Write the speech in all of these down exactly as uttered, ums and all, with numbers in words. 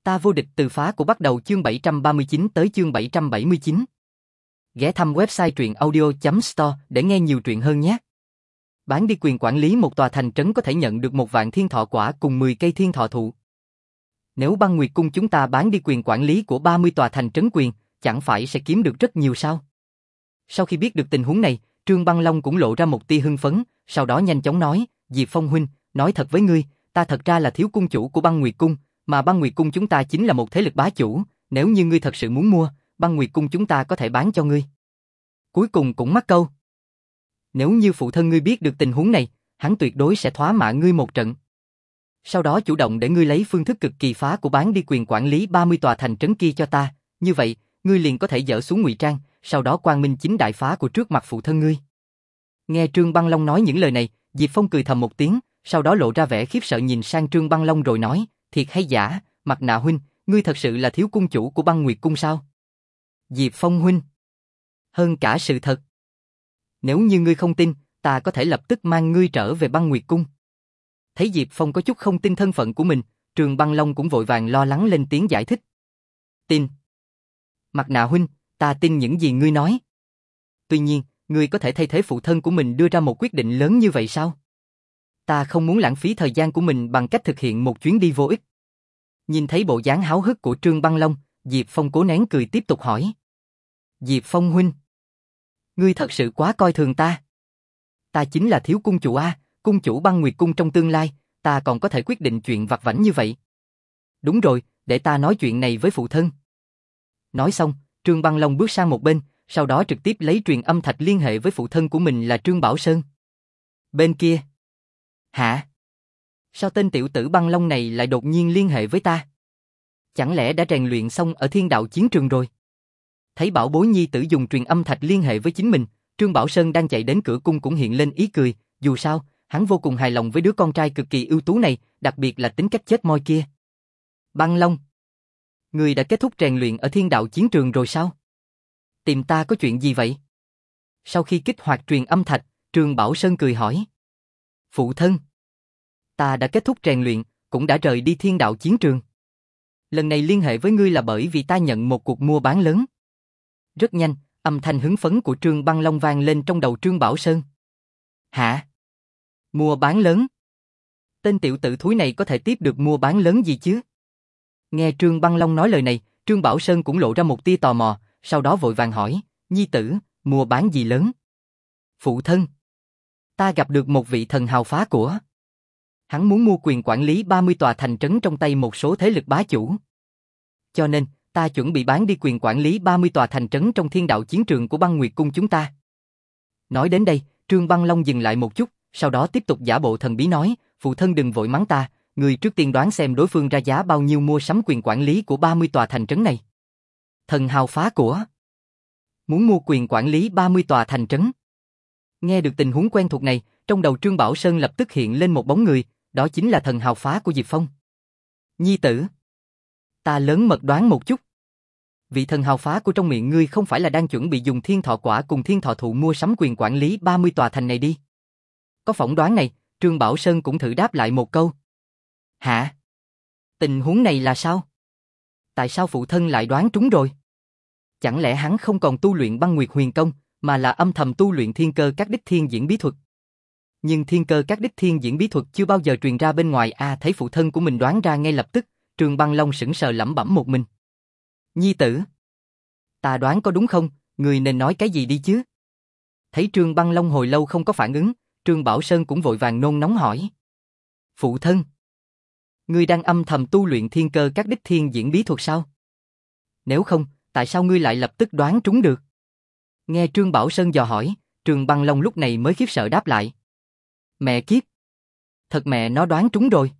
Ta vô địch từ phá của bắt đầu chương bảy trăm ba mươi chín tới chương bảy trăm bảy mươi chín. Ghé thăm website truyện audio chấm store để nghe nhiều truyện hơn nhé. Bán đi quyền quản lý một tòa thành trấn có thể nhận được một vạn thiên thọ quả cùng mười cây thiên thọ thụ. Nếu Băng Nguyệt Cung chúng ta bán đi quyền quản lý của ba mươi tòa thành trấn quyền, chẳng phải sẽ kiếm được rất nhiều sao? Sau khi biết được tình huống này, Trương Băng Long cũng lộ ra một tia hưng phấn, sau đó nhanh chóng nói, Diệp Phong huynh, nói thật với ngươi, ta thật ra là thiếu cung chủ của Băng Nguyệt Cung, mà Băng Nguyệt Cung chúng ta chính là một thế lực bá chủ, nếu như ngươi thật sự muốn mua, Băng Nguyệt Cung chúng ta có thể bán cho ngươi. Cuối cùng cũng mắc câu. Nếu như phụ thân ngươi biết được tình huống này, hắn tuyệt đối sẽ thoá mạ ngươi một trận. Sau đó chủ động để ngươi lấy phương thức cực kỳ phá của bán đi quyền quản lý ba mươi tòa thành trấn kia cho ta, như vậy, ngươi liền có thể dỡ xuống ngụy trang, sau đó quang minh chính đại phá của trước mặt phụ thân ngươi. Nghe Trương Băng Long nói những lời này, Diệp Phong cười thầm một tiếng, sau đó lộ ra vẻ khiếp sợ nhìn sang Trương Băng Long rồi nói, thiệt hay giả, Mặt Nạ huynh, ngươi thật sự là thiếu cung chủ của Băng Nguyệt Cung sao? Diệp Phong huynh, hơn cả sự thật. Nếu như ngươi không tin, ta có thể lập tức mang ngươi trở về Băng Nguyệt Cung. Thấy Diệp Phong có chút không tin thân phận của mình, Trương Băng Long cũng vội vàng lo lắng lên tiếng giải thích. Tin. Mặt Nạ huynh, ta tin những gì ngươi nói. Tuy nhiên, ngươi có thể thay thế phụ thân của mình đưa ra một quyết định lớn như vậy sao? Ta không muốn lãng phí thời gian của mình bằng cách thực hiện một chuyến đi vô ích. Nhìn thấy bộ dáng háo hức của Trương Băng Long, Diệp Phong cố nén cười tiếp tục hỏi. Diệp Phong huynh, ngươi thật sự quá coi thường ta. Ta chính là thiếu cung chủ a, cung chủ Băng Nguyệt Cung trong tương lai, ta còn có thể quyết định chuyện vặt vãnh như vậy. Đúng rồi, để ta nói chuyện này với phụ thân. Nói xong, Trương Băng Long bước sang một bên, sau đó trực tiếp lấy truyền âm thạch liên hệ với phụ thân của mình là Trương Bảo Sơn. Bên kia. Hả? Sao tên tiểu tử Băng Long này lại đột nhiên liên hệ với ta? Chẳng lẽ đã rèn luyện xong ở thiên đạo chiến trường rồi? Thấy bảo bối nhi tử dùng truyền âm thạch liên hệ với chính mình, Trương Bảo Sơn đang chạy đến cửa cung cũng hiện lên ý cười, dù sao, hắn vô cùng hài lòng với đứa con trai cực kỳ ưu tú này, đặc biệt là tính cách chết moi kia. Băng Long, ngươi đã kết thúc rèn luyện ở thiên đạo chiến trường rồi sao? Tìm ta có chuyện gì vậy? Sau khi kích hoạt truyền âm thạch, Trương Bảo Sơn cười hỏi. Phụ thân, ta đã kết thúc rèn luyện, cũng đã rời đi thiên đạo chiến trường. Lần này liên hệ với ngươi là bởi vì ta nhận một cuộc mua bán lớn. Rất nhanh, âm thanh hứng phấn của Trương Băng Long vang lên trong đầu Trương Bảo Sơn. Hả? Mua bán lớn? Tên tiểu tử thúi này có thể tiếp được mua bán lớn gì chứ? Nghe Trương Băng Long nói lời này, Trương Bảo Sơn cũng lộ ra một tia tò mò, sau đó vội vàng hỏi, nhi tử, mua bán gì lớn? Phụ thân, ta gặp được một vị thần hào phá của. Hắn muốn mua quyền quản lý ba mươi tòa thành trấn trong tay một số thế lực bá chủ. Cho nên, ta chuẩn bị bán đi quyền quản lý ba mươi tòa thành trấn trong thiên đạo chiến trường của Băng Nguyệt Cung chúng ta. Nói đến đây, Trương Băng Long dừng lại một chút, sau đó tiếp tục giả bộ thần bí nói, phụ thân đừng vội mắng ta, người trước tiên đoán xem đối phương ra giá bao nhiêu mua sắm quyền quản lý của ba mươi tòa thành trấn này. Thần hào phá của. Muốn mua quyền quản lý ba mươi tòa thành trấn. Nghe được tình huống quen thuộc này, trong đầu Trương Bảo Sơn lập tức hiện lên một bóng người, đó chính là thần hào phá của Diệp Phong. Nhi tử, ta lớn mật đoán một chút. Vị thần hào phá của trong miệng ngươi không phải là đang chuẩn bị dùng thiên thọ quả cùng thiên thọ thụ mua sắm quyền quản lý ba mươi tòa thành này đi. Có phỏng đoán này, Trương Bảo Sơn cũng thử đáp lại một câu. Hả? Tình huống này là sao? Tại sao phụ thân lại đoán trúng rồi? Chẳng lẽ hắn không còn tu luyện Băng Nguyệt Huyền Công, mà là âm thầm tu luyện Thiên Cơ Các Đích Thiên Diễn Bí Thuật? Nhưng Thiên Cơ Các Đích Thiên Diễn Bí Thuật chưa bao giờ truyền ra bên ngoài, à thấy phụ thân của mình đoán ra ngay lập tức, Trương Băng Long sững sờ lẩm bẩm một mình. Nhi tử, ta đoán có đúng không, người nên nói cái gì đi chứ? Thấy Trương Băng Long hồi lâu không có phản ứng, Trương Bảo Sơn cũng vội vàng nôn nóng hỏi. Phụ thân, ngươi đang âm thầm tu luyện Thiên Cơ Các Đích Thiên Diễn Bí Thuật sao? Nếu không, tại sao ngươi lại lập tức đoán trúng được? Nghe Trương Bảo Sơn dò hỏi, Trương Băng Long lúc này mới khiếp sợ đáp lại. Mẹ kiếp! Thật mẹ nó đoán trúng rồi.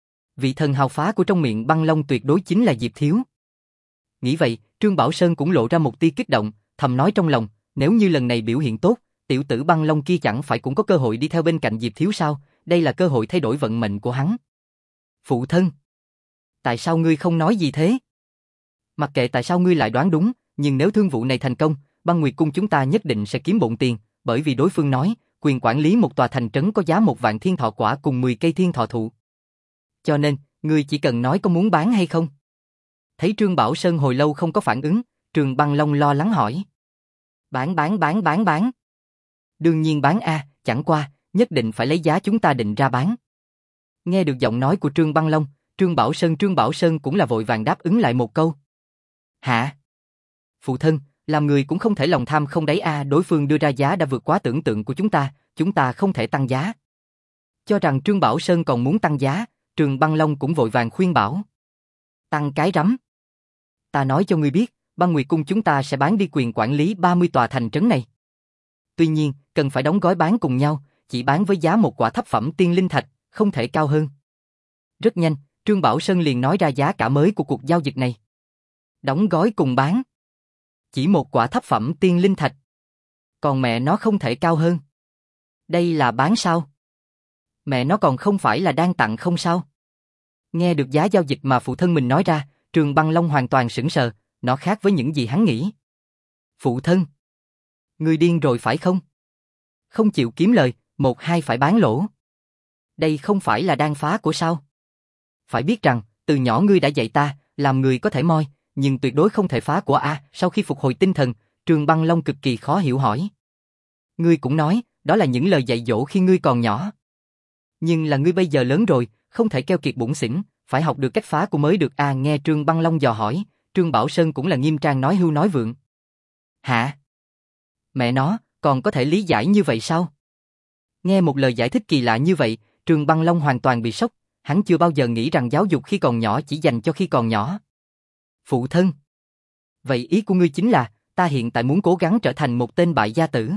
Vị thần hào phá của trong miệng Băng Long tuyệt đối chính là Diệp Thiếu. Nghĩ vậy, Trương Bảo Sơn cũng lộ ra một tia kích động, thầm nói trong lòng, nếu như lần này biểu hiện tốt, tiểu tử Băng Long kia chẳng phải cũng có cơ hội đi theo bên cạnh Diệp Thiếu sao, đây là cơ hội thay đổi vận mệnh của hắn. Phụ thân! Tại sao ngươi không nói gì thế? Mặc kệ tại sao ngươi lại đoán đúng, nhưng nếu thương vụ này thành công, Băng Nguyệt Cung chúng ta nhất định sẽ kiếm bộn tiền, bởi vì đối phương nói, quyền quản lý một tòa thành trấn có giá một vạn thiên thọ quả cùng mười cây thiên thọ thụ. Cho nên, ngươi chỉ cần nói có muốn bán hay không. Thấy Trương Bảo Sơn hồi lâu không có phản ứng, Trương Băng Long lo lắng hỏi. Bán bán bán bán bán. Đương nhiên bán a, chẳng qua, nhất định phải lấy giá chúng ta định ra bán. Nghe được giọng nói của Trương Băng Long, Trương Bảo Sơn Trương Bảo Sơn cũng là vội vàng đáp ứng lại một câu. Hả? Phụ thân, làm người cũng không thể lòng tham không đáy a, đối phương đưa ra giá đã vượt quá tưởng tượng của chúng ta, chúng ta không thể tăng giá. Cho rằng Trương Bảo Sơn còn muốn tăng giá, Trương Băng Long cũng vội vàng khuyên bảo. Tăng cái rắm. Ta nói cho ngươi biết, Băng Nguyệt Cung chúng ta sẽ bán đi quyền quản lý ba mươi tòa thành trấn này. Tuy nhiên, cần phải đóng gói bán cùng nhau, chỉ bán với giá một quả thấp phẩm tiên linh thạch, không thể cao hơn. Rất nhanh, Trương Bảo Sơn liền nói ra giá cả mới của cuộc giao dịch này. Đóng gói cùng bán. Chỉ một quả thấp phẩm tiên linh thạch. Còn mẹ nó không thể cao hơn. Đây là bán sao? Mẹ nó còn không phải là đang tặng không sao? Nghe được giá giao dịch mà phụ thân mình nói ra, Trương Băng Long hoàn toàn sững sờ, nó khác với những gì hắn nghĩ. Phụ thân, ngươi điên rồi phải không? Không chịu kiếm lời, một hai phải bán lỗ. Đây không phải là đang phá của sao? Phải biết rằng, từ nhỏ ngươi đã dạy ta, làm người có thể moi, nhưng tuyệt đối không thể phá của a. Sau khi phục hồi tinh thần, Trương Băng Long cực kỳ khó hiểu hỏi. Ngươi cũng nói, đó là những lời dạy dỗ khi ngươi còn nhỏ. Nhưng là ngươi bây giờ lớn rồi, không thể keo kiệt bủn xỉn, phải học được cách phá của mới được a. Nghe Trương Băng Long dò hỏi, Trương Bảo Sơn cũng là nghiêm trang nói hưu nói vượng. Hả? Mẹ nó, còn có thể lý giải như vậy sao? Nghe một lời giải thích kỳ lạ như vậy, Trương Băng Long hoàn toàn bị sốc, hắn chưa bao giờ nghĩ rằng giáo dục khi còn nhỏ chỉ dành cho khi còn nhỏ. Phụ thân. Vậy ý của ngươi chính là, ta hiện tại muốn cố gắng trở thành một tên bại gia tử.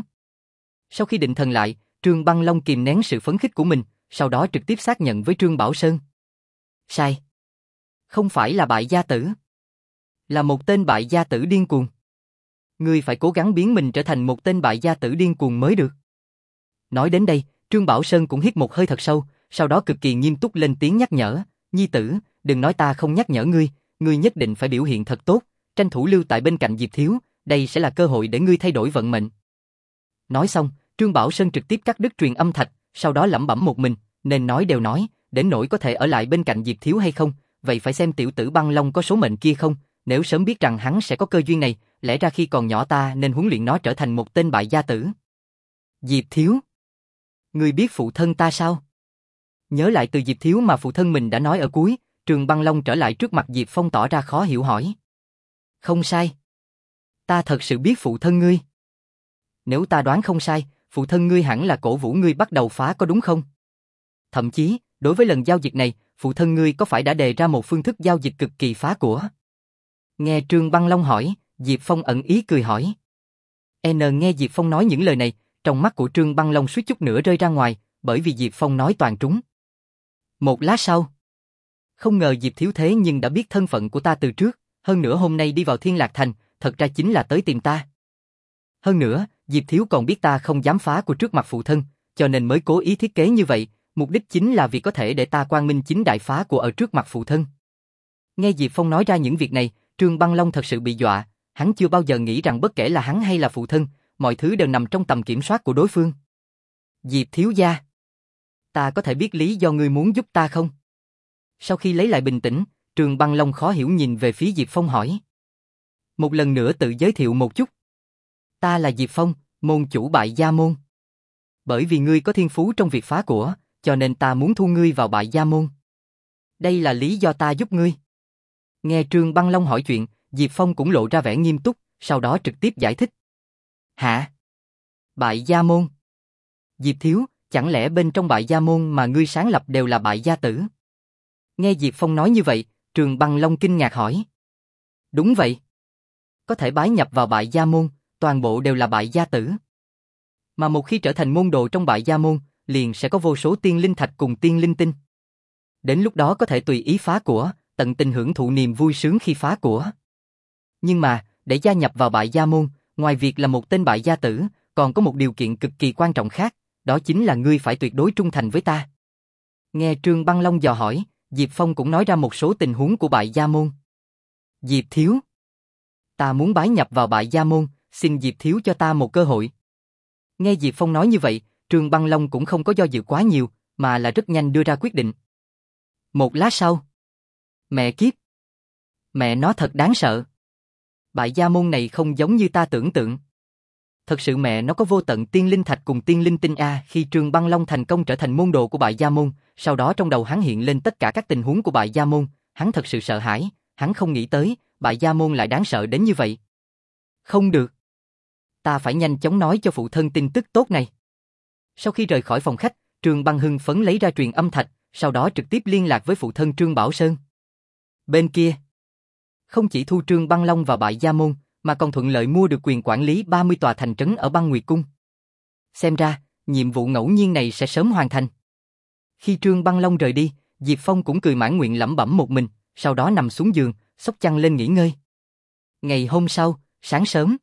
Sau khi định thần lại, Trương Băng Long kìm nén sự phấn khích của mình, sau đó trực tiếp xác nhận với Trương Bảo Sơn. Sai. Không phải là bại gia tử. Là một tên bại gia tử điên cuồng. Ngươi phải cố gắng biến mình trở thành một tên bại gia tử điên cuồng mới được. Nói đến đây, Trương Bảo Sơn cũng hít một hơi thật sâu, sau đó cực kỳ nghiêm túc lên tiếng nhắc nhở. Nhi tử, đừng nói ta không nhắc nhở ngươi, ngươi nhất định phải biểu hiện thật tốt, tranh thủ lưu tại bên cạnh Diệp Thiếu, đây sẽ là cơ hội để ngươi thay đổi vận mệnh. Nói xong, Trương Bảo Sơn trực tiếp cắt đứt truyền âm thạch, sau đó lẩm bẩm một mình, nên nói đều nói, đến nỗi có thể ở lại bên cạnh Diệp Thiếu hay không, vậy phải xem tiểu tử Băng Long có số mệnh kia không, nếu sớm biết rằng hắn sẽ có cơ duyên này, lẽ ra khi còn nhỏ ta nên huấn luyện nó trở thành một tên bại gia tử. Diệp Thiếu. Ngươi biết phụ thân ta sao? Nhớ lại từ Diệp Thiếu mà phụ thân mình đã nói ở cuối, Trương Băng Long trở lại trước mặt Diệp Phong tỏ ra khó hiểu hỏi. Không sai. Ta thật sự biết phụ thân ngươi. Nếu ta đoán không sai, phụ thân ngươi hẳn là cổ vũ ngươi bắt đầu phá có đúng không? Thậm chí, đối với lần giao dịch này, phụ thân ngươi có phải đã đề ra một phương thức giao dịch cực kỳ phá của? Nghe Trương Băng Long hỏi, Diệp Phong ẩn ý cười hỏi. N nghe Diệp Phong nói những lời này, trong mắt của Trương Băng Long suýt chút nữa rơi ra ngoài, bởi vì Diệp Phong nói toàn trúng. Một lát sau, không ngờ Diệp Thiếu thế nhưng đã biết thân phận của ta từ trước, hơn nữa hôm nay đi vào Thiên Lạc Thành, thật ra chính là tới tìm ta. Hơn nữa, Diệp Thiếu còn biết ta không dám phá của trước mặt phụ thân, cho nên mới cố ý thiết kế như vậy, mục đích chính là vì có thể để ta quang minh chính đại phá của ở trước mặt phụ thân. Nghe Diệp Phong nói ra những việc này, Trương Băng Long thật sự bị dọa, hắn chưa bao giờ nghĩ rằng bất kể là hắn hay là phụ thân, mọi thứ đều nằm trong tầm kiểm soát của đối phương. Diệp Thiếu gia, ta có thể biết lý do ngươi muốn giúp ta không? Sau khi lấy lại bình tĩnh, Trương Băng Long khó hiểu nhìn về phía Diệp Phong hỏi. Một lần nữa tự giới thiệu một chút. Ta là Diệp Phong, môn chủ Bại Gia Môn. Bởi vì ngươi có thiên phú trong việc phá của, cho nên ta muốn thu ngươi vào Bại Gia Môn. Đây là lý do ta giúp ngươi. Nghe Trương Băng Long hỏi chuyện, Diệp Phong cũng lộ ra vẻ nghiêm túc, sau đó trực tiếp giải thích. Hả? Bại Gia Môn? Diệp Thiếu, chẳng lẽ bên trong Bại Gia Môn mà ngươi sáng lập đều là bại gia tử? Nghe Diệp Phong nói như vậy, Trương Băng Long kinh ngạc hỏi. Đúng vậy. Có thể bái nhập vào Bại Gia Môn, toàn bộ đều là bại gia tử. Mà một khi trở thành môn đồ trong Bại Gia Môn, liền sẽ có vô số tiên linh thạch cùng tiên linh tinh. Đến lúc đó có thể tùy ý phá của, tận tình hưởng thụ niềm vui sướng khi phá của. Nhưng mà, để gia nhập vào Bại Gia Môn, ngoài việc là một tên bại gia tử, còn có một điều kiện cực kỳ quan trọng khác, đó chính là ngươi phải tuyệt đối trung thành với ta. Nghe Trương Băng Long dò hỏi, Diệp Phong cũng nói ra một số tình huống của Bại Gia Môn. Diệp Thiếu, ta muốn bái nhập vào Bại Gia Môn, xin Diệp Thiếu cho ta một cơ hội. Nghe Diệp Phong nói như vậy, Trương Băng Long cũng không có do dự quá nhiều, mà là rất nhanh đưa ra quyết định. Một lát sau, mẹ kiếp, Mẹ nó thật đáng sợ. Bại gia môn này không giống như ta tưởng tượng. Thật sự mẹ nó có vô tận tiên linh thạch cùng tiên linh tinh a. Khi Trương Băng Long thành công trở thành môn đồ của bại gia môn, sau đó trong đầu hắn hiện lên tất cả các tình huống của bại gia môn, hắn thật sự sợ hãi, hắn không nghĩ tới, bại gia môn lại đáng sợ đến như vậy. Không được. Ta phải nhanh chóng nói cho phụ thân tin tức tốt này. Sau khi rời khỏi phòng khách, Trương Băng hưng phấn lấy ra truyền âm thạch, sau đó trực tiếp liên lạc với phụ thân Trương Bảo Sơn. Bên kia, không chỉ thu Trương Băng Long vào bại gia môn, mà còn thuận lợi mua được quyền quản lý ba mươi tòa thành trấn ở Băng Nguyệt Cung. Xem ra, nhiệm vụ ngẫu nhiên này sẽ sớm hoàn thành. Khi Trương Băng Long rời đi, Diệp Phong cũng cười mãn nguyện lẩm bẩm một mình, sau đó nằm xuống giường, xốc chăn lên nghỉ ngơi. Ngày hôm sau, sáng sớm,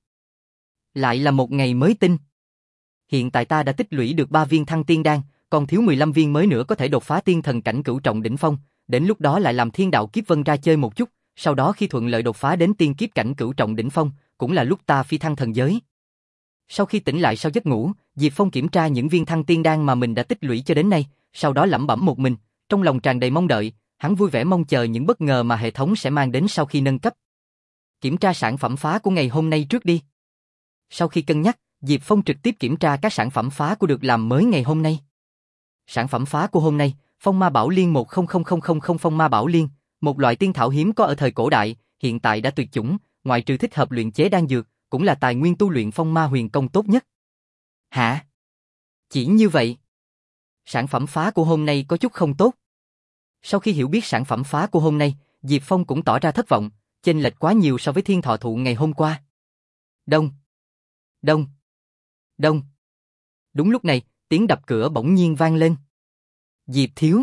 lại là một ngày mới tinh. Hiện tại ta đã tích lũy được ba viên thăng tiên đan, còn thiếu mười lăm viên mới nữa có thể đột phá tiên thần cảnh cửu trọng đỉnh phong, đến lúc đó lại làm Thiên Đạo Kiếp Vân ra chơi một chút, sau đó khi thuận lợi đột phá đến tiên kiếp cảnh cửu trọng đỉnh phong, cũng là lúc ta phi thăng thần giới. Sau khi tỉnh lại sau giấc ngủ, Diệp Phong kiểm tra những viên thăng tiên đan mà mình đã tích lũy cho đến nay, sau đó lẩm bẩm một mình, trong lòng tràn đầy mong đợi, hắn vui vẻ mong chờ những bất ngờ mà hệ thống sẽ mang đến sau khi nâng cấp. Kiểm tra sản phẩm phá của ngày hôm nay trước đi. Sau khi cân nhắc, Diệp Phong trực tiếp kiểm tra các sản phẩm phá của được làm mới ngày hôm nay. Sản phẩm phá của hôm nay, Phong Ma Bảo Liên một không không không không không Phong Ma Bảo Liên, một loại tiên thảo hiếm có ở thời cổ đại, hiện tại đã tuyệt chủng, ngoại trừ thích hợp luyện chế đan dược, cũng là tài nguyên tu luyện Phong Ma Huyền Công tốt nhất. Hả? Chỉ như vậy? Sản phẩm phá của hôm nay có chút không tốt. Sau khi hiểu biết sản phẩm phá của hôm nay, Diệp Phong cũng tỏ ra thất vọng, chênh lệch quá nhiều so với thiên thọ thụ ngày hôm qua. Đông, đông, đông. Đúng lúc này, tiếng đập cửa bỗng nhiên vang lên. Diệp thiếu,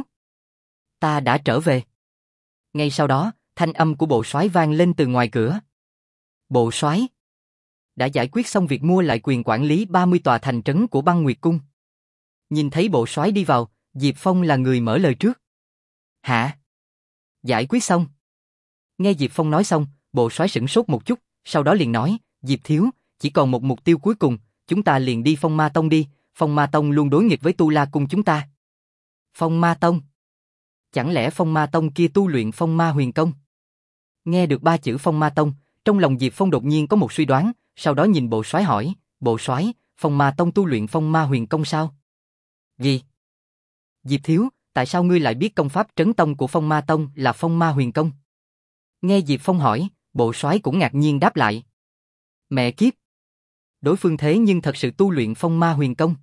ta đã trở về. Ngay sau đó, thanh âm của bộ soái vang lên từ ngoài cửa. Bộ soái đã giải quyết xong việc mua lại quyền quản lý ba mươi tòa thành trấn của Băng Nguyệt Cung. Nhìn thấy bộ soái đi vào, Diệp Phong là người mở lời trước. Hả? Giải quyết xong? Nghe Diệp Phong nói xong, bộ soái sửng sốt một chút, sau đó liền nói, Diệp thiếu, chỉ còn một mục tiêu cuối cùng, chúng ta liền đi Phong Ma Tông đi, Phong Ma Tông luôn đối nghịch với Tu La Cung chúng ta. Phong Ma Tông? Chẳng lẽ Phong Ma Tông kia tu luyện Phong Ma Huyền Công? Nghe được ba chữ Phong Ma Tông, trong lòng Diệp Phong đột nhiên có một suy đoán, sau đó nhìn bộ soái hỏi, bộ soái, Phong Ma Tông tu luyện Phong Ma Huyền Công sao? Gì? Diệp thiếu, tại sao ngươi lại biết công pháp trấn tông của Phong Ma Tông là Phong Ma Huyền Công? Nghe Diệp Phong hỏi, bộ soái cũng ngạc nhiên đáp lại. Mẹ kiếp! Đối phương thế nhưng thật sự tu luyện Phong Ma Huyền Công.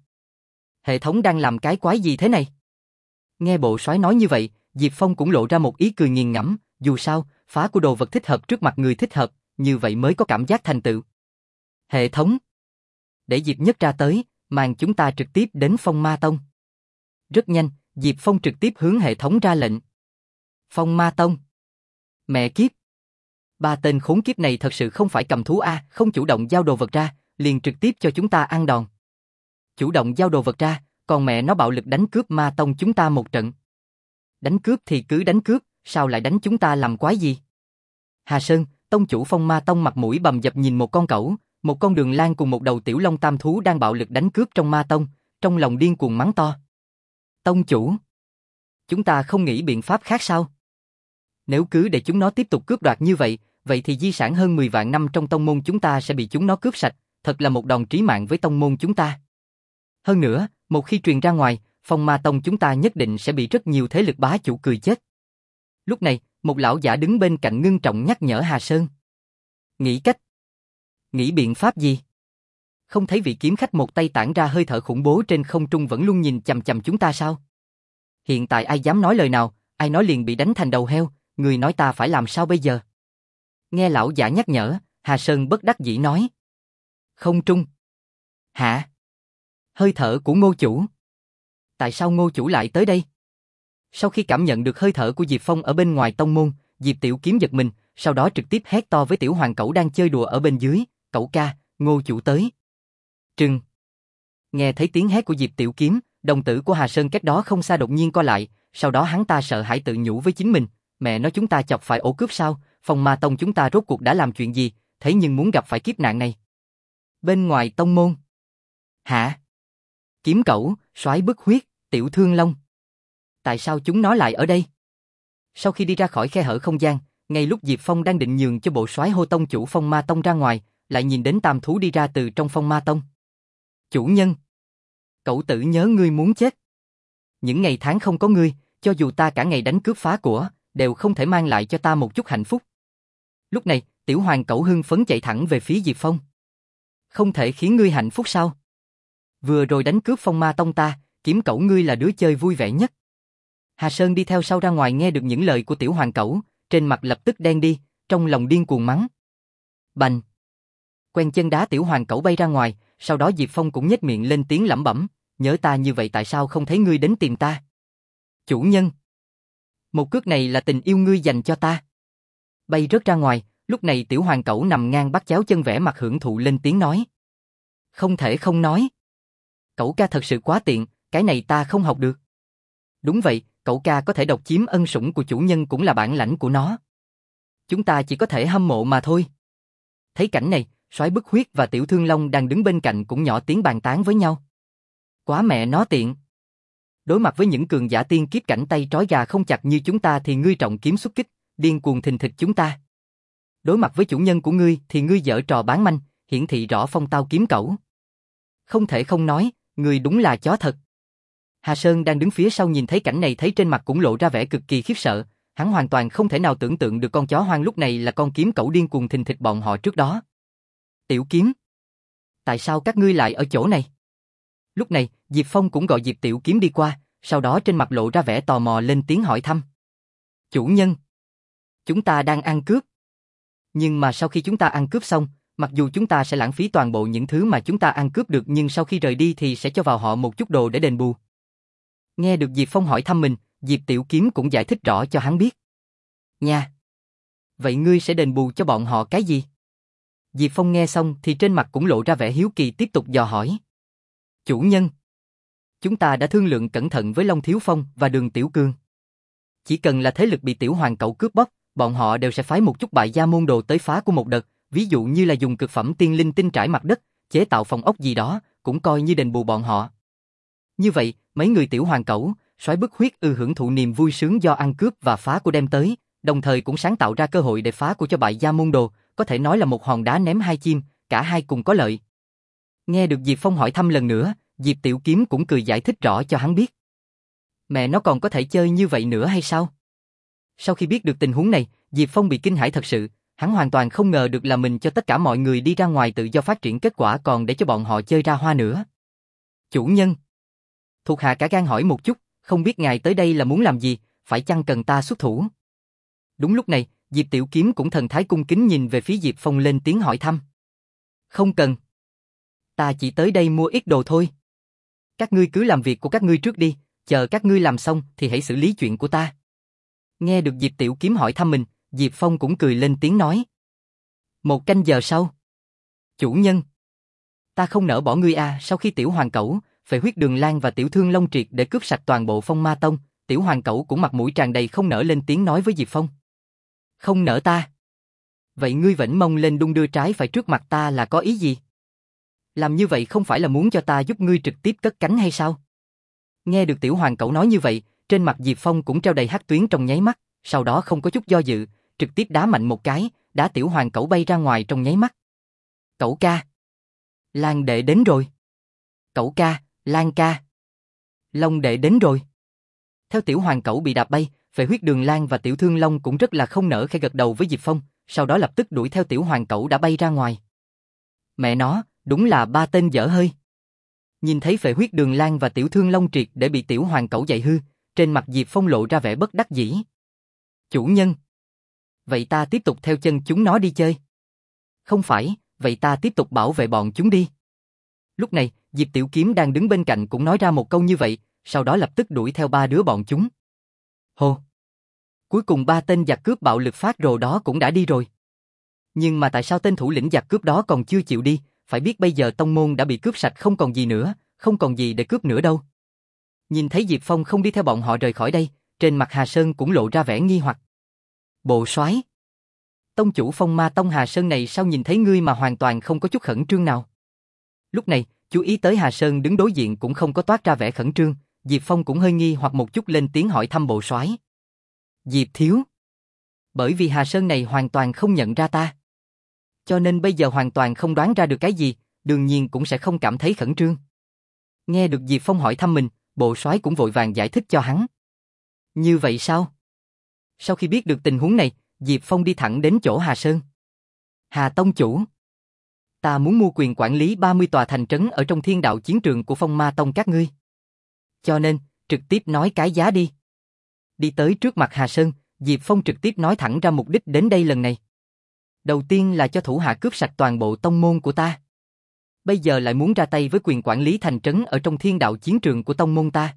Hệ thống đang làm cái quái gì thế này? Nghe bộ soái nói như vậy, Diệp Phong cũng lộ ra một ý cười nghiền ngẫm, dù sao, phá của đồ vật thích hợp trước mặt người thích hợp, như vậy mới có cảm giác thành tựu. Hệ thống! Để Diệp Nhất ra tới, màn chúng ta trực tiếp đến Phong Ma Tông. Rất nhanh, Diệp Phong trực tiếp hướng hệ thống ra lệnh. Phong Ma Tông! Mẹ kiếp! Ba tên khốn kiếp này thật sự không phải cầm thú a, không chủ động giao đồ vật ra, liền trực tiếp cho chúng ta ăn đòn. Chủ động giao đồ vật ra, còn mẹ nó bạo lực đánh cướp Ma Tông chúng ta một trận. Đánh cướp thì cứ đánh cướp, sao lại đánh chúng ta làm quái gì? Hà Sơn, tông chủ Phong Ma Tông mặt mũi bầm dập nhìn một con cẩu, một con đường lang cùng một đầu tiểu long tam thú đang bạo lực đánh cướp trong Ma Tông, trong lòng điên cuồng mắng to. Tông chủ, chúng ta không nghĩ biện pháp khác sao? Nếu cứ để chúng nó tiếp tục cướp đoạt như vậy, vậy thì di sản hơn mười vạn năm trong tông môn chúng ta sẽ bị chúng nó cướp sạch, thật là một đòn trí mạng với tông môn chúng ta. Hơn nữa, một khi truyền ra ngoài, Phong Ma Tông chúng ta nhất định sẽ bị rất nhiều thế lực bá chủ cười chết. Lúc này, một lão giả đứng bên cạnh ngưng trọng nhắc nhở Hà Sơn. Nghĩ cách? Nghĩ biện pháp gì? Không thấy vị kiếm khách một tay tản ra hơi thở khủng bố trên không trung vẫn luôn nhìn chằm chằm chúng ta sao? Hiện tại ai dám nói lời nào, ai nói liền bị đánh thành đầu heo, người nói ta phải làm sao bây giờ? Nghe lão giả nhắc nhở, Hà Sơn bất đắc dĩ nói. Không trung. Hả? Hơi thở của Ngô chủ. Tại sao Ngô chủ lại tới đây? Sau khi cảm nhận được hơi thở của Diệp Phong ở bên ngoài tông môn, Diệp Tiểu Kiếm giật mình, sau đó trực tiếp hét to với tiểu hoàng cẩu đang chơi đùa ở bên dưới, cẩu ca, Ngô chủ tới. Trừng. Nghe thấy tiếng hét của Diệp Tiểu Kiếm, đồng tử của Hà Sơn cách đó không xa đột nhiên co lại, sau đó hắn ta sợ hãi tự nhủ với chính mình, mẹ nói chúng ta chọc phải ổ cướp sao, Phong Ma Tông chúng ta rốt cuộc đã làm chuyện gì, thế nhưng muốn gặp phải kiếp nạn này. Bên ngoài tông môn. Hả? Kiếm cẩu, soái bức huyết, tiểu thương long. Tại sao chúng nó lại ở đây? Sau khi đi ra khỏi khe hở không gian, Ngay lúc Diệp Phong đang định nhường cho bộ soái hô tông chủ Phong Ma Tông ra ngoài, lại nhìn đến tam thú đi ra từ trong Phong Ma Tông. Chủ nhân! Cẩu tử nhớ ngươi muốn chết. Những ngày tháng không có ngươi, cho dù ta cả ngày đánh cướp phá của, đều không thể mang lại cho ta một chút hạnh phúc. Lúc này, tiểu hoàng cẩu hưng phấn chạy thẳng về phía Diệp Phong. Không thể khiến ngươi hạnh phúc sao? Vừa rồi đánh cướp Phong Ma Tông ta, kiếm cẩu ngươi là đứa chơi vui vẻ nhất. Hà Sơn đi theo sau ra ngoài nghe được những lời của tiểu hoàng cẩu, trên mặt lập tức đen đi, trong lòng điên cuồng mắng. Bành! Quen chân đá tiểu hoàng cẩu bay ra ngoài, sau đó Diệp Phong cũng nhếch miệng lên tiếng lẩm bẩm, nhớ ta như vậy tại sao không thấy ngươi đến tìm ta? Chủ nhân! Một cước này là tình yêu ngươi dành cho ta. Bay rớt ra ngoài, lúc này tiểu hoàng cẩu nằm ngang bắt chéo chân vẽ mặt hưởng thụ lên tiếng nói. Không thể không nói. Cẩu ca thật sự quá tiện, cái này ta không học được. Đúng vậy, cẩu ca có thể độc chiếm ân sủng của chủ nhân cũng là bản lãnh của nó. Chúng ta chỉ có thể hâm mộ mà thôi. Thấy cảnh này, soái Bức Huyết và Tiểu Thương Long đang đứng bên cạnh cũng nhỏ tiếng bàn tán với nhau. Quá mẹ nó tiện. Đối mặt với những cường giả tiên kiếp cảnh tay trói gà không chặt như chúng ta thì ngươi trọng kiếm xuất kích, điên cuồng thình thịch chúng ta. Đối mặt với chủ nhân của ngươi thì ngươi giở trò bán manh, hiển thị rõ phong tao kiếm cẩu. Không thể không nói, ngươi đúng là chó thật. Hà Sơn đang đứng phía sau nhìn thấy cảnh này thấy trên mặt cũng lộ ra vẻ cực kỳ khiếp sợ, hắn hoàn toàn không thể nào tưởng tượng được con chó hoang lúc này là con kiếm cẩu điên cuồng thình thịch bọn họ trước đó. Tiểu Kiếm, tại sao các ngươi lại ở chỗ này? Lúc này, Diệp Phong cũng gọi Diệp Tiểu Kiếm đi qua, sau đó trên mặt lộ ra vẻ tò mò lên tiếng hỏi thăm. Chủ nhân, chúng ta đang ăn cướp. Nhưng mà sau khi chúng ta ăn cướp xong, mặc dù chúng ta sẽ lãng phí toàn bộ những thứ mà chúng ta ăn cướp được nhưng sau khi rời đi thì sẽ cho vào họ một chút đồ để đền bù. Nghe được Diệp Phong hỏi thăm mình, Diệp Tiểu Kiếm cũng giải thích rõ cho hắn biết. Nha! Vậy ngươi sẽ đền bù cho bọn họ cái gì? Diệp Phong nghe xong thì trên mặt cũng lộ ra vẻ hiếu kỳ tiếp tục dò hỏi. Chủ nhân! Chúng ta đã thương lượng cẩn thận với Long Thiếu Phong và Đường Tiểu Cương. Chỉ cần là thế lực bị tiểu hoàng cẩu cướp bóc, bọn họ đều sẽ phái một chút bại gia môn đồ tới phá của một đợt, ví dụ như là dùng cực phẩm tiên linh tinh trải mặt đất, chế tạo phòng ốc gì đó, cũng coi như đền bù bọn họ. Như vậy, mấy người tiểu hoàng cẩu, soái Bức Huyết ư hưởng thụ niềm vui sướng do ăn cướp và phá của đem tới, đồng thời cũng sáng tạo ra cơ hội để phá của cho bại gia môn đồ, có thể nói là một hòn đá ném hai chim, cả hai cùng có lợi. Nghe được Diệp Phong hỏi thăm lần nữa, Diệp Tiểu Kiếm cũng cười giải thích rõ cho hắn biết. Mẹ nó còn có thể chơi như vậy nữa hay sao? Sau khi biết được tình huống này, Diệp Phong bị kinh hãi thật sự, hắn hoàn toàn không ngờ được là mình cho tất cả mọi người đi ra ngoài tự do phát triển kết quả còn để cho bọn họ chơi ra hoa nữa. Chủ nhân! Thuộc hạ cả gan hỏi một chút, không biết ngài tới đây là muốn làm gì, phải chăng cần ta xuất thủ? Đúng lúc này, Diệp Tiểu Kiếm cũng thần thái cung kính nhìn về phía Diệp Phong lên tiếng hỏi thăm. Không cần. Ta chỉ tới đây mua ít đồ thôi. Các ngươi cứ làm việc của các ngươi trước đi, chờ các ngươi làm xong thì hãy xử lý chuyện của ta. Nghe được Diệp Tiểu Kiếm hỏi thăm mình, Diệp Phong cũng cười lên tiếng nói. Một canh giờ sau. Chủ nhân! Ta không nỡ bỏ ngươi à, sau khi tiểu hoàng cẩu, Phệ Huyết Đường Lang và Tiểu Thương Long triệt để cướp sạch toàn bộ Phong Ma Tông, tiểu hoàng cẩu cũng mặt mũi tràn đầy không nỡ lên tiếng nói với Diệp Phong. Không nỡ ta? Vậy ngươi vẫn mong lên đung đưa trái phải trước mặt ta là có ý gì? Làm như vậy không phải là muốn cho ta giúp ngươi trực tiếp cất cánh hay sao? Nghe được tiểu hoàng cẩu nói như vậy, trên mặt Diệp Phong cũng treo đầy hắc tuyến trong nháy mắt, sau đó không có chút do dự, trực tiếp đá mạnh một cái, đá tiểu hoàng cẩu bay ra ngoài trong nháy mắt. Cẩu ca! Lan đệ đến rồi! Cẩu ca, Lan ca! Long đệ đến rồi! Theo tiểu hoàng cẩu bị đạp bay, Phệ Huyết Đường Lang và Tiểu Thương Long cũng rất là không nỡ khẽ gật đầu với Diệp Phong, sau đó lập tức đuổi theo tiểu hoàng cẩu đã bay ra ngoài. Mẹ nó, đúng là ba tên dở hơi. Nhìn thấy Phệ Huyết Đường Lang và Tiểu Thương Long triệt để bị tiểu hoàng cẩu dạy hư, trên mặt Diệp Phong lộ ra vẻ bất đắc dĩ. Chủ nhân! Vậy ta tiếp tục theo chân chúng nó đi chơi. Không phải, vậy ta tiếp tục bảo vệ bọn chúng đi. Lúc này, Diệp Tiểu Kiếm đang đứng bên cạnh cũng nói ra một câu như vậy, sau đó lập tức đuổi theo ba đứa bọn chúng. Hồ! Cuối cùng ba tên giặc cướp bạo lực phát rồ đó cũng đã đi rồi. Nhưng mà tại sao tên thủ lĩnh giặc cướp đó còn chưa chịu đi, phải biết bây giờ tông môn đã bị cướp sạch không còn gì nữa, không còn gì để cướp nữa đâu. Nhìn thấy Diệp Phong không đi theo bọn họ rời khỏi đây, trên mặt Hà Sơn cũng lộ ra vẻ nghi hoặc. Bộ soái, tông chủ Phong Ma Tông Hà Sơn này sao nhìn thấy ngươi mà hoàn toàn không có chút khẩn trương nào? Lúc này, chú ý tới Hà Sơn đứng đối diện cũng không có toát ra vẻ khẩn trương, Diệp Phong cũng hơi nghi hoặc một chút lên tiếng hỏi thăm bộ soái. Diệp thiếu, Bởi vì Hà Sơn này hoàn toàn không nhận ra ta. Cho nên bây giờ hoàn toàn không đoán ra được cái gì, đương nhiên cũng sẽ không cảm thấy khẩn trương. Nghe được Diệp Phong hỏi thăm mình, bộ soái cũng vội vàng giải thích cho hắn. Như vậy sao? Sau khi biết được tình huống này, Diệp Phong đi thẳng đến chỗ Hà Sơn. Hà tông chủ, ta muốn mua quyền quản lý ba mươi tòa thành trấn ở trong thiên đạo chiến trường của Phong Ma Tông các ngươi. Cho nên, trực tiếp nói cái giá đi. Đi tới trước mặt Hà Sơn, Diệp Phong trực tiếp nói thẳng ra mục đích đến đây lần này. Đầu tiên là cho thủ hạ cướp sạch toàn bộ tông môn của ta. Bây giờ lại muốn ra tay với quyền quản lý thành trấn ở trong thiên đạo chiến trường của tông môn ta.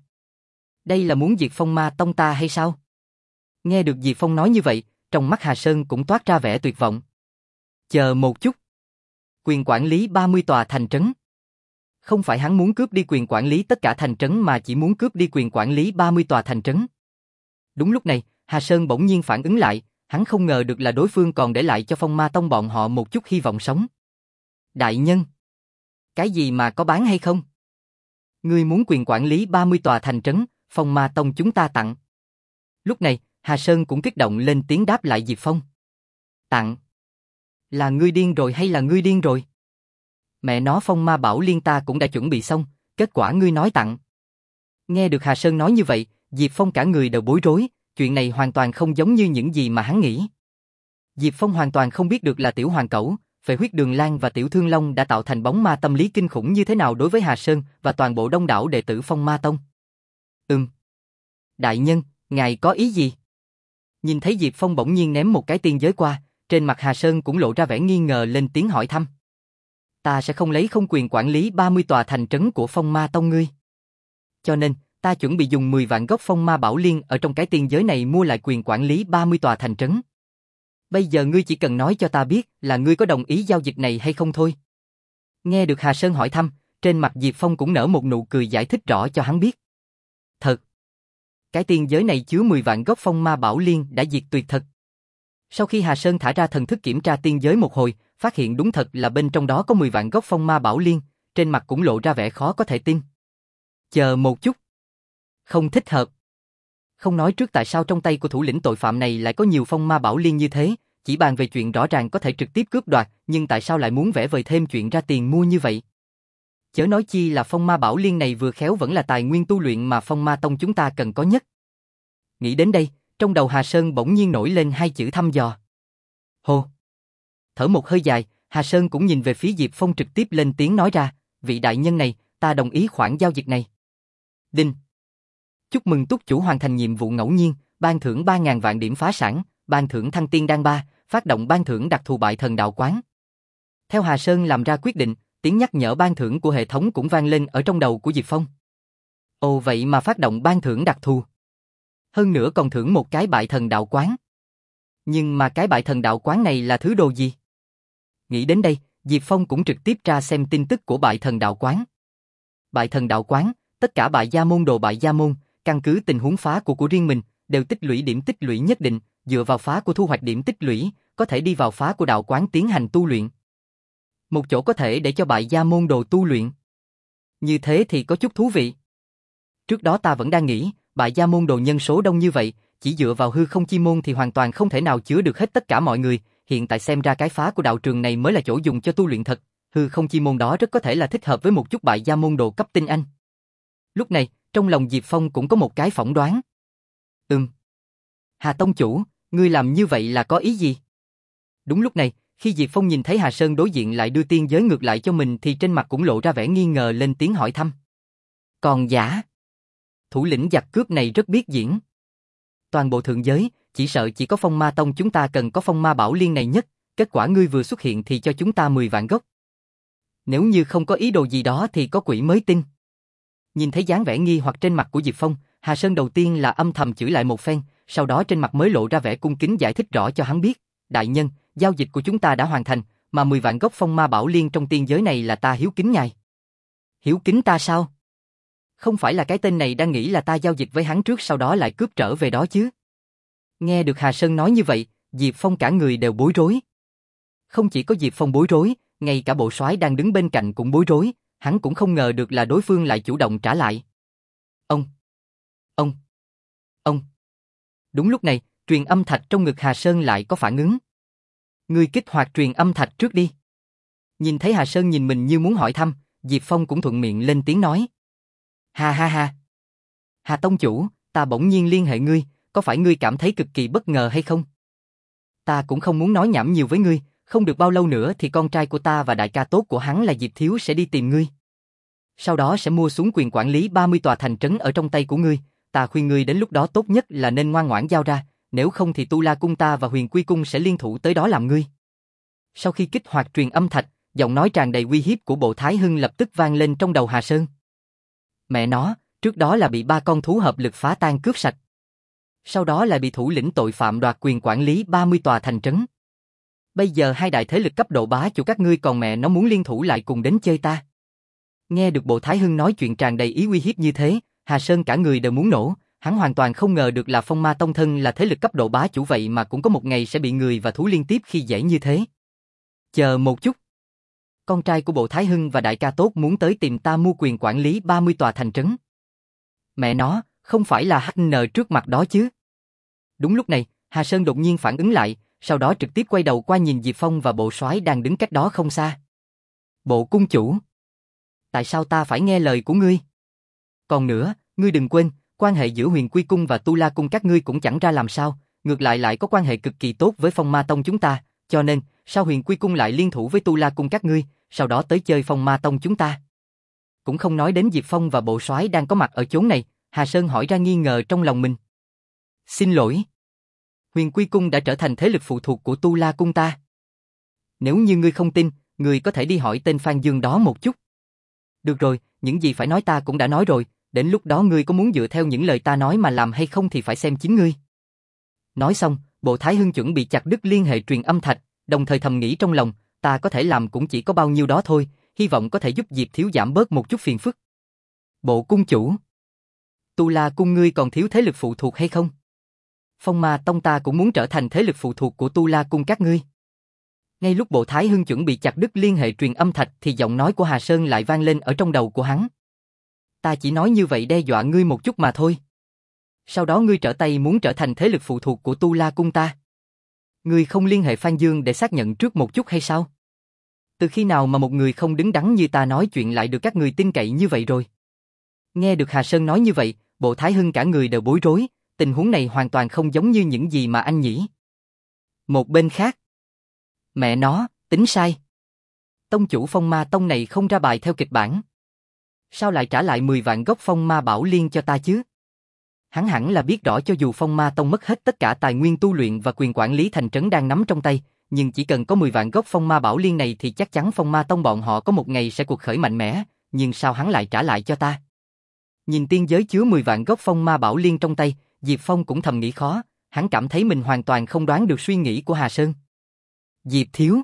Đây là muốn diệt Phong Ma Tông ta hay sao? Nghe được Diệp Phong nói như vậy, trong mắt Hà Sơn cũng toát ra vẻ tuyệt vọng. Chờ một chút. Quyền quản lý ba mươi tòa thành trấn. Không phải hắn muốn cướp đi quyền quản lý tất cả thành trấn mà chỉ muốn cướp đi quyền quản lý ba mươi tòa thành trấn. Đúng lúc này, Hà Sơn bỗng nhiên phản ứng lại, hắn không ngờ được là đối phương còn để lại cho Phong Ma Tông bọn họ một chút hy vọng sống. Đại nhân, cái gì mà có bán hay không? Ngươi muốn quyền quản lý ba mươi tòa thành trấn, Phong Ma Tông chúng ta tặng. Lúc này, Hà Sơn cũng kích động lên tiếng đáp lại Diệp Phong. Tặng? Là ngươi điên rồi hay là ngươi điên rồi? Mẹ nó Phong Ma Bảo Liên ta cũng đã chuẩn bị xong, kết quả ngươi nói tặng. Nghe được Hà Sơn nói như vậy, Diệp Phong cả người đều bối rối, chuyện này hoàn toàn không giống như những gì mà hắn nghĩ. Diệp Phong hoàn toàn không biết được là Tiểu Hoàng Cẩu, Phệ Huyết Đường Lang và Tiểu Thương Long đã tạo thành bóng ma tâm lý kinh khủng như thế nào đối với Hà Sơn và toàn bộ đông đảo đệ tử Phong Ma Tông. Ừm. Đại nhân, ngài có ý gì? Nhìn thấy Diệp Phong bỗng nhiên ném một cái tiên giới qua, trên mặt Hà Sơn cũng lộ ra vẻ nghi ngờ lên tiếng hỏi thăm. Ta sẽ không lấy không quyền quản lý ba mươi tòa thành trấn của Phong Ma Tông ngươi. Cho nên, ta chuẩn bị dùng mười vạn gốc Phong Ma Bảo Liên ở trong cái tiên giới này mua lại quyền quản lý ba mươi tòa thành trấn. Bây giờ ngươi chỉ cần nói cho ta biết là ngươi có đồng ý giao dịch này hay không thôi. Nghe được Hà Sơn hỏi thăm, trên mặt Diệp Phong cũng nở một nụ cười giải thích rõ cho hắn biết. Thật. Cái tiên giới này chứa mười vạn gốc Phong Ma Bảo Liên đã diệt tuyệt thật. Sau khi Hà Sơn thả ra thần thức kiểm tra tiên giới một hồi, phát hiện đúng thật là bên trong đó có mười vạn gốc Phong Ma Bảo Liên, trên mặt cũng lộ ra vẻ khó có thể tin. Chờ một chút. Không thích hợp. Không nói trước tại sao trong tay của thủ lĩnh tội phạm này lại có nhiều Phong Ma Bảo Liên như thế, chỉ bàn về chuyện rõ ràng có thể trực tiếp cướp đoạt, nhưng tại sao lại muốn vẽ vời thêm chuyện ra tiền mua như vậy? Chớ nói chi là Phong Ma Bảo Liên này vừa khéo vẫn là tài nguyên tu luyện mà Phong Ma Tông chúng ta cần có nhất. Nghĩ đến đây, trong đầu Hà Sơn bỗng nhiên nổi lên hai chữ thăm dò. Hô. Thở một hơi dài, Hà Sơn cũng nhìn về phía Diệp Phong trực tiếp lên tiếng nói ra, vị đại nhân này, ta đồng ý khoản giao dịch này. Đinh. Chúc mừng túc chủ hoàn thành nhiệm vụ ngẫu nhiên, ban thưởng ba nghìn vạn điểm phá sản, ban thưởng thăng tiên đan ba, phát động ban thưởng đặc thù bại thần đạo quán. Theo Hà Sơn làm ra quyết định, tiếng nhắc nhở ban thưởng của hệ thống cũng vang lên ở trong đầu của Diệp Phong. Ồ vậy mà phát động ban thưởng đặc thù. Hơn nữa còn thưởng một cái bại thần đạo quán. Nhưng mà cái bại thần đạo quán này là thứ đồ gì? Nghĩ đến đây, Diệp Phong cũng trực tiếp tra xem tin tức của bại thần đạo quán. Bại thần đạo quán, tất cả bại gia môn đồ bại gia môn, căn cứ tình huống phá của của riêng mình, đều tích lũy điểm tích lũy nhất định, dựa vào phá của thu hoạch điểm tích lũy, có thể đi vào phá của đạo quán tiến hành tu luyện. Một chỗ có thể để cho bại gia môn đồ tu luyện. Như thế thì có chút thú vị. Trước đó ta vẫn đang nghĩ, bại gia môn đồ nhân số đông như vậy, chỉ dựa vào hư không chi môn thì hoàn toàn không thể nào chứa được hết tất cả mọi người, hiện tại xem ra cái phá của đạo trường này mới là chỗ dùng cho tu luyện thật, hư không chi môn đó rất có thể là thích hợp với một chút bại gia môn đồ cấp tinh anh. Lúc này, trong lòng Diệp Phong cũng có một cái phỏng đoán. Ừm. Hà Tông Chủ, ngươi làm như vậy là có ý gì? Đúng lúc này, khi Diệp Phong nhìn thấy Hà Sơn đối diện lại đưa tiên giới ngược lại cho mình thì trên mặt cũng lộ ra vẻ nghi ngờ lên tiếng hỏi thăm. Còn giả? Thủ lĩnh giặc cướp này rất biết diễn. Toàn bộ thượng giới, chỉ sợ chỉ có Phong Ma Tông chúng ta cần có Phong Ma Bảo Liên này nhất, kết quả ngươi vừa xuất hiện thì cho chúng ta mười vạn gốc. Nếu như không có ý đồ gì đó thì có quỷ mới tin. Nhìn thấy dáng vẻ nghi hoặc trên mặt của Diệp Phong, Hà Sơn đầu tiên là âm thầm chửi lại một phen, sau đó trên mặt mới lộ ra vẻ cung kính giải thích rõ cho hắn biết. Đại nhân, giao dịch của chúng ta đã hoàn thành, mà mười vạn gốc Phong Ma Bảo Liên trong tiên giới này là ta hiếu kính ngài. Hiếu kính ta sao? Không phải là cái tên này đang nghĩ là ta giao dịch với hắn trước sau đó lại cướp trở về đó chứ? Nghe được Hà Sơn nói như vậy, Diệp Phong cả người đều bối rối. Không chỉ có Diệp Phong bối rối, ngay cả bộ soái đang đứng bên cạnh cũng bối rối, hắn cũng không ngờ được là đối phương lại chủ động trả lại. Ông! Ông! Ông! Đúng lúc này, truyền âm thạch trong ngực Hà Sơn lại có phản ứng. Ngươi kích hoạt truyền âm thạch trước đi. Nhìn thấy Hà Sơn nhìn mình như muốn hỏi thăm, Diệp Phong cũng thuận miệng lên tiếng nói. Ha ha ha. Hà Tông Chủ, ta bỗng nhiên liên hệ ngươi, có phải ngươi cảm thấy cực kỳ bất ngờ hay không? Ta cũng không muốn nói nhảm nhiều với ngươi, không được bao lâu nữa thì con trai của ta và đại ca tốt của hắn là Diệp Thiếu sẽ đi tìm ngươi. Sau đó sẽ mua xuống quyền quản lý ba mươi tòa thành trấn ở trong tay của ngươi, ta khuyên ngươi đến lúc đó tốt nhất là nên ngoan ngoãn giao ra, nếu không thì Tu La Cung ta và Huyền Quy Cung sẽ liên thủ tới đó làm ngươi. Sau khi kích hoạt truyền âm thạch, giọng nói tràn đầy uy hiếp của Bộ Thái Hưng lập tức vang lên trong đầu Hà Sơn. Mẹ nó, trước đó là bị ba con thú hợp lực phá tan cướp sạch. Sau đó lại bị thủ lĩnh tội phạm đoạt quyền quản lý ba mươi tòa thành trấn. Bây giờ hai đại thế lực cấp độ bá chủ các ngươi còn mẹ nó muốn liên thủ lại cùng đến chơi ta. Nghe được Bộ Thái Hưng nói chuyện tràn đầy ý uy hiếp như thế, Hà Sơn cả người đều muốn nổ, hắn hoàn toàn không ngờ được là Phong Ma Tông thân là thế lực cấp độ bá chủ vậy mà cũng có một ngày sẽ bị người và thú liên tiếp khi dễ như thế. Chờ một chút. Con trai của Bộ Thái Hưng và đại ca tốt muốn tới tìm ta mua quyền quản lý ba mươi tòa thành trấn. Mẹ nó, không phải là hát en trước mặt đó chứ. Đúng lúc này, Hà Sơn đột nhiên phản ứng lại, sau đó trực tiếp quay đầu qua nhìn Diệp Phong và Bộ Soái đang đứng cách đó không xa. Bộ cung chủ. Tại sao ta phải nghe lời của ngươi? Còn nữa, ngươi đừng quên, quan hệ giữa Huyền Quy Cung và Tu La Cung các ngươi cũng chẳng ra làm sao, ngược lại lại có quan hệ cực kỳ tốt với Phong Ma Tông chúng ta, cho nên, sao Huyền Quy Cung lại liên thủ với Tu La Cung các ngươi, sau đó tới chơi Phong Ma Tông chúng ta? Cũng không nói đến Diệp Phong và Bộ Soái đang có mặt ở chốn này, Hà Sơn hỏi ra nghi ngờ trong lòng mình. Xin lỗi. Huyền Quy Cung đã trở thành thế lực phụ thuộc của Tu La Cung ta. Nếu như ngươi không tin, ngươi có thể đi hỏi tên Phan Dương đó một chút. Được rồi, những gì phải nói ta cũng đã nói rồi, đến lúc đó ngươi có muốn dựa theo những lời ta nói mà làm hay không thì phải xem chính ngươi. Nói xong, Bộ Thái Hưng chuẩn bị chặt đứt liên hệ truyền âm thạch, đồng thời thầm nghĩ trong lòng, ta có thể làm cũng chỉ có bao nhiêu đó thôi, hy vọng có thể giúp Diệp Thiếu giảm bớt một chút phiền phức. Bộ cung chủ. Tu La Cung ngươi còn thiếu thế lực phụ thuộc hay không? Phong Ma Tông ta cũng muốn trở thành thế lực phụ thuộc của Tu La Cung các ngươi. Ngay lúc Bộ Thái Hưng chuẩn bị chặt đứt liên hệ truyền âm thạch thì giọng nói của Hà Sơn lại vang lên ở trong đầu của hắn. Ta chỉ nói như vậy đe dọa ngươi một chút mà thôi. Sau đó ngươi trở tay muốn trở thành thế lực phụ thuộc của Tu La Cung ta. Ngươi không liên hệ Phan Dương để xác nhận trước một chút hay sao? Từ khi nào mà một người không đứng đắn như ta nói chuyện lại được các người tin cậy như vậy rồi? Nghe được Hà Sơn nói như vậy, Bộ Thái Hưng cả người đều bối rối, tình huống này hoàn toàn không giống như những gì mà anh nghĩ. Một bên khác. Mẹ nó, tính sai. Tông chủ Phong Ma Tông này không ra bài theo kịch bản. Sao lại trả lại mười vạn gốc Phong Ma Bảo Liên cho ta chứ? Hắn hẳn là biết rõ cho dù Phong Ma Tông mất hết tất cả tài nguyên tu luyện và quyền quản lý thành trấn đang nắm trong tay, nhưng chỉ cần có mười vạn gốc Phong Ma Bảo Liên này thì chắc chắn Phong Ma Tông bọn họ có một ngày sẽ cuộc khởi mạnh mẽ, nhưng sao hắn lại trả lại cho ta? Nhìn tiên giới chứa mười vạn gốc Phong Ma Bảo Liên trong tay, Diệp Phong cũng thầm nghĩ khó, hắn cảm thấy mình hoàn toàn không đoán được suy nghĩ của Hà Sơn. Diệp Thiếu.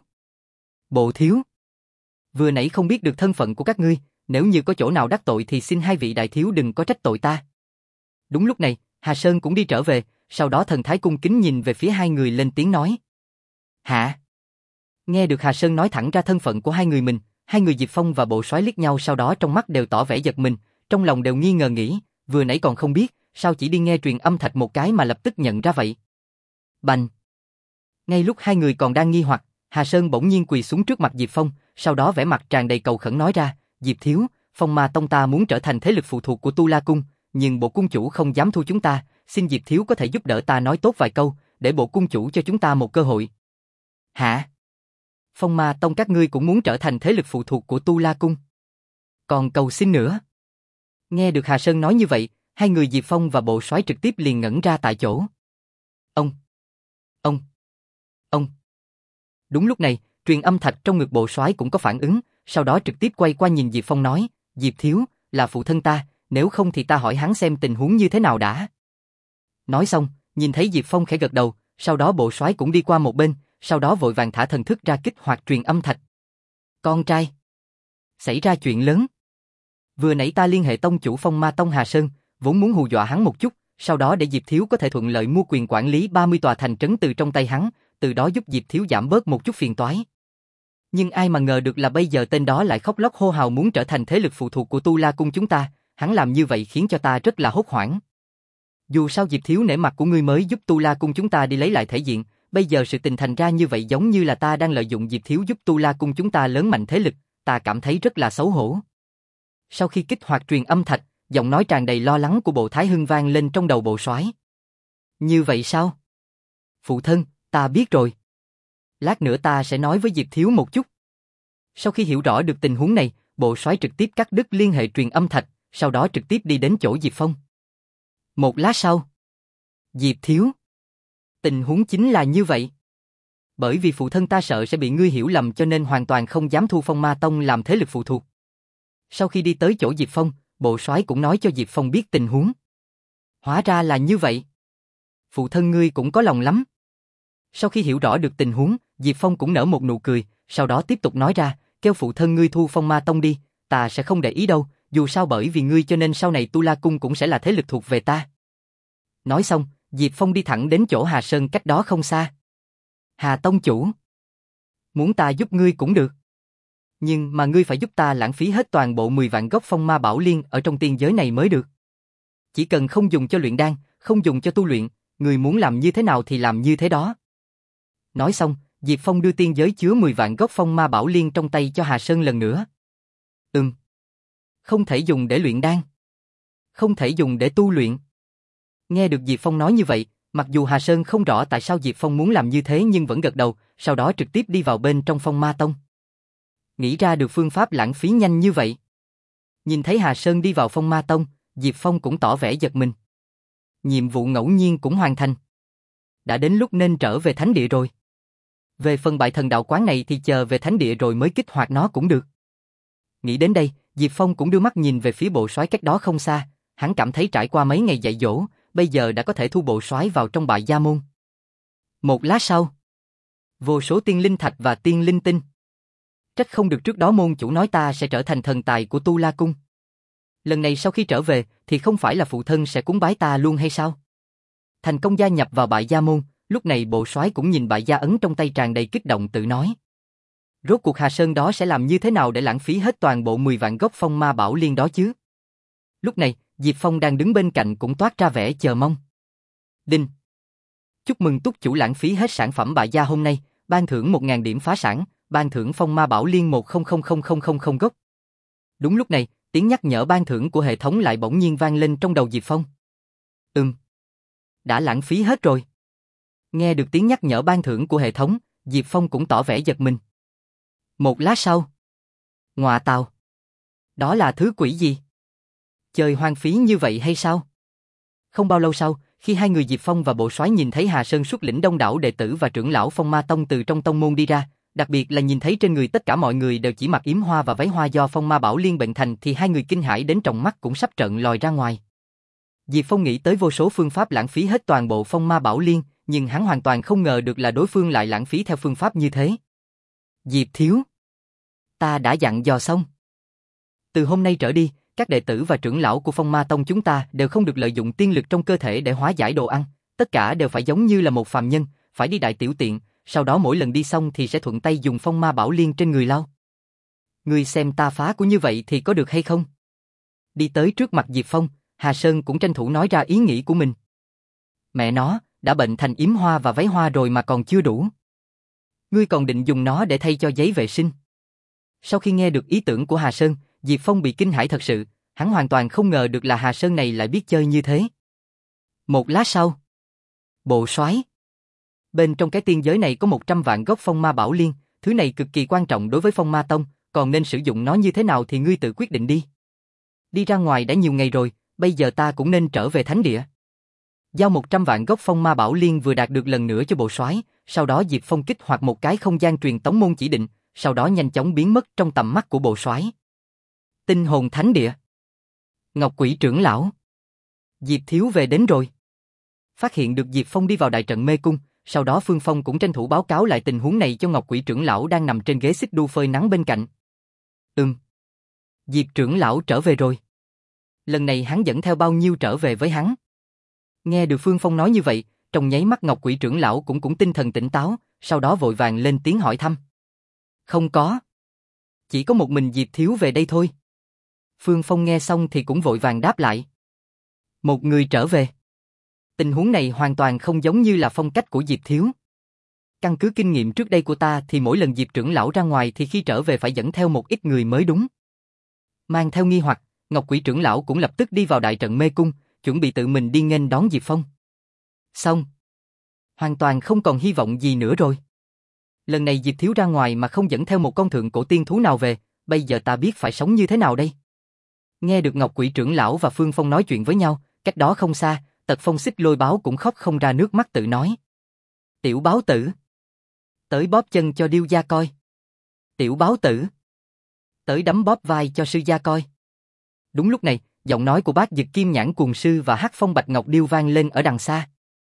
Bộ Thiếu. Vừa nãy không biết được thân phận của các ngươi, nếu như có chỗ nào đắc tội thì xin hai vị đại thiếu đừng có trách tội ta. Đúng lúc này, Hà Sơn cũng đi trở về, sau đó thần thái cung kính nhìn về phía hai người lên tiếng nói. Hả? Nghe được Hà Sơn nói thẳng ra thân phận của hai người mình, hai người Diệp Phong và Bộ Soái liếc nhau sau đó trong mắt đều tỏ vẻ giật mình, trong lòng đều nghi ngờ nghĩ, vừa nãy còn không biết, sao chỉ đi nghe truyền âm thạch một cái mà lập tức nhận ra vậy. Bành! Ngay lúc hai người còn đang nghi hoặc, Hà Sơn bỗng nhiên quỳ xuống trước mặt Diệp Phong, sau đó vẻ mặt tràn đầy cầu khẩn nói ra, Diệp Thiếu, Phong Ma Tông ta muốn trở thành thế lực phụ thuộc của Tu La Cung, nhưng bộ cung chủ không dám thu chúng ta, xin Diệp Thiếu có thể giúp đỡ ta nói tốt vài câu, để bộ cung chủ cho chúng ta một cơ hội. Hả? Phong Ma Tông các ngươi cũng muốn trở thành thế lực phụ thuộc của Tu La Cung? Còn cầu xin nữa? Nghe được Hà Sơn nói như vậy, hai người Diệp Phong và Bộ Soái trực tiếp liền ngẩn ra tại chỗ. Ông! Ông! Ông! Đúng lúc này, truyền âm thạch trong ngực Bộ Soái cũng có phản ứng, sau đó trực tiếp quay qua nhìn Diệp Phong nói, Diệp Thiếu, là phụ thân ta, nếu không thì ta hỏi hắn xem tình huống như thế nào đã. Nói xong, nhìn thấy Diệp Phong khẽ gật đầu, sau đó Bộ Soái cũng đi qua một bên, sau đó vội vàng thả thần thức ra kích hoạt truyền âm thạch. Con trai! Xảy ra chuyện lớn. Vừa nãy ta liên hệ tông chủ Phong Ma Tông Hà Sơn, vốn muốn hù dọa hắn một chút, sau đó để Diệp Thiếu có thể thuận lợi mua quyền quản lý ba mươi tòa thành trấn từ trong tay hắn, từ đó giúp Diệp Thiếu giảm bớt một chút phiền toái. Nhưng ai mà ngờ được là bây giờ tên đó lại khóc lóc hô hào muốn trở thành thế lực phụ thuộc của Tu La Cung chúng ta, hắn làm như vậy khiến cho ta rất là hốt hoảng. Dù sao Diệp Thiếu nể mặt của ngươi mới giúp Tu La Cung chúng ta đi lấy lại thể diện, bây giờ sự tình thành ra như vậy giống như là ta đang lợi dụng Diệp Thiếu giúp Tu La Cung chúng ta lớn mạnh thế lực, ta cảm thấy rất là xấu hổ. Sau khi kích hoạt truyền âm thạch, giọng nói tràn đầy lo lắng của Bộ Thái Hưng vang lên trong đầu Bộ Soái. Như vậy sao? Phụ thân, ta biết rồi. Lát nữa ta sẽ nói với Diệp Thiếu một chút. Sau khi hiểu rõ được tình huống này, Bộ Soái trực tiếp cắt đứt liên hệ truyền âm thạch, sau đó trực tiếp đi đến chỗ Diệp Phong. Một lát sau, Diệp Thiếu, tình huống chính là như vậy. Bởi vì phụ thân ta sợ sẽ bị ngươi hiểu lầm cho nên hoàn toàn không dám thu Phong Ma Tông làm thế lực phụ thuộc. Sau khi đi tới chỗ Diệp Phong, Bộ Soái cũng nói cho Diệp Phong biết tình huống. Hóa ra là như vậy. Phụ thân ngươi cũng có lòng lắm. Sau khi hiểu rõ được tình huống, Diệp Phong cũng nở một nụ cười, sau đó tiếp tục nói ra, kêu phụ thân ngươi thu Phong Ma Tông đi, ta sẽ không để ý đâu, dù sao bởi vì ngươi cho nên sau này Tu La Cung cũng sẽ là thế lực thuộc về ta. Nói xong, Diệp Phong đi thẳng đến chỗ Hà Sơn cách đó không xa. Hà Tông chủ, muốn ta giúp ngươi cũng được. Nhưng mà ngươi phải giúp ta lãng phí hết toàn bộ mười vạn gốc Phong Ma Bảo Liên ở trong tiên giới này mới được. Chỉ cần không dùng cho luyện đan, không dùng cho tu luyện, ngươi muốn làm như thế nào thì làm như thế đó. Nói xong, Diệp Phong đưa tiên giới chứa mười vạn gốc Phong Ma Bảo Liên trong tay cho Hà Sơn lần nữa. Ừm. Không thể dùng để luyện đan. Không thể dùng để tu luyện. Nghe được Diệp Phong nói như vậy, mặc dù Hà Sơn không rõ tại sao Diệp Phong muốn làm như thế nhưng vẫn gật đầu, sau đó trực tiếp đi vào bên trong Phong Ma Tông. Nghĩ ra được phương pháp lãng phí nhanh như vậy. Nhìn thấy Hà Sơn đi vào Phong Ma Tông, Diệp Phong cũng tỏ vẻ giật mình. Nhiệm vụ ngẫu nhiên cũng hoàn thành. Đã đến lúc nên trở về thánh địa rồi. Về phần bại thần đạo quán này thì chờ về thánh địa rồi mới kích hoạt nó cũng được. Nghĩ đến đây, Diệp Phong cũng đưa mắt nhìn về phía Bộ Soái cách đó không xa, hắn cảm thấy trải qua mấy ngày dạy dỗ, bây giờ đã có thể thu Bộ Soái vào trong Bại Gia môn. Một lát sau, vô số tiên linh thạch và tiên linh tinh. Trách không được trước đó môn chủ nói ta sẽ trở thành thần tài của Tu La Cung. Lần này sau khi trở về thì không phải là phụ thân sẽ cúng bái ta luôn hay sao? Thành công gia nhập vào Bại Gia môn, lúc này Bộ Soái cũng nhìn Bại Gia ấn trong tay tràn đầy kích động tự nói. Rốt cuộc Hà Sơn đó sẽ làm như thế nào để lãng phí hết toàn bộ mười vạn gốc Phong Ma Bảo Liên đó chứ? Lúc này, Diệp Phong đang đứng bên cạnh cũng toát ra vẻ chờ mong. Đinh! Chúc mừng túc chủ lãng phí hết sản phẩm Bại Gia hôm nay, ban thưởng một nghìn điểm phá sản, ban thưởng Phong Ma Bảo Liên một không không không không không không gốc. Đúng lúc này, tiếng nhắc nhở ban thưởng của hệ thống lại bỗng nhiên vang lên trong đầu Diệp Phong. Ừm. Đã lãng phí hết rồi. Nghe được tiếng nhắc nhở ban thưởng của hệ thống, Diệp Phong cũng tỏ vẻ giật mình. Một lát sau. Ngọa tào. Đó là thứ quỷ gì? Chơi hoang phí như vậy hay sao? Không bao lâu sau, khi hai người Diệp Phong và Bộ Soái nhìn thấy Hà Sơn xuất lĩnh đông đảo đệ tử và trưởng lão Phong Ma Tông từ trong tông môn đi ra, đặc biệt là nhìn thấy trên người tất cả mọi người đều chỉ mặc yếm hoa và váy hoa do Phong Ma Bảo Liên bệnh thành thì hai người kinh hãi đến tròng mắt cũng sắp trợn lòi ra ngoài. Diệp Phong nghĩ tới vô số phương pháp lãng phí hết toàn bộ Phong Ma Bảo Liên, nhưng hắn hoàn toàn không ngờ được là đối phương lại lãng phí theo phương pháp như thế. Diệp thiếu, ta đã dặn dò xong. Từ hôm nay trở đi, các đệ tử và trưởng lão của Phong Ma Tông chúng ta đều không được lợi dụng tiên lực trong cơ thể để hóa giải đồ ăn, tất cả đều phải giống như là một phàm nhân, phải đi đại tiểu tiện, sau đó mỗi lần đi xong thì sẽ thuận tay dùng Phong Ma Bảo Liên trên người lau. Ngươi xem ta phá của như vậy thì có được hay không? Đi tới trước mặt Diệp Phong, Hà Sơn cũng tranh thủ nói ra ý nghĩ của mình. Mẹ nó, đã bệnh thành yếm hoa và váy hoa rồi mà còn chưa đủ. Ngươi còn định dùng nó để thay cho giấy vệ sinh. Sau khi nghe được ý tưởng của Hà Sơn, Diệp Phong bị kinh hãi thật sự, hắn hoàn toàn không ngờ được là Hà Sơn này lại biết chơi như thế. Một lát sau. Bộ Soái. Bên trong cái tiên giới này có một trăm vạn gốc Phong Ma Bảo Liên, thứ này cực kỳ quan trọng đối với Phong Ma Tông, còn nên sử dụng nó như thế nào thì ngươi tự quyết định đi. Đi ra ngoài đã nhiều ngày rồi, bây giờ ta cũng nên trở về thánh địa. Giao một trăm vạn gốc Phong Ma Bảo Liên vừa đạt được lần nữa cho Bộ Soái, sau đó Diệp Phong kích hoạt một cái không gian truyền tống môn chỉ định, sau đó nhanh chóng biến mất trong tầm mắt của Bộ Soái. Tinh hồn thánh địa. Ngọc Quỷ trưởng lão. Diệp thiếu về đến rồi. Phát hiện được Diệp Phong đi vào đại trận mê cung, sau đó Phương Phong cũng tranh thủ báo cáo lại tình huống này cho Ngọc Quỷ trưởng lão đang nằm trên ghế xích đu phơi nắng bên cạnh. Ừm. Diệp trưởng lão trở về rồi. Lần này hắn dẫn theo bao nhiêu trở về với hắn? Nghe được Phương Phong nói như vậy, trong nháy mắt Ngọc Quỷ trưởng lão cũng cũng tinh thần tỉnh táo, sau đó vội vàng lên tiếng hỏi thăm. Không có. Chỉ có một mình Diệp thiếu về đây thôi. Phương Phong nghe xong thì cũng vội vàng đáp lại. Một người trở về. Tình huống này hoàn toàn không giống như là phong cách của Diệp Thiếu. Căn cứ kinh nghiệm trước đây của ta thì mỗi lần Diệp trưởng lão ra ngoài thì khi trở về phải dẫn theo một ít người mới đúng. Mang theo nghi hoặc, Ngọc Quỷ trưởng lão cũng lập tức đi vào đại trận mê cung, chuẩn bị tự mình đi nghênh đón Diệp Phong. Xong. Hoàn toàn không còn hy vọng gì nữa rồi. Lần này Diệp Thiếu ra ngoài mà không dẫn theo một con thượng cổ tiên thú nào về, bây giờ ta biết phải sống như thế nào đây? Nghe được Ngọc Quỷ trưởng lão và Phương Phong nói chuyện với nhau, cách đó không xa, Tật Phong Xích Lôi Báo cũng khóc không ra nước mắt tự nói. Tiểu báo tử. Tới bóp chân cho điêu gia coi. Tiểu báo tử. Tới đấm bóp vai cho sư gia coi. Đúng lúc này, giọng nói của Bác Dực Kim Nhãn Cuồng Sư và Hắc Phong Bạch Ngọc Điêu vang lên ở đằng xa.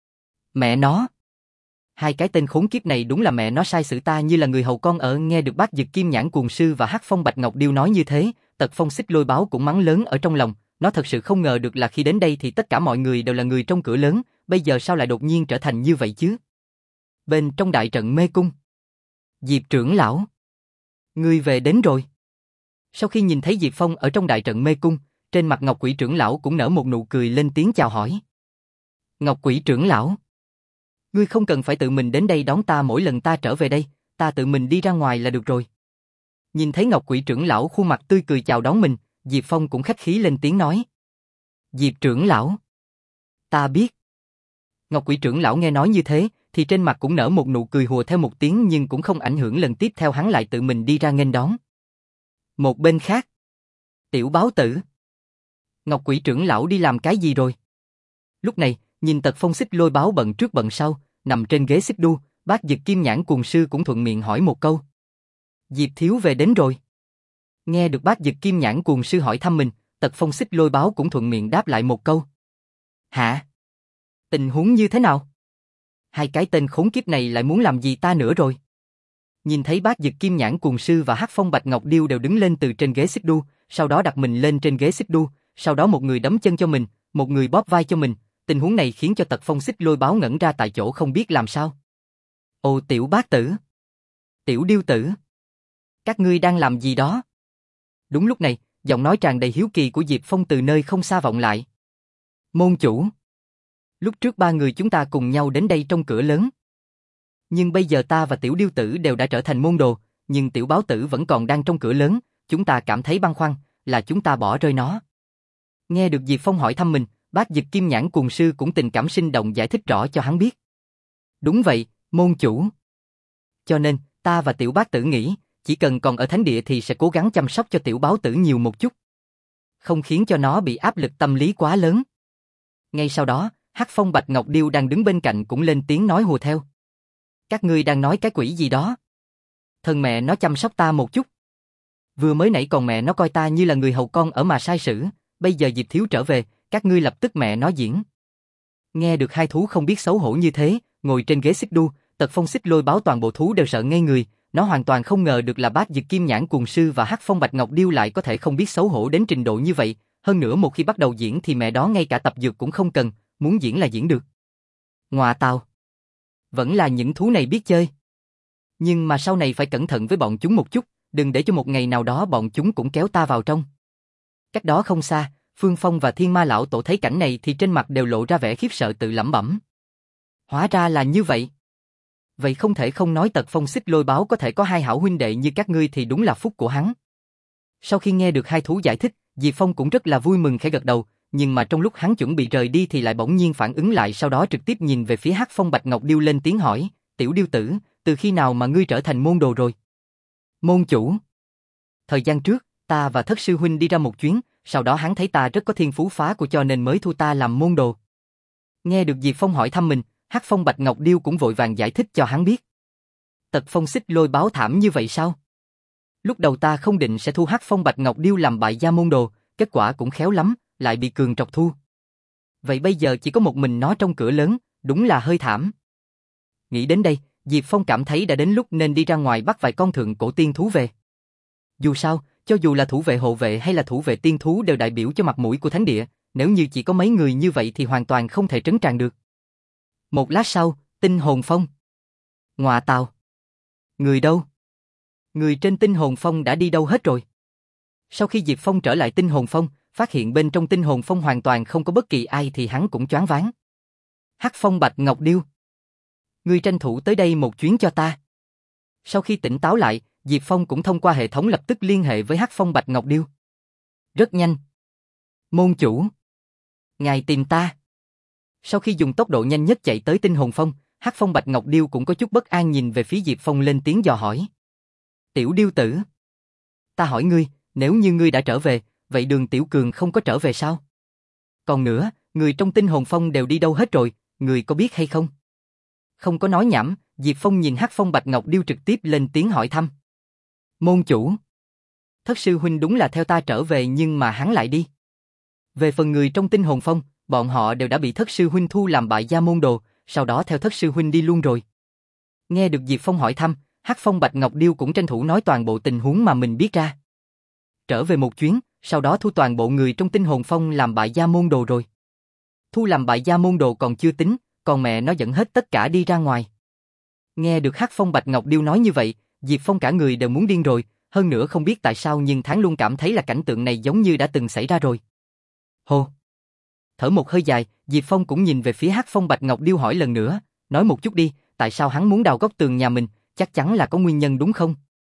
Mẹ nó. Hai cái tên khốn kiếp này đúng là mẹ nó sai xử ta như là người hầu con ở. Nghe được Bác Dực Kim Nhãn Cuồng Sư và Hắc Phong Bạch Ngọc Điêu nói như thế, Tật Phong Xích Lôi Báo cũng mắng lớn ở trong lòng. Nó thật sự không ngờ được là khi đến đây thì tất cả mọi người đều là người trong cửa lớn, bây giờ sao lại đột nhiên trở thành như vậy chứ? Bên trong đại trận mê cung. Diệp trưởng lão. Ngươi về đến rồi. Sau khi nhìn thấy Diệp Phong ở trong đại trận mê cung, trên mặt Ngọc Quỷ trưởng lão cũng nở một nụ cười lên tiếng chào hỏi. Ngọc Quỷ trưởng lão. Ngươi không cần phải tự mình đến đây đón ta mỗi lần ta trở về đây, ta tự mình đi ra ngoài là được rồi. Nhìn thấy Ngọc Quỷ trưởng lão khuôn mặt tươi cười chào đón mình, Diệp Phong cũng khách khí lên tiếng nói. Diệp trưởng lão. Ta biết. Ngọc Quỷ trưởng lão nghe nói như thế, thì trên mặt cũng nở một nụ cười hùa theo một tiếng nhưng cũng không ảnh hưởng lần tiếp theo hắn lại tự mình đi ra nghênh đón. Một bên khác. Tiểu báo tử. Ngọc Quỷ trưởng lão đi làm cái gì rồi? Lúc này, nhìn Tật Phong Xích Lôi Báo bận trước bận sau, nằm trên ghế xích đu, Bác Dực Kim Nhãn Cuồng Sư cũng thuận miệng hỏi một câu. Diệp Thiếu về đến rồi. Nghe được Bác Dực Kim Nhãn Cuồng Sư hỏi thăm mình, Tật Phong Xích Lôi Báo cũng thuận miệng đáp lại một câu. Hả? Tình huống như thế nào? Hai cái tên khốn kiếp này lại muốn làm gì ta nữa rồi? Nhìn thấy Bác Dực Kim Nhãn Cuồng Sư và Hắc Phong Bạch Ngọc Điêu đều đứng lên từ trên ghế xích đu, sau đó đặt mình lên trên ghế xích đu, sau đó một người đấm chân cho mình, một người bóp vai cho mình, tình huống này khiến cho Tật Phong Xích Lôi Báo ngẩn ra tại chỗ không biết làm sao. Ô tiểu bác tử. Tiểu điêu tử. Các ngươi đang làm gì đó? Đúng lúc này, giọng nói tràn đầy hiếu kỳ của Diệp Phong từ nơi không xa vọng lại. Môn chủ. Lúc trước ba người chúng ta cùng nhau đến đây trong cửa lớn. Nhưng bây giờ ta và tiểu điêu tử đều đã trở thành môn đồ, nhưng tiểu báo tử vẫn còn đang trong cửa lớn, chúng ta cảm thấy băn khoăn, là chúng ta bỏ rơi nó. Nghe được Diệp Phong hỏi thăm mình, Bác Dực Kim Nhãn Cuồng Sư cũng tình cảm sinh động giải thích rõ cho hắn biết. Đúng vậy, môn chủ. Cho nên, ta và tiểu bác tử nghĩ, chỉ cần còn ở thánh địa thì sẽ cố gắng chăm sóc cho tiểu báo tử nhiều một chút. Không khiến cho nó bị áp lực tâm lý quá lớn. Ngay sau đó, Hắc Phong Bạch Ngọc Điêu đang đứng bên cạnh cũng lên tiếng nói hùa theo. Các ngươi đang nói cái quỷ gì đó? Thân mẹ nó chăm sóc ta một chút. Vừa mới nãy còn mẹ nó coi ta như là người hầu con ở mà sai sử, bây giờ Diệp Thiếu trở về, các ngươi lập tức mẹ nó diễn. Nghe được hai thú không biết xấu hổ như thế, ngồi trên ghế xích đu, Tật Phong Xích Lôi Báo toàn bộ thú đều sợ ngây người, nó hoàn toàn không ngờ được là Bác Dực Kim Nhãn Cuồng Sư và Hắc Phong Bạch Ngọc Điêu lại có thể không biết xấu hổ đến trình độ như vậy, hơn nữa một khi bắt đầu diễn thì mẹ đó ngay cả tập dược cũng không cần, muốn diễn là diễn được. Ngoà tào. Vẫn là những thú này biết chơi. Nhưng mà sau này phải cẩn thận với bọn chúng một chút, đừng để cho một ngày nào đó bọn chúng cũng kéo ta vào trong. Cách đó không xa, Phương Phong và Thiên Ma Lão Tổ thấy cảnh này thì trên mặt đều lộ ra vẻ khiếp sợ tự lẩm bẩm. Hóa ra là như vậy. Vậy không thể không nói Tật Phong Xích Lôi Báo có thể có hai hảo huynh đệ như các ngươi thì đúng là phúc của hắn. Sau khi nghe được hai thú giải thích, Diệp Phong cũng rất là vui mừng khẽ gật đầu, nhưng mà trong lúc hắn chuẩn bị rời đi thì lại bỗng nhiên phản ứng lại, sau đó trực tiếp nhìn về phía Hắc Phong Bạch Ngọc Điêu lên tiếng hỏi, tiểu điêu tử, từ khi nào mà ngươi trở thành môn đồ rồi? Môn chủ. Thời gian trước, ta và thất sư huynh đi ra một chuyến, sau đó hắn thấy ta rất có thiên phú phá của cho nên mới thu ta làm môn đồ. Nghe được Diệp Phong hỏi thăm mình, Hắc Phong Bạch Ngọc Điêu cũng vội vàng giải thích cho hắn biết. Tật Phong Xích Lôi Báo thảm như vậy sao? Lúc đầu ta không định sẽ thu Hắc Phong Bạch Ngọc Điêu làm bại gia môn đồ, kết quả cũng khéo lắm, lại bị cường trọc thu. Vậy bây giờ chỉ có một mình nó trong cửa lớn, đúng là hơi thảm. Nghĩ đến đây, Diệp Phong cảm thấy đã đến lúc nên đi ra ngoài bắt vài con thượng cổ tiên thú về. Dù sao, cho dù là thủ vệ hộ vệ hay là thủ vệ tiên thú đều đại biểu cho mặt mũi của thánh địa, nếu như chỉ có mấy người như vậy thì hoàn toàn không thể trấn tràn được. Một lát sau, Tinh Hồn Phong. Ngoạ tào. Người đâu? Người trên Tinh Hồn Phong đã đi đâu hết rồi? Sau khi Diệp Phong trở lại Tinh Hồn Phong, phát hiện bên trong Tinh Hồn Phong hoàn toàn không có bất kỳ ai thì hắn cũng choáng váng. Hắc Phong Bạch Ngọc Điêu. Ngươi tranh thủ tới đây một chuyến cho ta. Sau khi tỉnh táo lại, Diệp Phong cũng thông qua hệ thống lập tức liên hệ với Hắc Phong Bạch Ngọc Điêu. Rất nhanh. Môn chủ. Ngài tìm ta. Sau khi dùng tốc độ nhanh nhất chạy tới Tinh Hồn Phong, Hắc Phong Bạch Ngọc Điêu cũng có chút bất an nhìn về phía Diệp Phong lên tiếng dò hỏi. Tiểu điêu tử. Ta hỏi ngươi, nếu như ngươi đã trở về, vậy Đường Tiểu Cường không có trở về sao? Còn nữa, người trong Tinh Hồn Phong đều đi đâu hết rồi, ngươi có biết hay không? Không có nói nhảm, Diệp Phong nhìn Hắc Phong Bạch Ngọc Điêu trực tiếp lên tiếng hỏi thăm. Môn chủ. Thất sư huynh đúng là theo ta trở về nhưng mà hắn lại đi. Về phần người trong Tinh Hồn Phong, bọn họ đều đã bị thất sư huynh thu làm bại gia môn đồ, sau đó theo thất sư huynh đi luôn rồi. Nghe được Diệp Phong hỏi thăm, Hắc Phong Bạch Ngọc Điêu cũng tranh thủ nói toàn bộ tình huống mà mình biết ra. Trở về một chuyến, sau đó thu toàn bộ người trong Tinh Hồn Phong làm bại gia môn đồ rồi. Thu làm bại gia môn đồ còn chưa tính, còn mẹ nó dẫn hết tất cả đi ra ngoài. Nghe được Hắc Phong Bạch Ngọc Điêu nói như vậy, Diệp Phong cả người đều muốn điên rồi, hơn nữa không biết tại sao nhưng hắn luôn cảm thấy là cảnh tượng này giống như đã từng xảy ra rồi. Hô. Thở một hơi dài, Diệp Phong cũng nhìn về phía Hắc Phong Bạch Ngọc Điêu hỏi lần nữa, nói một chút đi, tại sao hắn muốn đào góc tường nhà mình, chắc chắn là có nguyên nhân đúng không?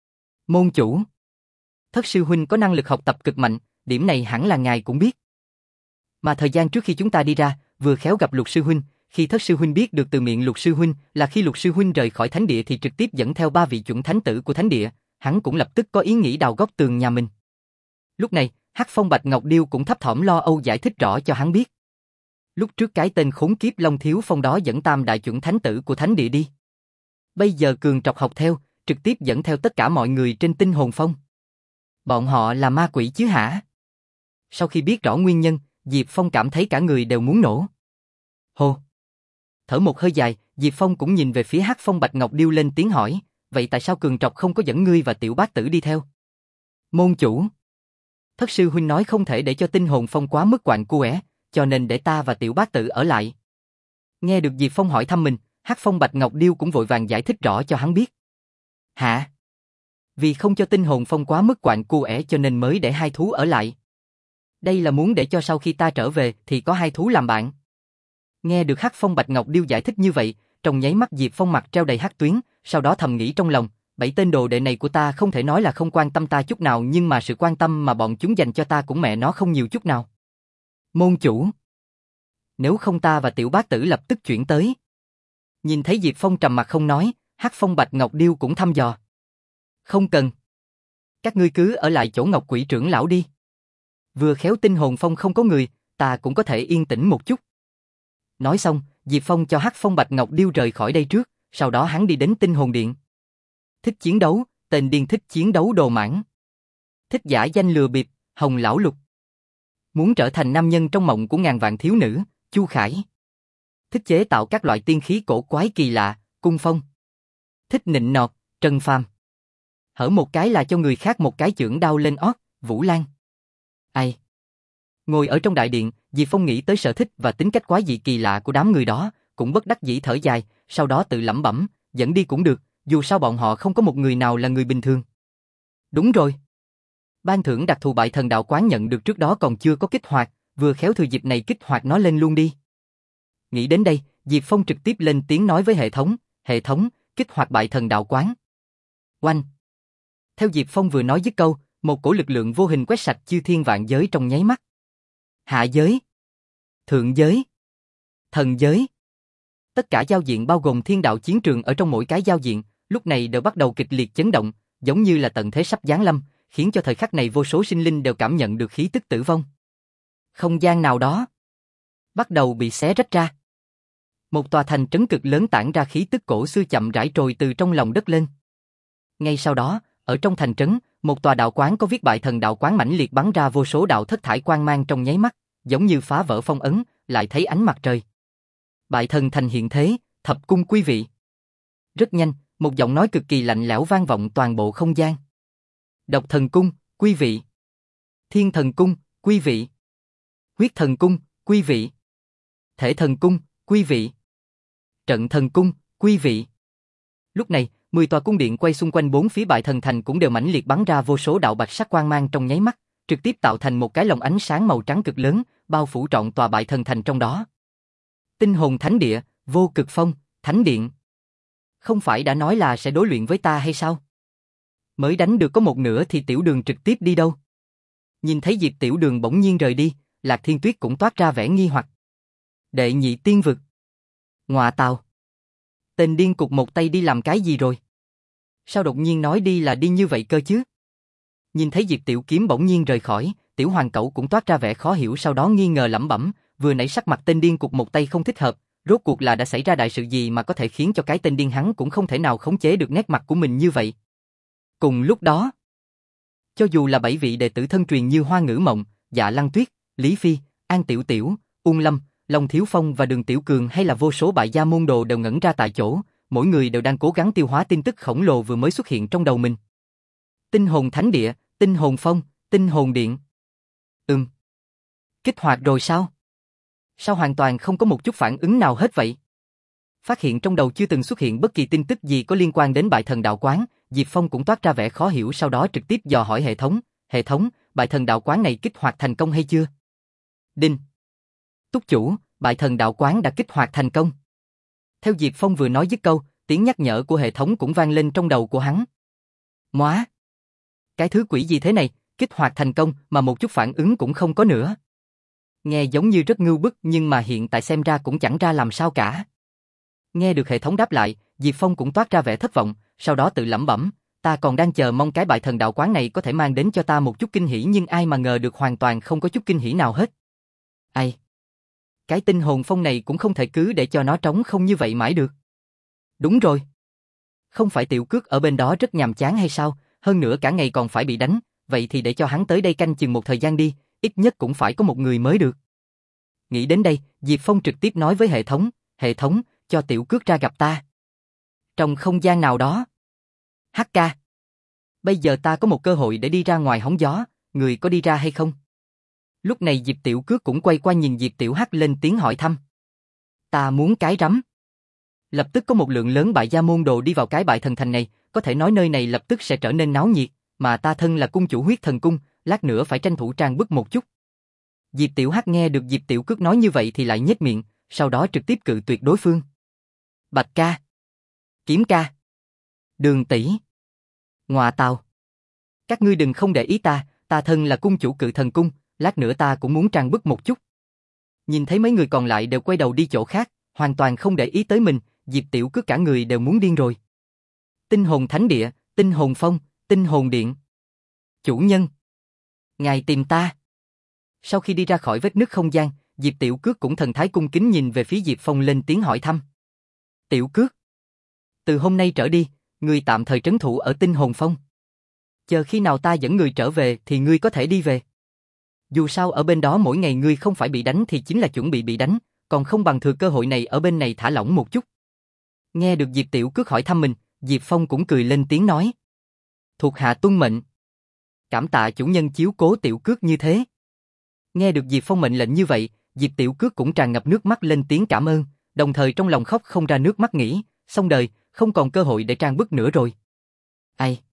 Môn chủ. Thất sư huynh có năng lực học tập cực mạnh, điểm này hẳn là ngài cũng biết. Mà thời gian trước khi chúng ta đi ra, vừa khéo gặp Lục sư huynh, khi thất sư huynh biết được từ miệng Lục sư huynh là khi Lục sư huynh rời khỏi thánh địa thì trực tiếp dẫn theo ba vị chuẩn thánh tử của thánh địa, hắn cũng lập tức có ý nghĩ đào góc tường nhà mình. Lúc này, Hắc Phong Bạch Ngọc Điêu cũng thấp thỏm lo âu giải thích rõ cho hắn biết. Lúc trước cái tên khốn kiếp Long Thiếu Phong đó dẫn tam đại chuẩn thánh tử của thánh địa đi. Bây giờ Cường Trọc học theo, trực tiếp dẫn theo tất cả mọi người trên Tinh Hồn Phong. Bọn họ là ma quỷ chứ hả? Sau khi biết rõ nguyên nhân, Diệp Phong cảm thấy cả người đều muốn nổ. Hô. Thở một hơi dài, Diệp Phong cũng nhìn về phía Hắc Phong Bạch Ngọc Điêu lên tiếng hỏi, vậy tại sao Cường Trọc không có dẫn ngươi và Tiểu Bát Tử đi theo? Môn chủ. Thất sư huynh nói không thể để cho Tinh Hồn Phong quá mức quạnh quẽ, cho nên để ta và Tiểu Bát Tử ở lại. Nghe được Diệp Phong hỏi thăm mình, Hắc Phong Bạch Ngọc Điêu cũng vội vàng giải thích rõ cho hắn biết. Hả? Vì không cho Tinh Hồn Phong quá mức quạnh quẽ cho nên mới để hai thú ở lại. Đây là muốn để cho sau khi ta trở về thì có hai thú làm bạn. Nghe được Hắc Phong Bạch Ngọc Điêu giải thích như vậy, trong nháy mắt Diệp Phong mặt treo đầy hắc tuyến, sau đó thầm nghĩ trong lòng, bảy tên đồ đệ này của ta không thể nói là không quan tâm ta chút nào nhưng mà sự quan tâm mà bọn chúng dành cho ta cũng mẹ nó không nhiều chút nào. Môn chủ. Nếu không ta và Tiểu Bát Tử lập tức chuyển tới. Nhìn thấy Diệp Phong trầm mặt không nói, Hắc Phong Bạch Ngọc Điêu cũng thăm dò. Không cần. Các ngươi cứ ở lại chỗ Ngọc Quỷ trưởng lão đi. Vừa khéo Tinh Hồn Phong không có người, ta cũng có thể yên tĩnh một chút. Nói xong, Diệp Phong cho Hắc Phong Bạch Ngọc Điêu rời khỏi đây trước, sau đó hắn đi đến Tinh Hồn Điện. Thích chiến đấu, tên điên thích chiến đấu đồ mãn. Thích giả danh lừa bịp, Hồng Lão Lục. Muốn trở thành nam nhân trong mộng của ngàn vạn thiếu nữ, Chu Khải. Thích chế tạo các loại tiên khí cổ quái kỳ lạ, Cung Phong. Thích nịnh nọt, Trần Phàm. Hở một cái là cho người khác một cái chưởng đao lên ót, Vũ Lan. Ai? Ngồi ở trong đại điện, Diệp Phong nghĩ tới sở thích và tính cách quái dị kỳ lạ của đám người đó, cũng bất đắc dĩ thở dài, sau đó tự lẩm bẩm, dẫn đi cũng được, dù sao bọn họ không có một người nào là người bình thường. Đúng rồi. Ban thưởng đặc thù bại thần đạo quán nhận được trước đó còn chưa có kích hoạt, vừa khéo thừa dịp này kích hoạt nó lên luôn đi. Nghĩ đến đây, Diệp Phong trực tiếp lên tiếng nói với hệ thống, hệ thống, kích hoạt bại thần đạo quán. Oanh. Theo Diệp Phong vừa nói dứt câu, một cổ lực lượng vô hình quét sạch chư thiên vạn giới trong nháy mắt. Hạ giới, thượng giới, thần giới. Tất cả giao diện bao gồm thiên đạo chiến trường ở trong mỗi cái giao diện, lúc này đều bắt đầu kịch liệt chấn động, giống như là tận thế sắp giáng lâm, khiến cho thời khắc này vô số sinh linh đều cảm nhận được khí tức tử vong. Không gian nào đó bắt đầu bị xé rách ra. Một tòa thành trấn cực lớn tản ra khí tức cổ xưa chậm rãi trồi từ trong lòng đất lên. Ngay sau đó, ở trong thành trấn, một tòa đạo quán có viết bại thần đạo quán mãnh liệt bắn ra vô số đạo thất thải quang mang trong nháy mắt, giống như phá vỡ phong ấn, lại thấy ánh mặt trời. Bại thần thành hiện thế, thập cung quý vị. Rất nhanh, một giọng nói cực kỳ lạnh lẽo vang vọng toàn bộ không gian. Độc thần cung, quý vị. Thiên thần cung, quý vị. Huyết thần cung, quý vị. Thể thần cung, quý vị. Trận thần cung, quý vị. Lúc này, mười tòa cung điện quay xung quanh bốn phía bại thần thành cũng đều mãnh liệt bắn ra vô số đạo bạch sắc quang mang trong nháy mắt, trực tiếp tạo thành một cái lồng ánh sáng màu trắng cực lớn, bao phủ trọn tòa bại thần thành trong đó. Tinh hồn thánh địa, vô cực phong, thánh điện. Không phải đã nói là sẽ đối luyện với ta hay sao? Mới đánh được có một nửa thì Tiểu Đường trực tiếp đi đâu? Nhìn thấy Diệp Tiểu Đường bỗng nhiên rời đi, Lạc Thiên Tuyết cũng toát ra vẻ nghi hoặc. Đệ nhị tiên vực. Ngọa tào. Tên điên cục một tay đi làm cái gì rồi? Sao đột nhiên nói đi là đi như vậy cơ chứ? Nhìn thấy Diệp Tiểu Kiếm bỗng nhiên rời khỏi, Tiểu Hoàng Cẩu cũng toát ra vẻ khó hiểu, sau đó nghi ngờ lẩm bẩm, vừa nãy sắc mặt tên điên cục một tay không thích hợp, rốt cuộc là đã xảy ra đại sự gì mà có thể khiến cho cái tên điên hắn cũng không thể nào khống chế được nét mặt của mình như vậy. Cùng lúc đó, cho dù là bảy vị đệ tử thân truyền như Hoa Ngữ Mộng, Dạ Lăng Tuyết, Lý Phi, An Tiểu Tiểu, Uông Lâm, Long Thiếu Phong và Đường Tiểu Cường hay là vô số bại gia môn đồ đều ngẩn ra tại chỗ, mỗi người đều đang cố gắng tiêu hóa tin tức khổng lồ vừa mới xuất hiện trong đầu mình. Tinh hồn thánh địa, tinh hồn phong, tinh hồn điện. Ừm. Kích hoạt rồi sao? Sao hoàn toàn không có một chút phản ứng nào hết vậy? Phát hiện trong đầu chưa từng xuất hiện bất kỳ tin tức gì có liên quan đến bại thần đạo quán, Diệp Phong cũng toát ra vẻ khó hiểu, sau đó trực tiếp dò hỏi hệ thống, hệ thống, bại thần đạo quán này kích hoạt thành công hay chưa? Đinh. Túc chủ, bại thần đạo quán đã kích hoạt thành công. Theo Diệp Phong vừa nói dứt câu, tiếng nhắc nhở của hệ thống cũng vang lên trong đầu của hắn. Móa! Cái thứ quỷ gì thế này, kích hoạt thành công mà một chút phản ứng cũng không có nữa. Nghe giống như rất ngưu bức nhưng mà hiện tại xem ra cũng chẳng ra làm sao cả. Nghe được hệ thống đáp lại, Diệp Phong cũng toát ra vẻ thất vọng, sau đó tự lẩm bẩm, ta còn đang chờ mong cái bại thần đạo quán này có thể mang đến cho ta một chút kinh hỉ, nhưng ai mà ngờ được hoàn toàn không có chút kinh hỉ nào hết. Ai? Cái tinh hồn phong này cũng không thể cứ để cho nó trống không như vậy mãi được. Đúng rồi. Không phải Tiểu Cước ở bên đó rất nhàm chán hay sao, hơn nữa cả ngày còn phải bị đánh, vậy thì để cho hắn tới đây canh chừng một thời gian đi, ít nhất cũng phải có một người mới được. Nghĩ đến đây, Diệp Phong trực tiếp nói với hệ thống, hệ thống, cho Tiểu Cước ra gặp ta. Trong không gian nào đó. Hắc ca. Bây giờ ta có một cơ hội để đi ra ngoài hóng gió, người có đi ra hay không? Lúc này Diệp Tiểu Cước cũng quay qua nhìn Diệp Tiểu Hắc lên tiếng hỏi thăm. Ta muốn cái rắm. Lập tức có một lượng lớn bại gia môn đồ đi vào cái bại thần thành này, có thể nói nơi này lập tức sẽ trở nên náo nhiệt, mà ta thân là cung chủ huyết thần cung, lát nữa phải tranh thủ trang bức một chút. Diệp Tiểu Hắc nghe được Diệp Tiểu Cước nói như vậy thì lại nhếch miệng, sau đó trực tiếp cự tuyệt đối phương. Bạch ca, Kiếm ca, Đường tỷ, Ngọa tào. Các ngươi đừng không để ý ta, ta thân là cung chủ Cự Thần cung, lát nữa ta cũng muốn trang bức một chút. Nhìn thấy mấy người còn lại đều quay đầu đi chỗ khác, hoàn toàn không để ý tới mình, Diệp Tiểu Cước cả người đều muốn điên rồi. Tinh hồn thánh địa, tinh hồn phong, tinh hồn điện. Chủ nhân, ngài tìm ta. Sau khi đi ra khỏi vết nứt không gian, Diệp Tiểu Cước cũng thần thái cung kính nhìn về phía Diệp Phong lên tiếng hỏi thăm. Tiểu Cước, từ hôm nay trở đi, ngươi tạm thời trấn thủ ở tinh hồn phong. Chờ khi nào ta dẫn người trở về thì ngươi có thể đi về. Dù sao ở bên đó mỗi ngày ngươi không phải bị đánh thì chính là chuẩn bị bị đánh, còn không bằng thừa cơ hội này ở bên này thả lỏng một chút. Nghe được Diệp Tiểu Cước hỏi thăm mình, Diệp Phong cũng cười lên tiếng nói. Thuộc hạ tuân mệnh. Cảm tạ chủ nhân chiếu cố Tiểu Cước như thế. Nghe được Diệp Phong mệnh lệnh như vậy, Diệp Tiểu Cước cũng tràn ngập nước mắt lên tiếng cảm ơn, đồng thời trong lòng khóc không ra nước mắt, nghĩ, xong đời, không còn cơ hội để trang bức nữa rồi. Ai?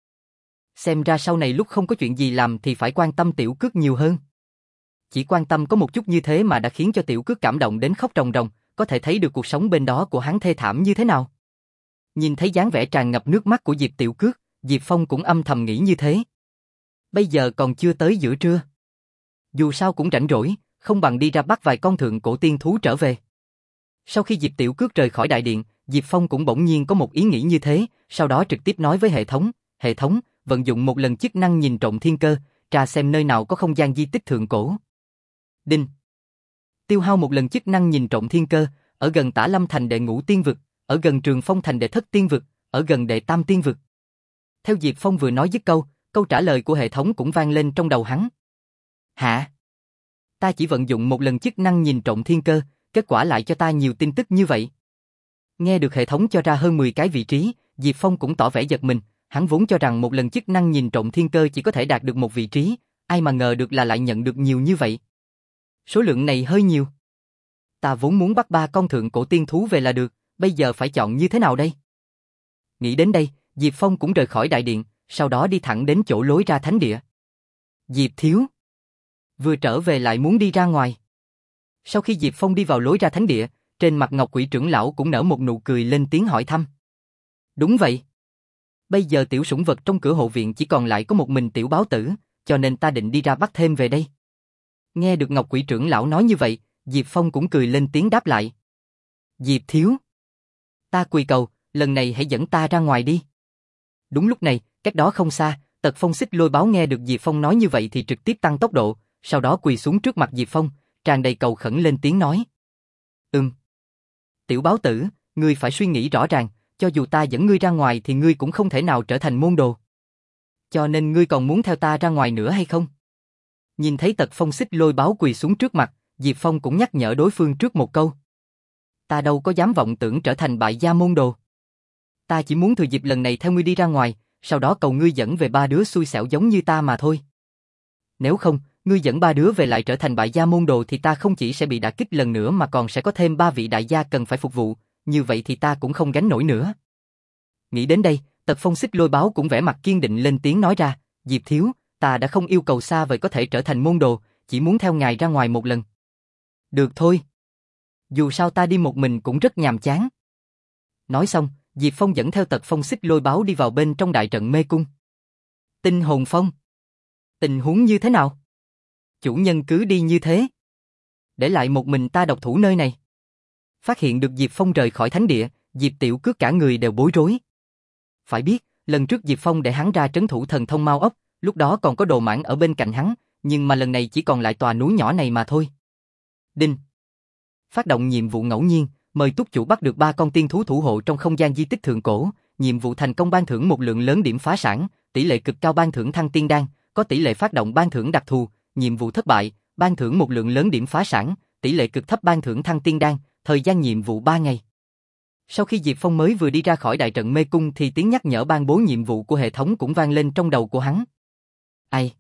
Xem ra sau này lúc không có chuyện gì làm thì phải quan tâm Tiểu Cước nhiều hơn. Chỉ quan tâm có một chút như thế mà đã khiến cho Tiểu Cước cảm động đến khóc ròng ròng, có thể thấy được cuộc sống bên đó của hắn thê thảm như thế nào. Nhìn thấy dáng vẻ tràn ngập nước mắt của Diệp Tiểu Cước, Diệp Phong cũng âm thầm nghĩ như thế. Bây giờ còn chưa tới giữa trưa. Dù sao cũng rảnh rỗi, không bằng đi ra bắt vài con thượng cổ tiên thú trở về. Sau khi Diệp Tiểu Cước rời khỏi đại điện, Diệp Phong cũng bỗng nhiên có một ý nghĩ như thế, sau đó trực tiếp nói với hệ thống, hệ thống, vận dụng một lần chức năng nhìn trộm thiên cơ, tra xem nơi nào có không gian di tích thượng cổ. Đinh. Tiêu hao một lần chức năng nhìn trộm thiên cơ, ở gần Tả Lâm thành đệ ngũ tiên vực, ở gần Trường Phong thành đệ thất tiên vực, ở gần đệ tam tiên vực. Theo Diệp Phong vừa nói dứt câu, câu trả lời của hệ thống cũng vang lên trong đầu hắn. Hả? Ta chỉ vận dụng một lần chức năng nhìn trộm thiên cơ, kết quả lại cho ta nhiều tin tức như vậy. Nghe được hệ thống cho ra hơn mười cái vị trí, Diệp Phong cũng tỏ vẻ giật mình, hắn vốn cho rằng một lần chức năng nhìn trộm thiên cơ chỉ có thể đạt được một vị trí, ai mà ngờ được là lại nhận được nhiều như vậy. Số lượng này hơi nhiều. Ta vốn muốn bắt ba con thượng cổ tiên thú về là được, bây giờ phải chọn như thế nào đây? Nghĩ đến đây, Diệp Phong cũng rời khỏi đại điện, sau đó đi thẳng đến chỗ lối ra thánh địa. Diệp thiếu. Vừa trở về lại muốn đi ra ngoài. Sau khi Diệp Phong đi vào lối ra thánh địa, trên mặt Ngọc Quỷ trưởng lão cũng nở một nụ cười lên tiếng hỏi thăm. Đúng vậy. Bây giờ tiểu sủng vật trong cửa hộ viện chỉ còn lại có một mình tiểu báo tử, cho nên ta định đi ra bắt thêm về đây. Nghe được Ngọc Quỷ trưởng lão nói như vậy, Diệp Phong cũng cười lên tiếng đáp lại. Diệp thiếu. Ta quỳ cầu, lần này hãy dẫn ta ra ngoài đi. Đúng lúc này, cách đó không xa, Tật Phong Xích Lôi Báo nghe được Diệp Phong nói như vậy thì trực tiếp tăng tốc độ, sau đó quỳ xuống trước mặt Diệp Phong, tràn đầy cầu khẩn lên tiếng nói. Ừm. Tiểu báo tử, ngươi phải suy nghĩ rõ ràng, cho dù ta dẫn ngươi ra ngoài thì ngươi cũng không thể nào trở thành môn đồ. Cho nên ngươi còn muốn theo ta ra ngoài nữa hay không? Nhìn thấy Tật Phong Xích Lôi Báo quỳ xuống trước mặt, Diệp Phong cũng nhắc nhở đối phương trước một câu. Ta đâu có dám vọng tưởng trở thành bại gia môn đồ. Ta chỉ muốn thừa dịp lần này theo ngươi đi ra ngoài, sau đó cầu ngươi dẫn về ba đứa xui xẻo giống như ta mà thôi. Nếu không, ngươi dẫn ba đứa về lại trở thành bại gia môn đồ thì ta không chỉ sẽ bị đả kích lần nữa mà còn sẽ có thêm ba vị đại gia cần phải phục vụ, như vậy thì ta cũng không gánh nổi nữa. Nghĩ đến đây, Tật Phong Xích Lôi Báo cũng vẻ mặt kiên định lên tiếng nói ra, Diệp thiếu, ta đã không yêu cầu xa vời có thể trở thành môn đồ, chỉ muốn theo ngài ra ngoài một lần. Được thôi. Dù sao ta đi một mình cũng rất nhàm chán. Nói xong, Diệp Phong dẫn theo Tật Phong Xích Lôi Báo đi vào bên trong đại trận mê cung. Tinh Hồn Phong. Tình huống như thế nào? Chủ nhân cứ đi như thế. Để lại một mình ta độc thủ nơi này. Phát hiện được Diệp Phong rời khỏi thánh địa, Diệp Tiểu Cước cả người đều bối rối. Phải biết, lần trước Diệp Phong để hắn ra trấn thủ thần thông Mao Ốc, lúc đó còn có Đồ Mãng ở bên cạnh hắn, nhưng mà lần này chỉ còn lại tòa núi nhỏ này mà thôi. Đinh. Phát động nhiệm vụ ngẫu nhiên, mời túc chủ bắt được ba con tiên thú thủ hộ trong không gian di tích thượng cổ, nhiệm vụ thành công ban thưởng một lượng lớn điểm phá sản, tỷ lệ cực cao ban thưởng thăng tiên đan, có tỷ lệ phát động ban thưởng đặc thù, nhiệm vụ thất bại, ban thưởng một lượng lớn điểm phá sản, tỷ lệ cực thấp ban thưởng thăng tiên đan, thời gian nhiệm vụ ba ngày. Sau khi Diệp Phong mới vừa đi ra khỏi đại trận mê cung thì tiếng nhắc nhở ban bố nhiệm vụ của hệ thống cũng vang lên trong đầu của hắn. Ai?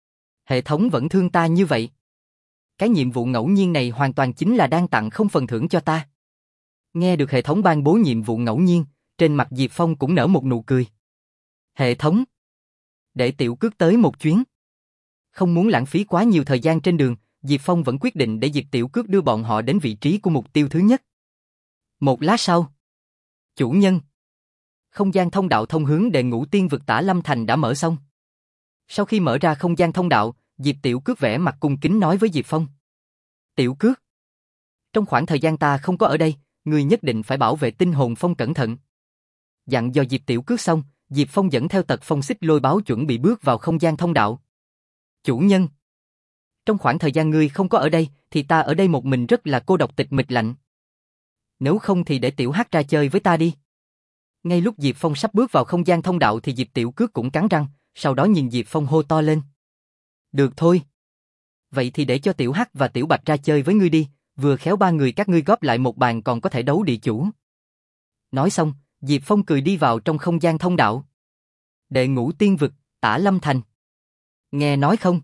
Hệ thống vẫn thương ta như vậy. Cái nhiệm vụ ngẫu nhiên này hoàn toàn chính là đang tặng không phần thưởng cho ta. Nghe được hệ thống ban bố nhiệm vụ ngẫu nhiên, trên mặt Diệp Phong cũng nở một nụ cười. Hệ thống. Để Tiểu Cước tới một chuyến. Không muốn lãng phí quá nhiều thời gian trên đường, Diệp Phong vẫn quyết định để Diệp Tiểu Cước đưa bọn họ đến vị trí của mục tiêu thứ nhất. Một lát sau. Chủ nhân. Không gian thông đạo thông hướng Đệ Ngũ Tiên Vực Tả Lâm Thành đã mở xong. Sau khi mở ra không gian thông đạo, Diệp Tiểu Cước vẽ mặt cung kính nói với Diệp Phong. Tiểu Cước. Trong khoảng thời gian ta không có ở đây, ngươi nhất định phải bảo vệ Tinh Hồn Phong cẩn thận. Dặn dò Diệp Tiểu Cước xong, Diệp Phong dẫn theo Tật Phong Xích Lôi Báo chuẩn bị bước vào không gian thông đạo. Chủ nhân. Trong khoảng thời gian ngươi không có ở đây, thì ta ở đây một mình rất là cô độc tịch mịch lạnh. Nếu không thì để Tiểu Hắc ra chơi với ta đi. Ngay lúc Diệp Phong sắp bước vào không gian thông đạo thì Diệp Tiểu Cước cũng cắn răng, sau đó nhìn Diệp Phong hô to lên. Được thôi. Vậy thì để cho Tiểu Hắc và Tiểu Bạch ra chơi với ngươi đi, vừa khéo ba người các ngươi góp lại một bàn còn có thể đấu địa chủ. Nói xong, Diệp Phong cười đi vào trong không gian thông đạo. Đệ Ngũ Tiên Vực, Tả Lâm Thành. Nghe nói không?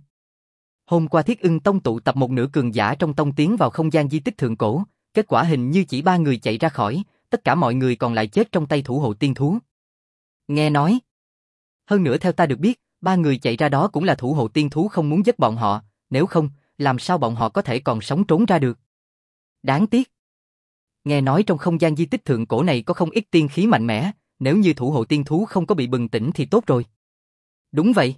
Hôm qua Thiết Ưng Tông tụ tập một nửa cường giả trong tông tiến vào không gian di tích thượng cổ, kết quả hình như chỉ ba người chạy ra khỏi, tất cả mọi người còn lại chết trong tay thủ hộ tiên thú. Nghe nói. Hơn nữa theo ta được biết, ba người chạy ra đó cũng là thủ hộ tiên thú không muốn giết bọn họ, nếu không, làm sao bọn họ có thể còn sống trốn ra được. Đáng tiếc. Nghe nói trong không gian di tích thượng cổ này có không ít tiên khí mạnh mẽ, nếu như thủ hộ tiên thú không có bị bừng tỉnh thì tốt rồi. Đúng vậy.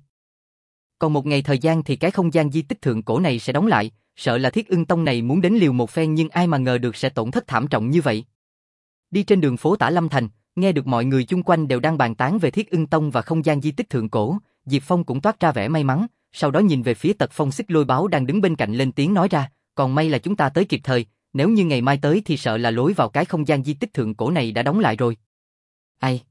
Còn một ngày thời gian thì cái không gian di tích thượng cổ này sẽ đóng lại, sợ là Thiết Ưng Tông này muốn đến liều một phen nhưng ai mà ngờ được sẽ tổn thất thảm trọng như vậy. Đi trên đường phố Tả Lâm Thành, nghe được mọi người chung quanh đều đang bàn tán về Thiết Ưng Tông và không gian di tích thượng cổ, Diệp Phong cũng toát ra vẻ may mắn, sau đó nhìn về phía Tật Phong Xích Lôi Báo đang đứng bên cạnh lên tiếng nói ra, còn may là chúng ta tới kịp thời, nếu như ngày mai tới thì sợ là lối vào cái không gian di tích thượng cổ này đã đóng lại rồi. Ai?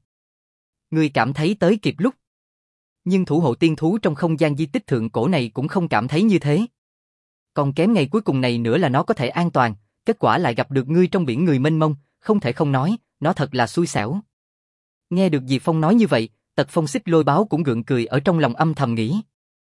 Ngươi cảm thấy tới kịp lúc. Nhưng thủ hộ tiên thú trong không gian di tích thượng cổ này cũng không cảm thấy như thế. Còn kém ngày cuối cùng này nữa là nó có thể an toàn, kết quả lại gặp được ngươi trong biển người mênh mông, không thể không nói, nó thật là xui xẻo. Nghe được Diệp Phong nói như vậy, Tật Phong Xích Lôi Báo cũng gượng cười ở trong lòng âm thầm nghĩ.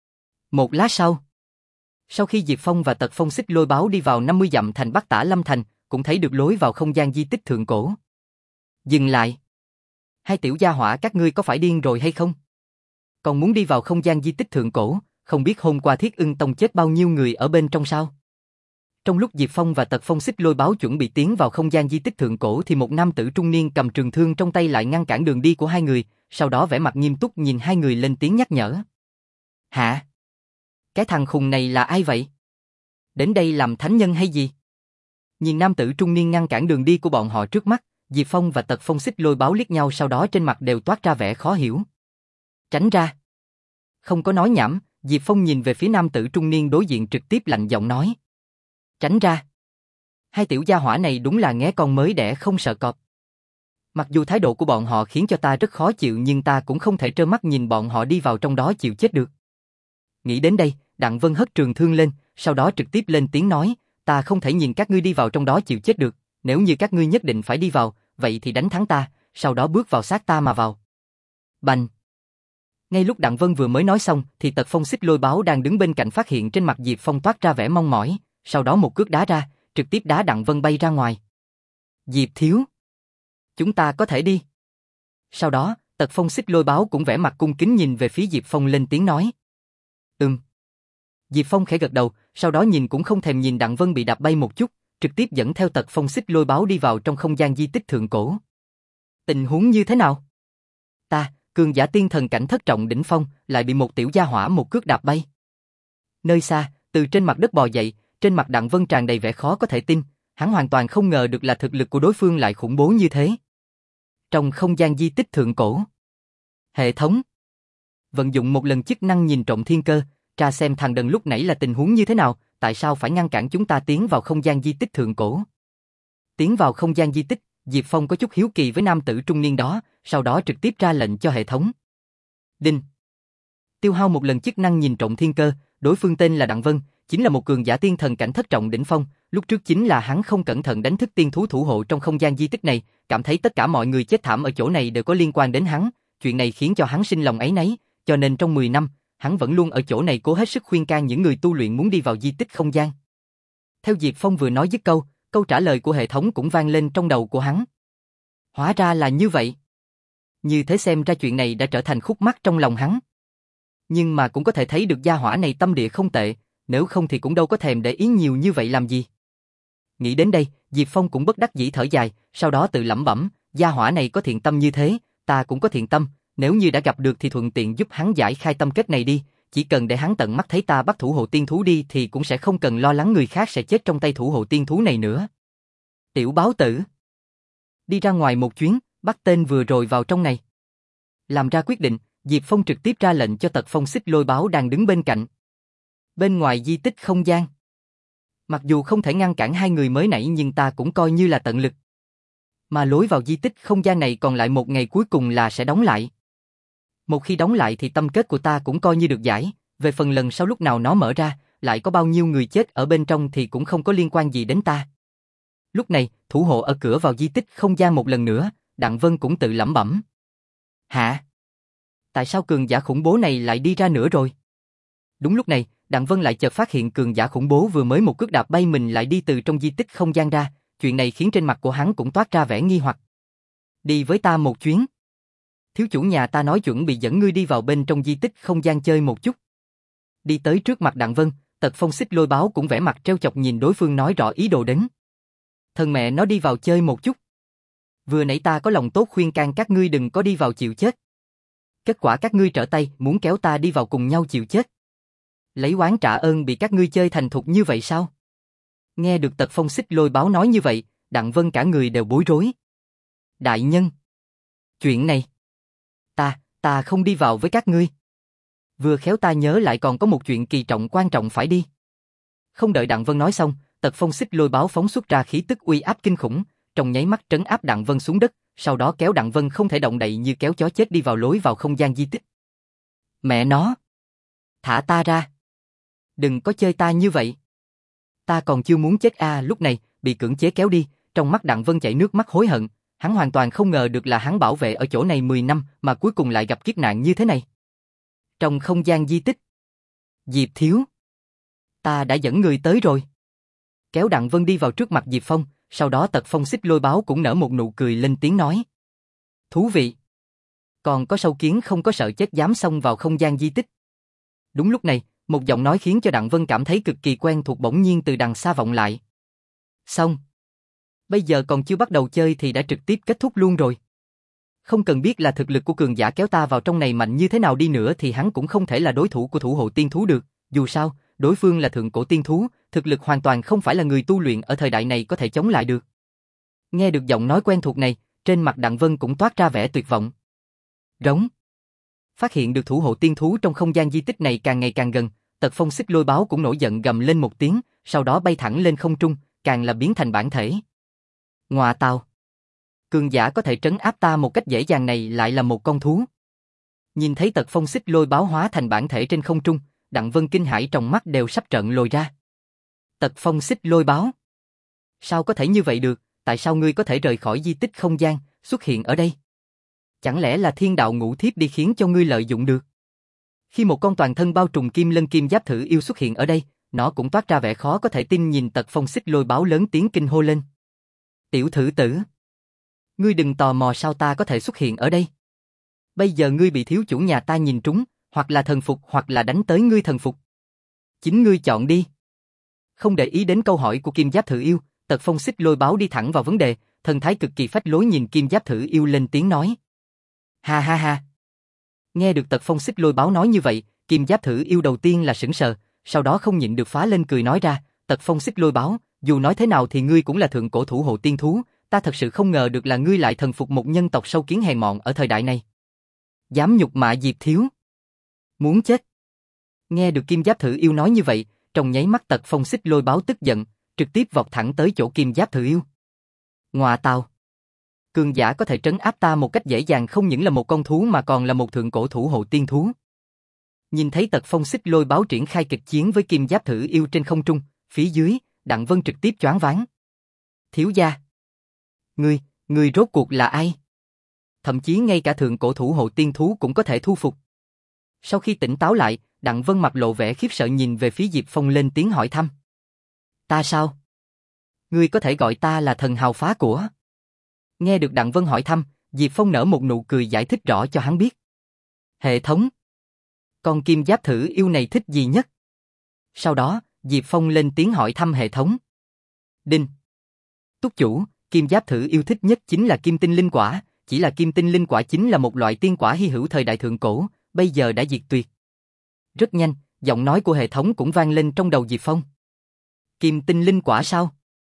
Một lát sau, sau khi Diệp Phong và Tật Phong Xích Lôi Báo đi vào năm mươi dặm thành Bắc Tả Lâm Thành, cũng thấy được lối vào không gian di tích thượng cổ. Dừng lại. Hai tiểu gia hỏa các ngươi có phải điên rồi hay không? Còn muốn đi vào không gian di tích thượng cổ, không biết hôm qua Thiết Ưng Tông chết bao nhiêu người ở bên trong sao? Trong lúc Diệp Phong và Tật Phong Xích Lôi Báo chuẩn bị tiến vào không gian di tích thượng cổ thì một nam tử trung niên cầm trường thương trong tay lại ngăn cản đường đi của hai người, sau đó vẻ mặt nghiêm túc nhìn hai người lên tiếng nhắc nhở. Hả? Cái thằng khùng này là ai vậy? Đến đây làm thánh nhân hay gì? Nhìn nam tử trung niên ngăn cản đường đi của bọn họ trước mắt, Diệp Phong và Tật Phong Xích Lôi Báo liếc nhau, sau đó trên mặt đều toát ra vẻ khó hiểu. Tránh ra. Không có nói nhảm, Diệp Phong nhìn về phía nam tử trung niên đối diện trực tiếp lạnh giọng nói. Tránh ra. Hai tiểu gia hỏa này đúng là nghé con mới đẻ không sợ cọp. Mặc dù thái độ của bọn họ khiến cho ta rất khó chịu, nhưng ta cũng không thể trơ mắt nhìn bọn họ đi vào trong đó chịu chết được. Nghĩ đến đây, Đặng Vân hất trường thương lên, sau đó trực tiếp lên tiếng nói, ta không thể nhìn các ngươi đi vào trong đó chịu chết được, nếu như các ngươi nhất định phải đi vào, vậy thì đánh thắng ta, sau đó bước vào xác ta mà vào. Bành! Ngay lúc Đặng Vân vừa mới nói xong thì Tật Phong Xích Lôi Báo đang đứng bên cạnh phát hiện trên mặt Diệp Phong toát ra vẻ mong mỏi, sau đó một cước đá ra, trực tiếp đá Đặng Vân bay ra ngoài. Diệp thiếu! Chúng ta có thể đi. Sau đó, Tật Phong Xích Lôi Báo cũng vẻ mặt cung kính nhìn về phía Diệp Phong lên tiếng nói. Ừm. Diệp Phong khẽ gật đầu, sau đó nhìn cũng không thèm nhìn Đặng Vân bị đạp bay một chút, trực tiếp dẫn theo Tật Phong Xích Lôi Báo đi vào trong không gian di tích thượng cổ. Tình huống như thế nào? Ta, cường giả tiên thần cảnh thất trọng đỉnh phong, lại bị một tiểu gia hỏa một cước đạp bay. Nơi xa, từ trên mặt đất bò dậy, trên mặt Đặng Vân tràn đầy vẻ khó có thể tin, hắn hoàn toàn không ngờ được là thực lực của đối phương lại khủng bố như thế. Trong không gian di tích thượng cổ, hệ thống vận dụng một lần chức năng nhìn trộm thiên cơ, tra xem thằng đần lúc nãy là tình huống như thế nào, tại sao phải ngăn cản chúng ta tiến vào không gian di tích thượng cổ. Tiến vào không gian di tích, Diệp Phong có chút hiếu kỳ với nam tử trung niên đó, sau đó trực tiếp ra lệnh cho hệ thống. Đinh. Tiêu hao một lần chức năng nhìn trộm thiên cơ, đối phương tên là Đặng Vân, chính là một cường giả tiên thần cảnh thất trọng đỉnh phong, lúc trước chính là hắn không cẩn thận đánh thức tiên thú thủ hộ trong không gian di tích này, cảm thấy tất cả mọi người chết thảm ở chỗ này đều có liên quan đến hắn, chuyện này khiến cho hắn sinh lòng áy náy, cho nên trong mười năm, hắn vẫn luôn ở chỗ này cố hết sức khuyên can những người tu luyện muốn đi vào di tích không gian. Theo Diệp Phong vừa nói dứt câu, câu trả lời của hệ thống cũng vang lên trong đầu của hắn. Hóa ra là như vậy. Như thế xem ra chuyện này đã trở thành khúc mắc trong lòng hắn. Nhưng mà cũng có thể thấy được gia hỏa này tâm địa không tệ, nếu không thì cũng đâu có thèm để ý nhiều như vậy làm gì. Nghĩ đến đây, Diệp Phong cũng bất đắc dĩ thở dài, sau đó tự lẩm bẩm, gia hỏa này có thiện tâm như thế, ta cũng có thiện tâm, nếu như đã gặp được thì thuận tiện giúp hắn giải khai tâm kết này đi, chỉ cần để hắn tận mắt thấy ta bắt thủ hộ tiên thú đi thì cũng sẽ không cần lo lắng người khác sẽ chết trong tay thủ hộ tiên thú này nữa. Tiểu báo tử, đi ra ngoài một chuyến, bắt tên vừa rồi vào trong này. Làm ra quyết định, Diệp Phong trực tiếp ra lệnh cho Tật Phong Xích Lôi Báo đang đứng bên cạnh. Bên ngoài di tích không gian, mặc dù không thể ngăn cản hai người mới nãy nhưng ta cũng coi như là tận lực. Mà lối vào di tích không gian này còn lại một ngày cuối cùng là sẽ đóng lại. Một khi đóng lại thì tâm kết của ta cũng coi như được giải, về phần lần sau lúc nào nó mở ra, lại có bao nhiêu người chết ở bên trong thì cũng không có liên quan gì đến ta. Lúc này, thủ hộ ở cửa vào di tích không gian một lần nữa, Đặng Vân cũng tự lẩm bẩm. Hả? Tại sao cường giả khủng bố này lại đi ra nữa rồi? Đúng lúc này, Đặng Vân lại chợt phát hiện cường giả khủng bố vừa mới một cước đạp bay mình lại đi từ trong di tích không gian ra, chuyện này khiến trên mặt của hắn cũng toát ra vẻ nghi hoặc. Đi với ta một chuyến. Thiếu chủ nhà ta nói chuẩn bị dẫn ngươi đi vào bên trong di tích không gian chơi một chút. Đi tới trước mặt Đặng Vân, Tật Phong Xích Lôi Báo cũng vẻ mặt trêu chọc nhìn đối phương nói rõ ý đồ đến. Thần mẹ nó đi vào chơi một chút. Vừa nãy ta có lòng tốt khuyên can các ngươi đừng có đi vào chịu chết. Kết quả các ngươi trở tay muốn kéo ta đi vào cùng nhau chịu chết. Lấy oán trả ơn bị các ngươi chơi thành thục như vậy sao? Nghe được Tật Phong Xích Lôi Báo nói như vậy, Đặng Vân cả người đều bối rối. Đại nhân, chuyện này, ta, ta không đi vào với các ngươi. Vừa khéo ta nhớ lại còn có một chuyện kỳ trọng quan trọng phải đi. Không đợi Đặng Vân nói xong, Tật Phong Xích Lôi Báo phóng xuất ra khí tức uy áp kinh khủng, trong nháy mắt trấn áp Đặng Vân xuống đất, sau đó kéo Đặng Vân không thể động đậy như kéo chó chết đi vào lối vào không gian di tích. Mẹ nó! Thả ta ra! Đừng có chơi ta như vậy! Ta còn chưa muốn chết a à, lúc này, bị cưỡng chế kéo đi, trong mắt Đặng Vân chảy nước mắt hối hận, hắn hoàn toàn không ngờ được là hắn bảo vệ ở chỗ này mười năm mà cuối cùng lại gặp kiếp nạn như thế này. Trong không gian di tích, Diệp thiếu, ta đã dẫn người tới rồi. Kéo Đặng Vân đi vào trước mặt Diệp Phong, sau đó Tật Phong Xích Lôi Báo cũng nở một nụ cười lên tiếng nói. Thú vị. Còn có sâu kiến không có sợ chết dám xông vào không gian di tích. Đúng lúc này, Một giọng nói khiến cho Đặng Vân cảm thấy cực kỳ quen thuộc bỗng nhiên từ đằng xa vọng lại. Xong. Bây giờ còn chưa bắt đầu chơi thì đã trực tiếp kết thúc luôn rồi. Không cần biết là thực lực của cường giả kéo ta vào trong này mạnh như thế nào đi nữa thì hắn cũng không thể là đối thủ của thủ hộ tiên thú được. Dù sao, đối phương là thượng cổ tiên thú, thực lực hoàn toàn không phải là người tu luyện ở thời đại này có thể chống lại được. Nghe được giọng nói quen thuộc này, trên mặt Đặng Vân cũng toát ra vẻ tuyệt vọng. Rống. Phát hiện được thủ hộ tiên thú trong không gian di tích này càng ngày càng gần, Tật Phong Xích Lôi Báo cũng nổi giận gầm lên một tiếng, sau đó bay thẳng lên không trung, càng là biến thành bản thể. Ngoà tào. Cường giả có thể trấn áp ta một cách dễ dàng này lại là một con thú. Nhìn thấy Tật Phong Xích Lôi Báo hóa thành bản thể trên không trung, Đặng Vân kinh hãi trong mắt đều sắp trợn lồi ra. Tật Phong Xích Lôi Báo. Sao có thể như vậy được, tại sao ngươi có thể rời khỏi di tích không gian, xuất hiện ở đây? Chẳng lẽ là thiên đạo ngũ thiếp đi khiến cho ngươi lợi dụng được? Khi một con toàn thân bao trùm kim lân kim giáp thử yêu xuất hiện ở đây, nó cũng toát ra vẻ khó có thể tin nhìn Tật Phong Xích Lôi Báo lớn tiếng kinh hô lên. Tiểu thử tử. Ngươi đừng tò mò sao ta có thể xuất hiện ở đây. Bây giờ ngươi bị thiếu chủ nhà ta nhìn trúng, hoặc là thần phục hoặc là đánh tới ngươi thần phục. Chính ngươi chọn đi. Không để ý đến câu hỏi của kim giáp thử yêu, Tật Phong Xích Lôi Báo đi thẳng vào vấn đề, thần thái cực kỳ phách lối nhìn kim giáp thử yêu lên tiếng nói. Ha ha ha. Nghe được Tật Phong Xích Lôi Báo nói như vậy, kim giáp thử yêu đầu tiên là sững sờ, sau đó không nhịn được phá lên cười nói ra, Tật Phong Xích Lôi Báo, dù nói thế nào thì ngươi cũng là thượng cổ thủ hộ tiên thú, ta thật sự không ngờ được là ngươi lại thần phục một nhân tộc sâu kiến hèn mọn ở thời đại này. Dám nhục mạ Diệp thiếu. Muốn chết. Nghe được kim giáp thử yêu nói như vậy, trong nháy mắt Tật Phong Xích Lôi Báo tức giận, trực tiếp vọt thẳng tới chỗ kim giáp thử yêu. Ngoà tào. Cường giả có thể trấn áp ta một cách dễ dàng không những là một con thú mà còn là một thượng cổ thủ hộ tiên thú. Nhìn thấy Tật Phong Xích Lôi Báo triển khai kịch chiến với kim giáp thử yêu trên không trung, phía dưới, Đặng Vân trực tiếp choáng váng. Thiếu gia. Ngươi, ngươi rốt cuộc là ai? Thậm chí ngay cả thượng cổ thủ hộ tiên thú cũng có thể thu phục. Sau khi tỉnh táo lại, Đặng Vân mặt lộ vẻ khiếp sợ nhìn về phía Diệp Phong lên tiếng hỏi thăm. Ta sao? Ngươi có thể gọi ta là thần hào phá của. Nghe được Đặng Vân hỏi thăm, Diệp Phong nở một nụ cười giải thích rõ cho hắn biết. Hệ thống. Con kim giáp thử yêu này thích gì nhất? Sau đó, Diệp Phong lên tiếng hỏi thăm hệ thống. Đinh. Túc chủ, kim giáp thử yêu thích nhất chính là kim tinh linh quả, chỉ là kim tinh linh quả chính là một loại tiên quả hy hữu thời đại thượng cổ, bây giờ đã diệt tuyệt. Rất nhanh, giọng nói của hệ thống cũng vang lên trong đầu Diệp Phong. Kim tinh linh quả sao?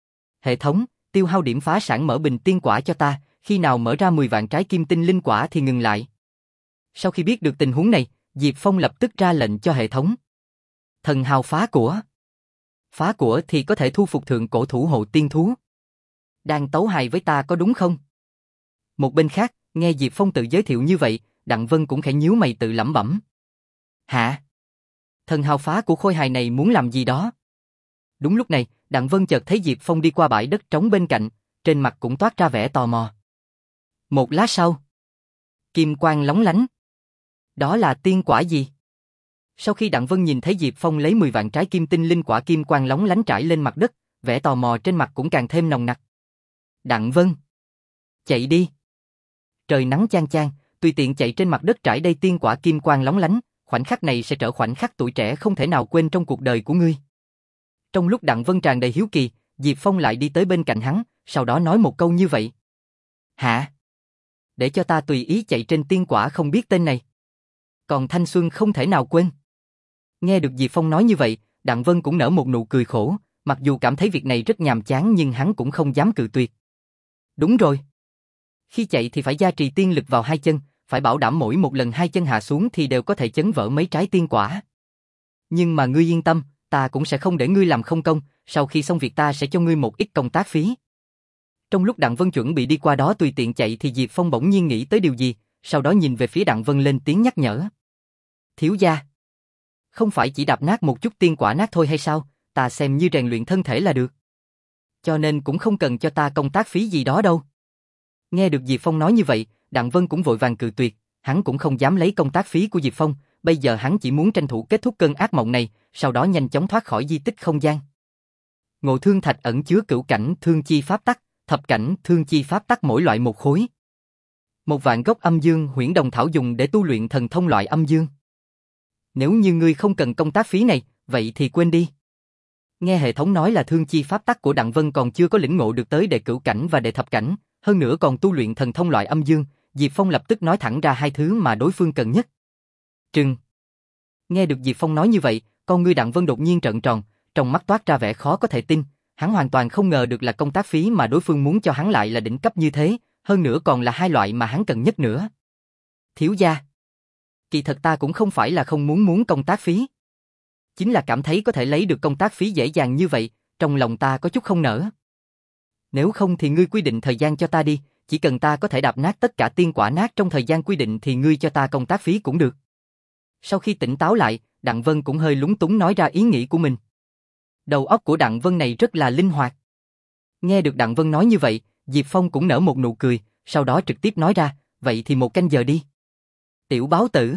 Hệ thống, tiêu hao điểm phá sản mở bình tiên quả cho ta, khi nào mở ra mười vạn trái kim tinh linh quả thì ngừng lại. Sau khi biết được tình huống này, Diệp Phong lập tức ra lệnh cho hệ thống. Thần hào phá của. Phá của thì có thể thu phục thượng cổ thủ hộ tiên thú. Đang tấu hài với ta có đúng không? Một bên khác, nghe Diệp Phong tự giới thiệu như vậy, Đặng Vân cũng khẽ nhíu mày tự lẩm bẩm. Hả? Thần hào phá của khôi hài này muốn làm gì đó? Đúng lúc này, Đặng Vân chợt thấy Diệp Phong đi qua bãi đất trống bên cạnh, trên mặt cũng toát ra vẻ tò mò. Một lát sau, kim quang lóng lánh. Đó là tiên quả gì? Sau khi Đặng Vân nhìn thấy Diệp Phong lấy mười vạn trái kim tinh linh quả kim quang lóng lánh trải lên mặt đất, vẻ tò mò trên mặt cũng càng thêm nồng nặc. Đặng Vân, chạy đi. Trời nắng chang chang, tùy tiện chạy trên mặt đất trải đầy tiên quả kim quang lóng lánh, khoảnh khắc này sẽ trở khoảnh khắc tuổi trẻ không thể nào quên trong cuộc đời của ngươi. Trong lúc Đặng Vân tràn đầy hiếu kỳ, Diệp Phong lại đi tới bên cạnh hắn, sau đó nói một câu như vậy. Hả? Để cho ta tùy ý chạy trên tiên quả không biết tên này. Còn thanh xuân không thể nào quên. Nghe được Diệp Phong nói như vậy, Đặng Vân cũng nở một nụ cười khổ, mặc dù cảm thấy việc này rất nhàm chán nhưng hắn cũng không dám cự tuyệt. Đúng rồi. Khi chạy thì phải gia trì tiên lực vào hai chân, phải bảo đảm mỗi một lần hai chân hạ xuống thì đều có thể chấn vỡ mấy trái tiên quả. Nhưng mà ngươi yên tâm, ta cũng sẽ không để ngươi làm không công, sau khi xong việc ta sẽ cho ngươi một ít công tác phí. Trong lúc Đặng Vân chuẩn bị đi qua đó tùy tiện chạy thì Diệp Phong bỗng nhiên nghĩ tới điều gì, sau đó nhìn về phía Đặng Vân lên tiếng nhắc nhở. Thiếu gia, không phải chỉ đạp nát một chút tiên quả nát thôi hay sao, ta xem như rèn luyện thân thể là được. Cho nên cũng không cần cho ta công tác phí gì đó đâu. Nghe được Diệp Phong nói như vậy, Đặng Vân cũng vội vàng cự tuyệt, hắn cũng không dám lấy công tác phí của Diệp Phong, bây giờ hắn chỉ muốn tranh thủ kết thúc cơn ác mộng này, sau đó nhanh chóng thoát khỏi di tích không gian. Ngộ thương thạch ẩn chứa cửu cảnh thương chi pháp tắc, thập cảnh thương chi pháp tắc mỗi loại một khối. Một vạn gốc âm dương huyễn đồng thảo dùng để tu luyện thần thông loại âm dương. Nếu như ngươi không cần công tác phí này, vậy thì quên đi. Nghe hệ thống nói là thương chi pháp tắc của Đặng Vân còn chưa có lĩnh ngộ được tới đệ cửu cảnh và đệ thập cảnh, hơn nữa còn tu luyện thần thông loại âm dương, Diệp Phong lập tức nói thẳng ra hai thứ mà đối phương cần nhất. Trừng. Nghe được Diệp Phong nói như vậy, con ngươi Đặng Vân đột nhiên trợn tròn, trong mắt toát ra vẻ khó có thể tin, hắn hoàn toàn không ngờ được là công tác phí mà đối phương muốn cho hắn lại là đỉnh cấp như thế, hơn nữa còn là hai loại mà hắn cần nhất nữa. Thiếu gia. Kỳ thật ta cũng không phải là không muốn muốn công tác phí. Chính là cảm thấy có thể lấy được công tác phí dễ dàng như vậy, trong lòng ta có chút không nỡ. Nếu không thì ngươi quy định thời gian cho ta đi, chỉ cần ta có thể đạp nát tất cả tiên quả nát trong thời gian quy định thì ngươi cho ta công tác phí cũng được. Sau khi tỉnh táo lại, Đặng Vân cũng hơi lúng túng nói ra ý nghĩ của mình. Đầu óc của Đặng Vân này rất là linh hoạt. Nghe được Đặng Vân nói như vậy, Diệp Phong cũng nở một nụ cười, sau đó trực tiếp nói ra, vậy thì một canh giờ đi. Tiểu báo tử.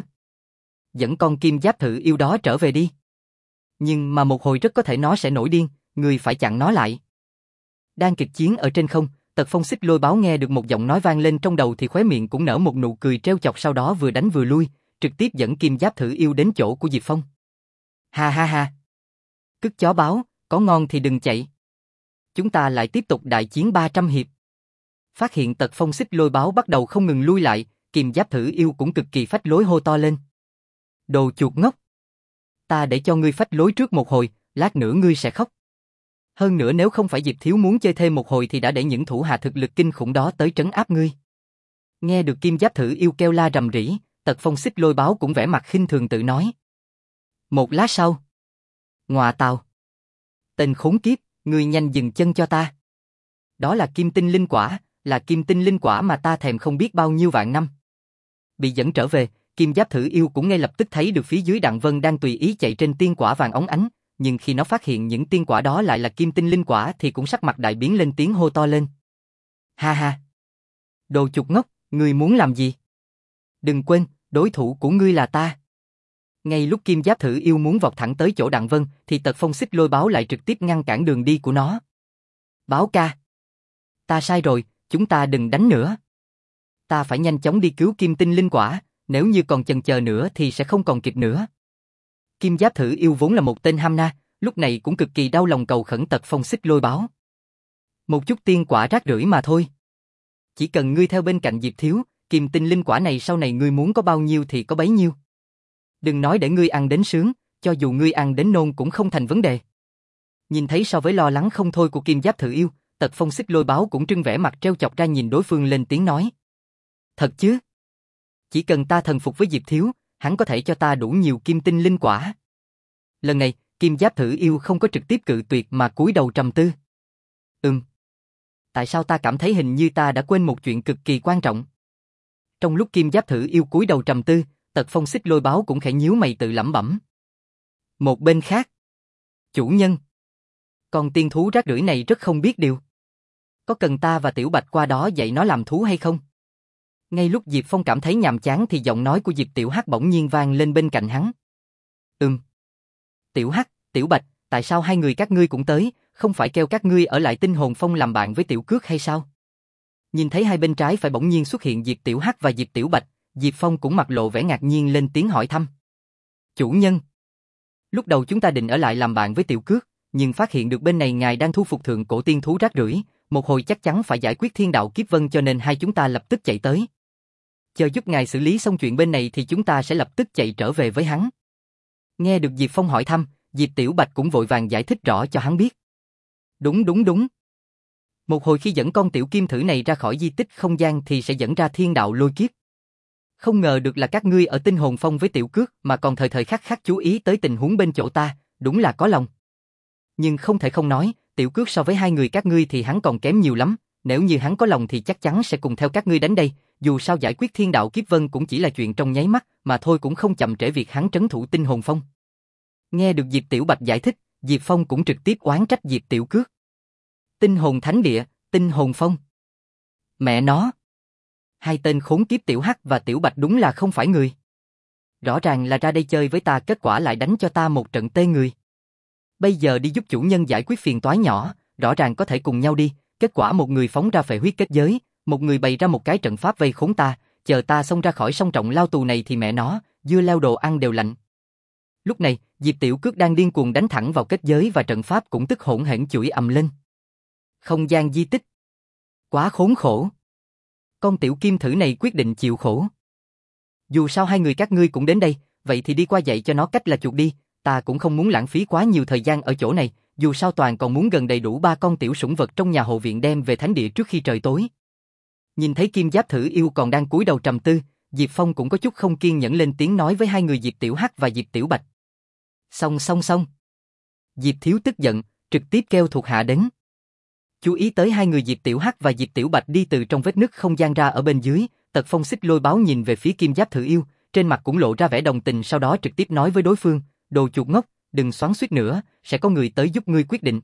Dẫn con kim giáp thử yêu đó trở về đi. Nhưng mà một hồi rất có thể nó sẽ nổi điên, người phải chặn nó lại. Đang kịch chiến ở trên không, Tật Phong Xích Lôi Báo nghe được một giọng nói vang lên trong đầu thì khóe miệng cũng nở một nụ cười trêu chọc, sau đó vừa đánh vừa lui, trực tiếp dẫn kim giáp thử yêu đến chỗ của Diệp Phong. Ha ha ha. Cứt chó báo, có ngon thì đừng chạy. Chúng ta lại tiếp tục đại chiến ba trăm hiệp. Phát hiện Tật Phong Xích Lôi Báo bắt đầu không ngừng lui lại, kim giáp thử yêu cũng cực kỳ phách lối hô to lên. Đồ chuột ngốc. Ta để cho ngươi phách lối trước một hồi, lát nữa ngươi sẽ khóc. Hơn nữa nếu không phải Diệp Thiếu muốn chơi thêm một hồi thì đã để những thủ hạ thực lực kinh khủng đó tới trấn áp ngươi. Nghe được kim giáp thử yêu kêu la rầm rĩ, Tật Phong Xích Lôi Báo cũng vẻ mặt khinh thường tự nói. Một lát sau. Ngọa tào. Tên khốn kiếp, ngươi nhanh dừng chân cho ta. Đó là kim tinh linh quả, là kim tinh linh quả mà ta thèm không biết bao nhiêu vạn năm. Bị dẫn trở về, kim giáp thử yêu cũng ngay lập tức thấy được phía dưới Đặng Vân đang tùy ý chạy trên tiên quả vàng óng ánh, nhưng khi nó phát hiện những tiên quả đó lại là kim tinh linh quả thì cũng sắc mặt đại biến lên, tiếng hô to lên. Ha ha! Đồ chuột ngốc, ngươi muốn làm gì? Đừng quên, đối thủ của ngươi là ta. Ngay lúc kim giáp thử yêu muốn vọt thẳng tới chỗ Đặng Vân thì Tật Phong Xích Lôi Báo lại trực tiếp ngăn cản đường đi của nó. Báo ca! Ta sai rồi, chúng ta đừng đánh nữa. Ta phải nhanh chóng đi cứu kim tinh linh quả, nếu như còn chần chờ nữa thì sẽ không còn kịp nữa. Kim giáp thử yêu vốn là một tên ham na, lúc này cũng cực kỳ đau lòng cầu khẩn Tật Phong Xích Lôi Báo. Một chút tiên quả rác rưởi mà thôi. Chỉ cần ngươi theo bên cạnh Diệp Thiếu, kim tinh linh quả này sau này ngươi muốn có bao nhiêu thì có bấy nhiêu. Đừng nói để ngươi ăn đến sướng, cho dù ngươi ăn đến nôn cũng không thành vấn đề. Nhìn thấy so với lo lắng không thôi của kim giáp thử yêu, Tật Phong Xích Lôi Báo cũng trưng vẻ mặt trêu chọc ra nhìn đối phương lên tiếng nói. Thật chứ? Chỉ cần ta thần phục với Diệp Thiếu, hắn có thể cho ta đủ nhiều kim tinh linh quả. Lần này, kim giáp thử yêu không có trực tiếp cự tuyệt mà cúi đầu trầm tư. Ừm. Tại sao ta cảm thấy hình như ta đã quên một chuyện cực kỳ quan trọng? Trong lúc kim giáp thử yêu cúi đầu trầm tư, Tật Phong Xích Lôi Báo cũng khẽ nhíu mày tự lẩm bẩm. Một bên khác. Chủ nhân. Con tiên thú rác rưởi này rất không biết điều. Có cần ta và Tiểu Bạch qua đó dạy nó làm thú hay không? Ngay lúc Diệp Phong cảm thấy nhàm chán thì giọng nói của Diệp Tiểu Hắc bỗng nhiên vang lên bên cạnh hắn. Ừm. Tiểu Hắc, Tiểu Bạch, tại sao hai người các ngươi cũng tới, không phải kêu các ngươi ở lại Tinh Hồn Phong làm bạn với Tiểu Cước hay sao? Nhìn thấy hai bên trái phải bỗng nhiên xuất hiện Diệp Tiểu Hắc và Diệp Tiểu Bạch, Diệp Phong cũng mặt lộ vẻ ngạc nhiên lên tiếng hỏi thăm. Chủ nhân. Lúc đầu chúng ta định ở lại làm bạn với Tiểu Cước, nhưng phát hiện được bên này ngài đang thu phục thượng cổ tiên thú rác rưởi, một hồi chắc chắn phải giải quyết thiên đạo kiếp vân cho nên hai chúng ta lập tức chạy tới. Chờ giúp ngài xử lý xong chuyện bên này thì chúng ta sẽ lập tức chạy trở về với hắn. Nghe được Diệp Phong hỏi thăm, Diệp Tiểu Bạch cũng vội vàng giải thích rõ cho hắn biết. Đúng đúng đúng. Một hồi khi dẫn con tiểu kim thử này ra khỏi di tích không gian thì sẽ dẫn ra thiên đạo lôi kiếp. Không ngờ được là các ngươi ở Tinh Hồn Phong với Tiểu Cước mà còn thời thời khắc khắc chú ý tới tình huống bên chỗ ta, đúng là có lòng. Nhưng không thể không nói, Tiểu Cước so với hai người các ngươi thì hắn còn kém nhiều lắm, nếu như hắn có lòng thì chắc chắn sẽ cùng theo các ngươi đánh đây, dù sao giải quyết thiên đạo kiếp vân cũng chỉ là chuyện trong nháy mắt, mà thôi cũng không chậm trễ việc hắn trấn thủ Tinh Hồn Phong. Nghe được Diệp Tiểu Bạch giải thích, Diệp Phong cũng trực tiếp oán trách Diệp Tiểu Cước. Tinh Hồn Thánh Địa, Tinh Hồn Phong. Mẹ nó! Hai tên khốn kiếp Tiểu Hắc và Tiểu Bạch đúng là không phải người. Rõ ràng là ra đây chơi với ta, kết quả lại đánh cho ta một trận tê người. Bây giờ đi giúp chủ nhân giải quyết phiền toái nhỏ, rõ ràng có thể cùng nhau đi, kết quả một người phóng ra phệ huyết kết giới, một người bày ra một cái trận pháp vây khốn ta, chờ ta xông ra khỏi song trọng lao tù này thì mẹ nó, dưa leo đồ ăn đều lạnh. Lúc này, Diệp Tiểu Cước đang điên cuồng đánh thẳng vào kết giới và trận pháp cũng tức hỗn hển chửi ầm lên. Không gian di tích. Quá khốn khổ. Con tiểu kim thử này quyết định chịu khổ. Dù sao hai người các ngươi cũng đến đây, vậy thì đi qua dạy cho nó cách là chuột đi, ta cũng không muốn lãng phí quá nhiều thời gian ở chỗ này, dù sao toàn còn muốn gần đầy đủ ba con tiểu sủng vật trong nhà hộ viện đem về thánh địa trước khi trời tối. Nhìn thấy Kim Giáp Thử Yêu còn đang cúi đầu trầm tư, Diệp Phong cũng có chút không kiên nhẫn lên tiếng nói với hai người Diệp Tiểu Hắc và Diệp Tiểu Bạch. Xong xong xong. Diệp Thiếu tức giận, trực tiếp kêu thuộc hạ đến. Chú ý tới hai người Diệp Tiểu Hắc và Diệp Tiểu Bạch đi từ trong vết nứt không gian ra ở bên dưới, Tật Phong Xích Lôi Báo nhìn về phía Kim Giáp Thử Yêu, trên mặt cũng lộ ra vẻ đồng tình, sau đó trực tiếp nói với đối phương, đồ chuột ngốc, đừng xoắn xuýt nữa, sẽ có người tới giúp ngươi quyết định.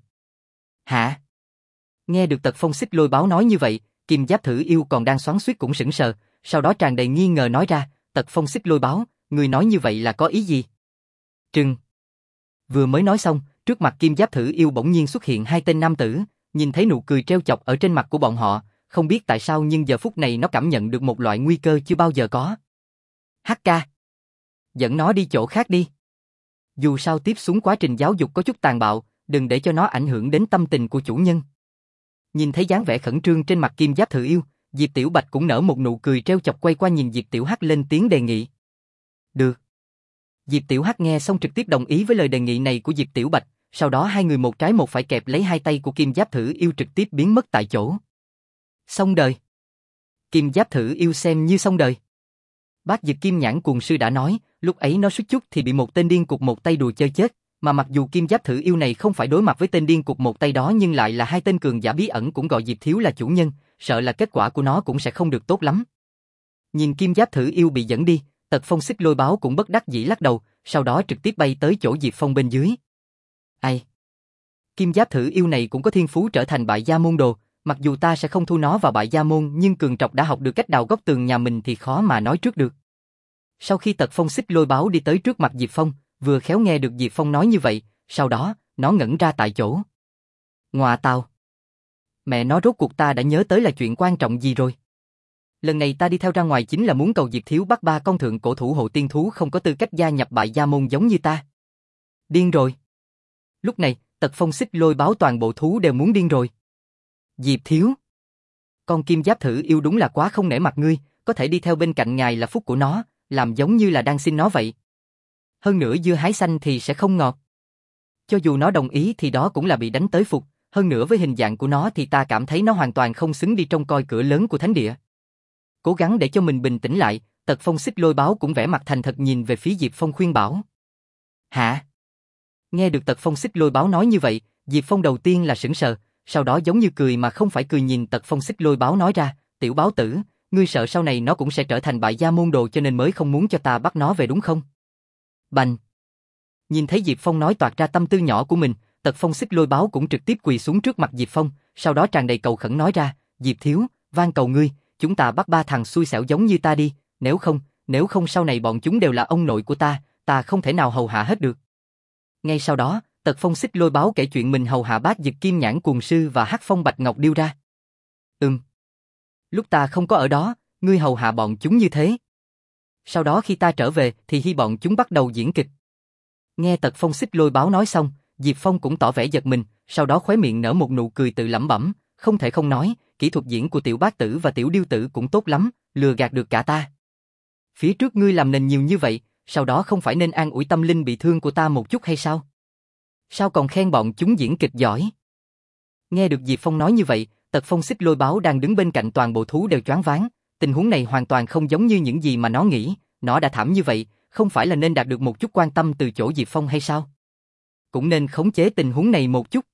Hả? Nghe được Tật Phong Xích Lôi Báo nói như vậy, Kim Giáp Thử Yêu còn đang xoắn xuýt cũng sững sờ, sau đó tràn đầy nghi ngờ nói ra, Tật Phong Xích Lôi Báo, ngươi nói như vậy là có ý gì? Trừng. Vừa mới nói xong, trước mặt Kim Giáp Thử Yêu bỗng nhiên xuất hiện hai tên nam tử, nhìn thấy nụ cười trêu chọc ở trên mặt của bọn họ, không biết tại sao nhưng giờ phút này nó cảm nhận được một loại nguy cơ chưa bao giờ có. Hắc ca. Dẫn nó đi chỗ khác đi. Dù sao tiếp xuống quá trình giáo dục có chút tàn bạo, đừng để cho nó ảnh hưởng đến tâm tình của chủ nhân. Nhìn thấy dáng vẻ khẩn trương trên mặt Kim Giáp Thử Yêu, Diệp Tiểu Bạch cũng nở một nụ cười trêu chọc quay qua nhìn Diệp Tiểu Hắc lên tiếng đề nghị. Được. Diệp Tiểu Hắc nghe xong trực tiếp đồng ý với lời đề nghị này của Diệp Tiểu Bạch, sau đó hai người một trái một phải kẹp lấy hai tay của Kim Giáp Thử Yêu trực tiếp biến mất tại chỗ. Xong đời. Kim Giáp Thử Yêu xem như xong đời. Bác Dực Kim Nhãn Cuồng Sư đã nói, lúc ấy nó suýt chút thì bị một tên điên cục một tay đùa chơi chết, mà mặc dù Kim Giáp Thử Yêu này không phải đối mặt với tên điên cục một tay đó nhưng lại là hai tên cường giả bí ẩn cũng gọi Diệp Thiếu là chủ nhân, sợ là kết quả của nó cũng sẽ không được tốt lắm. Nhìn Kim Giáp Thử Yêu bị dẫn đi, Tật Phong Xích Lôi Báo cũng bất đắc dĩ lắc đầu, sau đó trực tiếp bay tới chỗ Diệp Phong bên dưới. Ai? Kim Giáp Thử Yêu này cũng có thiên phú trở thành bại gia môn đồ, mặc dù ta sẽ không thu nó vào bại gia môn nhưng cường trọc đã học được cách đào góc tường nhà mình thì khó mà nói trước được. Sau khi Tật Phong Xích Lôi Báo đi tới trước mặt Diệp Phong, vừa khéo nghe được Diệp Phong nói như vậy, sau đó, nó ngẩn ra tại chỗ. Ngoà tào. Mẹ nó rốt cuộc ta đã nhớ tới là chuyện quan trọng gì rồi. Lần này ta đi theo ra ngoài chính là muốn cầu Diệp Thiếu bắt ba con thượng cổ thủ hộ tiên thú không có tư cách gia nhập bại gia môn giống như ta. Điên rồi. Lúc này, Tật Phong Xích Lôi Báo toàn bộ thú đều muốn điên rồi. Diệp Thiếu. Con Kim Giáp Thử Yêu đúng là quá không nể mặt ngươi, có thể đi theo bên cạnh ngài là phúc của nó, làm giống như là đang xin nó vậy. Hơn nữa dưa hái xanh thì sẽ không ngọt. Cho dù nó đồng ý thì đó cũng là bị đánh tới phục, hơn nữa với hình dạng của nó thì ta cảm thấy nó hoàn toàn không xứng đi trông coi cửa lớn của thánh địa. Cố gắng để cho mình bình tĩnh lại, Tật Phong Xích Lôi Báo cũng vẻ mặt thành thật nhìn về phía Diệp Phong khuyên bảo. Hả? Nghe được Tật Phong Xích Lôi Báo nói như vậy, Diệp Phong đầu tiên là sững sờ, sau đó giống như cười mà không phải cười nhìn Tật Phong Xích Lôi Báo nói ra, tiểu báo tử, ngươi sợ sau này nó cũng sẽ trở thành bại gia môn đồ cho nên mới không muốn cho ta bắt nó về đúng không? Bành! Nhìn thấy Diệp Phong nói toạc ra tâm tư nhỏ của mình, Tật Phong Xích Lôi Báo cũng trực tiếp quỳ xuống trước mặt Diệp Phong, sau đó tràn đầy cầu khẩn nói ra, Diệp Thiếu, van cầu ngươi, chúng ta bắt ba thằng xui xẻo giống như ta đi, nếu không, nếu không sau này bọn chúng đều là ông nội của ta, ta không thể nào hầu hạ hết được. Ngay sau đó, Tật Phong Xích Lôi Báo kể chuyện mình hầu hạ Bác Dực Kim Nhãn Cuồng Sư và Hắc Phong Bạch Ngọc Điêu ra. Ừm. Lúc ta không có ở đó, ngươi hầu hạ bọn chúng như thế. Sau đó khi ta trở về thì hy bọn chúng bắt đầu diễn kịch. Nghe Tật Phong Xích Lôi Báo nói xong, Diệp Phong cũng tỏ vẻ giật mình, sau đó khóe miệng nở một nụ cười tự lẩm bẩm, không thể không nói, kỹ thuật diễn của tiểu bác tử và tiểu điêu tử cũng tốt lắm, lừa gạt được cả ta. Phía trước ngươi làm nền nhiều như vậy, sau đó không phải nên an ủi tâm linh bị thương của ta một chút hay sao? Sao còn khen bọn chúng diễn kịch giỏi? Nghe được Diệp Phong nói như vậy, Tật Phong Xích Lôi Báo đang đứng bên cạnh toàn bộ thú đều choáng váng, tình huống này hoàn toàn không giống như những gì mà nó nghĩ, nó đã thảm như vậy, không phải là nên đạt được một chút quan tâm từ chỗ Diệp Phong hay sao? Cũng nên khống chế tình huống này một chút.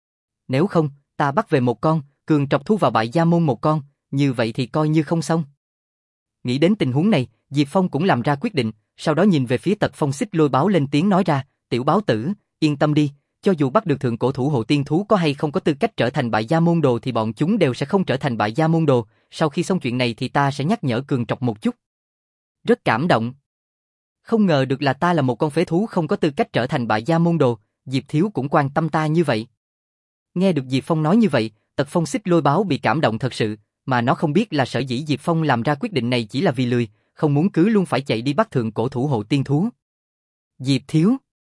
Nếu không, ta bắt về một con, cường trọc thu vào bại gia môn một con, như vậy thì coi như không xong. Nghĩ đến tình huống này, Diệp Phong cũng làm ra quyết định, sau đó nhìn về phía Tật Phong Xích Lôi Báo lên tiếng nói ra, tiểu báo tử, yên tâm đi, cho dù bắt được thượng cổ thủ hộ tiên thú có hay không có tư cách trở thành bại gia môn đồ thì bọn chúng đều sẽ không trở thành bại gia môn đồ, sau khi xong chuyện này thì ta sẽ nhắc nhở cường trọc một chút. Rất cảm động. Không ngờ được là ta là một con phế thú không có tư cách trở thành bại gia môn đồ, Diệp Thiếu cũng quan tâm ta như vậy. Nghe được Diệp Phong nói như vậy, Tật Phong Xích Lôi Báo bị cảm động thật sự, mà nó không biết là sở dĩ Diệp Phong làm ra quyết định này chỉ là vì lười, không muốn cứ luôn phải chạy đi bắt thượng cổ thủ hộ tiên thú. Diệp Thiếu.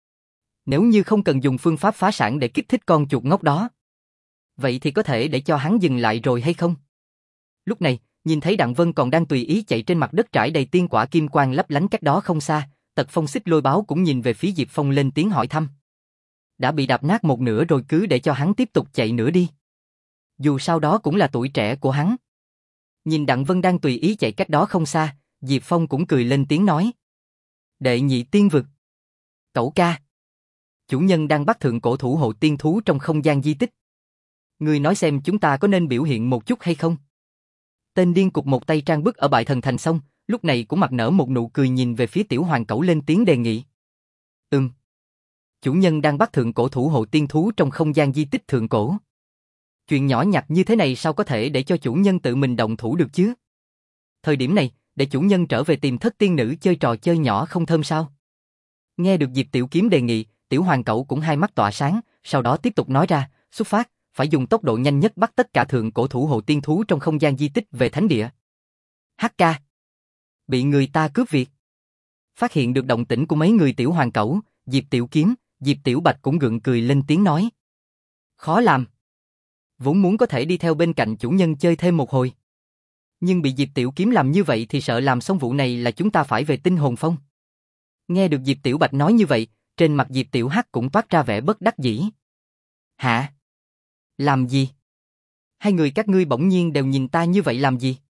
Nếu như không cần dùng phương pháp phá sản để kích thích con chuột ngốc đó, vậy thì có thể để cho hắn dừng lại rồi hay không? Lúc này, nhìn thấy Đặng Vân còn đang tùy ý chạy trên mặt đất trải đầy tiên quả kim quang lấp lánh cách đó không xa, Tật Phong Xích Lôi Báo cũng nhìn về phía Diệp Phong lên tiếng hỏi thăm. Đã bị đạp nát một nửa rồi, cứ để cho hắn tiếp tục chạy nữa đi. Dù sao đó cũng là tuổi trẻ của hắn. Nhìn Đặng Vân đang tùy ý chạy cách đó không xa, Diệp Phong cũng cười lên tiếng nói. Đệ nhị tiên vực. Cẩu ca. Chủ nhân đang bắt thượng cổ thủ hộ tiên thú trong không gian di tích. Ngươi nói xem chúng ta có nên biểu hiện một chút hay không? Tên điên cục một tay trang bức ở bại thần thành xong, lúc này cũng mặt nở một nụ cười nhìn về phía tiểu hoàng cẩu lên tiếng đề nghị. Ừm. Chủ nhân đang bắt thượng cổ thủ hộ tiên thú trong không gian di tích thượng cổ. Chuyện nhỏ nhặt như thế này sao có thể để cho chủ nhân tự mình động thủ được chứ? Thời điểm này, để chủ nhân trở về tìm thất tiên nữ chơi trò chơi nhỏ không thơm sao? Nghe được Diệp Tiểu Kiếm đề nghị, tiểu hoàng cẩu cũng hai mắt tỏa sáng, sau đó tiếp tục nói ra, xuất phát, phải dùng tốc độ nhanh nhất bắt tất cả thượng cổ thủ hộ tiên thú trong không gian di tích về thánh địa. Hắc ca. Bị người ta cướp việc. Phát hiện được động tĩnh của mấy người tiểu hoàng cẩu, Diệp Tiểu Kiếm, Diệp Tiểu Bạch cũng gượng cười lên tiếng nói. Khó làm. Vốn muốn có thể đi theo bên cạnh chủ nhân chơi thêm một hồi. Nhưng bị Diệp Tiểu Kiếm làm như vậy thì sợ làm xong vụ này là chúng ta phải về Tinh Hồn Phong. Nghe được Diệp Tiểu Bạch nói như vậy, trên mặt Diệp Tiểu Hắc cũng toát ra vẻ bất đắc dĩ. Hả? Làm gì? Hai người các ngươi bỗng nhiên đều nhìn ta như vậy làm gì?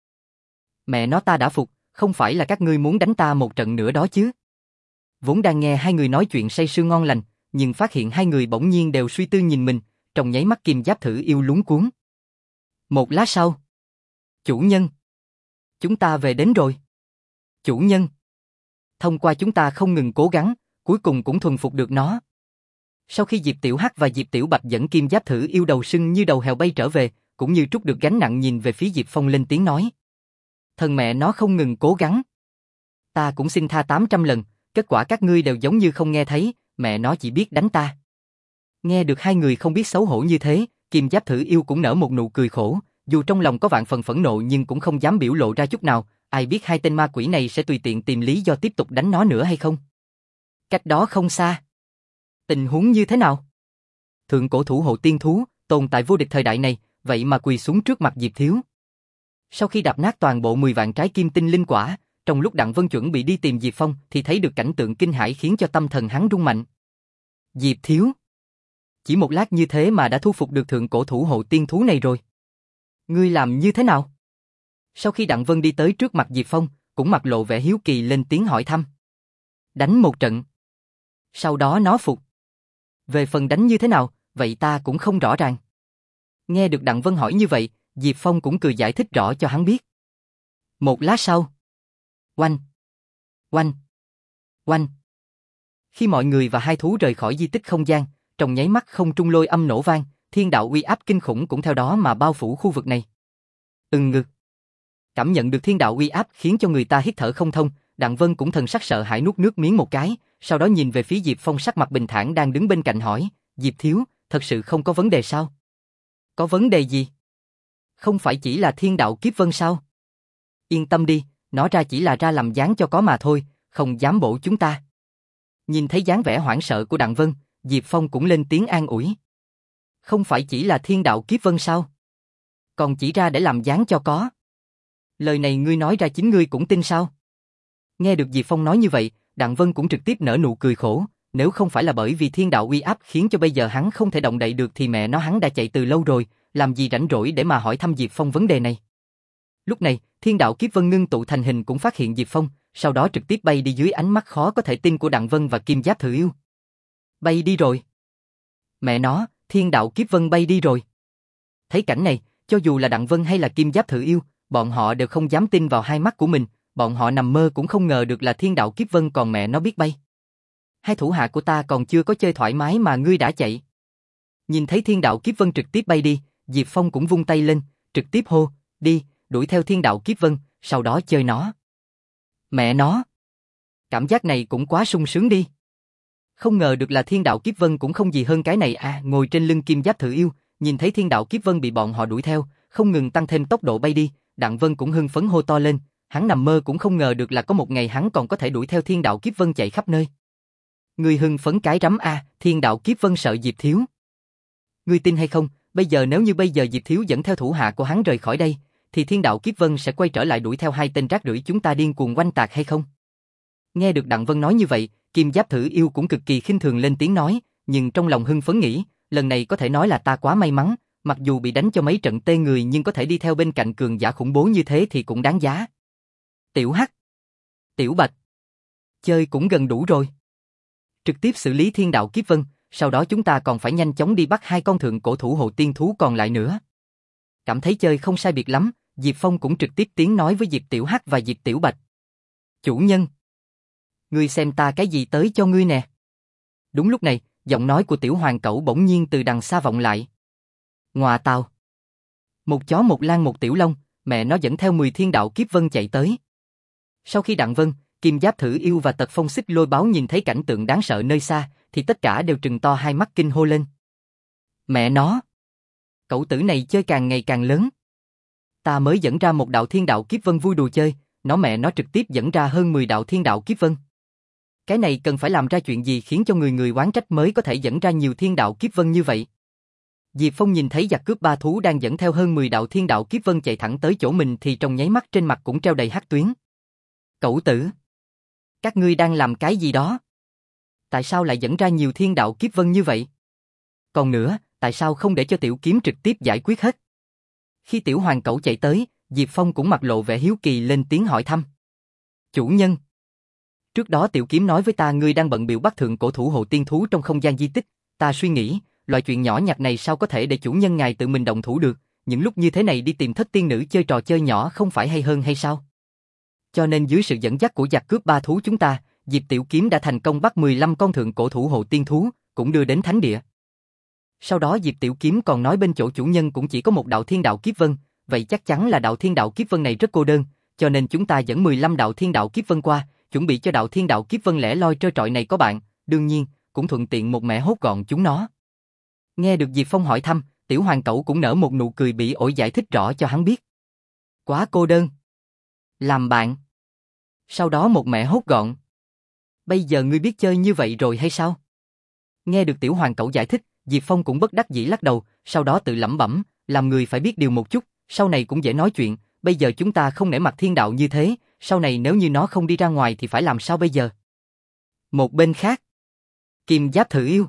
Mẹ nó, ta đã phục, không phải là các ngươi muốn đánh ta một trận nữa đó chứ? Vốn đang nghe hai người nói chuyện say sưa ngon lành, nhưng phát hiện hai người bỗng nhiên đều suy tư nhìn mình, trong nháy mắt Kim Giáp Thử Yêu luống cuống. Một lát sau. Chủ nhân. Chúng ta về đến rồi. Chủ nhân. Thông qua chúng ta không ngừng cố gắng, cuối cùng cũng thuần phục được nó. Sau khi Diệp Tiểu Hắc và Diệp Tiểu Bạch dẫn Kim Giáp Thử Yêu đầu sưng như đầu heo bay trở về, cũng như trút được gánh nặng nhìn về phía Diệp Phong lên tiếng nói. Thần mẹ nó không ngừng cố gắng. Ta cũng xin tha tám trăm lần, kết quả các ngươi đều giống như không nghe thấy, mẹ nó chỉ biết đánh ta. Nghe được hai người không biết xấu hổ như thế, Kim Giáp Thử Yêu cũng nở một nụ cười khổ, dù trong lòng có vạn phần phẫn nộ nhưng cũng không dám biểu lộ ra chút nào, ai biết hai tên ma quỷ này sẽ tùy tiện tìm lý do tiếp tục đánh nó nữa hay không. Cách đó không xa. Tình huống như thế nào? Thượng cổ thủ hộ tiên thú, tồn tại vô địch thời đại này, vậy mà quỳ xuống trước mặt Diệp Thiếu. Sau khi đạp nát toàn bộ mười vạn trái kim tinh linh quả, trong lúc Đặng Vân chuẩn bị đi tìm Diệp Phong thì thấy được cảnh tượng kinh hãi khiến cho tâm thần hắn rung mạnh. Diệp Thiếu. Chỉ một lát như thế mà đã thu phục được thượng cổ thủ hộ tiên thú này rồi. Ngươi làm như thế nào? Sau khi Đặng Vân đi tới trước mặt Diệp Phong, cũng mặt lộ vẻ hiếu kỳ lên tiếng hỏi thăm. Đánh một trận. Sau đó nó phục. Về phần đánh như thế nào, vậy ta cũng không rõ ràng. Nghe được Đặng Vân hỏi như vậy, Diệp Phong cũng cười giải thích rõ cho hắn biết. Một lát sau. Oanh. Oanh. Oanh. Khi mọi người và hai thú rời khỏi di tích không gian, trong nháy mắt không trung lôi âm nổ vang, thiên đạo uy áp kinh khủng cũng theo đó mà bao phủ khu vực này. Ừng ngực. Cảm nhận được thiên đạo uy áp khiến cho người ta hít thở không thông, Đặng Vân cũng thần sắc sợ hãi nuốt nước miếng một cái, sau đó nhìn về phía Diệp Phong sắc mặt bình thản đang đứng bên cạnh hỏi, Diệp Thiếu, thật sự không có vấn đề sao? Có vấn đề gì? Không phải chỉ là thiên đạo kiếp vân sao? Yên tâm đi, nó ra chỉ là ra làm dáng cho có mà thôi, không dám bổ chúng ta. Nhìn thấy dáng vẻ hoảng sợ của Đặng Vân, Diệp Phong cũng lên tiếng an ủi. Không phải chỉ là thiên đạo kiếp vân sao? Còn chỉ ra để làm dáng cho có. Lời này ngươi nói ra chính ngươi cũng tin sao? Nghe được Diệp Phong nói như vậy, Đặng Vân cũng trực tiếp nở nụ cười khổ, nếu không phải là bởi vì thiên đạo uy áp khiến cho bây giờ hắn không thể động đậy được thì mẹ nó hắn đã chạy từ lâu rồi, làm gì rảnh rỗi để mà hỏi thăm Diệp Phong vấn đề này. Lúc này, thiên đạo kiếp vân ngưng tụ thành hình cũng phát hiện Diệp Phong, sau đó trực tiếp bay đi dưới ánh mắt khó có thể tin của Đặng Vân và Kim Giáp Thử Yêu. Bay đi rồi. Mẹ nó, thiên đạo kiếp vân bay đi rồi. Thấy cảnh này, cho dù là Đặng Vân hay là Kim Giáp Thử Yêu, bọn họ đều không dám tin vào hai mắt của mình, bọn họ nằm mơ cũng không ngờ được là thiên đạo kiếp vân còn mẹ nó biết bay. Hai thủ hạ của ta còn chưa có chơi thoải mái mà ngươi đã chạy. Nhìn thấy thiên đạo kiếp vân trực tiếp bay đi, Diệp Phong cũng vung tay lên, trực tiếp hô, đi, đuổi theo thiên đạo kiếp vân, sau đó chơi nó. Mẹ nó. Cảm giác này cũng quá sung sướng đi. Không ngờ được là thiên đạo kiếp vân cũng không gì hơn cái này à, ngồi trên lưng Kim Giáp Thử Yêu, nhìn thấy thiên đạo kiếp vân bị bọn họ đuổi theo, không ngừng tăng thêm tốc độ bay đi, Đặng Vân cũng hưng phấn hô to lên, hắn nằm mơ cũng không ngờ được là có một ngày hắn còn có thể đuổi theo thiên đạo kiếp vân chạy khắp nơi. Ngươi hưng phấn cái rắm a, Thiên đạo kiếp vân sợ Diệp Thiếu. Ngươi tin hay không, bây giờ nếu như bây giờ Diệp Thiếu dẫn theo thủ hạ của hắn rời khỏi đây, thì Thiên đạo kiếp vân sẽ quay trở lại đuổi theo hai tên rác rưởi chúng ta điên cuồng oanh tạc hay không? Nghe được Đặng Vân nói như vậy, Kim Giáp Thử Yêu cũng cực kỳ khinh thường lên tiếng nói, nhưng trong lòng hưng phấn nghĩ, lần này có thể nói là ta quá may mắn, mặc dù bị đánh cho mấy trận tê người nhưng có thể đi theo bên cạnh cường giả khủng bố như thế thì cũng đáng giá. Tiểu Hắc, Tiểu Bạch, chơi cũng gần đủ rồi. Trực tiếp xử lý Thiên đạo kiếp vân, sau đó chúng ta còn phải nhanh chóng đi bắt hai con thượng cổ thủ hộ tiên thú còn lại nữa. Cảm thấy chơi không sai biệt lắm, Diệp Phong cũng trực tiếp tiếng nói với Diệp Tiểu Hắc và Diệp Tiểu Bạch. Chủ nhân, ngươi xem ta cái gì tới cho ngươi nè. Đúng lúc này, giọng nói của Tiểu Hoàng Cẩu bỗng nhiên từ đằng xa vọng lại. Ngọa tào. Một chó một lang một tiểu long, mẹ nó dẫn theo mười thiên đạo kiếp vân chạy tới. Sau khi Đặng Vân, Kim Giáp Thử Yêu và Tật Phong Xích Lôi Báo nhìn thấy cảnh tượng đáng sợ nơi xa, thì tất cả đều trừng to hai mắt kinh hô lên. Mẹ nó! Cậu tử này chơi càng ngày càng lớn. Ta mới dẫn ra một đạo thiên đạo kiếp vân vui đùa chơi, nó mẹ nó trực tiếp dẫn ra hơn mười đạo thiên đạo kiếp vân. Cái này cần phải làm ra chuyện gì khiến cho người người oán trách mới có thể dẫn ra nhiều thiên đạo kiếp vân như vậy? Diệp Phong nhìn thấy giặc cướp ba thú đang dẫn theo hơn mười đạo thiên đạo kiếp vân chạy thẳng tới chỗ mình thì trong nháy mắt trên mặt cũng treo đầy hắc tuyến. Cẩu tử! Các ngươi đang làm cái gì đó? Tại sao lại dẫn ra nhiều thiên đạo kiếp vân như vậy? Còn nữa, tại sao không để cho Tiểu Kiếm trực tiếp giải quyết hết? Khi Tiểu Hoàng Cẩu chạy tới, Diệp Phong cũng mặt lộ vẻ hiếu kỳ lên tiếng hỏi thăm. Chủ nhân! Trước đó Tiểu Kiếm nói với ta ngươi đang bận biểu bắt thượng cổ thủ hộ tiên thú trong không gian di tích, ta suy nghĩ, loại chuyện nhỏ nhặt này sao có thể để chủ nhân ngài tự mình động thủ được, những lúc như thế này đi tìm thất tiên nữ chơi trò chơi nhỏ không phải hay hơn hay sao? Cho nên dưới sự dẫn dắt của giặc cướp ba thú chúng ta, Diệp Tiểu Kiếm đã thành công bắt mười lăm con thượng cổ thủ hộ tiên thú, cũng đưa đến thánh địa. Sau đó Diệp Tiểu Kiếm còn nói bên chỗ chủ nhân cũng chỉ có một đạo thiên đạo kiếp vân, vậy chắc chắn là đạo thiên đạo kiếp vân này rất cô đơn, cho nên chúng ta dẫn mười lăm đạo thiên đạo kiếp vân qua, chuẩn bị cho đạo thiên đạo kiếp vân lẻ loi trơ trọi này có bạn, đương nhiên, cũng thuận tiện một mẻ hốt gọn chúng nó. Nghe được Diệp Phong hỏi thăm, Tiểu Hoàng Cẩu cũng nở một nụ cười bỉ ổi giải thích rõ cho hắn biết. Quá cô đơn. Làm bạn. Sau đó một mẻ hốt gọn. Bây giờ ngươi biết chơi như vậy rồi hay sao? Nghe được Tiểu Hoàng Cẩu giải thích, Diệp Phong cũng bất đắc dĩ lắc đầu, sau đó tự lẩm bẩm, làm người phải biết điều một chút, sau này cũng dễ nói chuyện, bây giờ chúng ta không nể mặt thiên đạo như thế, sau này nếu như nó không đi ra ngoài thì phải làm sao bây giờ? Một bên khác, Kim Giáp Thử Yêu,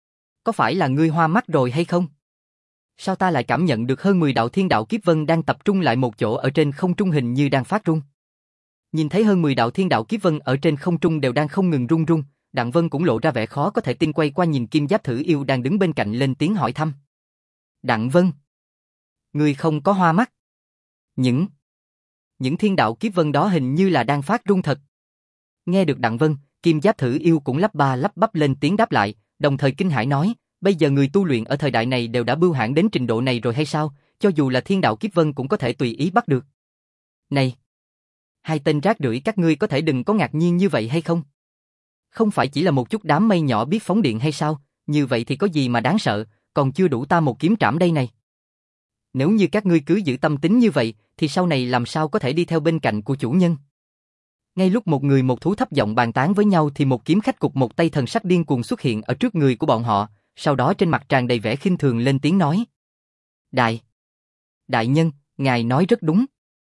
có phải là ngươi hoa mắt rồi hay không? Sao ta lại cảm nhận được hơn mười đạo thiên đạo kiếp vân đang tập trung lại một chỗ ở trên không trung hình như đang phát rung. Nhìn thấy hơn mười đạo thiên đạo kiếp vân ở trên không trung đều đang không ngừng rung rung, Đặng Vân cũng lộ ra vẻ khó có thể tin quay qua nhìn Kim Giáp Thử Yêu đang đứng bên cạnh lên tiếng hỏi thăm. Đặng Vân, ngươi không có hoa mắt. Những những thiên đạo kiếp vân đó hình như là đang phát rung thật. Nghe được Đặng Vân, Kim Giáp Thử Yêu cũng lắp ba lắp bắp lên tiếng đáp lại, đồng thời kinh hãi nói, bây giờ người tu luyện ở thời đại này đều đã bưu hãn đến trình độ này rồi hay sao, cho dù là thiên đạo kiếp vân cũng có thể tùy ý bắt được. Này, hai tên rác rưởi các ngươi có thể đừng có ngạc nhiên như vậy hay không? Không phải chỉ là một chút đám mây nhỏ biết phóng điện hay sao, như vậy thì có gì mà đáng sợ, còn chưa đủ ta một kiếm trảm đây này. Nếu như các ngươi cứ giữ tâm tính như vậy, thì sau này làm sao có thể đi theo bên cạnh của chủ nhân? Ngay lúc một người một thú thấp giọng bàn tán với nhau thì một kiếm khách cục một tay thần sắc điên cuồng xuất hiện ở trước người của bọn họ, sau đó trên mặt tràn đầy vẻ khinh thường lên tiếng nói. Đại, đại nhân, ngài nói rất đúng.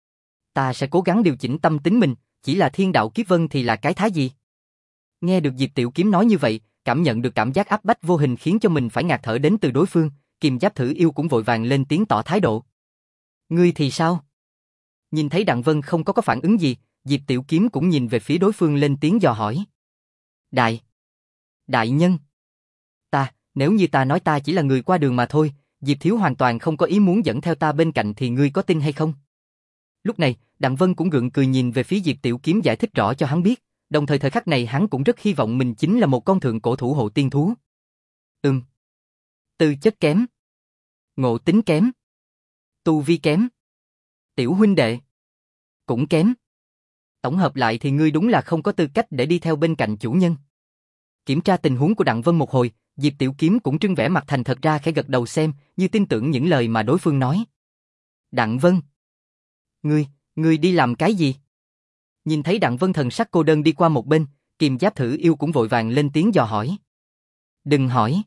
Ta sẽ cố gắng điều chỉnh tâm tính mình, chỉ là thiên đạo kiếp vân thì là cái thá gì? Nghe được Diệp Tiểu Kiếm nói như vậy, cảm nhận được cảm giác áp bách vô hình khiến cho mình phải ngạt thở đến từ đối phương, Kim Giáp Thử Yêu cũng vội vàng lên tiếng tỏ thái độ. Ngươi thì sao? Nhìn thấy Đặng Vân không có có phản ứng gì, Diệp Tiểu Kiếm cũng nhìn về phía đối phương lên tiếng dò hỏi. Đại, đại nhân, ta, nếu như ta nói ta chỉ là người qua đường mà thôi, Diệp Thiếu hoàn toàn không có ý muốn dẫn theo ta bên cạnh thì ngươi có tin hay không? Lúc này, Đặng Vân cũng gượng cười nhìn về phía Diệp Tiểu Kiếm giải thích rõ cho hắn biết, đồng thời thời khắc này hắn cũng rất hy vọng mình chính là một con thượng cổ thủ hộ tiên thú. Ừm. Tư chất kém, ngộ tính kém, tu vi kém, tiểu huynh đệ cũng kém. Tổng hợp lại thì ngươi đúng là không có tư cách để đi theo bên cạnh chủ nhân. Kiểm tra tình huống của Đặng Vân một hồi, Diệp Tiểu Kiếm cũng trưng vẻ mặt thành thật ra khẽ gật đầu xem, như tin tưởng những lời mà đối phương nói. Đặng Vân, ngươi, ngươi đi làm cái gì? Nhìn thấy Đặng Vân thần sắc cô đơn đi qua một bên, Kim Giáp Thử Yêu cũng vội vàng lên tiếng dò hỏi. Đừng hỏi.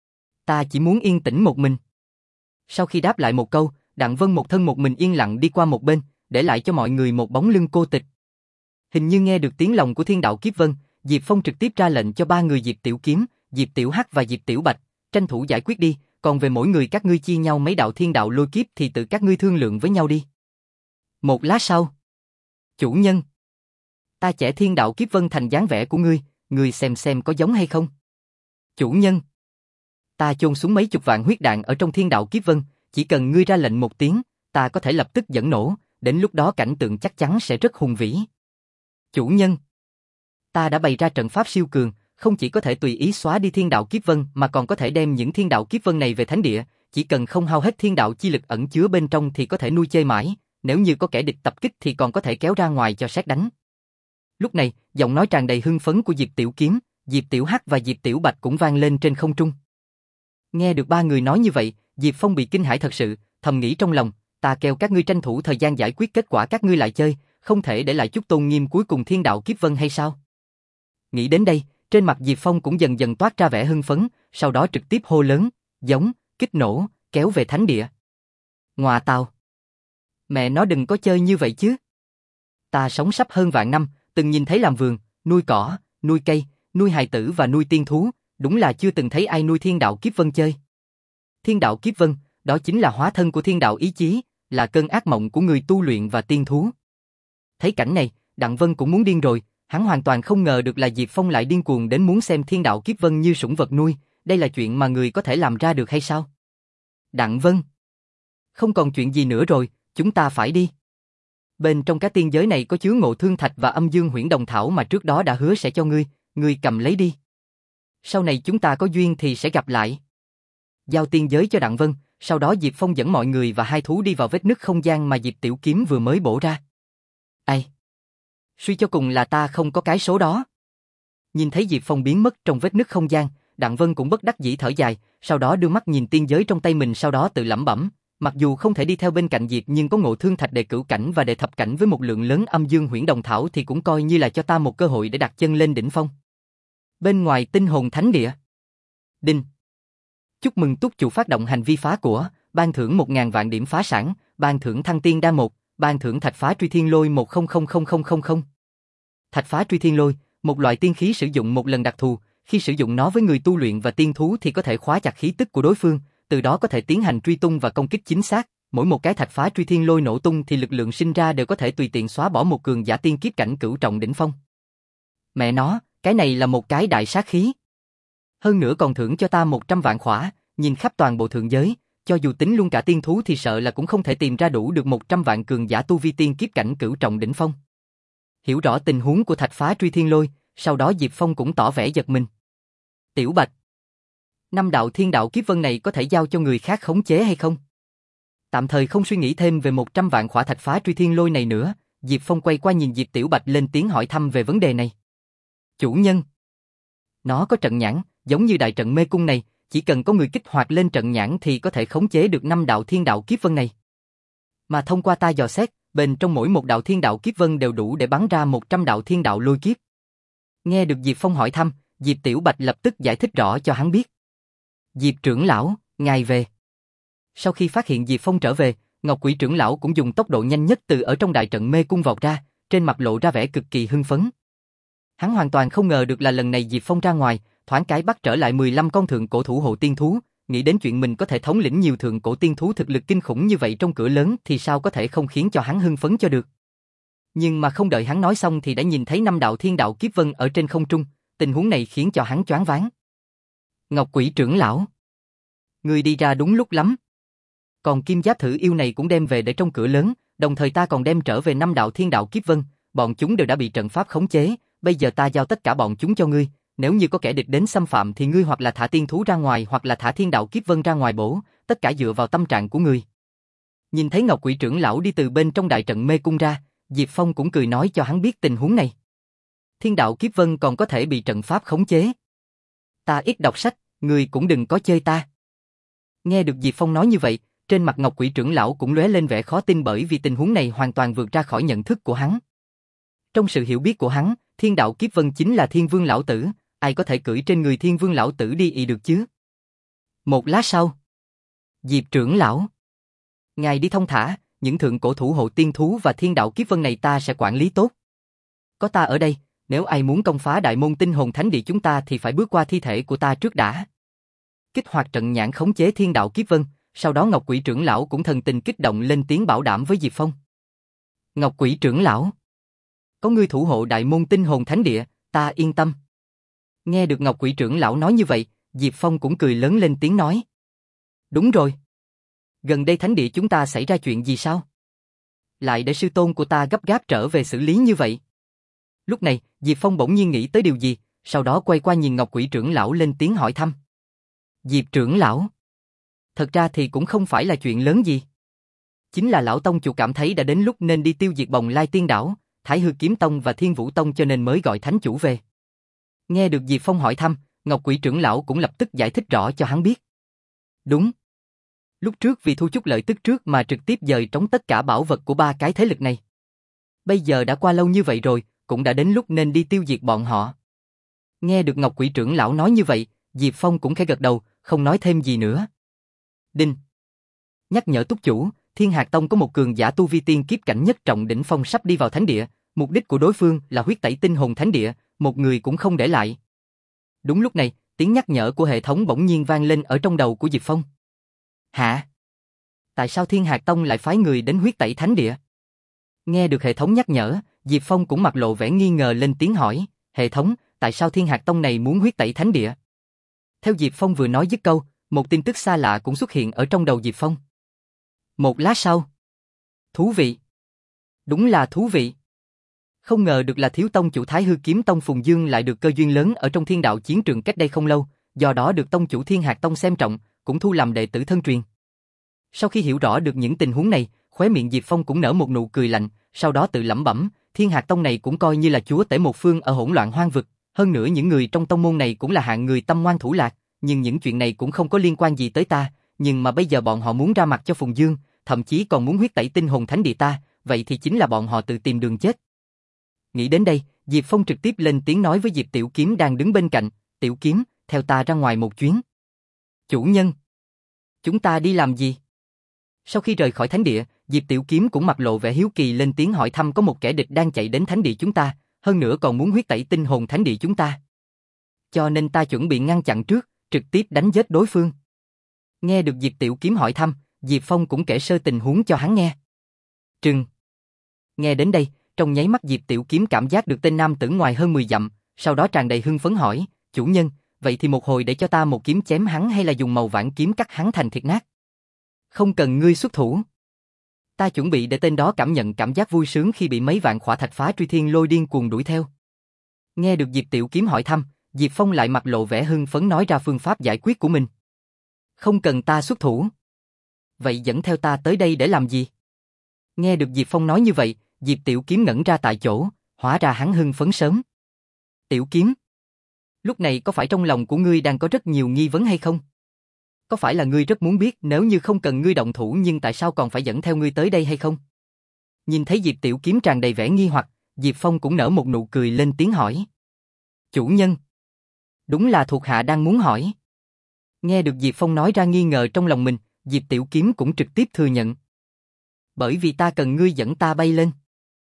Ta chỉ muốn yên tĩnh một mình. Sau khi đáp lại một câu, Đặng Vân một thân một mình yên lặng đi qua một bên, để lại cho mọi người một bóng lưng cô tịch. Hình như nghe được tiếng lòng của Thiên Đạo Kiếp Vân, Diệp Phong trực tiếp ra lệnh cho ba người Diệp Tiểu Kiếm, Diệp Tiểu Hắc và Diệp Tiểu Bạch, tranh thủ giải quyết đi, còn về mỗi người các ngươi chia nhau mấy đạo thiên đạo lôi kiếp thì tự các ngươi thương lượng với nhau đi. Một lát sau. Chủ nhân. Ta chẻ Thiên Đạo Kiếp Vân thành dáng vẻ của ngươi, ngươi xem xem có giống hay không. Chủ nhân. Ta chôn xuống mấy chục vạn huyết đạn ở trong Thiên Đạo Kiếp Vân, chỉ cần ngươi ra lệnh một tiếng, ta có thể lập tức dẫn nổ, đến lúc đó cảnh tượng chắc chắn sẽ rất hùng vĩ. Chủ nhân. Ta đã bày ra trận pháp siêu cường, không chỉ có thể tùy ý xóa đi Thiên Đạo Kiếp Vân mà còn có thể đem những Thiên Đạo Kiếp Vân này về thánh địa, chỉ cần không hao hết thiên đạo chi lực ẩn chứa bên trong thì có thể nuôi chơi mãi, nếu như có kẻ địch tập kích thì còn có thể kéo ra ngoài cho sét đánh. Lúc này, giọng nói tràn đầy hưng phấn của Diệp Tiểu Kiếm, Diệp Tiểu Hắc và Diệp Tiểu Bạch cũng vang lên trên không trung. Nghe được ba người nói như vậy, Diệp Phong bị kinh hãi thật sự, thầm nghĩ trong lòng, ta kêu các ngươi tranh thủ thời gian giải quyết kết quả các ngươi lại chơi, không thể để lại chút tôn nghiêm cuối cùng Thiên Đạo Kiếp Vân hay sao? Nghĩ đến đây, trên mặt Diệp Phong cũng dần dần toát ra vẻ hưng phấn, sau đó trực tiếp hô lớn, giống, kích nổ, kéo về thánh địa. Ngọa tào. Mẹ nó đừng có chơi như vậy chứ. Ta sống sắp hơn vạn năm, từng nhìn thấy làm vườn, nuôi cỏ, nuôi cây, nuôi hài tử và nuôi tiên thú, đúng là chưa từng thấy ai nuôi Thiên Đạo Kiếp Vân chơi. Thiên Đạo Kiếp Vân, đó chính là hóa thân của thiên đạo ý chí, là cơn ác mộng của người tu luyện và tiên thú. Thấy cảnh này, Đặng Vân cũng muốn điên rồi, hắn hoàn toàn không ngờ được là Diệp Phong lại điên cuồng đến muốn xem Thiên Đạo Kiếp Vân như sủng vật nuôi, đây là chuyện mà người có thể làm ra được hay sao? Đặng Vân, không còn chuyện gì nữa rồi, chúng ta phải đi. Bên trong cái tiên giới này có chứa Ngộ Thương Thạch và Âm Dương Huyễn Đồng Thảo mà trước đó đã hứa sẽ cho ngươi, ngươi cầm lấy đi. Sau này chúng ta có duyên thì sẽ gặp lại. Giao tiên giới cho Đặng Vân, sau đó Diệp Phong dẫn mọi người và hai thú đi vào vết nứt không gian mà Diệp Tiểu Kiếm vừa mới bổ ra. Ai? Suy cho cùng là ta không có cái số đó. Nhìn thấy Diệp Phong biến mất trong vết nứt không gian, Đặng Vân cũng bất đắc dĩ thở dài, sau đó đưa mắt nhìn tiên giới trong tay mình sau đó tự lẩm bẩm, mặc dù không thể đi theo bên cạnh Diệp nhưng có Ngộ Thương Thạch đệ cửu cảnh và đệ thập cảnh với một lượng lớn Âm Dương Huyễn Đồng Thảo thì cũng coi như là cho ta một cơ hội để đặt chân lên đỉnh phong. Bên ngoài Tinh Hồn Thánh Địa. Đinh. Chúc mừng túc chủ phát động hành vi phá của, ban thưởng một ngàn vạn điểm phá sản, ban thưởng thăng tiên đa một, ban thưởng thạch phá truy thiên lôi một không không không không không không. Thạch phá truy thiên lôi, một loại tiên khí sử dụng một lần đặc thù, khi sử dụng nó với người tu luyện và tiên thú thì có thể khóa chặt khí tức của đối phương, từ đó có thể tiến hành truy tung và công kích chính xác. Mỗi một cái thạch phá truy thiên lôi nổ tung thì lực lượng sinh ra đều có thể tùy tiện xóa bỏ một cường giả tiên kiếp cảnh cửu trọng đỉnh phong. Mẹ nó, cái này là một cái đại sát khí. Hơn nữa còn thưởng cho ta một trăm vạn khỏa, nhìn khắp toàn bộ thượng giới, cho dù tính luôn cả tiên thú thì sợ là cũng không thể tìm ra đủ được một trăm vạn cường giả tu vi tiên kiếp cảnh cửu trọng đỉnh phong. Hiểu rõ tình huống của thạch phá truy thiên lôi, sau đó Diệp Phong cũng tỏ vẻ giật mình. Tiểu Bạch, năm đạo thiên đạo kiếp vân này có thể giao cho người khác khống chế hay không? Tạm thời không suy nghĩ thêm về một trăm vạn khỏa thạch phá truy thiên lôi này nữa, Diệp Phong quay qua nhìn Diệp Tiểu Bạch lên tiếng hỏi thăm về vấn đề này. Chủ nhân, nó có trận nhãn, giống như đại trận mê cung này, chỉ cần có người kích hoạt lên trận nhãn thì có thể khống chế được năm đạo thiên đạo kiếp vân này. Mà thông qua ta dò xét, bên trong mỗi một đạo thiên đạo kiếp vân đều đủ để bắn ra một trăm đạo thiên đạo lôi kiếp. Nghe được Diệp Phong hỏi thăm, Diệp Tiểu Bạch lập tức giải thích rõ cho hắn biết. Diệp trưởng lão, ngài về. Sau khi phát hiện Diệp Phong trở về, Ngọc Quỷ trưởng lão cũng dùng tốc độ nhanh nhất từ ở trong đại trận mê cung vọt ra, trên mặt lộ ra vẻ cực kỳ hưng phấn. Hắn hoàn toàn không ngờ được là lần này Diệp Phong ra ngoài, thoáng cái bắt trở lại mười lăm con thượng cổ thủ hộ tiên thú, nghĩ đến chuyện mình có thể thống lĩnh nhiều thượng cổ tiên thú thực lực kinh khủng như vậy trong cửa lớn thì sao có thể không khiến cho hắn hưng phấn cho được. Nhưng mà không đợi hắn nói xong thì đã nhìn thấy năm đạo thiên đạo kiếp vân ở trên không trung, tình huống này khiến cho hắn choáng váng. Ngọc Quỷ trưởng lão, ngươi đi ra đúng lúc lắm. Còn kim giáp thử yêu này cũng đem về để trong cửa lớn, đồng thời ta còn đem trở về năm đạo thiên đạo kiếp vân, bọn chúng đều đã bị trận pháp khống chế, bây giờ ta giao tất cả bọn chúng cho ngươi, nếu như có kẻ địch đến xâm phạm thì ngươi hoặc là thả tiên thú ra ngoài hoặc là thả thiên đạo kiếp vân ra ngoài bổ, tất cả dựa vào tâm trạng của ngươi. Nhìn thấy Ngọc Quỷ trưởng lão đi từ bên trong đại trận mê cung ra, Diệp Phong cũng cười nói cho hắn biết tình huống này. Thiên đạo kiếp vân còn có thể bị trận pháp khống chế. Ta ít đọc sách, ngươi cũng đừng có chơi ta. Nghe được Diệp Phong nói như vậy, trên mặt Ngọc Quỷ trưởng lão cũng lóe lên vẻ khó tin bởi vì tình huống này hoàn toàn vượt ra khỏi nhận thức của hắn. Trong sự hiểu biết của hắn, Thiên đạo kiếp vân chính là Thiên Vương lão tử, ai có thể cưỡi trên người Thiên Vương lão tử đi ị được chứ? Một lát sau, Diệp trưởng lão, ngài đi thông thả, những thượng cổ thủ hộ tiên thú và thiên đạo kiếp vân này ta sẽ quản lý tốt. Có ta ở đây, nếu ai muốn công phá đại môn tinh hồn thánh địa chúng ta thì phải bước qua thi thể của ta trước đã. Kích hoạt trận nhãn khống chế thiên đạo kiếp vân, sau đó Ngọc Quỷ trưởng lão cũng thần tình kích động lên tiếng bảo đảm với Diệp Phong. Ngọc Quỷ trưởng lão, có ngươi thủ hộ đại môn tinh hồn thánh địa, ta yên tâm. Nghe được Ngọc Quỷ trưởng lão nói như vậy, Diệp Phong cũng cười lớn lên tiếng nói. Đúng rồi. Gần đây thánh địa chúng ta xảy ra chuyện gì sao? Lại để sư tôn của ta gấp gáp trở về xử lý như vậy. Lúc này, Diệp Phong bỗng nhiên nghĩ tới điều gì, sau đó quay qua nhìn Ngọc Quỷ trưởng lão lên tiếng hỏi thăm. Diệp trưởng lão, thật ra thì cũng không phải là chuyện lớn gì. Chính là lão tông chủ cảm thấy đã đến lúc nên đi tiêu diệt Bồng Lai Tiên đảo, Thái Hư Kiếm Tông và Thiên Vũ Tông cho nên mới gọi thánh chủ về. Nghe được Diệp Phong hỏi thăm, Ngọc Quỷ trưởng lão cũng lập tức giải thích rõ cho hắn biết. Đúng. Lúc trước vì thu chút lợi tức trước mà trực tiếp dời trống tất cả bảo vật của ba cái thế lực này. Bây giờ đã qua lâu như vậy rồi, cũng đã đến lúc nên đi tiêu diệt bọn họ. Nghe được Ngọc Quỷ trưởng lão nói như vậy, Diệp Phong cũng khẽ gật đầu, không nói thêm gì nữa. Đinh. Nhắc nhở túc chủ, Thiên Hạc Tông có một cường giả tu vi tiên kiếp cảnh nhất trọng đỉnh phong sắp đi vào thánh địa, mục đích của đối phương là huyết tẩy tinh hồn thánh địa, một người cũng không để lại. Đúng lúc này, tiếng nhắc nhở của hệ thống bỗng nhiên vang lên ở trong đầu của Diệp Phong. Hả? Tại sao Thiên Hạc Tông lại phái người đến huyết tẩy thánh địa? Nghe được hệ thống nhắc nhở, Diệp Phong cũng mặt lộ vẻ nghi ngờ lên tiếng hỏi, hệ thống, tại sao Thiên Hạc Tông này muốn huyết tẩy thánh địa? Theo Diệp Phong vừa nói dứt câu, một tin tức xa lạ cũng xuất hiện ở trong đầu Diệp Phong. Một lát sau. Thú vị. Đúng là thú vị. Không ngờ được là thiếu tông chủ Thái Hư Kiếm Tông Phùng Dương lại được cơ duyên lớn ở trong thiên đạo chiến trường cách đây không lâu, do đó được tông chủ Thiên Hạc Tông xem trọng, cũng thu làm đệ tử thân truyền. Sau khi hiểu rõ được những tình huống này, khóe miệng Diệp Phong cũng nở một nụ cười lạnh, sau đó tự lẩm bẩm, Thiên Hạc Tông này cũng coi như là chúa tể một phương ở hỗn loạn hoang vực, hơn nữa những người trong tông môn này cũng là hạng người tâm ngoan thủ lạc, nhưng những chuyện này cũng không có liên quan gì tới ta, nhưng mà bây giờ bọn họ muốn ra mặt cho Phùng Dương, thậm chí còn muốn huyết tẩy tinh hồn thánh địa ta, vậy thì chính là bọn họ tự tìm đường chết. Nghĩ đến đây, Diệp Phong trực tiếp lên tiếng nói với Diệp Tiểu Kiếm đang đứng bên cạnh, Tiểu Kiếm, theo ta ra ngoài một chuyến. Chủ nhân, chúng ta đi làm gì? Sau khi rời khỏi thánh địa, Diệp Tiểu Kiếm cũng mặt lộ vẻ hiếu kỳ lên tiếng hỏi thăm có một kẻ địch đang chạy đến thánh địa chúng ta, hơn nữa còn muốn huyết tẩy tinh hồn thánh địa chúng ta. Cho nên ta chuẩn bị ngăn chặn trước, trực tiếp đánh giết đối phương. Nghe được Diệp Tiểu Kiếm hỏi thăm, Diệp Phong cũng kể sơ tình huống cho hắn nghe. Trừng. Nghe đến đây, trong nháy mắt Diệp Tiểu Kiếm cảm giác được tên nam tử ngoài hơn mười dặm, sau đó tràn đầy hưng phấn hỏi, chủ nhân, vậy thì một hồi để cho ta một kiếm chém hắn hay là dùng màu vãn kiếm cắt hắn thành thịt nát? Không cần ngươi xuất thủ. Ta chuẩn bị để tên đó cảm nhận cảm giác vui sướng khi bị mấy vạn khỏa thạch phá truy thiên lôi điên cuồng đuổi theo. Nghe được Diệp Tiểu Kiếm hỏi thăm, Diệp Phong lại mặt lộ vẻ hưng phấn nói ra phương pháp giải quyết của mình. Không cần ta xuất thủ. Vậy dẫn theo ta tới đây để làm gì? Nghe được Diệp Phong nói như vậy, Diệp Tiểu Kiếm ngẩn ra tại chỗ, hóa ra hắn hưng phấn sớm. Tiểu Kiếm, lúc này có phải trong lòng của ngươi đang có rất nhiều nghi vấn hay không? Có phải là ngươi rất muốn biết nếu như không cần ngươi động thủ nhưng tại sao còn phải dẫn theo ngươi tới đây hay không? Nhìn thấy Diệp Tiểu Kiếm tràn đầy vẻ nghi hoặc, Diệp Phong cũng nở một nụ cười lên tiếng hỏi. Chủ nhân, đúng là thuộc hạ đang muốn hỏi. Nghe được Diệp Phong nói ra nghi ngờ trong lòng mình, Diệp Tiểu Kiếm cũng trực tiếp thừa nhận. Bởi vì ta cần ngươi dẫn ta bay lên.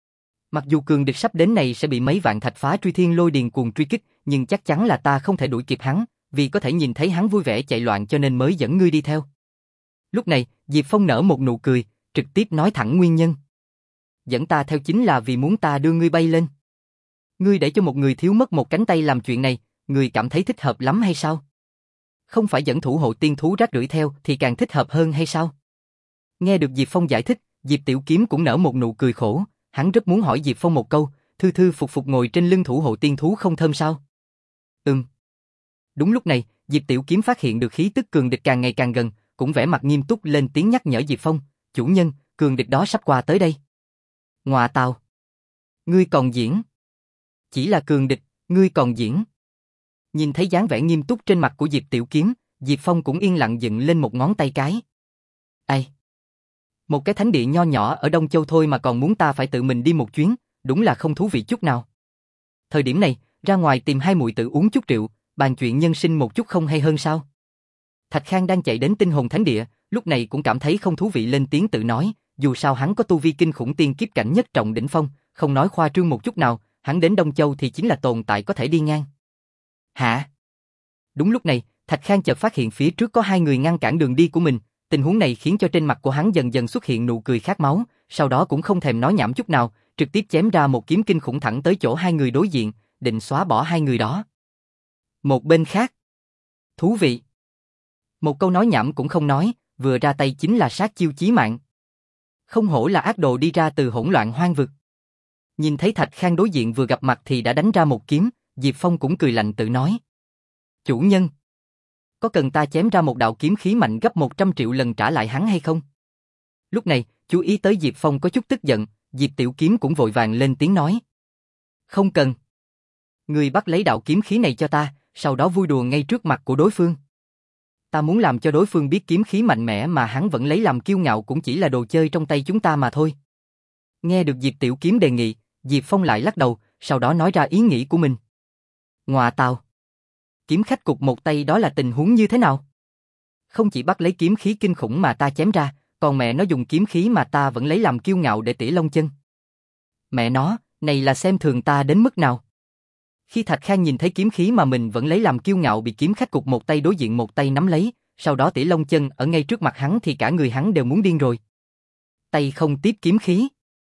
Mặc dù cường địch sắp đến này sẽ bị mấy vạn thạch phá truy thiên lôi điền cuồng truy kích, nhưng chắc chắn là ta không thể đuổi kịp hắn, vì có thể nhìn thấy hắn vui vẻ chạy loạn cho nên mới dẫn ngươi đi theo. Lúc này, Diệp Phong nở một nụ cười, trực tiếp nói thẳng nguyên nhân. Dẫn ta theo chính là vì muốn ta đưa ngươi bay lên. Ngươi để cho một người thiếu mất một cánh tay làm chuyện này, ngươi cảm thấy thích hợp lắm hay sao? Không phải dẫn thủ hộ tiên thú rác rưởi theo thì càng thích hợp hơn hay sao? Nghe được Diệp Phong giải thích, Diệp Tiểu Kiếm cũng nở một nụ cười khổ, hắn rất muốn hỏi Diệp Phong một câu, thư thư phục phục ngồi trên lưng thủ hộ tiên thú không thơm sao? Ừm. Đúng lúc này, Diệp Tiểu Kiếm phát hiện được khí tức cường địch càng ngày càng gần, cũng vẻ mặt nghiêm túc lên tiếng nhắc nhở Diệp Phong, chủ nhân, cường địch đó sắp qua tới đây. Ngọa tào. Ngươi còn diễn. Chỉ là cường địch, ngươi còn diễn. Nhìn thấy dáng vẻ nghiêm túc trên mặt của Diệp Tiểu Kiếm, Diệp Phong cũng yên lặng dựng lên một ngón tay cái. Ai? Một cái thánh địa nho nhỏ ở Đông Châu thôi mà còn muốn ta phải tự mình đi một chuyến, đúng là không thú vị chút nào. Thời điểm này, ra ngoài tìm hai muội tử uống chút rượu, bàn chuyện nhân sinh một chút không hay hơn sao? Thạch Khang đang chạy đến tinh hồn thánh địa, lúc này cũng cảm thấy không thú vị lên tiếng tự nói, dù sao hắn có tu vi kinh khủng tiên kiếp cảnh nhất trọng đỉnh phong, không nói khoa trương một chút nào, hắn đến Đông Châu thì chính là tồn tại có thể đi ngang. Hả? Đúng lúc này, Thạch Khang chợt phát hiện phía trước có hai người ngăn cản đường đi của mình, tình huống này khiến cho trên mặt của hắn dần dần xuất hiện nụ cười khát máu, sau đó cũng không thèm nói nhảm chút nào, trực tiếp chém ra một kiếm kinh khủng thẳng tới chỗ hai người đối diện, định xóa bỏ hai người đó. Một bên khác, thú vị. Một câu nói nhảm cũng không nói, vừa ra tay chính là sát chiêu chí mạng. Không hổ là ác đồ đi ra từ hỗn loạn hoang vực. Nhìn thấy Thạch Khang đối diện vừa gặp mặt thì đã đánh ra một kiếm, Diệp Phong cũng cười lạnh tự nói. Chủ nhân, có cần ta chém ra một đạo kiếm khí mạnh gấp một trăm triệu lần trả lại hắn hay không? Lúc này, chú ý tới Diệp Phong có chút tức giận, Diệp Tiểu Kiếm cũng vội vàng lên tiếng nói. Không cần. Người bắt lấy đạo kiếm khí này cho ta, sau đó vui đùa ngay trước mặt của đối phương. Ta muốn làm cho đối phương biết kiếm khí mạnh mẽ mà hắn vẫn lấy làm kiêu ngạo cũng chỉ là đồ chơi trong tay chúng ta mà thôi. Nghe được Diệp Tiểu Kiếm đề nghị, Diệp Phong lại lắc đầu, sau đó nói ra ý nghĩ của mình. Ngọa tào. Kiếm khách cục một tay đó là tình huống như thế nào? Không chỉ bắt lấy kiếm khí kinh khủng mà ta chém ra, còn mẹ nó dùng kiếm khí mà ta vẫn lấy làm kiêu ngạo để tỉ lông chân. Mẹ nó, này là xem thường ta đến mức nào? Khi Thạch Khang nhìn thấy kiếm khí mà mình vẫn lấy làm kiêu ngạo bị kiếm khách cục một tay đối diện một tay nắm lấy, sau đó tỉ lông chân ở ngay trước mặt hắn thì cả người hắn đều muốn điên rồi. Tay không tiếp kiếm khí.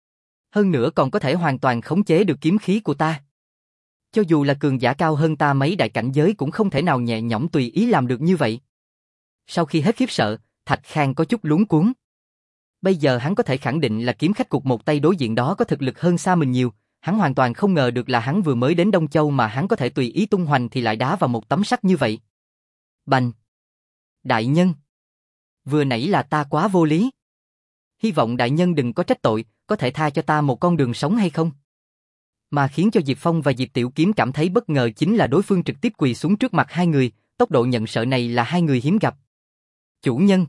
Hơn nữa còn có thể hoàn toàn khống chế được kiếm khí của ta. Cho dù là cường giả cao hơn ta mấy đại cảnh giới cũng không thể nào nhẹ nhõm tùy ý làm được như vậy. Sau khi hết khiếp sợ, Thạch Khang có chút luống cuống. Bây giờ hắn có thể khẳng định là kiếm khách cục một tay đối diện đó có thực lực hơn xa mình nhiều. Hắn hoàn toàn không ngờ được là hắn vừa mới đến Đông Châu mà hắn có thể tùy ý tung hoành thì lại đá vào một tấm sắt như vậy. Bành! Đại nhân! Vừa nãy là ta quá vô lý. Hy vọng đại nhân đừng có trách tội, có thể tha cho ta một con đường sống hay không? Mà khiến cho Diệp Phong và Diệp Tiểu Kiếm cảm thấy bất ngờ chính là đối phương trực tiếp quỳ xuống trước mặt hai người, tốc độ nhận sợ này là hai người hiếm gặp. Chủ nhân!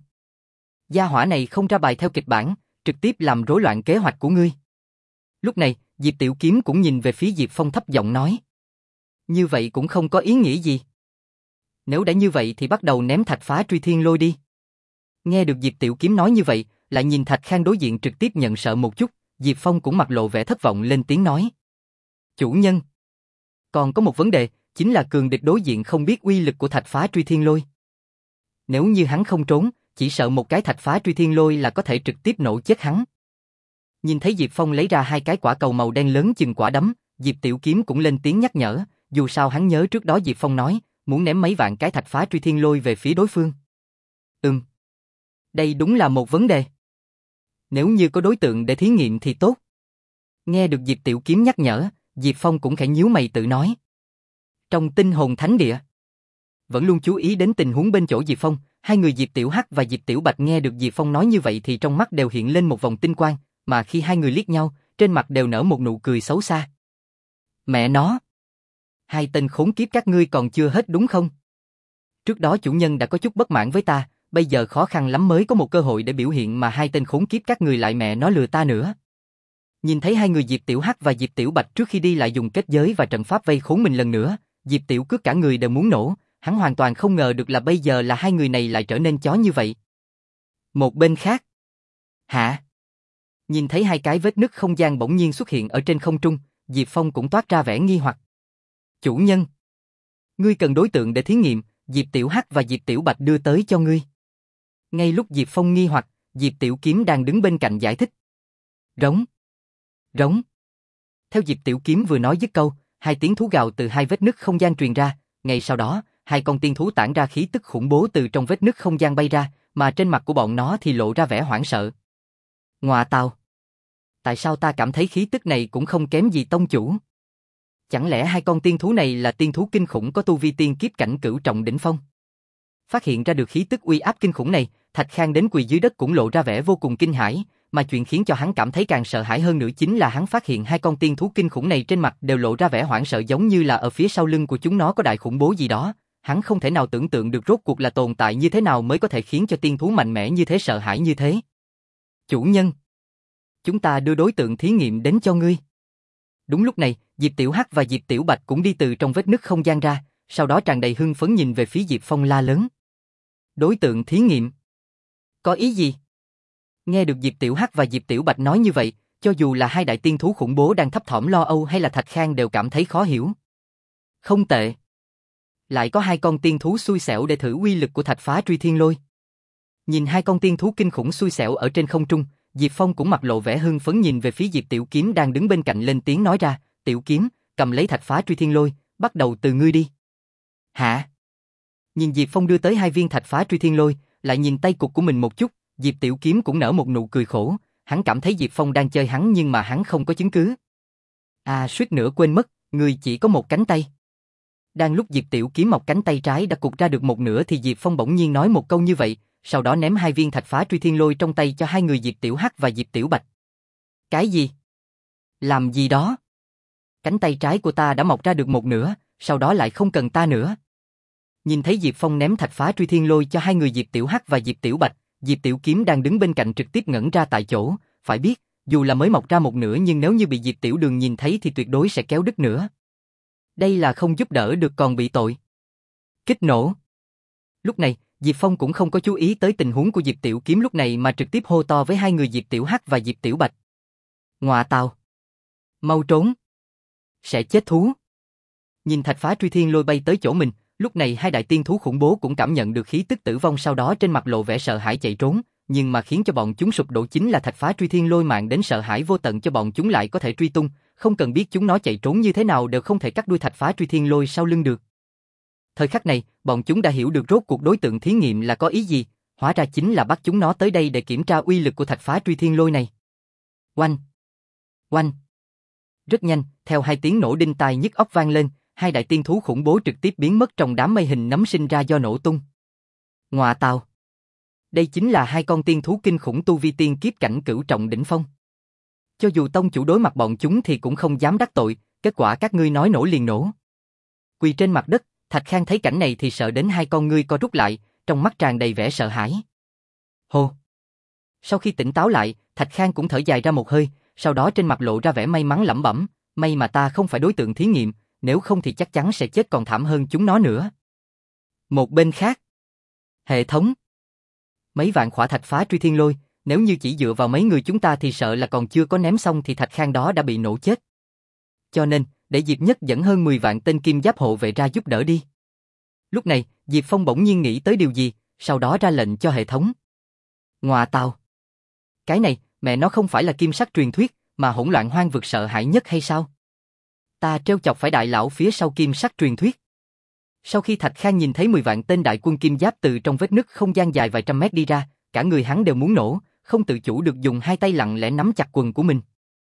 Gia hỏa này không ra bài theo kịch bản, trực tiếp làm rối loạn kế hoạch của ngươi. Lúc này, Diệp Tiểu Kiếm cũng nhìn về phía Diệp Phong thấp giọng nói. Như vậy cũng không có ý nghĩa gì. Nếu đã như vậy thì bắt đầu ném thạch phá truy thiên lôi đi. Nghe được Diệp Tiểu Kiếm nói như vậy, lại nhìn Thạch Khang đối diện trực tiếp nhận sợ một chút, Diệp Phong cũng mặt lộ vẻ thất vọng lên tiếng nói. Chủ nhân. Còn có một vấn đề, chính là cường địch đối diện không biết uy lực của thạch phá truy thiên lôi. Nếu như hắn không trốn, chỉ sợ một cái thạch phá truy thiên lôi là có thể trực tiếp nổ chết hắn. Nhìn thấy Diệp Phong lấy ra hai cái quả cầu màu đen lớn chừng quả đấm, Diệp Tiểu Kiếm cũng lên tiếng nhắc nhở, dù sao hắn nhớ trước đó Diệp Phong nói, muốn ném mấy vạn cái thạch phá truy thiên lôi về phía đối phương. Ừm. Đây đúng là một vấn đề. Nếu như có đối tượng để thí nghiệm thì tốt. Nghe được Diệp Tiểu Kiếm nhắc nhở, Diệp Phong cũng khẽ nhíu mày tự nói. Trong tinh hồn thánh địa, vẫn luôn chú ý đến tình huống bên chỗ Diệp Phong, hai người Diệp Tiểu Hắc và Diệp Tiểu Bạch nghe được Diệp Phong nói như vậy thì trong mắt đều hiện lên một vòng tinh quang, mà khi hai người liếc nhau, trên mặt đều nở một nụ cười xấu xa. Mẹ nó! Hai tên khốn kiếp các ngươi còn chưa hết đúng không? Trước đó chủ nhân đã có chút bất mãn với ta, bây giờ khó khăn lắm mới có một cơ hội để biểu hiện mà hai tên khốn kiếp các ngươi lại mẹ nó lừa ta nữa. Nhìn thấy hai người Diệp Tiểu Hắc và Diệp Tiểu Bạch trước khi đi lại dùng kết giới và trận pháp vây khốn mình lần nữa, Diệp Tiểu Cước cả người đều muốn nổ, hắn hoàn toàn không ngờ được là bây giờ là hai người này lại trở nên chó như vậy. Một bên khác. Hả? Nhìn thấy hai cái vết nứt không gian bỗng nhiên xuất hiện ở trên không trung, Diệp Phong cũng toát ra vẻ nghi hoặc. Chủ nhân, ngươi cần đối tượng để thí nghiệm, Diệp Tiểu Hắc và Diệp Tiểu Bạch đưa tới cho ngươi. Ngay lúc Diệp Phong nghi hoặc, Diệp Tiểu Kiếm đang đứng bên cạnh giải thích. Rống. Rống. Theo Diệp Tiểu Kiếm vừa nói dứt câu, hai tiếng thú gào từ hai vết nứt không gian truyền ra, ngay sau đó, hai con tiên thú tản ra khí tức khủng bố từ trong vết nứt không gian bay ra, mà trên mặt của bọn nó thì lộ ra vẻ hoảng sợ. Ngọa tào! Tại sao ta cảm thấy khí tức này cũng không kém gì tông chủ? Chẳng lẽ hai con tiên thú này là tiên thú kinh khủng có tu vi tiên kiếp cảnh cửu trọng đỉnh phong? Phát hiện ra được khí tức uy áp kinh khủng này, Thạch Khang đến quỳ dưới đất cũng lộ ra vẻ vô cùng kinh hãi, mà chuyện khiến cho hắn cảm thấy càng sợ hãi hơn nữa chính là hắn phát hiện hai con tiên thú kinh khủng này trên mặt đều lộ ra vẻ hoảng sợ giống như là ở phía sau lưng của chúng nó có đại khủng bố gì đó. Hắn không thể nào tưởng tượng được rốt cuộc là tồn tại như thế nào mới có thể khiến cho tiên thú mạnh mẽ như thế sợ hãi như thế. Chủ nhân, chúng ta đưa đối tượng thí nghiệm đến cho ngươi. Đúng lúc này, Diệp Tiểu Hắc và Diệp Tiểu Bạch cũng đi từ trong vết nứt không gian ra, sau đó tràn đầy hưng phấn nhìn về phía Diệp Phong la lớn. Đối tượng thí nghiệm. Có ý gì? Nghe được Diệp Tiểu Hắc và Diệp Tiểu Bạch nói như vậy, cho dù là hai đại tiên thú khủng bố đang thấp thỏm lo âu hay là Thạch Khang đều cảm thấy khó hiểu. Không tệ. Lại có hai con tiên thú xui xẻo để thử uy lực của Thạch Phá Truy Thiên Lôi. Nhìn hai con tiên thú kinh khủng xui xẻo ở trên không trung, Diệp Phong cũng mặt lộ vẻ hưng phấn nhìn về phía Diệp Tiểu Kiếm đang đứng bên cạnh lên tiếng nói ra, Tiểu Kiếm, cầm lấy Thạch Phá Truy Thiên Lôi, bắt đầu từ ngươi đi. Hả? Nhìn Diệp Phong đưa tới hai viên Thạch Phá Truy Thiên Lôi, lại nhìn tay cục của mình một chút, Diệp Tiểu Kiếm cũng nở một nụ cười khổ, hắn cảm thấy Diệp Phong đang chơi hắn nhưng mà hắn không có chứng cứ. À, suýt nữa quên mất, người chỉ có một cánh tay. Đang lúc Diệp Tiểu Kiếm mọc cánh tay trái đã cụt ra được một nửa thì Diệp Phong bỗng nhiên nói một câu như vậy, sau đó ném hai viên Thạch Phá Truy Thiên Lôi trong tay cho hai người Diệp Tiểu Hắc và Diệp Tiểu Bạch. Cái gì? Làm gì đó? Cánh tay trái của ta đã mọc ra được một nửa, sau đó lại không cần ta nữa. Nhìn thấy Diệp Phong ném Thạch Phá Truy Thiên Lôi cho hai người Diệp Tiểu Hắc và Diệp Tiểu Bạch, Diệp Tiểu Kiếm đang đứng bên cạnh trực tiếp ngẩn ra tại chỗ, phải biết, dù là mới mọc ra một nửa nhưng nếu như bị Diệp Tiểu Đường nhìn thấy thì tuyệt đối sẽ kéo đứt nữa. Đây là không giúp đỡ được còn bị tội. Kích nổ. Lúc này, Diệp Phong cũng không có chú ý tới tình huống của Diệp Tiểu Kiếm lúc này mà trực tiếp hô to với hai người Diệp Tiểu Hắc và Diệp Tiểu Bạch. Ngọa tào. Mau trốn. Sẽ chết thú. Nhìn Thạch Phá Truy Thiên Lôi bay tới chỗ mình, lúc này hai đại tiên thú khủng bố cũng cảm nhận được khí tức tử vong sau đó trên mặt lộ vẻ sợ hãi chạy trốn, nhưng mà khiến cho bọn chúng sụp đổ chính là Thạch Phá Truy Thiên Lôi mạng đến sợ hãi vô tận cho bọn chúng lại có thể truy tung, không cần biết chúng nó chạy trốn như thế nào đều không thể cắt đuôi Thạch Phá Truy Thiên Lôi sau lưng được. Thời khắc này, bọn chúng đã hiểu được rốt cuộc đối tượng thí nghiệm là có ý gì, hóa ra chính là bắt chúng nó tới đây để kiểm tra uy lực của Thạch Phá Truy Thiên Lôi này. Oanh! Oanh! Rất nhanh, theo hai tiếng nổ đinh tai nhức óc vang lên, hai đại tiên thú khủng bố trực tiếp biến mất trong đám mây hình nấm sinh ra do nổ tung. Ngọa tào! Đây chính là hai con tiên thú kinh khủng tu vi tiên kiếp cảnh cửu trọng đỉnh phong. Cho dù tông chủ đối mặt bọn chúng thì cũng không dám đắc tội, kết quả các ngươi nói nổ liền nổ. Quỳ trên mặt đất, Thạch Khang thấy cảnh này thì sợ đến hai con ngươi co rút lại, trong mắt tràn đầy vẻ sợ hãi. Hô! Sau khi tỉnh táo lại, Thạch Khang cũng thở dài ra một hơi, sau đó trên mặt lộ ra vẻ may mắn lẩm bẩm, may mà ta không phải đối tượng thí nghiệm, nếu không thì chắc chắn sẽ chết còn thảm hơn chúng nó nữa. Một bên khác, hệ thống. Mấy vạn khỏa Thạch Phá Truy Thiên Lôi, nếu như chỉ dựa vào mấy người chúng ta thì sợ là còn chưa có ném xong thì Thạch Khang đó đã bị nổ chết. Cho nên, để Diệp Nhất dẫn hơn mười vạn tên kim giáp hộ vệ ra giúp đỡ đi. Lúc này, Diệp Phong bỗng nhiên nghĩ tới điều gì, sau đó ra lệnh cho hệ thống. Ngọa tào! Cái này, mẹ nó không phải là kim sắc truyền thuyết, mà hỗn loạn hoang vực sợ hãi nhất hay sao? Ta trêu chọc phải đại lão phía sau kim sắc truyền thuyết. Sau khi Thạch Khang nhìn thấy mười vạn tên đại quân kim giáp từ trong vết nứt không gian dài vài trăm mét đi ra, cả người hắn đều muốn nổ, không tự chủ được dùng hai tay lặng lẽ nắm chặt quần của mình.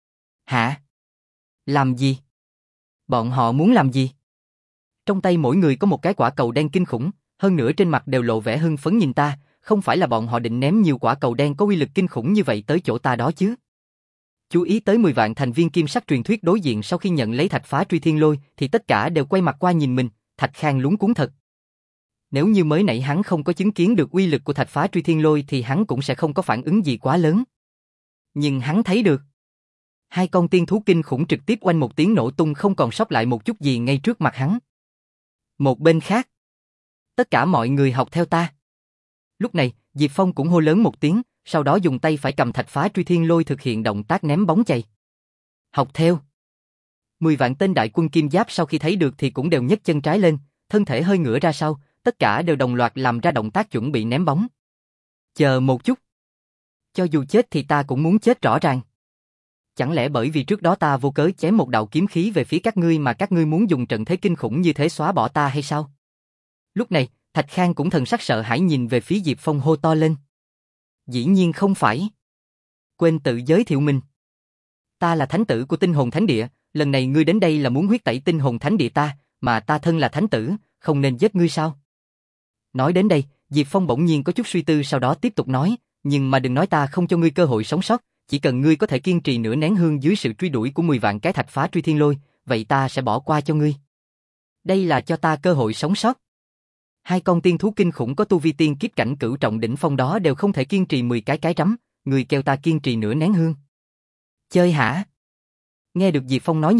Hả? Làm gì? Bọn họ muốn làm gì? Trong tay mỗi người có một cái quả cầu đen kinh khủng, hơn nữa trên mặt đều lộ vẻ hưng phấn nhìn ta, không phải là bọn họ định ném nhiều quả cầu đen có uy lực kinh khủng như vậy tới chỗ ta đó chứ? Chú ý tới mười vạn thành viên kim sắc truyền thuyết đối diện sau khi nhận lấy Thạch Phá Truy Thiên Lôi thì tất cả đều quay mặt qua nhìn mình, Thạch Khang luống cuống thật. Nếu như mới nãy hắn không có chứng kiến được uy lực của Thạch Phá Truy Thiên Lôi thì hắn cũng sẽ không có phản ứng gì quá lớn. Nhưng hắn thấy được. Hai con tiên thú kinh khủng trực tiếp oanh một tiếng nổ tung không còn sót lại một chút gì ngay trước mặt hắn. Một bên khác. Tất cả mọi người học theo ta. Lúc này, Diệp Phong cũng hô lớn một tiếng, sau đó dùng tay phải cầm Thạch Phá Truy Thiên Lôi thực hiện động tác ném bóng chày. Học theo. Mười vạn tên đại quân kim giáp sau khi thấy được thì cũng đều nhấc chân trái lên, thân thể hơi ngửa ra sau, tất cả đều đồng loạt làm ra động tác chuẩn bị ném bóng. Chờ một chút. Cho dù chết thì ta cũng muốn chết rõ ràng. Chẳng lẽ bởi vì trước đó ta vô cớ chém một đạo kiếm khí về phía các ngươi mà các ngươi muốn dùng trận thế kinh khủng như thế xóa bỏ ta hay sao? Lúc này, Thạch Khang cũng thần sắc sợ hãi nhìn về phía Diệp Phong hô to lên. Dĩ nhiên không phải. Quên tự giới thiệu mình. Ta là thánh tử của tinh hồn thánh địa, lần này ngươi đến đây là muốn huyết tẩy tinh hồn thánh địa ta, mà ta thân là thánh tử, không nên giết ngươi sao? Nói đến đây, Diệp Phong bỗng nhiên có chút suy tư sau đó tiếp tục nói, nhưng mà đừng nói ta không cho ngươi cơ hội sống sót, chỉ cần ngươi có thể kiên trì nửa nén hương dưới sự truy đuổi của mười vạn cái Thạch Phá Truy Thiên Lôi, vậy ta sẽ bỏ qua cho ngươi. Đây là cho ta cơ hội sống sót. Hai con tiên thú kinh khủng có tu vi tiên kiếp cảnh cửu trọng đỉnh phong đó đều không thể kiên trì mười cái cái rắm, người kêu ta kiên trì nửa nén hương. Chơi hả? Nghe được Diệp Phong nói như vậy,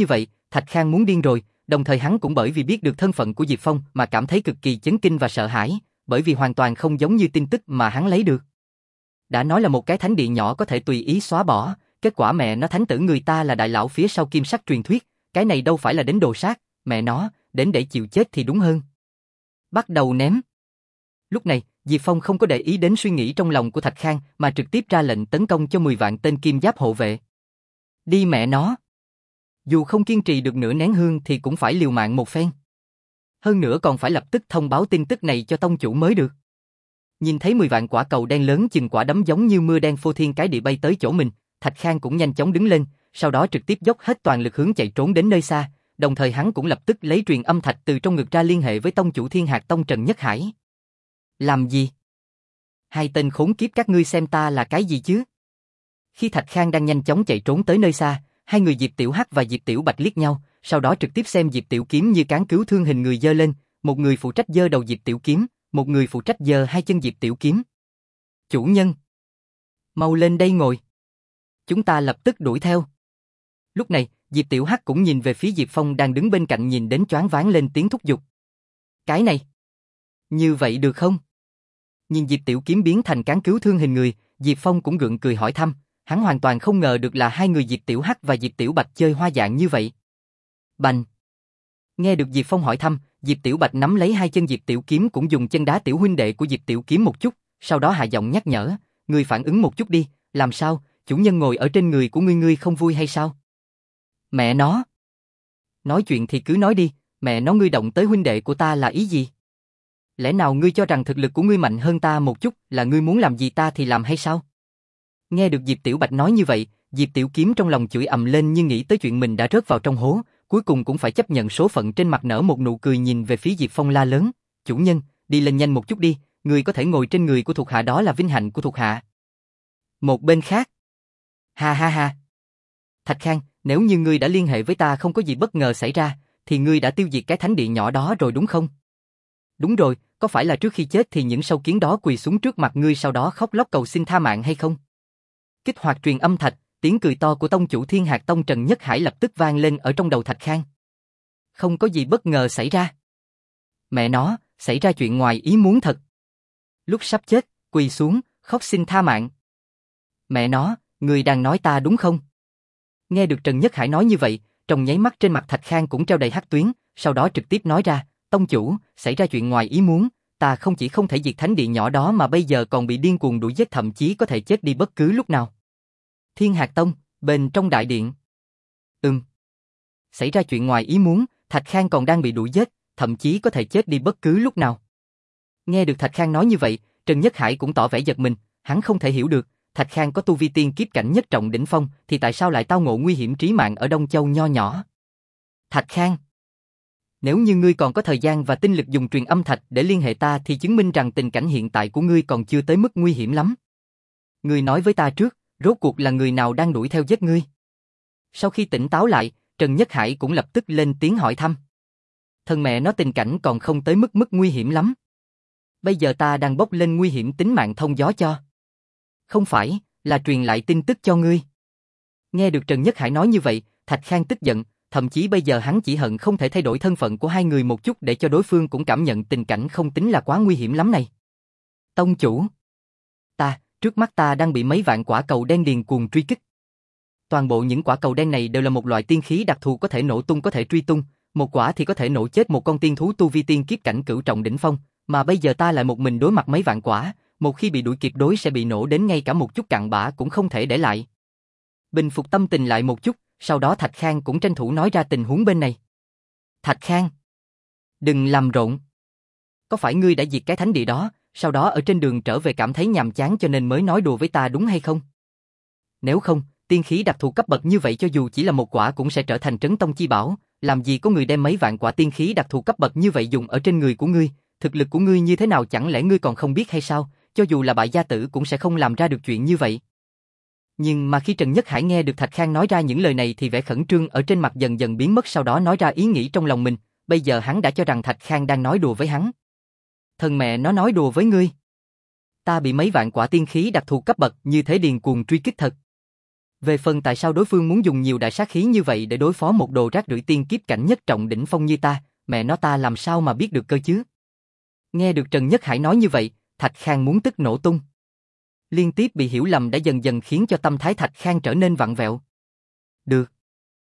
Thạch Khang muốn điên rồi, đồng thời hắn cũng bởi vì biết được thân phận của Diệp Phong mà cảm thấy cực kỳ chấn kinh và sợ hãi, bởi vì hoàn toàn không giống như tin tức mà hắn lấy được. Đã nói là một cái thánh địa nhỏ có thể tùy ý xóa bỏ, kết quả mẹ nó thánh tử người ta là đại lão phía sau kim sắc truyền thuyết, cái này đâu phải là đến đồ sát, mẹ nó, đến để chịu chết thì đúng hơn. Bắt đầu ném. Lúc này, Diệp Phong không có để ý đến suy nghĩ trong lòng của Thạch Khang mà trực tiếp ra lệnh tấn công cho mười vạn tên kim giáp hộ vệ. Đi mẹ nó. Dù không kiên trì được nửa nén hương thì cũng phải liều mạng một phen. Hơn nữa còn phải lập tức thông báo tin tức này cho tông chủ mới được. Nhìn thấy mười vạn quả cầu đen lớn chừng quả đấm giống như mưa đen phô thiên cái địa bay tới chỗ mình, Thạch Khang cũng nhanh chóng đứng lên, sau đó trực tiếp dốc hết toàn lực hướng chạy trốn đến nơi xa, đồng thời hắn cũng lập tức lấy truyền âm thạch từ trong ngực ra liên hệ với tông chủ Thiên Hạc Tông Trần Nhất Hải. Làm gì? Hai tên khốn kiếp các ngươi xem ta là cái gì chứ? Khi Thạch Khang đang nhanh chóng chạy trốn tới nơi xa, hai người Diệp Tiểu Hắc và Diệp Tiểu Bạch liếc nhau, sau đó trực tiếp xem Diệp Tiểu Kiếm như cán cứu thương hình người giơ lên, một người phụ trách giơ đầu Diệp Tiểu Kiếm, một người phụ trách giơ hai chân Diệp Tiểu Kiếm. Chủ nhân, mau lên đây ngồi. Chúng ta lập tức đuổi theo. Lúc này, Diệp Tiểu Hắc cũng nhìn về phía Diệp Phong đang đứng bên cạnh nhìn đến choáng váng lên tiếng thúc giục. Cái này, như vậy được không? Nhìn Diệp Tiểu Kiếm biến thành cán cứu thương hình người, Diệp Phong cũng gượng cười hỏi thăm, hắn hoàn toàn không ngờ được là hai người Diệp Tiểu Hắc và Diệp Tiểu Bạch chơi hoa dạng như vậy. Bành! Nghe được Diệp Phong hỏi thăm, Diệp Tiểu Bạch nắm lấy hai chân Diệp Tiểu Kiếm cũng dùng chân đá tiểu huynh đệ của Diệp Tiểu Kiếm một chút, sau đó hạ giọng nhắc nhở, ngươi phản ứng một chút đi, làm sao, chủ nhân ngồi ở trên người của ngươi ngươi không vui hay sao? Mẹ nó! Nói chuyện thì cứ nói đi, mẹ nó ngươi động tới huynh đệ của ta là ý gì? Lẽ nào ngươi cho rằng thực lực của ngươi mạnh hơn ta một chút là ngươi muốn làm gì ta thì làm hay sao? Nghe được Diệp Tiểu Bạch nói như vậy, Diệp Tiểu Kiếm trong lòng chửi ầm lên nhưng nghĩ tới chuyện mình đã rớt vào trong hố, cuối cùng cũng phải chấp nhận số phận trên mặt nở một nụ cười nhìn về phía Diệp Phong la lớn, chủ nhân, đi lên nhanh một chút đi, người có thể ngồi trên người của thuộc hạ đó là vinh hạnh của thuộc hạ. Một bên khác, ha ha ha, Thạch Khang, nếu như ngươi đã liên hệ với ta không có gì bất ngờ xảy ra, thì ngươi đã tiêu diệt cái thánh địa nhỏ đó rồi đúng không? Đúng rồi, có phải là trước khi chết thì những sâu kiến đó quỳ xuống trước mặt ngươi sau đó khóc lóc cầu xin tha mạng hay không? Kích hoạt truyền âm thạch, tiếng cười to của tông chủ Thiên Hạc Tông Trần Nhất Hải lập tức vang lên ở trong đầu Thạch Khang. Không có gì bất ngờ xảy ra. Mẹ nó, xảy ra chuyện ngoài ý muốn thật. Lúc sắp chết, quỳ xuống, khóc xin tha mạng. Mẹ nó, người đang nói ta đúng không? Nghe được Trần Nhất Hải nói như vậy, trong nháy mắt trên mặt Thạch Khang cũng treo đầy hắc tuyến, sau đó trực tiếp nói ra, tông chủ, xảy ra chuyện ngoài ý muốn, ta không chỉ không thể diệt thánh địa nhỏ đó mà bây giờ còn bị điên cuồng đuổi giết thậm chí có thể chết đi bất cứ lúc nào. Thiên Hạc Tông, bên trong đại điện. Ừm. Xảy ra chuyện ngoài ý muốn, Thạch Khang còn đang bị đuổi giết, thậm chí có thể chết đi bất cứ lúc nào. Nghe được Thạch Khang nói như vậy, Trần Nhất Hải cũng tỏ vẻ giật mình, hắn không thể hiểu được, Thạch Khang có tu vi tiên kiếp cảnh nhất trọng đỉnh phong thì tại sao lại tao ngộ nguy hiểm trí mạng ở Đông Châu nho nhỏ. Thạch Khang, nếu như ngươi còn có thời gian và tinh lực dùng truyền âm thạch để liên hệ ta thì chứng minh rằng tình cảnh hiện tại của ngươi còn chưa tới mức nguy hiểm lắm. Ngươi nói với ta trước, rốt cuộc là người nào đang đuổi theo giết ngươi? Sau khi tỉnh táo lại, Trần Nhất Hải cũng lập tức lên tiếng hỏi thăm. Thân mẹ nó tình cảnh còn không tới mức mức nguy hiểm lắm. Bây giờ ta đang bốc lên nguy hiểm tính mạng thông gió cho. Không phải, là truyền lại tin tức cho ngươi. Nghe được Trần Nhất Hải nói như vậy, Thạch Khang tức giận, thậm chí bây giờ hắn chỉ hận không thể thay đổi thân phận của hai người một chút để cho đối phương cũng cảm nhận tình cảnh không tính là quá nguy hiểm lắm này. Tông chủ, ta, trước mắt ta đang bị mấy vạn quả cầu đen điền cuồng truy kích. Toàn bộ những quả cầu đen này đều là một loại tiên khí đặc thù có thể nổ tung có thể truy tung, một quả thì có thể nổ chết một con tiên thú tu vi tiên kiếp cảnh cửu trọng đỉnh phong, mà bây giờ ta lại một mình đối mặt mấy vạn quả, một khi bị đuổi kịp đối sẽ bị nổ đến ngay cả một chút cặn bã cũng không thể để lại. Bình phục tâm tình lại một chút, sau đó Thạch Khang cũng tranh thủ nói ra tình huống bên này. Thạch Khang, đừng làm rộn. Có phải ngươi đã diệt cái thánh địa đó, sau đó ở trên đường trở về cảm thấy nhàm chán cho nên mới nói đùa với ta đúng hay không? Nếu không, tiên khí đặc thù cấp bậc như vậy cho dù chỉ là một quả cũng sẽ trở thành trấn tông chi bảo, làm gì có người đem mấy vạn quả tiên khí đặc thù cấp bậc như vậy dùng ở trên người của ngươi, thực lực của ngươi như thế nào chẳng lẽ ngươi còn không biết hay sao, cho dù là bại gia tử cũng sẽ không làm ra được chuyện như vậy. Nhưng mà khi Trần Nhất Hải nghe được Thạch Khang nói ra những lời này thì vẻ khẩn trương ở trên mặt dần dần biến mất, sau đó nói ra ý nghĩ trong lòng mình, bây giờ hắn đã cho rằng Thạch Khang đang nói đùa với hắn. Thần mẹ nó nói đùa với ngươi. Ta bị mấy vạn quả tiên khí đặc thù cấp bậc như thế điền cuồng truy kích thật. Về phần tại sao đối phương muốn dùng nhiều đại sát khí như vậy để đối phó một đồ rác rưởi tiên kiếp cảnh nhất trọng đỉnh phong như ta, mẹ nó ta làm sao mà biết được cơ chứ? Nghe được Trần Nhất Hải nói như vậy, Thạch Khang muốn tức nổ tung. Liên tiếp bị hiểu lầm đã dần dần khiến cho tâm thái Thạch Khang trở nên vặn vẹo. Được.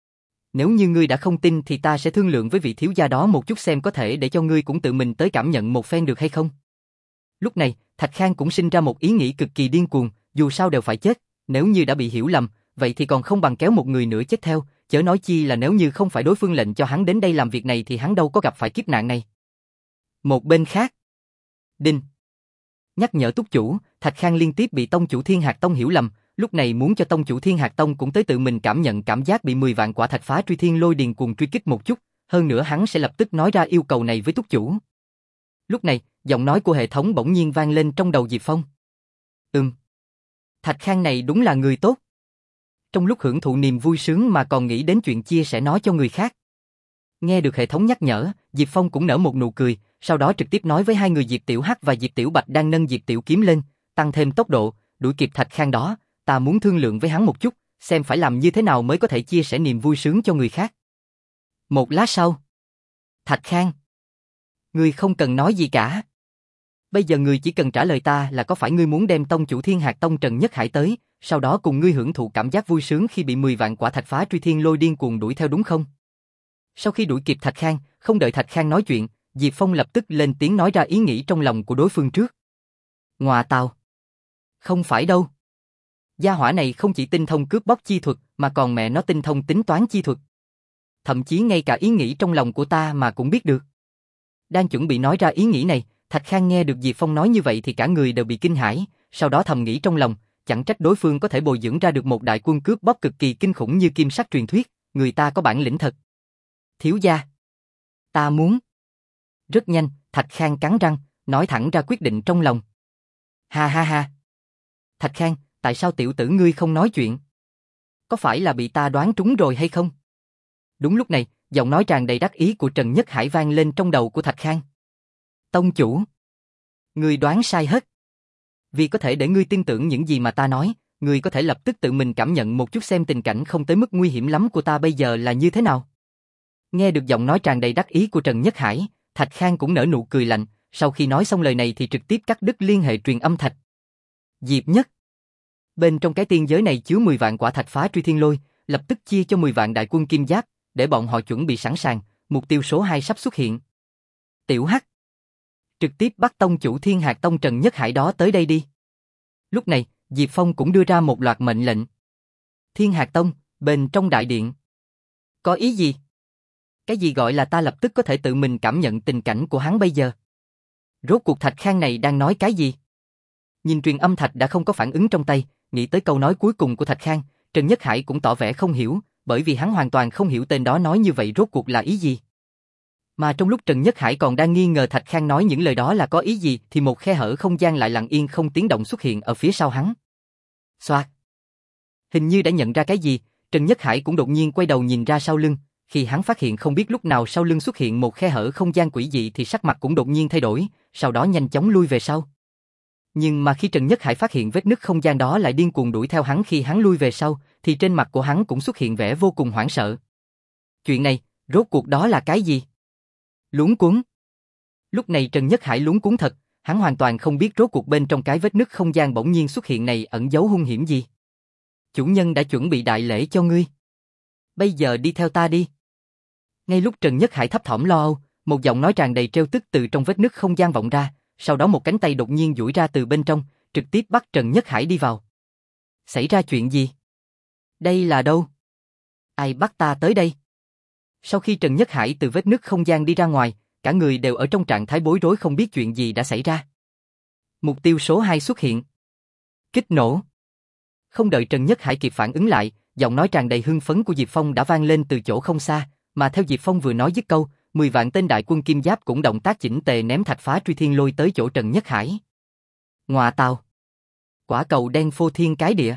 Nếu như ngươi đã không tin thì ta sẽ thương lượng với vị thiếu gia đó một chút xem có thể để cho ngươi cũng tự mình tới cảm nhận một phen được hay không. Lúc này, Thạch Khang cũng sinh ra một ý nghĩ cực kỳ điên cuồng, dù sao đều phải chết, nếu như đã bị hiểu lầm, vậy thì còn không bằng kéo một người nữa chết theo, chớ nói chi là nếu như không phải đối phương lệnh cho hắn đến đây làm việc này thì hắn đâu có gặp phải kiếp nạn này. Một bên khác, Đinh. Nhắc nhở túc chủ, Thạch Khang liên tiếp bị tông chủ Thiên Hạc Tông hiểu lầm, lúc này muốn cho tông chủ Thiên Hạc Tông cũng tới tự mình cảm nhận cảm giác bị mười vạn quả thạch phá truy thiên lôi điền cuồng truy kích một chút, hơn nữa hắn sẽ lập tức nói ra yêu cầu này với túc chủ. Lúc này, giọng nói của hệ thống bỗng nhiên vang lên trong đầu Diệp Phong. Ừm. Thạch Khang này đúng là người tốt. Trong lúc hưởng thụ niềm vui sướng mà còn nghĩ đến chuyện chia sẻ nó cho người khác. Nghe được hệ thống nhắc nhở, Diệp Phong cũng nở một nụ cười, sau đó trực tiếp nói với hai người Diệp Tiểu Hắc và Diệp Tiểu Bạch đang nâng Diệp Tiểu Kiếm lên, tăng thêm tốc độ, đuổi kịp Thạch Khang đó, ta muốn thương lượng với hắn một chút, xem phải làm như thế nào mới có thể chia sẻ niềm vui sướng cho người khác. Một lát sau, Thạch Khang, ngươi không cần nói gì cả. Bây giờ ngươi chỉ cần trả lời ta là có phải ngươi muốn đem tông chủ Thiên Hạc Tông Trần Nhất Hải tới, sau đó cùng ngươi hưởng thụ cảm giác vui sướng khi bị mười vạn quả thạch phá truy thiên lôi điên cuồng đuổi theo đúng không? Sau khi đuổi kịp Thạch Khang, không đợi Thạch Khang nói chuyện, Diệp Phong lập tức lên tiếng nói ra ý nghĩ trong lòng của đối phương trước. Ngọa tào. Không phải đâu. Gia hỏa này không chỉ tinh thông cướp bóc chi thuật, mà còn mẹ nó tinh thông tính toán chi thuật. Thậm chí ngay cả ý nghĩ trong lòng của ta mà cũng biết được. Đang chuẩn bị nói ra ý nghĩ này, Thạch Khang nghe được Diệp Phong nói như vậy thì cả người đều bị kinh hãi, sau đó thầm nghĩ trong lòng, chẳng trách đối phương có thể bồi dưỡng ra được một đại quân cướp bóc cực kỳ kinh khủng như Kim Sắc truyền thuyết, người ta có bản lĩnh thật. Thiếu gia, ta muốn. Rất nhanh, Thạch Khang cắn răng, nói thẳng ra quyết định trong lòng. Ha ha ha. Thạch Khang, tại sao tiểu tử ngươi không nói chuyện? Có phải là bị ta đoán trúng rồi hay không? Đúng lúc này, giọng nói tràn đầy đắc ý của Trần Nhất Hải vang lên trong đầu của Thạch Khang. Tông chủ, ngươi đoán sai hết. Vì có thể để ngươi tin tưởng những gì mà ta nói, ngươi có thể lập tức tự mình cảm nhận một chút xem tình cảnh không tới mức nguy hiểm lắm của ta bây giờ là như thế nào. Nghe được giọng nói tràn đầy đắc ý của Trần Nhất Hải, Thạch Khang cũng nở nụ cười lạnh, sau khi nói xong lời này thì trực tiếp cắt đứt liên hệ truyền âm Thạch. Diệp Nhất. Bên trong cái tiên giới này chứa mười vạn quả thạch phá truy thiên lôi, lập tức chia cho mười vạn đại quân kim giáp, để bọn họ chuẩn bị sẵn sàng, mục tiêu số hai sắp xuất hiện. Tiểu Hắc. Trực tiếp bắt tông chủ Thiên Hạc Tông Trần Nhất Hải đó tới đây đi. Lúc này, Diệp Phong cũng đưa ra một loạt mệnh lệnh. Thiên Hạc Tông, bên trong đại điện. Có ý gì? Cái gì gọi là ta lập tức có thể tự mình cảm nhận tình cảnh của hắn bây giờ? Rốt cuộc Thạch Khang này đang nói cái gì? Nhìn truyền âm Thạch đã không có phản ứng trong tay, nghĩ tới câu nói cuối cùng của Thạch Khang, Trần Nhất Hải cũng tỏ vẻ không hiểu, bởi vì hắn hoàn toàn không hiểu tên đó nói như vậy rốt cuộc là ý gì. Mà trong lúc Trần Nhất Hải còn đang nghi ngờ Thạch Khang nói những lời đó là có ý gì thì một khe hở không gian lại lặng yên không tiếng động xuất hiện ở phía sau hắn. Xoạt. Hình như đã nhận ra cái gì, Trần Nhất Hải cũng đột nhiên quay đầu nhìn ra sau lưng, khi hắn phát hiện không biết lúc nào sau lưng xuất hiện một khe hở không gian quỷ dị thì sắc mặt cũng đột nhiên thay đổi, sau đó nhanh chóng lui về sau. Nhưng mà khi Trần Nhất Hải phát hiện vết nứt không gian đó lại điên cuồng đuổi theo hắn khi hắn lui về sau, thì trên mặt của hắn cũng xuất hiện vẻ vô cùng hoảng sợ. Chuyện này, rốt cuộc đó là cái gì? Luống cuống. Lúc này Trần Nhất Hải luống cuống thật, hắn hoàn toàn không biết rốt cuộc bên trong cái vết nứt không gian bỗng nhiên xuất hiện này ẩn giấu hung hiểm gì. Chủ nhân đã chuẩn bị đại lễ cho ngươi. Bây giờ đi theo ta đi. Ngay lúc Trần Nhất Hải thấp thỏm lo âu, một giọng nói tràn đầy trêu tức từ trong vết nứt không gian vọng ra, sau đó một cánh tay đột nhiên duỗi ra từ bên trong, trực tiếp bắt Trần Nhất Hải đi vào. Xảy ra chuyện gì? Đây là đâu? Ai bắt ta tới đây? Sau khi Trần Nhất Hải từ vết nứt không gian đi ra ngoài, cả người đều ở trong trạng thái bối rối không biết chuyện gì đã xảy ra. Mục tiêu số hai xuất hiện. Kích nổ. Không đợi Trần Nhất Hải kịp phản ứng lại, giọng nói tràn đầy hưng phấn của Diệp Phong đã vang lên từ chỗ không xa, mà theo Diệp Phong vừa nói dứt câu, mười vạn tên đại quân kim giáp cũng động tác chỉnh tề ném thạch phá truy thiên lôi tới chỗ Trần Nhất Hải. Ngọa tào. Quả cầu đen phô thiên cái địa.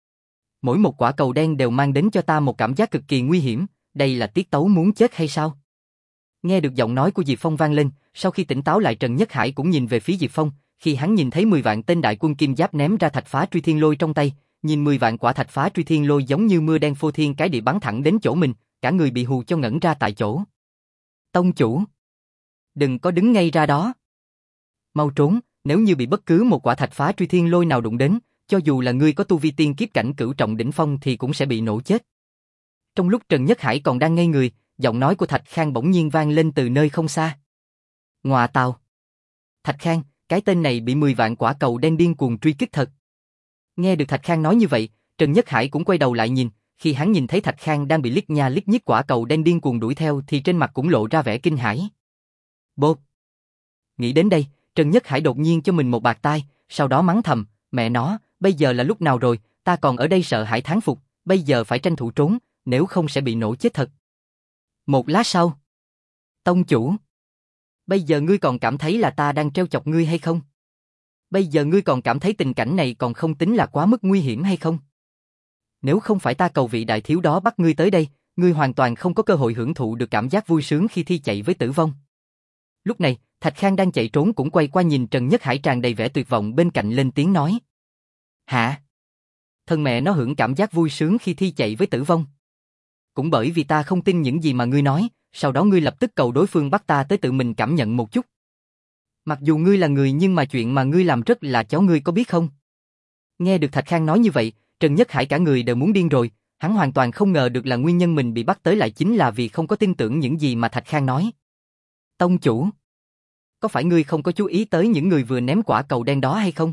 Mỗi một quả cầu đen đều mang đến cho ta một cảm giác cực kỳ nguy hiểm, đây là tiết tấu muốn chết hay sao? Nghe được giọng nói của Diệp Phong vang lên, sau khi tỉnh táo lại Trần Nhất Hải cũng nhìn về phía Diệp Phong, khi hắn nhìn thấy mười vạn tên đại quân kim giáp ném ra thạch phá truy thiên lôi trong tay, Nhìn mười vạn quả thạch phá truy thiên lôi giống như mưa đen phô thiên cái địa bắn thẳng đến chỗ mình, cả người bị hù cho ngẩn ra tại chỗ. Tông chủ! Đừng có đứng ngay ra đó! Mau trốn, nếu như bị bất cứ một quả thạch phá truy thiên lôi nào đụng đến, cho dù là ngươi có tu vi tiên kiếp cảnh cửu trọng đỉnh phong thì cũng sẽ bị nổ chết. Trong lúc Trần Nhất Hải còn đang ngây người, giọng nói của Thạch Khang bỗng nhiên vang lên từ nơi không xa. Ngọa tào! Thạch Khang, cái tên này bị mười vạn quả cầu đen điên cuồng truy kích thật. Nghe được Thạch Khang nói như vậy, Trần Nhất Hải cũng quay đầu lại nhìn, khi hắn nhìn thấy Thạch Khang đang bị liếc nha liếc nhích quả cầu đen điên cuồng đuổi theo thì trên mặt cũng lộ ra vẻ kinh hãi. Bộp! Nghĩ đến đây, Trần Nhất Hải đột nhiên cho mình một bạt tai, sau đó mắng thầm, mẹ nó, bây giờ là lúc nào rồi, ta còn ở đây sợ hãi thán phục, bây giờ phải tranh thủ trốn, nếu không sẽ bị nổ chết thật. Một lát sau, tông chủ, bây giờ ngươi còn cảm thấy là ta đang trêu chọc ngươi hay không? Bây giờ ngươi còn cảm thấy tình cảnh này còn không tính là quá mức nguy hiểm hay không? Nếu không phải ta cầu vị đại thiếu đó bắt ngươi tới đây, ngươi hoàn toàn không có cơ hội hưởng thụ được cảm giác vui sướng khi thi chạy với tử vong. Lúc này, Thạch Khang đang chạy trốn cũng quay qua nhìn Trần Nhất Hải tràn đầy vẻ tuyệt vọng bên cạnh lên tiếng nói. Hả? Thân mẹ nó hưởng cảm giác vui sướng khi thi chạy với tử vong. Cũng bởi vì ta không tin những gì mà ngươi nói, sau đó ngươi lập tức cầu đối phương bắt ta tới tự mình cảm nhận một chút. Mặc dù ngươi là người nhưng mà chuyện mà ngươi làm rất là chó ngươi có biết không? Nghe được Thạch Khang nói như vậy, Trần Nhất Hải cả người đều muốn điên rồi, hắn hoàn toàn không ngờ được là nguyên nhân mình bị bắt tới lại chính là vì không có tin tưởng những gì mà Thạch Khang nói. Tông chủ, có phải ngươi không có chú ý tới những người vừa ném quả cầu đen đó hay không?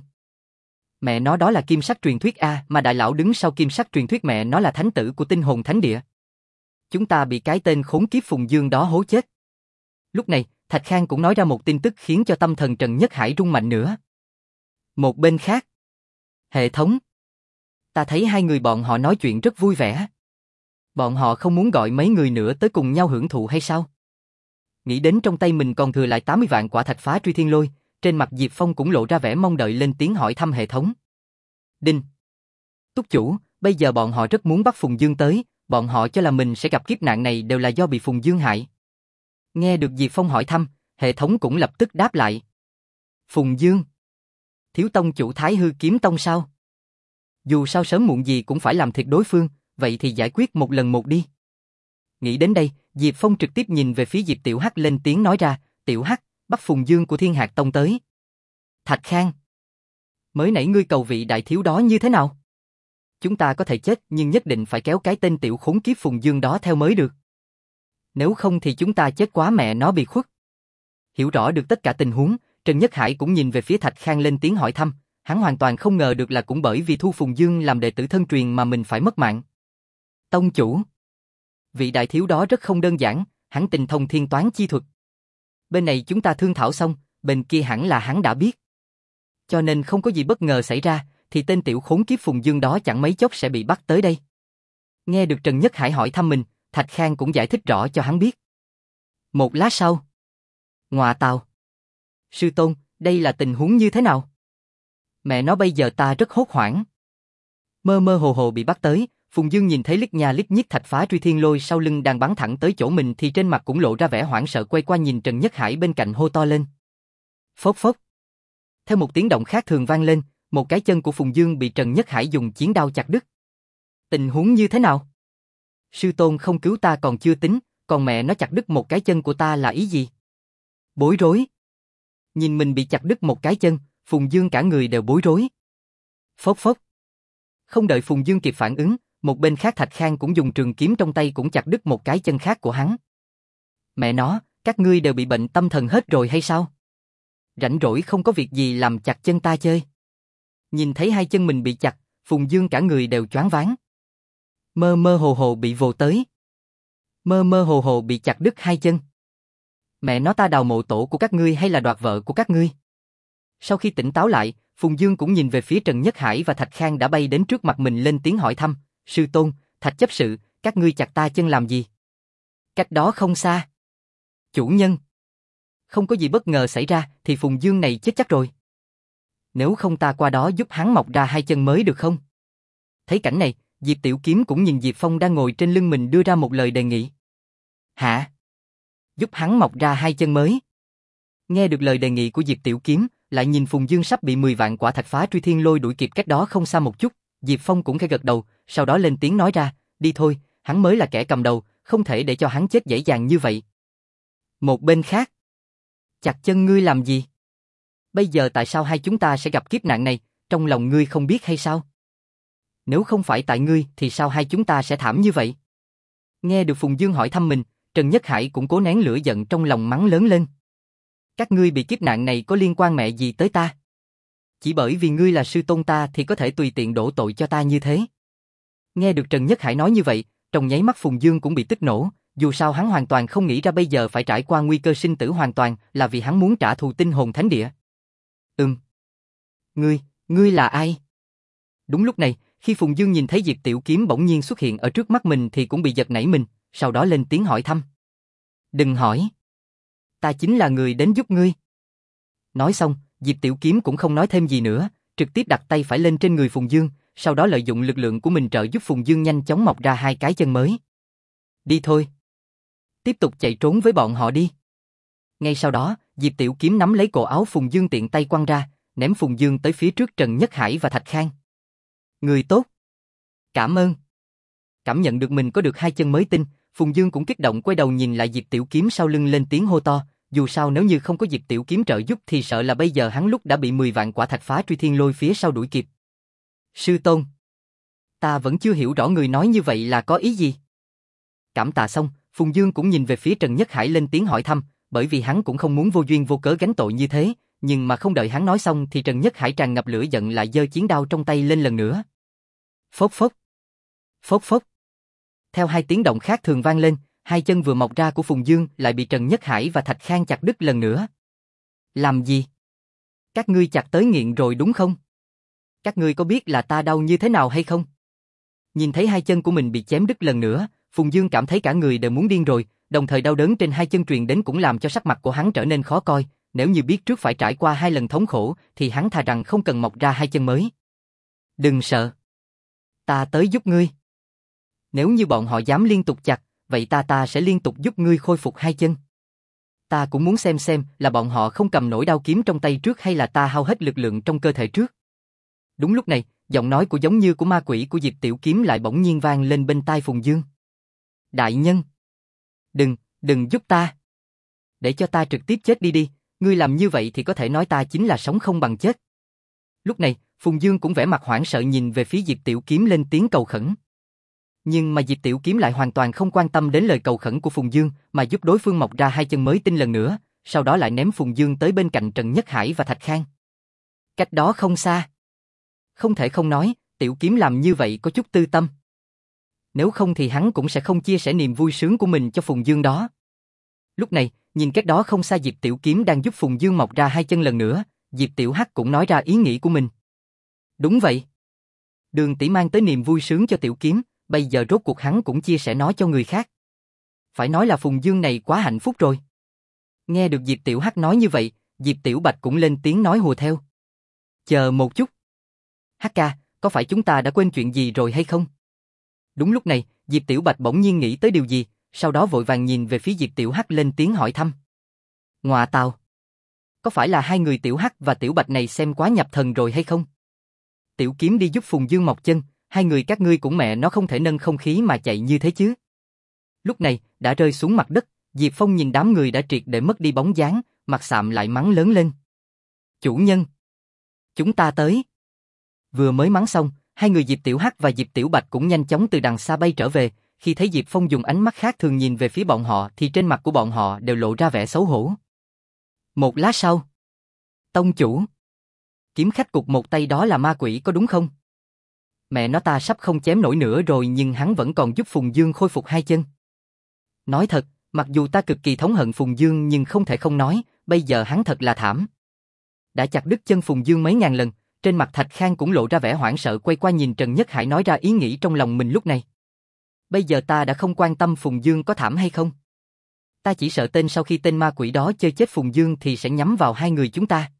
Mẹ nó đó là kim sắc truyền thuyết A, mà đại lão đứng sau kim sắc truyền thuyết mẹ nó là thánh tử của tinh hồn thánh địa. Chúng ta bị cái tên khốn kiếp Phùng Dương đó hố chết. Lúc này, Thạch Khang cũng nói ra một tin tức khiến cho tâm thần Trần Nhất Hải rung mạnh nữa. Một bên khác, hệ thống. Ta thấy hai người bọn họ nói chuyện rất vui vẻ. Bọn họ không muốn gọi mấy người nữa tới cùng nhau hưởng thụ hay sao? Nghĩ đến trong tay mình còn thừa lại tám mươi vạn quả thạch phá truy thiên lôi, trên mặt Diệp Phong cũng lộ ra vẻ mong đợi lên tiếng hỏi thăm hệ thống. Đinh. Túc chủ, bây giờ bọn họ rất muốn bắt Phùng Dương tới, bọn họ cho là mình sẽ gặp kiếp nạn này đều là do bị Phùng Dương hại. Nghe được Diệp Phong hỏi thăm, hệ thống cũng lập tức đáp lại. Phùng Dương? Thiếu tông chủ Thái Hư Kiếm Tông sao? Dù sao sớm muộn gì cũng phải làm thịt đối phương, vậy thì giải quyết một lần một đi. Nghĩ đến đây, Diệp Phong trực tiếp nhìn về phía Diệp Tiểu Hắc lên tiếng nói ra, Tiểu Hắc, bắt Phùng Dương của Thiên Hạc Tông tới. Thạch Khang, mới nãy ngươi cầu vị đại thiếu đó như thế nào? Chúng ta có thể chết nhưng nhất định phải kéo cái tên tiểu khốn kiếp Phùng Dương đó theo mới được. Nếu không thì chúng ta chết quá mẹ nó bị khuất. Hiểu rõ được tất cả tình huống, Trần Nhất Hải cũng nhìn về phía Thạch Khang lên tiếng hỏi thăm, hắn hoàn toàn không ngờ được là cũng bởi vì thu Phùng Dương làm đệ tử thân truyền mà mình phải mất mạng. Tông chủ, vị đại thiếu đó rất không đơn giản, hắn tinh thông thiên toán chi thuật. Bên này chúng ta thương thảo xong, bên kia hẳn là hắn đã biết. Cho nên không có gì bất ngờ xảy ra, thì tên tiểu khốn kiếp Phùng Dương đó chẳng mấy chốc sẽ bị bắt tới đây. Nghe được Trần Nhất Hải hỏi thăm mình, Thạch Khang cũng giải thích rõ cho hắn biết. Một lát sau, ngọa tào. Sư tôn, đây là tình huống như thế nào? Mẹ nó bây giờ ta rất hốt hoảng. Mơ mơ hồ hồ bị bắt tới, Phùng Dương nhìn thấy liếc nha liếc nhích thạch phá truy thiên lôi sau lưng đang bắn thẳng tới chỗ mình thì trên mặt cũng lộ ra vẻ hoảng sợ quay qua nhìn Trần Nhất Hải bên cạnh hô to lên. Phốc phốc. Theo một tiếng động khác thường vang lên, một cái chân của Phùng Dương bị Trần Nhất Hải dùng chiến đao chặt đứt. Tình huống như thế nào? Sư tôn không cứu ta còn chưa tính, còn mẹ nó chặt đứt một cái chân của ta là ý gì? Bối rối. Nhìn mình bị chặt đứt một cái chân, Phùng Dương cả người đều bối rối. Phốc phốc. Không đợi Phùng Dương kịp phản ứng, một bên khác Thạch Khang cũng dùng trường kiếm trong tay cũng chặt đứt một cái chân khác của hắn. Mẹ nó, các ngươi đều bị bệnh tâm thần hết rồi hay sao? Rảnh rỗi không có việc gì làm chặt chân ta chơi. Nhìn thấy hai chân mình bị chặt, Phùng Dương cả người đều choáng váng. Mơ mơ hồ hồ bị vồ tới. Mơ mơ hồ hồ bị chặt đứt hai chân. Mẹ nó ta đào mộ tổ của các ngươi hay là đoạt vợ của các ngươi? Sau khi tỉnh táo lại, Phùng Dương cũng nhìn về phía Trần Nhất Hải và Thạch Khang đã bay đến trước mặt mình lên tiếng hỏi thăm. Sư tôn, Thạch chấp sự, các ngươi chặt ta chân làm gì? Cách đó không xa. Chủ nhân. Không có gì bất ngờ xảy ra thì Phùng Dương này chết chắc rồi. Nếu không ta qua đó giúp hắn mọc ra hai chân mới được không? Thấy cảnh này, Diệp Tiểu Kiếm cũng nhìn Diệp Phong đang ngồi trên lưng mình đưa ra một lời đề nghị. Hả? Giúp hắn mọc ra hai chân mới? Nghe được lời đề nghị của Diệp Tiểu Kiếm, lại nhìn Phùng Dương sắp bị mười vạn quả thạch phá truy thiên lôi đuổi kịp cách đó không xa một chút, Diệp Phong cũng khẽ gật đầu, sau đó lên tiếng nói ra, đi thôi, hắn mới là kẻ cầm đầu, không thể để cho hắn chết dễ dàng như vậy. Một bên khác, chặt chân ngươi làm gì? Bây giờ tại sao hai chúng ta sẽ gặp kiếp nạn này, trong lòng ngươi không biết hay sao? Nếu không phải tại ngươi thì sao hai chúng ta sẽ thảm như vậy? Nghe được Phùng Dương hỏi thăm mình, Trần Nhất Hải cũng cố nén lửa giận trong lòng mắng lớn lên. Các ngươi bị kiếp nạn này có liên quan mẹ gì tới ta? Chỉ bởi vì ngươi là sư tôn ta thì có thể tùy tiện đổ tội cho ta như thế. Nghe được Trần Nhất Hải nói như vậy, trong nháy mắt Phùng Dương cũng bị tức nổ, dù sao hắn hoàn toàn không nghĩ ra bây giờ phải trải qua nguy cơ sinh tử hoàn toàn là vì hắn muốn trả thù Tinh Hồn Thánh Địa. Ừm. Ngươi, ngươi là ai? Đúng lúc này, khi Phùng Dương nhìn thấy Diệp Tiểu Kiếm bỗng nhiên xuất hiện ở trước mắt mình thì cũng bị giật nảy mình, sau đó lên tiếng hỏi thăm. Đừng hỏi. Ta chính là người đến giúp ngươi. Nói xong, Diệp Tiểu Kiếm cũng không nói thêm gì nữa, trực tiếp đặt tay phải lên trên người Phùng Dương, sau đó lợi dụng lực lượng của mình trợ giúp Phùng Dương nhanh chóng mọc ra hai cái chân mới. Đi thôi. Tiếp tục chạy trốn với bọn họ đi. Ngay sau đó, Diệp Tiểu Kiếm nắm lấy cổ áo Phùng Dương tiện tay quăng ra, ném Phùng Dương tới phía trước Trần Nhất Hải và Thạch Khang. Người tốt. Cảm ơn. Cảm nhận được mình có được hai chân mới tinh, Phùng Dương cũng kích động quay đầu nhìn lại Diệp Tiểu Kiếm sau lưng lên tiếng hô to, dù sao nếu như không có Diệp Tiểu Kiếm trợ giúp thì sợ là bây giờ hắn lúc đã bị mười vạn quả thạch phá truy thiên lôi phía sau đuổi kịp. Sư tôn. Ta vẫn chưa hiểu rõ người nói như vậy là có ý gì. Cảm tạ xong, Phùng Dương cũng nhìn về phía Trần Nhất Hải lên tiếng hỏi thăm, bởi vì hắn cũng không muốn vô duyên vô cớ gánh tội như thế, nhưng mà không đợi hắn nói xong thì Trần Nhất Hải tràn ngập lửa giận lại giơ chiến đao trong tay lên lần nữa. Phốc phốc. Phốc phốc. Theo hai tiếng động khác thường vang lên, hai chân vừa mọc ra của Phùng Dương lại bị Trần Nhất Hải và Thạch Khang chặt đứt lần nữa. Làm gì? Các ngươi chặt tới nghiện rồi đúng không? Các ngươi có biết là ta đau như thế nào hay không? Nhìn thấy hai chân của mình bị chém đứt lần nữa, Phùng Dương cảm thấy cả người đều muốn điên rồi, đồng thời đau đớn trên hai chân truyền đến cũng làm cho sắc mặt của hắn trở nên khó coi, nếu như biết trước phải trải qua hai lần thống khổ thì hắn thà rằng không cần mọc ra hai chân mới. Đừng sợ. Ta tới giúp ngươi. Nếu như bọn họ dám liên tục chặt, vậy ta ta sẽ liên tục giúp ngươi khôi phục hai chân. Ta cũng muốn xem xem là bọn họ không cầm nổi đao kiếm trong tay trước hay là ta hao hết lực lượng trong cơ thể trước. Đúng lúc này, giọng nói của giống như của ma quỷ của Diệp Tiểu Kiếm lại bỗng nhiên vang lên bên tai Phùng Dương. Đại nhân! Đừng, đừng giúp ta! Để cho ta trực tiếp chết đi đi, ngươi làm như vậy thì có thể nói ta chính là sống không bằng chết. Lúc này, Phùng Dương cũng vẻ mặt hoảng sợ nhìn về phía Diệp Tiểu Kiếm lên tiếng cầu khẩn. Nhưng mà Diệp Tiểu Kiếm lại hoàn toàn không quan tâm đến lời cầu khẩn của Phùng Dương mà giúp đối phương mọc ra hai chân mới tinh lần nữa, sau đó lại ném Phùng Dương tới bên cạnh Trần Nhất Hải và Thạch Khang. Cách đó không xa. Không thể không nói, Tiểu Kiếm làm như vậy có chút tư tâm. Nếu không thì hắn cũng sẽ không chia sẻ niềm vui sướng của mình cho Phùng Dương đó. Lúc này, nhìn cách đó không xa Diệp Tiểu Kiếm đang giúp Phùng Dương mọc ra hai chân lần nữa, Diệp Tiểu Hắc cũng nói ra ý nghĩ của mình. Đúng vậy. Đường tỷ mang tới niềm vui sướng cho Tiểu Kiếm, bây giờ rốt cuộc hắn cũng chia sẻ nó cho người khác. Phải nói là Phùng Dương này quá hạnh phúc rồi. Nghe được Diệp Tiểu Hắc nói như vậy, Diệp Tiểu Bạch cũng lên tiếng nói hùa theo. Chờ một chút. Hắc ca, có phải chúng ta đã quên chuyện gì rồi hay không? Đúng lúc này, Diệp Tiểu Bạch bỗng nhiên nghĩ tới điều gì, sau đó vội vàng nhìn về phía Diệp Tiểu Hắc lên tiếng hỏi thăm. Ngọa tào. Có phải là hai người Tiểu Hắc và Tiểu Bạch này xem quá nhập thần rồi hay không? Tiểu Kiếm đi giúp Phùng Dương mọc chân, hai người các ngươi cũng mẹ nó không thể nâng không khí mà chạy như thế chứ. Lúc này, đã rơi xuống mặt đất, Diệp Phong nhìn đám người đã triệt để mất đi bóng dáng, mặt sạm lại mắng lớn lên. Chủ nhân! Chúng ta tới! Vừa mới mắng xong, hai người Diệp Tiểu Hắc và Diệp Tiểu Bạch cũng nhanh chóng từ đằng xa bay trở về, khi thấy Diệp Phong dùng ánh mắt khác thường nhìn về phía bọn họ thì trên mặt của bọn họ đều lộ ra vẻ xấu hổ. Một lát sau, tông chủ, kiếm khách cục một tay đó là ma quỷ có đúng không? Mẹ nó ta sắp không chém nổi nữa rồi nhưng hắn vẫn còn giúp Phùng Dương khôi phục hai chân. Nói thật, mặc dù ta cực kỳ thống hận Phùng Dương nhưng không thể không nói, bây giờ hắn thật là thảm. Đã chặt đứt chân Phùng Dương mấy ngàn lần, trên mặt Thạch Khang cũng lộ ra vẻ hoảng sợ quay qua nhìn Trần Nhất Hải nói ra ý nghĩ trong lòng mình lúc này. Bây giờ ta đã không quan tâm Phùng Dương có thảm hay không. Ta chỉ sợ tên sau khi tên ma quỷ đó chơi chết Phùng Dương thì sẽ nhắm vào hai người chúng ta.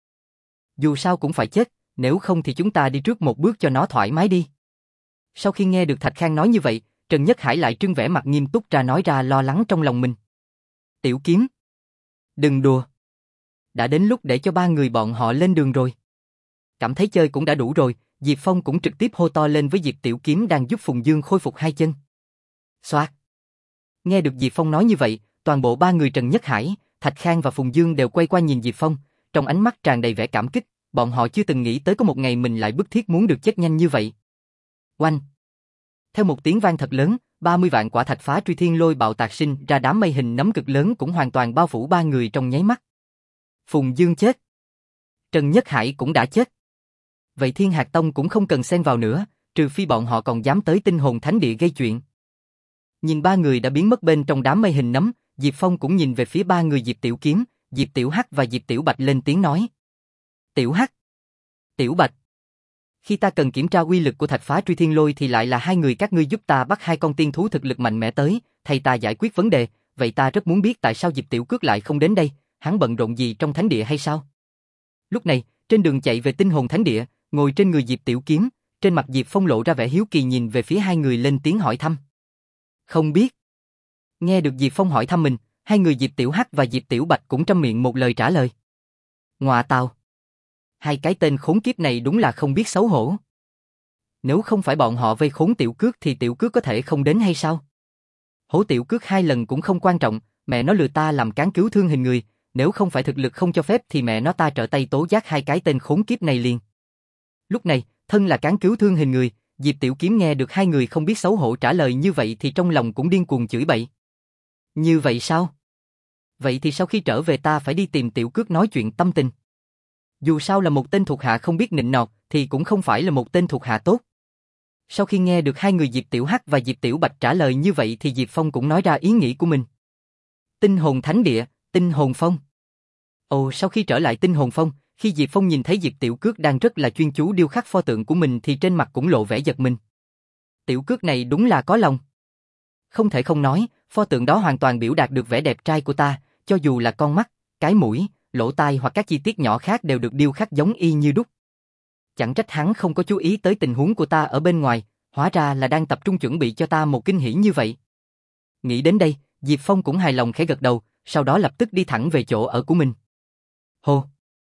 Dù sao cũng phải chết, nếu không thì chúng ta đi trước một bước cho nó thoải mái đi. Sau khi nghe được Thạch Khang nói như vậy, Trần Nhất Hải lại trưng vẻ mặt nghiêm túc ra nói ra lo lắng trong lòng mình. Tiểu Kiếm, đừng đùa. Đã đến lúc để cho ba người bọn họ lên đường rồi. Cảm thấy chơi cũng đã đủ rồi, Diệp Phong cũng trực tiếp hô to lên với Diệp Tiểu Kiếm đang giúp Phùng Dương khôi phục hai chân. Xoạt. Nghe được Diệp Phong nói như vậy, toàn bộ ba người Trần Nhất Hải, Thạch Khang và Phùng Dương đều quay qua nhìn Diệp Phong, trong ánh mắt tràn đầy vẻ cảm kích, bọn họ chưa từng nghĩ tới có một ngày mình lại bức thiết muốn được chết nhanh như vậy. Oanh! Theo một tiếng vang thật lớn, ba mươi vạn quả thạch phá truy thiên lôi bạo tạc sinh ra đám mây hình nấm cực lớn cũng hoàn toàn bao phủ ba người trong nháy mắt. Phùng Dương chết. Trần Nhất Hải cũng đã chết. Vậy Thiên Hạc Tông cũng không cần xen vào nữa, trừ phi bọn họ còn dám tới Tinh Hồn Thánh Địa gây chuyện. Nhìn ba người đã biến mất bên trong đám mây hình nấm, Diệp Phong cũng nhìn về phía ba người Diệp Tiểu Kiếm, Diệp Tiểu Hắc và Diệp Tiểu Bạch lên tiếng nói. Tiểu Hắc, Tiểu Bạch, khi ta cần kiểm tra uy lực của thạch phá truy thiên lôi thì lại là hai người các ngươi giúp ta bắt hai con tiên thú thực lực mạnh mẽ tới, thay ta giải quyết vấn đề, vậy ta rất muốn biết tại sao Diệp Tiểu Cước lại không đến đây, hắn bận rộn gì trong thánh địa hay sao? Lúc này, trên đường chạy về Tinh Hồn Thánh Địa, ngồi trên người Diệp Tiểu Kiếm, trên mặt Diệp Phong lộ ra vẻ hiếu kỳ nhìn về phía hai người lên tiếng hỏi thăm. Không biết. Nghe được Diệp Phong hỏi thăm mình, hai người Diệp Tiểu Hắc và Diệp Tiểu Bạch cũng trăm miệng một lời trả lời. Ngọa tào. Hai cái tên khốn kiếp này đúng là không biết xấu hổ. Nếu không phải bọn họ vây khốn Tiểu Cước thì Tiểu Cước có thể không đến hay sao? Hổ Tiểu Cước hai lần cũng không quan trọng, mẹ nó lừa ta làm cán cứu thương hình người, nếu không phải thực lực không cho phép thì mẹ nó ta trở tay tố giác hai cái tên khốn kiếp này liền. Lúc này, thân là cán cứu thương hình người, Diệp Tiểu Kiếm nghe được hai người không biết xấu hổ trả lời như vậy thì trong lòng cũng điên cuồng chửi bậy. Như vậy sao? Vậy thì sau khi trở về ta phải đi tìm Tiểu Cước nói chuyện tâm tình. Dù sao là một tên thuộc hạ không biết nịnh nọt thì cũng không phải là một tên thuộc hạ tốt. Sau khi nghe được hai người Diệp Tiểu Hắc và Diệp Tiểu Bạch trả lời như vậy thì Diệp Phong cũng nói ra ý nghĩ của mình. Tinh Hồn Thánh Địa, Tinh Hồn Phong. Ồ, sau khi trở lại Tinh Hồn Phong, khi Diệp Phong nhìn thấy Diệp Tiểu Cước đang rất là chuyên chú điêu khắc pho tượng của mình thì trên mặt cũng lộ vẻ giật mình. Tiểu Cước này đúng là có lòng. Không thể không nói, pho tượng đó hoàn toàn biểu đạt được vẻ đẹp trai của ta, cho dù là con mắt, cái mũi, lỗ tai hoặc các chi tiết nhỏ khác đều được điêu khắc giống y như đúc. Chẳng trách hắn không có chú ý tới tình huống của ta ở bên ngoài, hóa ra là đang tập trung chuẩn bị cho ta một kinh hỉ như vậy. Nghĩ đến đây, Diệp Phong cũng hài lòng khẽ gật đầu, sau đó lập tức đi thẳng về chỗ ở của mình. Hô!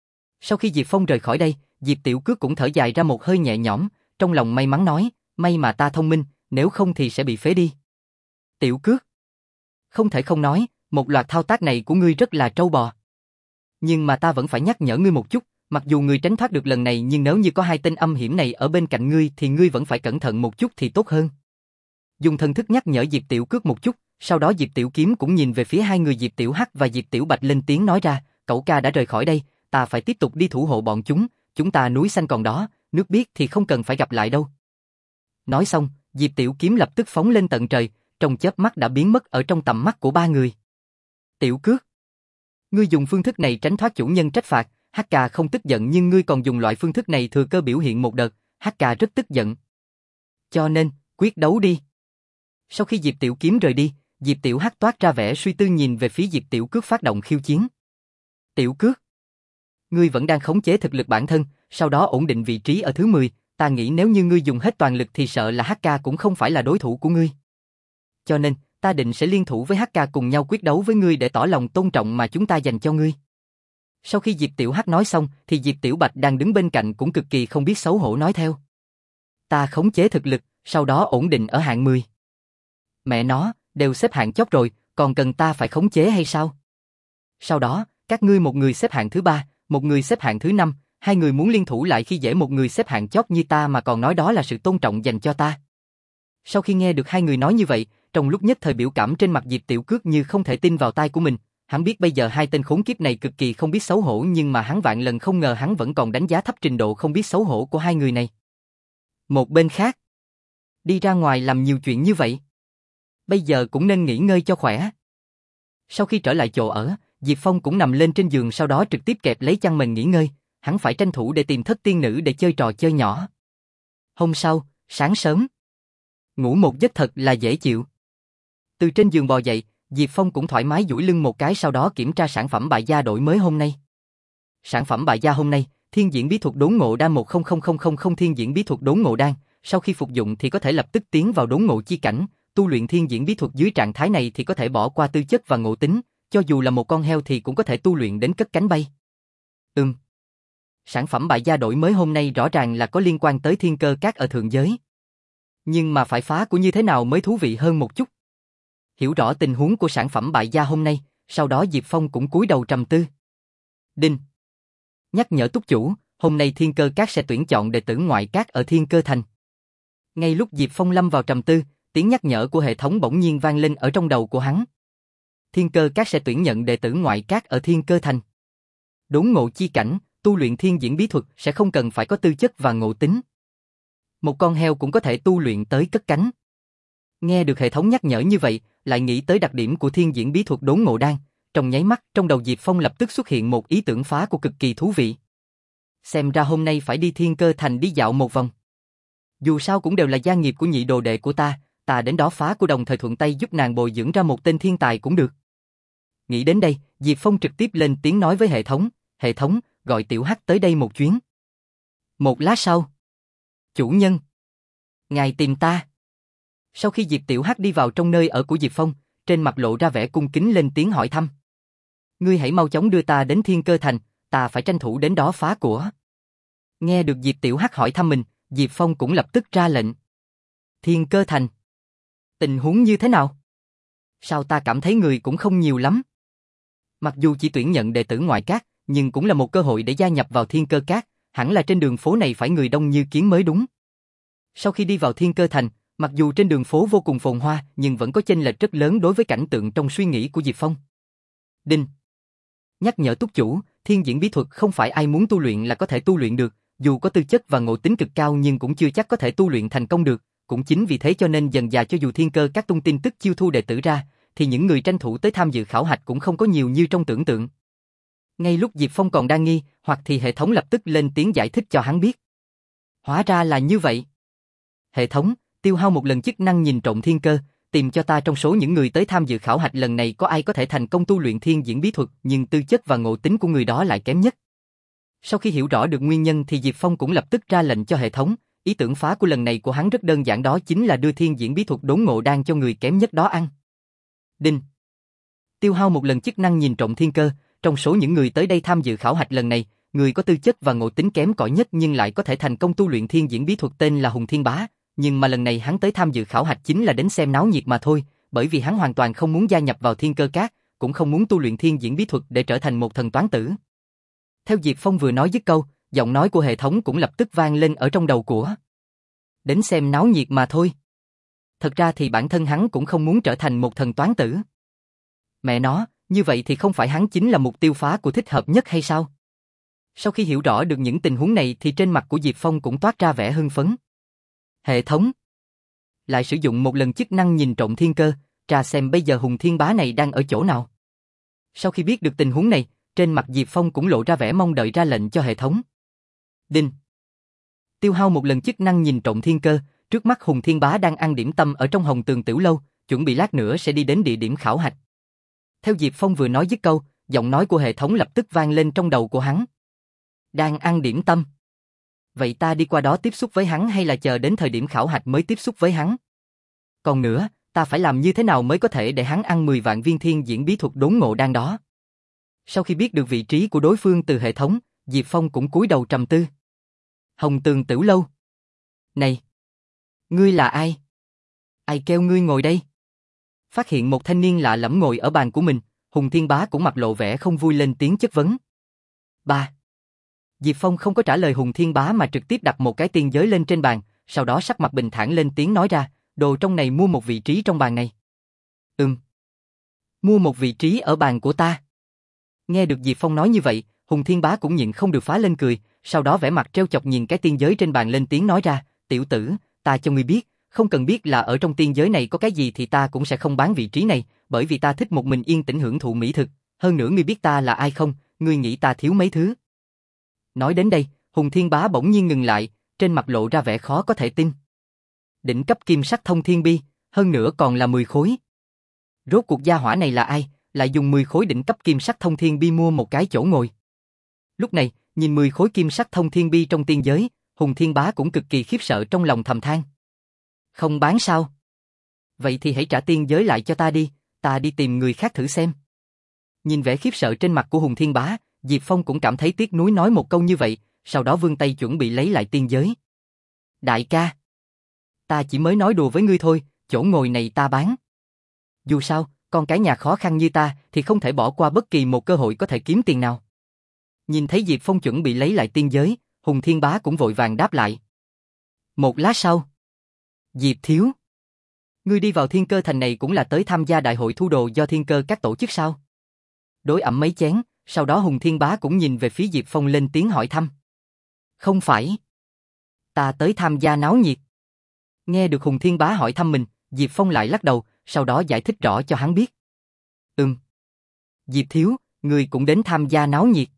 Sau khi Diệp Phong rời khỏi đây, Diệp Tiểu Cước cũng thở dài ra một hơi nhẹ nhõm, trong lòng may mắn nói, may mà ta thông minh, nếu không thì sẽ bị phế đi. Tiểu Cước! Không thể không nói, một loạt thao tác này của ngươi rất là trâu bò. Nhưng mà ta vẫn phải nhắc nhở ngươi một chút, mặc dù ngươi tránh thoát được lần này nhưng nếu như có hai tên âm hiểm này ở bên cạnh ngươi thì ngươi vẫn phải cẩn thận một chút thì tốt hơn. Dùng thần thức nhắc nhở Diệp Tiểu Cước một chút, sau đó Diệp Tiểu Kiếm cũng nhìn về phía hai người Diệp Tiểu Hắc và Diệp Tiểu Bạch lên tiếng nói ra, cậu ca đã rời khỏi đây, ta phải tiếp tục đi thủ hộ bọn chúng, chúng ta núi xanh còn đó, nước biếc thì không cần phải gặp lại đâu. Nói xong, Diệp Tiểu Kiếm lập tức phóng lên tận trời, trong chớp mắt đã biến mất ở trong tầm mắt của ba người. Tiểu Cước, ngươi dùng phương thức này tránh thoát chủ nhân trách phạt, Hắc Ca không tức giận nhưng ngươi còn dùng loại phương thức này thừa cơ biểu hiện một đợt, Hắc Ca rất tức giận. Cho nên, quyết đấu đi. Sau khi Diệp Tiểu Kiếm rời đi, Diệp Tiểu Hắc toát ra vẻ suy tư nhìn về phía Diệp Tiểu Cước phát động khiêu chiến. Tiểu Cước, ngươi vẫn đang khống chế thực lực bản thân, sau đó ổn định vị trí ở thứ mười, ta nghĩ nếu như ngươi dùng hết toàn lực thì sợ là Hắc Ca cũng không phải là đối thủ của ngươi. Cho nên, ta định sẽ liên thủ với Hắc Ca cùng nhau quyết đấu với ngươi để tỏ lòng tôn trọng mà chúng ta dành cho ngươi. Sau khi Diệp Tiểu Hắc nói xong thì Diệp Tiểu Bạch đang đứng bên cạnh cũng cực kỳ không biết xấu hổ nói theo. Ta khống chế thực lực, sau đó ổn định ở hạng mười. Mẹ nó, đều xếp hạng chót rồi, còn cần ta phải khống chế hay sao? Sau đó, các ngươi một người xếp hạng thứ ba, một người xếp hạng thứ năm, hai người muốn liên thủ lại khi dễ một người xếp hạng chót như ta mà còn nói đó là sự tôn trọng dành cho ta. Sau khi nghe được hai người nói như vậy, trong lúc nhất thời biểu cảm trên mặt Diệp Tiểu Cước như không thể tin vào tai của mình, hắn biết bây giờ hai tên khốn kiếp này cực kỳ không biết xấu hổ nhưng mà hắn vạn lần không ngờ hắn vẫn còn đánh giá thấp trình độ không biết xấu hổ của hai người này. Một bên khác, đi ra ngoài làm nhiều chuyện như vậy, bây giờ cũng nên nghỉ ngơi cho khỏe. Sau khi trở lại chỗ ở, Diệp Phong cũng nằm lên trên giường sau đó trực tiếp kẹp lấy chăn mền nghỉ ngơi, hắn phải tranh thủ để tìm thất tiên nữ để chơi trò chơi nhỏ. Hôm sau, sáng sớm, ngủ một giấc thật là dễ chịu. Từ trên giường bò dậy, Diệp Phong cũng thoải mái duỗi lưng một cái sau đó kiểm tra sản phẩm bại gia đổi mới hôm nay. Sản phẩm bại gia hôm nay, Thiên Diễn Bí Thuật Đốn Ngộ Đan một không không không không không Thiên Diễn Bí Thuật Đốn Ngộ Đan, sau khi phục dụng thì có thể lập tức tiến vào đốn ngộ chi cảnh, tu luyện Thiên Diễn Bí Thuật dưới trạng thái này thì có thể bỏ qua tư chất và ngộ tính, cho dù là một con heo thì cũng có thể tu luyện đến cất cánh bay. Ừm. Sản phẩm bại gia đổi mới hôm nay rõ ràng là có liên quan tới thiên cơ các ở thượng giới. Nhưng mà phải phá của như thế nào mới thú vị hơn một chút. Hiểu rõ tình huống của sản phẩm bại gia hôm nay, sau đó Diệp Phong cũng cúi đầu trầm tư. Đinh. Nhắc nhở túc chủ, hôm nay thiên cơ các sẽ tuyển chọn đệ tử ngoại các ở thiên cơ thành. Ngay lúc Diệp Phong lâm vào trầm tư, tiếng nhắc nhở của hệ thống bỗng nhiên vang lên ở trong đầu của hắn. Thiên cơ các sẽ tuyển nhận đệ tử ngoại các ở thiên cơ thành. Đốn ngộ chi cảnh, tu luyện thiên diễn bí thuật sẽ không cần phải có tư chất và ngộ tính. Một con heo cũng có thể tu luyện tới cất cánh. Nghe được hệ thống nhắc nhở như vậy, lại nghĩ tới đặc điểm của thiên diễn bí thuật đốn ngộ đan, trong nháy mắt trong đầu Diệp Phong lập tức xuất hiện một ý tưởng phá của cực kỳ thú vị. Xem ra hôm nay phải đi thiên cơ thành đi dạo một vòng. Dù sao cũng đều là gia nghiệp của nhị đồ đệ của ta, ta đến đó phá của đồng thời thuận tay giúp nàng bồi dưỡng ra một tên thiên tài cũng được. Nghĩ đến đây, Diệp Phong trực tiếp lên tiếng nói với hệ thống, hệ thống, gọi Tiểu Hắc tới đây một chuyến. Một lát sau, chủ nhân, ngài tìm ta. Sau khi Diệp Tiểu Hắc đi vào trong nơi ở của Diệp Phong, trên mặt lộ ra vẻ cung kính lên tiếng hỏi thăm. Ngươi hãy mau chóng đưa ta đến thiên cơ thành, ta phải tranh thủ đến đó phá của. Nghe được Diệp Tiểu Hắc hỏi thăm mình, Diệp Phong cũng lập tức ra lệnh. Thiên cơ thành. Tình huống như thế nào? Sao ta cảm thấy người cũng không nhiều lắm? Mặc dù chỉ tuyển nhận đệ tử ngoại các, nhưng cũng là một cơ hội để gia nhập vào thiên cơ các, hẳn là trên đường phố này phải người đông như kiến mới đúng. Sau khi đi vào thiên cơ thành, mặc dù trên đường phố vô cùng phồn hoa, nhưng vẫn có chênh lệch rất lớn đối với cảnh tượng trong suy nghĩ của Diệp Phong. Đinh. Nhắc nhở túc chủ, thiên diễn bí thuật không phải ai muốn tu luyện là có thể tu luyện được, dù có tư chất và ngộ tính cực cao nhưng cũng chưa chắc có thể tu luyện thành công được, cũng chính vì thế cho nên dần dà cho dù thiên cơ các tung tin tức chiêu thu đệ tử ra, thì những người tranh thủ tới tham dự khảo hạch cũng không có nhiều như trong tưởng tượng. Ngay lúc Diệp Phong còn đang nghi, hoặc thì hệ thống lập tức lên tiếng giải thích cho hắn biết. Hóa ra là như vậy. Hệ thống, tiêu hao một lần chức năng nhìn trộm thiên cơ, tìm cho ta trong số những người tới tham dự khảo hạch lần này có ai có thể thành công tu luyện thiên diễn bí thuật nhưng tư chất và ngộ tính của người đó lại kém nhất. Sau khi hiểu rõ được nguyên nhân thì Diệp Phong cũng lập tức ra lệnh cho hệ thống, ý tưởng phá của lần này của hắn rất đơn giản, đó chính là đưa thiên diễn bí thuật đốn ngộ đan cho người kém nhất đó ăn. Đinh. Tiêu hao một lần chức năng nhìn trộm thiên cơ, trong số những người tới đây tham dự khảo hạch lần này, người có tư chất và ngộ tính kém cỏi nhất nhưng lại có thể thành công tu luyện thiên diễn bí thuật tên là Hùng Thiên Bá, nhưng mà lần này hắn tới tham dự khảo hạch chính là đến xem náo nhiệt mà thôi, bởi vì hắn hoàn toàn không muốn gia nhập vào thiên cơ các, cũng không muốn tu luyện thiên diễn bí thuật để trở thành một thần toán tử. Theo Diệp Phong vừa nói dứt câu, giọng nói của hệ thống cũng lập tức vang lên ở trong đầu của. Đến xem náo nhiệt mà thôi. Thật ra thì bản thân hắn cũng không muốn trở thành một thần toán tử. Mẹ nó, như vậy thì không phải hắn chính là mục tiêu phá của thích hợp nhất hay sao? Sau khi hiểu rõ được những tình huống này thì trên mặt của Diệp Phong cũng toát ra vẻ hưng phấn. Hệ thống lại sử dụng một lần chức năng nhìn trộm thiên cơ, tra xem bây giờ Hùng Thiên Bá này đang ở chỗ nào. Sau khi biết được tình huống này, trên mặt Diệp Phong cũng lộ ra vẻ mong đợi, ra lệnh cho hệ thống. Đinh. Tiêu hao một lần chức năng nhìn trộm thiên cơ, trước mắt Hùng Thiên Bá đang ăn điểm tâm ở trong Hồng Tường Tiểu Lâu, chuẩn bị lát nữa sẽ đi đến địa điểm khảo hạch. Theo Diệp Phong vừa nói dứt câu, giọng nói của hệ thống lập tức vang lên trong đầu của hắn. Đang ăn điểm tâm. Vậy ta đi qua đó tiếp xúc với hắn hay là chờ đến thời điểm khảo hạch mới tiếp xúc với hắn? Còn nữa, ta phải làm như thế nào mới có thể để hắn ăn mười vạn viên thiên diễn bí thuật đốn ngộ đan đó? Sau khi biết được vị trí của đối phương từ hệ thống, Diệp Phong cũng cúi đầu trầm tư. Hồng Tường Tiểu Lâu. Này! Ngươi là ai? Ai kêu ngươi ngồi đây? Phát hiện một thanh niên lạ lẫm ngồi ở bàn của mình, Hùng Thiên Bá cũng mặt lộ vẻ không vui lên tiếng chất vấn. Ba. Diệp Phong không có trả lời Hùng Thiên Bá mà trực tiếp đặt một cái tiên giới lên trên bàn, sau đó sắc mặt bình thản lên tiếng nói ra, đồ trong này mua một vị trí trong bàn này. Ừm. Mua một vị trí ở bàn của ta. Nghe được Diệp Phong nói như vậy, Hùng Thiên Bá cũng nhịn không được phá lên cười, sau đó vẻ mặt trêu chọc nhìn cái tiên giới trên bàn lên tiếng nói ra, tiểu tử, ta cho ngươi biết, không cần biết là ở trong tiên giới này có cái gì thì ta cũng sẽ không bán vị trí này, bởi vì ta thích một mình yên tĩnh hưởng thụ mỹ thực, hơn nữa ngươi biết ta là ai không, ngươi nghĩ ta thiếu mấy thứ. Nói đến đây, Hùng Thiên Bá bỗng nhiên ngừng lại, trên mặt lộ ra vẻ khó có thể tin. Đỉnh cấp kim sắc thông thiên bi, hơn nữa còn là mười khối. Rốt cuộc gia hỏa này là ai, lại dùng mười khối đỉnh cấp kim sắc thông thiên bi mua một cái chỗ ngồi. Lúc này, nhìn mười khối kim sắc thông thiên bi trong tiên giới, Hùng Thiên Bá cũng cực kỳ khiếp sợ trong lòng thầm than. Không bán sao? Vậy thì hãy trả tiên giới lại cho ta đi, ta đi tìm người khác thử xem. Nhìn vẻ khiếp sợ trên mặt của Hùng Thiên Bá, Diệp Phong cũng cảm thấy tiếc nuối nói một câu như vậy, sau đó vươn tay chuẩn bị lấy lại tiên giới. Đại ca, ta chỉ mới nói đùa với ngươi thôi, chỗ ngồi này ta bán. Dù sao, con cái nhà khó khăn như ta thì không thể bỏ qua bất kỳ một cơ hội có thể kiếm tiền nào. Nhìn thấy Diệp Phong chuẩn bị lấy lại tiên giới, Hùng Thiên Bá cũng vội vàng đáp lại. Một lát sau, Diệp thiếu, ngươi đi vào Thiên Cơ Thành này cũng là tới tham gia đại hội thu đồ do Thiên Cơ các tổ chức sao? Đối ẩm mấy chén, sau đó Hùng Thiên Bá cũng nhìn về phía Diệp Phong lên tiếng hỏi thăm. Không phải. Ta tới tham gia náo nhiệt. Nghe được Hùng Thiên Bá hỏi thăm mình, Diệp Phong lại lắc đầu, sau đó giải thích rõ cho hắn biết. Ừm. Diệp thiếu, ngươi cũng đến tham gia náo nhiệt.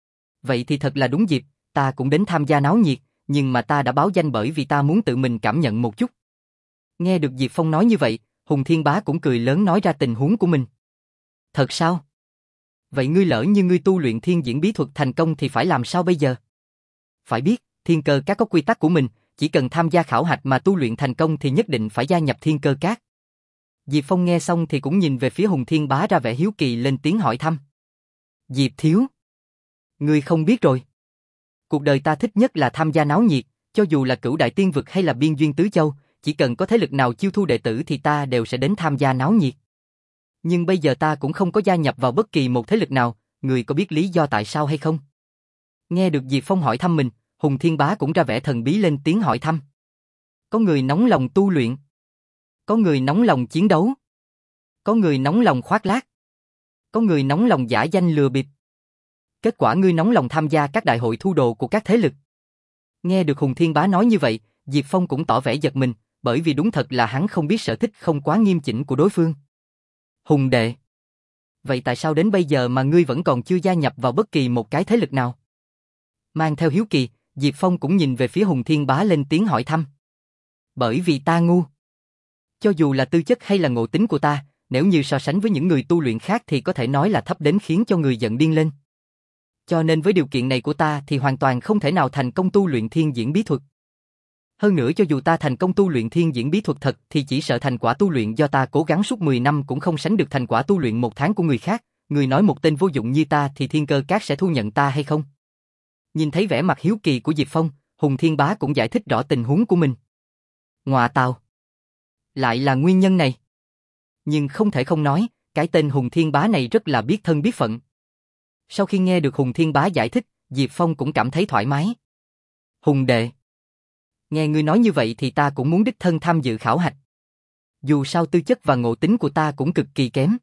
Vậy thì thật là đúng dịp, ta cũng đến tham gia náo nhiệt, nhưng mà ta đã báo danh bởi vì ta muốn tự mình cảm nhận một chút. Nghe được Diệp Phong nói như vậy, Hùng Thiên Bá cũng cười lớn nói ra tình huống của mình. Thật sao? Vậy ngươi lỡ như ngươi tu luyện thiên diễn bí thuật thành công thì phải làm sao bây giờ? Phải biết, Thiên Cơ các có quy tắc của mình, chỉ cần tham gia khảo hạch mà tu luyện thành công thì nhất định phải gia nhập Thiên Cơ các. Diệp Phong nghe xong thì cũng nhìn về phía Hùng Thiên Bá ra vẻ hiếu kỳ lên tiếng hỏi thăm. Diệp thiếu, ngươi không biết rồi. Cuộc đời ta thích nhất là tham gia náo nhiệt, cho dù là Cửu Đại Tiên Vực hay là Biên Duyên Tứ Châu, chỉ cần có thế lực nào chiêu thu đệ tử thì ta đều sẽ đến tham gia náo nhiệt. Nhưng bây giờ ta cũng không có gia nhập vào bất kỳ một thế lực nào, người có biết lý do tại sao hay không? Nghe được Diệp Phong hỏi thăm mình, Hùng Thiên Bá cũng ra vẻ thần bí lên tiếng hỏi thăm. Có người nóng lòng tu luyện, có người nóng lòng chiến đấu, có người nóng lòng khoác lác, có người nóng lòng giả danh lừa bịp. Kết quả ngươi nóng lòng tham gia các đại hội thu đồ của các thế lực. Nghe được Hùng Thiên Bá nói như vậy, Diệp Phong cũng tỏ vẻ giật mình, bởi vì đúng thật là hắn không biết sở thích không quá nghiêm chỉnh của đối phương. Hùng đệ, vậy tại sao đến bây giờ mà ngươi vẫn còn chưa gia nhập vào bất kỳ một cái thế lực nào? Mang theo hiếu kỳ, Diệp Phong cũng nhìn về phía Hùng Thiên Bá lên tiếng hỏi thăm. Bởi vì ta ngu. Cho dù là tư chất hay là ngộ tính của ta, nếu như so sánh với những người tu luyện khác thì có thể nói là thấp đến khiến cho người giận điên lên. Cho nên với điều kiện này của ta thì hoàn toàn không thể nào thành công tu luyện thiên diễn bí thuật. Hơn nữa cho dù ta thành công tu luyện thiên diễn bí thuật thật thì chỉ sợ thành quả tu luyện do ta cố gắng suốt mười năm cũng không sánh được thành quả tu luyện một tháng của người khác. Người nói một tên vô dụng như ta thì Thiên Cơ các sẽ thu nhận ta hay không? Nhìn thấy vẻ mặt hiếu kỳ của Diệp Phong, Hùng Thiên Bá cũng giải thích rõ tình huống của mình. Ngọa tào, lại là nguyên nhân này. Nhưng không thể không nói, cái tên Hùng Thiên Bá này rất là biết thân biết phận. Sau khi nghe được Hùng Thiên Bá giải thích, Diệp Phong cũng cảm thấy thoải mái. Hùng đệ, nghe ngươi nói như vậy thì ta cũng muốn đích thân tham dự khảo hạch. Dù sao tư chất và ngộ tính của ta cũng cực kỳ kém.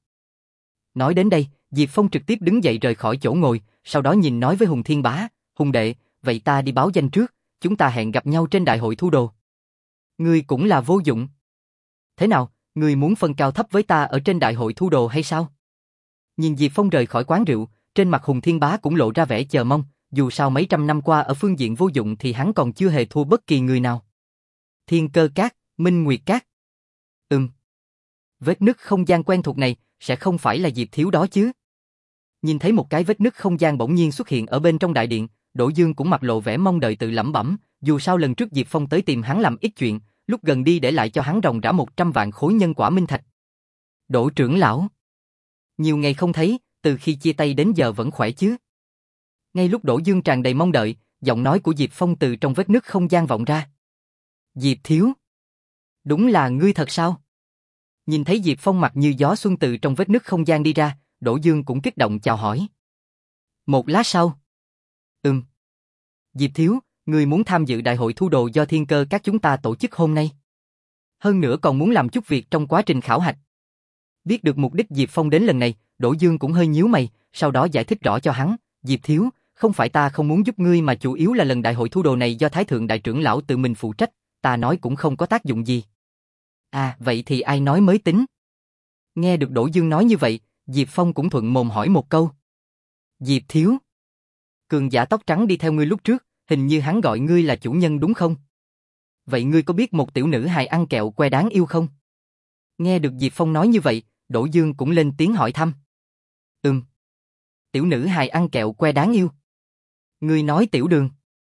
Nói đến đây, Diệp Phong trực tiếp đứng dậy rời khỏi chỗ ngồi, sau đó nhìn nói với Hùng Thiên Bá, Hùng đệ, vậy ta đi báo danh trước, chúng ta hẹn gặp nhau trên đại hội thu đồ. Ngươi cũng là vô dụng. Thế nào, ngươi muốn phân cao thấp với ta ở trên đại hội thu đồ hay sao? Nhìn Diệp Phong rời khỏi quán rượu, trên mặt Hùng Thiên Bá cũng lộ ra vẻ chờ mong, dù sao mấy trăm năm qua ở phương diện vô dụng thì hắn còn chưa hề thua bất kỳ người nào. Thiên Cơ các, Minh Nguyệt các. Ừm. Vết nứt không gian quen thuộc này sẽ không phải là Diệp thiếu đó chứ? Nhìn thấy một cái vết nứt không gian bỗng nhiên xuất hiện ở bên trong đại điện, Đỗ Dương cũng mặt lộ vẻ mong đợi tự lẩm bẩm, dù sao lần trước Diệp Phong tới tìm hắn làm ít chuyện, lúc gần đi để lại cho hắn ròng rã một trăm vạn khối nhân quả minh thạch. Đỗ trưởng lão, nhiều ngày không thấy, từ khi chia tay đến giờ vẫn khỏe chứ? Ngay lúc Đỗ Dương tràn đầy mong đợi, giọng nói của Diệp Phong từ trong vết nứt không gian vọng ra. Diệp thiếu, đúng là ngươi thật sao? Nhìn thấy Diệp Phong mặt như gió xuân từ trong vết nứt không gian đi ra, Đỗ Dương cũng kích động chào hỏi. Một lát sau. Ừm. Diệp thiếu, ngươi muốn tham dự đại hội thu đồ do Thiên Cơ các chúng ta tổ chức hôm nay. Hơn nữa còn muốn làm chút việc trong quá trình khảo hạch. Biết được mục đích Diệp Phong đến lần này, Đỗ Dương cũng hơi nhíu mày, sau đó giải thích rõ cho hắn, Diệp thiếu, không phải ta không muốn giúp ngươi mà chủ yếu là lần đại hội thu đồ này do Thái Thượng Đại trưởng lão tự mình phụ trách, ta nói cũng không có tác dụng gì. À, vậy thì ai nói mới tính? Nghe được Đỗ Dương nói như vậy, Diệp Phong cũng thuận mồm hỏi một câu. Diệp thiếu, cường giả tóc trắng đi theo ngươi lúc trước, hình như hắn gọi ngươi là chủ nhân đúng không? Vậy ngươi có biết một tiểu nữ hài ăn kẹo que đáng yêu không? Nghe được Diệp Phong nói như vậy, Đỗ Dương cũng lên tiếng hỏi thăm. Ừm. Tiểu nữ hài ăn kẹo que đáng yêu. Ngươi nói Tiểu Đường.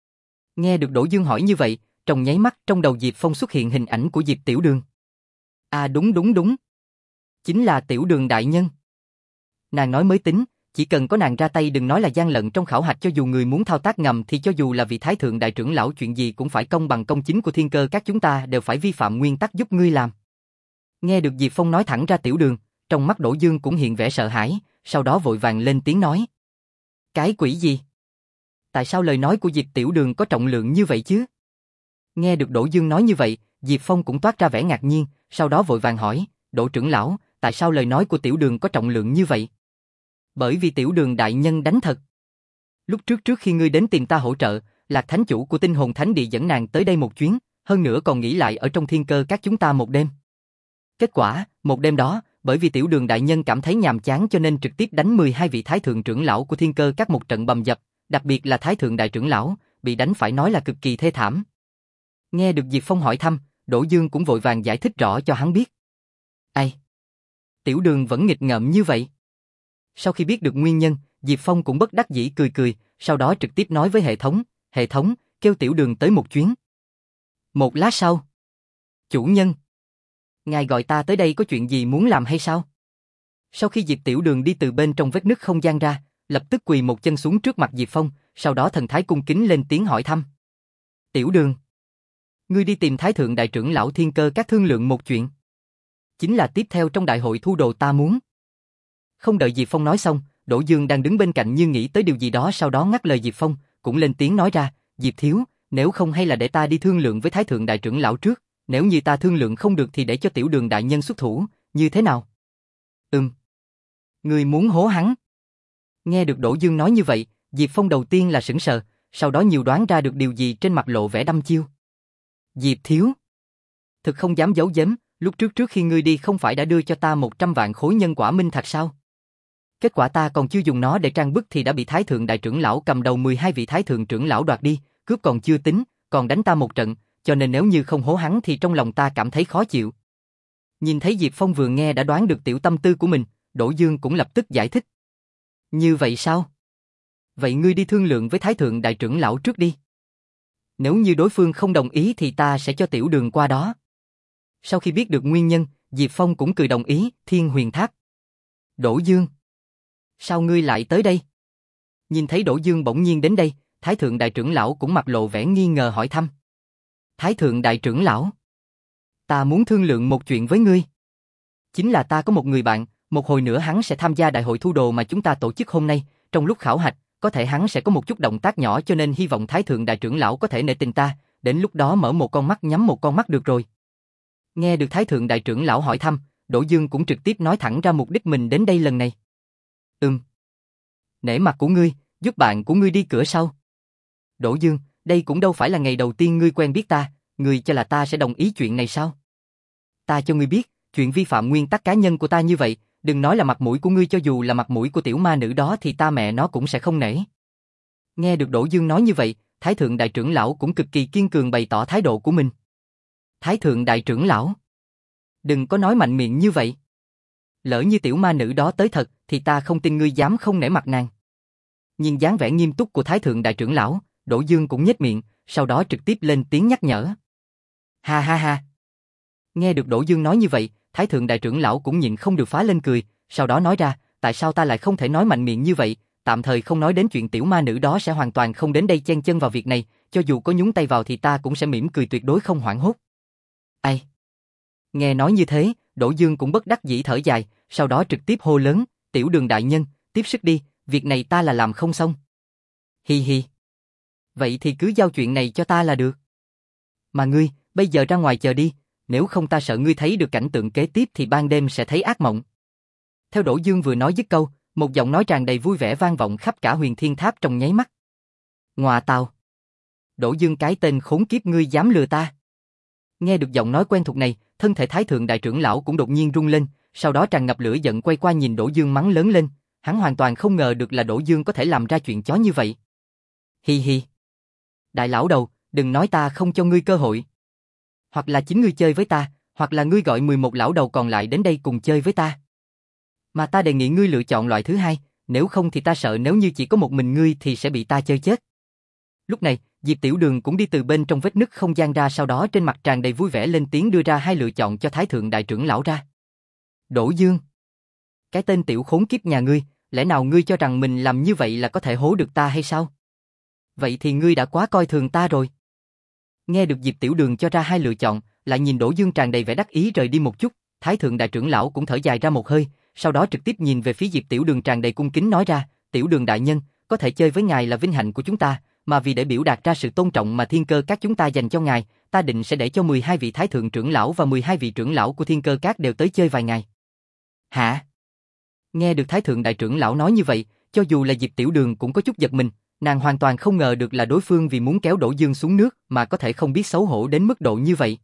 Nghe được Đỗ Dương hỏi như vậy, trong nháy mắt trong đầu Diệp Phong xuất hiện hình ảnh của Diệp Tiểu Đường. À đúng đúng đúng. Chính là Tiểu Đường đại nhân. Nàng nói mới tính, Chỉ cần có nàng ra tay đừng nói là gian lận trong khảo hạch cho dù người muốn thao tác ngầm thì cho dù là vị thái thượng đại trưởng lão chuyện gì cũng phải công bằng công chính của thiên cơ các chúng ta đều phải vi phạm nguyên tắc giúp ngươi làm. Nghe được Diệp Phong nói thẳng ra Tiểu Đường, trong mắt Đỗ Dương cũng hiện vẻ sợ hãi, sau đó vội vàng lên tiếng nói. Cái quỷ gì? Tại sao lời nói của Diệp Tiểu Đường có trọng lượng như vậy chứ? Nghe được Đỗ Dương nói như vậy, Diệp Phong cũng toát ra vẻ ngạc nhiên, sau đó vội vàng hỏi, Đỗ trưởng lão, tại sao lời nói của Tiểu Đường có trọng lượng như vậy? Bởi vì Tiểu Đường đại nhân đánh thật. Lúc trước trước khi ngươi đến tìm ta hỗ trợ, Lạc Thánh chủ của Tinh Hồn Thánh Địa dẫn nàng tới đây một chuyến, hơn nữa còn nghỉ lại ở trong thiên cơ các chúng ta một đêm. Kết quả, một đêm đó, bởi vì Tiểu Đường đại nhân cảm thấy nhàm chán cho nên trực tiếp đánh mười hai vị thái thượng trưởng lão của thiên cơ các một trận bầm dập, đặc biệt là thái thượng đại trưởng lão, bị đánh phải nói là cực kỳ thê thảm. Nghe được Diệp Phong hỏi thăm, Đỗ Dương cũng vội vàng giải thích rõ cho hắn biết. Ai? Tiểu Đường vẫn nghịch ngợm như vậy? Sau khi biết được nguyên nhân, Diệp Phong cũng bất đắc dĩ cười cười, sau đó trực tiếp nói với hệ thống, hệ thống, kêu Tiểu Đường tới một chuyến. Một lát sau. Chủ nhân. Ngài gọi ta tới đây có chuyện gì muốn làm hay sao? Sau khi Diệp Tiểu Đường đi từ bên trong vết nứt không gian ra, lập tức quỳ một chân xuống trước mặt Diệp Phong, sau đó thần thái cung kính lên tiếng hỏi thăm. Tiểu Đường. Ngươi đi tìm Thái Thượng Đại trưởng lão thiên cơ các thương lượng một chuyện. Chính là tiếp theo trong đại hội thu đồ ta muốn. Không đợi Diệp Phong nói xong, Đỗ Dương đang đứng bên cạnh như nghĩ tới điều gì đó sau đó ngắt lời Diệp Phong, cũng lên tiếng nói ra, Diệp thiếu, nếu không hay là để ta đi thương lượng với Thái Thượng Đại trưởng lão trước, nếu như ta thương lượng không được thì để cho Tiểu Đường đại nhân xuất thủ, như thế nào? Ừm. Ngươi muốn hố hắn? Nghe được Đỗ Dương nói như vậy, Diệp Phong đầu tiên là sững sờ, sau đó nhiều đoán ra được điều gì trên mặt lộ vẻ đăm chiêu. Diệp thiếu. Thực không dám giấu giếm, lúc trước trước khi ngươi đi không phải đã đưa cho ta một trăm vạn khối nhân quả minh thạch sao? Kết quả ta còn chưa dùng nó để trang bức thì đã bị Thái Thượng Đại trưởng lão cầm đầu mười hai vị Thái Thượng trưởng lão đoạt đi, cướp còn chưa tính, còn đánh ta một trận, cho nên nếu như không hố hắn thì trong lòng ta cảm thấy khó chịu. Nhìn thấy Diệp Phong vừa nghe đã đoán được tiểu tâm tư của mình, Đỗ Dương cũng lập tức giải thích. Như vậy sao? Vậy ngươi đi thương lượng với Thái Thượng Đại trưởng lão trước đi. Nếu như đối phương không đồng ý thì ta sẽ cho Tiểu Đường qua đó. Sau khi biết được nguyên nhân, Diệp Phong cũng cười đồng ý, Thiên Huyền Tháp. Đỗ Dương. Sao ngươi lại tới đây? Nhìn thấy Đỗ Dương bỗng nhiên đến đây, Thái Thượng Đại trưởng lão cũng mặt lộ vẻ nghi ngờ hỏi thăm. Thái Thượng Đại trưởng lão. Ta muốn thương lượng một chuyện với ngươi. Chính là ta có một người bạn, một hồi nữa hắn sẽ tham gia đại hội thu đồ mà chúng ta tổ chức hôm nay, trong lúc khảo hạch, có thể hắn sẽ có một chút động tác nhỏ cho nên hy vọng Thái Thượng Đại trưởng lão có thể nể tình ta, đến lúc đó mở một con mắt nhắm một con mắt được rồi. Nghe được Thái Thượng Đại trưởng lão hỏi thăm, Đỗ Dương cũng trực tiếp nói thẳng ra mục đích mình đến đây lần này. Ừm. Nể mặt của ngươi, giúp bạn của ngươi đi cửa sau. Đỗ Dương, đây cũng đâu phải là ngày đầu tiên ngươi quen biết ta, ngươi cho là ta sẽ đồng ý chuyện này sao? Ta cho ngươi biết, chuyện vi phạm nguyên tắc cá nhân của ta như vậy, đừng nói là mặt mũi của ngươi cho dù là mặt mũi của tiểu ma nữ đó thì ta mẹ nó cũng sẽ không nể. Nghe được Đỗ Dương nói như vậy, Thái Thượng Đại trưởng lão cũng cực kỳ kiên cường bày tỏ thái độ của mình. Thái Thượng Đại trưởng lão, đừng có nói mạnh miệng như vậy. Lỡ như tiểu ma nữ đó tới thật thì ta không tin ngươi dám không nể mặt nàng. Nhìn dáng vẻ nghiêm túc của Thái Thượng Đại trưởng lão, Đỗ Dương cũng nhếch miệng, sau đó trực tiếp lên tiếng nhắc nhở. Ha ha ha. Nghe được Đỗ Dương nói như vậy, Thái Thượng Đại trưởng lão cũng nhịn không được phá lên cười, sau đó nói ra, tại sao ta lại không thể nói mạnh miệng như vậy, tạm thời không nói đến chuyện tiểu ma nữ đó sẽ hoàn toàn không đến đây chen chân vào việc này, cho dù có nhúng tay vào thì ta cũng sẽ mỉm cười tuyệt đối không hoảng hốt. Ai? Nghe nói như thế, Đỗ Dương cũng bất đắc dĩ thở dài, sau đó trực tiếp hô lớn, Tiểu Đường đại nhân, tiếp sức đi, việc này ta là làm không xong. Hi hi. Vậy thì cứ giao chuyện này cho ta là được. Mà ngươi, bây giờ ra ngoài chờ đi, nếu không ta sợ ngươi thấy được cảnh tượng kế tiếp thì ban đêm sẽ thấy ác mộng. Theo Đỗ Dương vừa nói dứt câu, một giọng nói tràn đầy vui vẻ vang vọng khắp cả Huyền Thiên Tháp trong nháy mắt. Ngoà tào. Đỗ Dương cái tên khốn kiếp ngươi dám lừa ta. Nghe được giọng nói quen thuộc này, thân thể Thái Thượng Đại trưởng lão cũng đột nhiên rung lên, sau đó tràn ngập lửa giận quay qua nhìn Đỗ Dương mắng lớn lên, hắn hoàn toàn không ngờ được là Đỗ Dương có thể làm ra chuyện chó như vậy. Hi hi. Đại lão đầu, đừng nói ta không cho ngươi cơ hội. Hoặc là chính ngươi chơi với ta, hoặc là ngươi gọi mười một lão đầu còn lại đến đây cùng chơi với ta. Mà ta đề nghị ngươi lựa chọn loại thứ hai, nếu không thì ta sợ nếu như chỉ có một mình ngươi thì sẽ bị ta chơi chết. Lúc này, Diệp Tiểu Đường cũng đi từ bên trong vết nứt không gian ra, sau đó trên mặt tràn đầy vui vẻ lên tiếng đưa ra hai lựa chọn cho Thái Thượng Đại trưởng lão ra. Đỗ Dương. Cái tên tiểu khốn kiếp nhà ngươi, lẽ nào ngươi cho rằng mình làm như vậy là có thể hố được ta hay sao? Vậy thì ngươi đã quá coi thường ta rồi. Nghe được Diệp Tiểu Đường cho ra hai lựa chọn, lại nhìn Đỗ Dương tràn đầy vẻ đắc ý rời đi một chút, Thái thượng đại trưởng lão cũng thở dài ra một hơi, sau đó trực tiếp nhìn về phía Diệp Tiểu Đường tràn đầy cung kính nói ra, Tiểu Đường đại nhân, có thể chơi với ngài là vinh hạnh của chúng ta, mà vì để biểu đạt ra sự tôn trọng mà Thiên Cơ Các chúng ta dành cho ngài, ta định sẽ để cho mười hai vị Thái thượng trưởng lão và mười hai vị trưởng lão của Thiên Cơ Các đều tới chơi vài ngày. Hả? Nghe được Thái thượng đại trưởng lão nói như vậy, cho dù là Diệp Tiểu Đường cũng có chút giật mình, nàng hoàn toàn không ngờ được là đối phương vì muốn kéo Đỗ Dương xuống nước mà có thể không biết xấu hổ đến mức độ như vậy.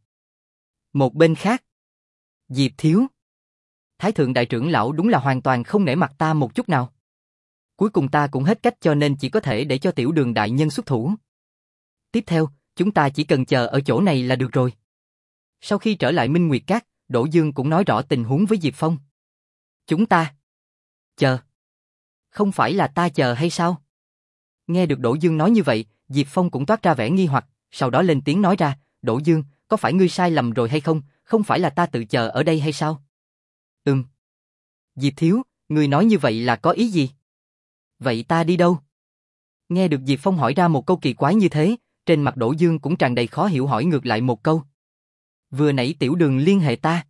Một bên khác, Diệp thiếu, Thái thượng đại trưởng lão đúng là hoàn toàn không nể mặt ta một chút nào. Cuối cùng ta cũng hết cách cho nên chỉ có thể để cho Tiểu Đường đại nhân xuất thủ. Tiếp theo, chúng ta chỉ cần chờ ở chỗ này là được rồi. Sau khi trở lại Minh Nguyệt Các, Đỗ Dương cũng nói rõ tình huống với Diệp Phong. Chúng ta chờ. Không phải là ta chờ hay sao? Nghe được Đỗ Dương nói như vậy, Diệp Phong cũng toát ra vẻ nghi hoặc, sau đó lên tiếng nói ra, Đỗ Dương, có phải ngươi sai lầm rồi hay không, không phải là ta tự chờ ở đây hay sao? Ừm. Diệp thiếu, ngươi nói như vậy là có ý gì? Vậy ta đi đâu? Nghe được Diệp Phong hỏi ra một câu kỳ quái như thế, trên mặt Đỗ Dương cũng tràn đầy khó hiểu hỏi ngược lại một câu. Vừa nãy Tiểu Đường liên hệ ta.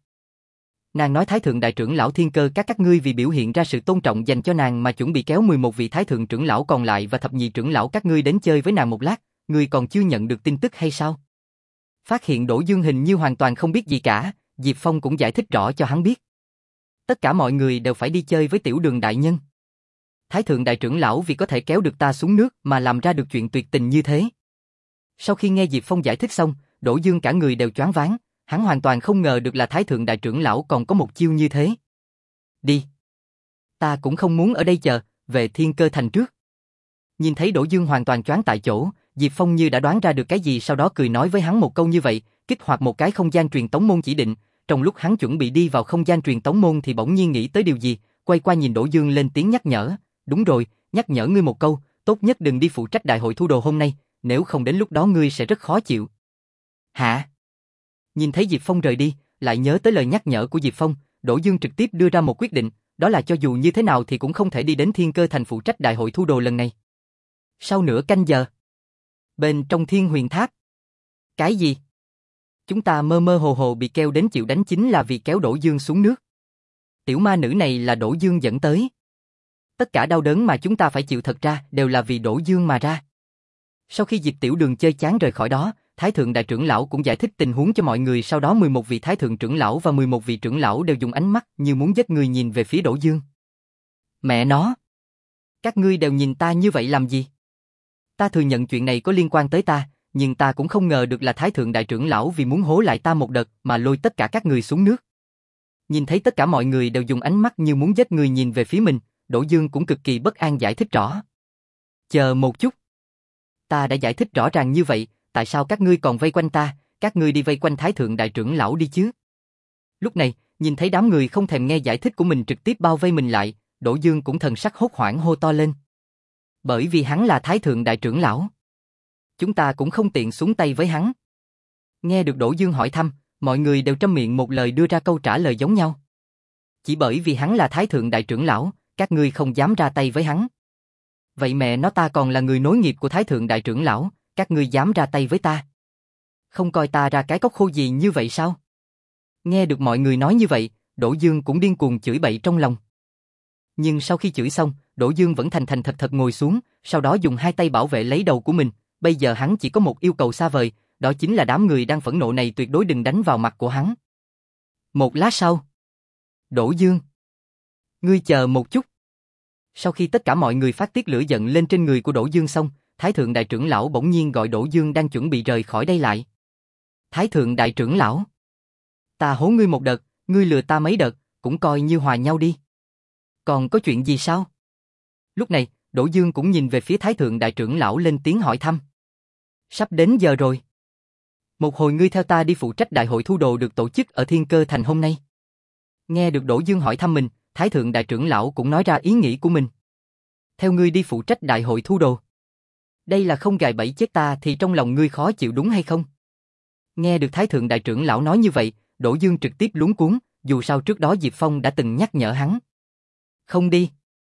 Nàng nói Thái thượng đại trưởng lão Thiên Cơ Các các ngươi vì biểu hiện ra sự tôn trọng dành cho nàng mà chuẩn bị kéo mười một vị Thái thượng trưởng lão còn lại và thập nhị trưởng lão các ngươi đến chơi với nàng một lát, ngươi còn chưa nhận được tin tức hay sao? Phát hiện Đỗ Dương hình như hoàn toàn không biết gì cả, Diệp Phong cũng giải thích rõ cho hắn biết. Tất cả mọi người đều phải đi chơi với Tiểu Đường đại nhân. Thái thượng đại trưởng lão vì có thể kéo được ta xuống nước mà làm ra được chuyện tuyệt tình như thế. Sau khi nghe Diệp Phong giải thích xong, Đỗ Dương cả người đều choáng váng, hắn hoàn toàn không ngờ được là Thái thượng đại trưởng lão còn có một chiêu như thế. Đi. Ta cũng không muốn ở đây chờ, về Thiên Cơ Thành trước. Nhìn thấy Đỗ Dương hoàn toàn choáng tại chỗ, Diệp Phong như đã đoán ra được cái gì sau đó cười nói với hắn một câu như vậy, kích hoạt một cái không gian truyền tống môn chỉ định, trong lúc hắn chuẩn bị đi vào không gian truyền tống môn thì bỗng nhiên nghĩ tới điều gì, quay qua nhìn Đỗ Dương lên tiếng nhắc nhở, đúng rồi, nhắc nhở ngươi một câu, tốt nhất đừng đi phụ trách đại hội thu đồ hôm nay, nếu không đến lúc đó ngươi sẽ rất khó chịu. Hả? Nhìn thấy Diệp Phong rời đi, lại nhớ tới lời nhắc nhở của Diệp Phong, Đỗ Dương trực tiếp đưa ra một quyết định, đó là cho dù như thế nào thì cũng không thể đi đến Thiên Cơ Thành phụ trách đại hội thu đồ lần này. Sau nửa canh giờ, bên trong Thiên Huyền Tháp. Cái gì? Chúng ta mơ mơ hồ hồ bị kêu đến chịu đánh chính là vì kéo Đỗ Dương xuống nước. Tiểu ma nữ này là Đỗ Dương dẫn tới. Tất cả đau đớn mà chúng ta phải chịu thật ra đều là vì Đỗ Dương mà ra. Sau khi Diệp Tiểu Đường chơi chán rời khỏi đó, Thái thượng đại trưởng lão cũng giải thích tình huống cho mọi người, sau đó mười một vị Thái thượng trưởng lão và mười một vị trưởng lão đều dùng ánh mắt như muốn giết người nhìn về phía Đỗ Dương. Mẹ nó! Các ngươi đều nhìn ta như vậy làm gì? Ta thừa nhận chuyện này có liên quan tới ta, nhưng ta cũng không ngờ được là Thái thượng đại trưởng lão vì muốn hố lại ta một đợt mà lôi tất cả các người xuống nước. Nhìn thấy tất cả mọi người đều dùng ánh mắt như muốn giết người nhìn về phía mình, Đỗ Dương cũng cực kỳ bất an giải thích rõ. Chờ một chút. Ta đã giải thích rõ ràng như vậy, tại sao các ngươi còn vây quanh ta, các ngươi đi vây quanh Thái thượng đại trưởng lão đi chứ? Lúc này, nhìn thấy đám người không thèm nghe giải thích của mình trực tiếp bao vây mình lại, Đỗ Dương cũng thần sắc hốt hoảng hô to lên. Bởi vì hắn là Thái thượng đại trưởng lão. Chúng ta cũng không tiện xuống tay với hắn. Nghe được Đỗ Dương hỏi thăm, mọi người đều trăm miệng một lời đưa ra câu trả lời giống nhau. Chỉ bởi vì hắn là Thái thượng đại trưởng lão, các ngươi không dám ra tay với hắn. Vậy mẹ nó ta còn là người nối nghiệp của Thái thượng đại trưởng lão, các ngươi dám ra tay với ta? Không coi ta ra cái cốc khô gì như vậy sao? Nghe được mọi người nói như vậy, Đỗ Dương cũng điên cuồng chửi bậy trong lòng. Nhưng sau khi chửi xong, Đỗ Dương vẫn thành thành thật thật ngồi xuống, sau đó dùng hai tay bảo vệ lấy đầu của mình. Bây giờ hắn chỉ có một yêu cầu xa vời, đó chính là đám người đang phẫn nộ này tuyệt đối đừng đánh vào mặt của hắn. Một lát sau, Đỗ Dương, ngươi chờ một chút. Sau khi tất cả mọi người phát tiết lửa giận lên trên người của Đỗ Dương xong, Thái thượng đại trưởng lão bỗng nhiên gọi Đỗ Dương đang chuẩn bị rời khỏi đây lại. Thái thượng đại trưởng lão, ta hố ngươi một đợt, ngươi lừa ta mấy đợt, cũng coi như hòa nhau đi. Còn có chuyện gì sao? Lúc này, Đỗ Dương cũng nhìn về phía Thái thượng đại trưởng lão lên tiếng hỏi thăm. Sắp đến giờ rồi. Một hồi ngươi theo ta đi phụ trách đại hội thu đồ được tổ chức ở Thiên Cơ Thành hôm nay. Nghe được Đỗ Dương hỏi thăm mình, Thái thượng đại trưởng lão cũng nói ra ý nghĩ của mình. Theo ngươi đi phụ trách đại hội thu đồ. Đây là không gài bẫy chết ta thì trong lòng ngươi khó chịu đúng hay không? Nghe được Thái thượng đại trưởng lão nói như vậy, Đỗ Dương trực tiếp luống cuống, dù sao trước đó Diệp Phong đã từng nhắc nhở hắn. Không đi.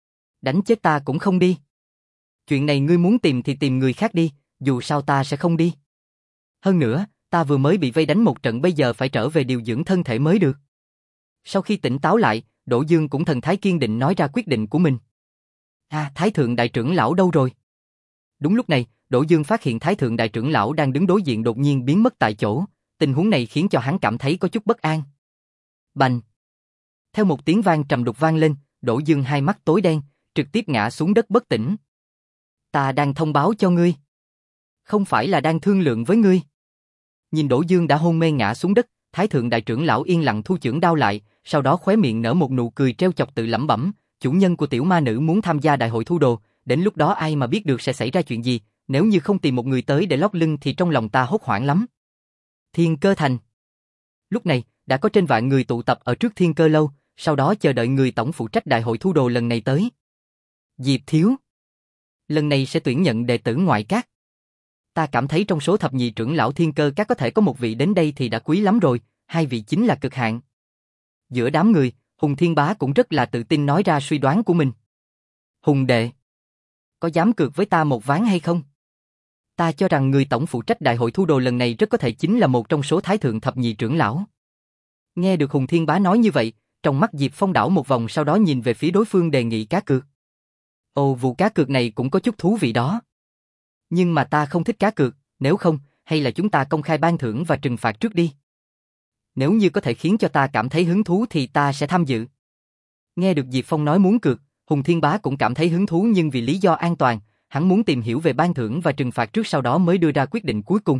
Đánh chết ta cũng không đi. Chuyện này ngươi muốn tìm thì tìm người khác đi, dù sao ta sẽ không đi. Hơn nữa, ta vừa mới bị vây đánh một trận bây giờ phải trở về điều dưỡng thân thể mới được. Sau khi tỉnh táo lại, Đỗ Dương cũng thần thái kiên định nói ra quyết định của mình. À, Thái Thượng Đại Trưởng Lão đâu rồi? Đúng lúc này, Đỗ Dương phát hiện Thái Thượng Đại Trưởng Lão đang đứng đối diện đột nhiên biến mất tại chỗ, tình huống này khiến cho hắn cảm thấy có chút bất an. Bành! Theo một tiếng vang trầm đục vang lên, Đỗ Dương hai mắt tối đen, trực tiếp ngã xuống đất bất tỉnh. Ta đang thông báo cho ngươi. Không phải là đang thương lượng với ngươi. Nhìn Đỗ Dương đã hôn mê ngã xuống đất, Thái Thượng Đại Trưởng Lão yên lặng thu chưởng đao lại, sau đó khóe miệng nở một nụ cười trêu chọc tự lẩm bẩm, chủ nhân của tiểu ma nữ muốn tham gia đại hội thu đồ, đến lúc đó ai mà biết được sẽ xảy ra chuyện gì, nếu như không tìm một người tới để lót lưng thì trong lòng ta hốt hoảng lắm. Thiên Cơ Thành. Lúc này, đã có trên vạn người tụ tập ở trước Thiên Cơ Lâu, sau đó chờ đợi người tổng phụ trách đại hội thu đồ lần này tới. Diệp Thiếu. Lần này sẽ tuyển nhận đệ tử ngoại các. Ta cảm thấy trong số thập nhị trưởng lão Thiên Cơ các có thể có một vị đến đây thì đã quý lắm rồi, hai vị chính là cực hạn. Giữa đám người, Hùng Thiên Bá cũng rất là tự tin nói ra suy đoán của mình. Hùng đệ, có dám cược với ta một ván hay không? Ta cho rằng người tổng phụ trách đại hội thu đồ lần này rất có thể chính là một trong số thái thượng thập nhị trưởng lão. Nghe được Hùng Thiên Bá nói như vậy, trong mắt Diệp Phong đảo một vòng sau đó nhìn về phía đối phương đề nghị cá cược. Ồ, vụ cá cược này cũng có chút thú vị đó. Nhưng mà ta không thích cá cược, nếu không, hay là chúng ta công khai ban thưởng và trừng phạt trước đi. Nếu như có thể khiến cho ta cảm thấy hứng thú thì ta sẽ tham dự. Nghe được Diệp Phong nói muốn cược, Hùng Thiên Bá cũng cảm thấy hứng thú nhưng vì lý do an toàn, hắn muốn tìm hiểu về ban thưởng và trừng phạt trước sau đó mới đưa ra quyết định cuối cùng.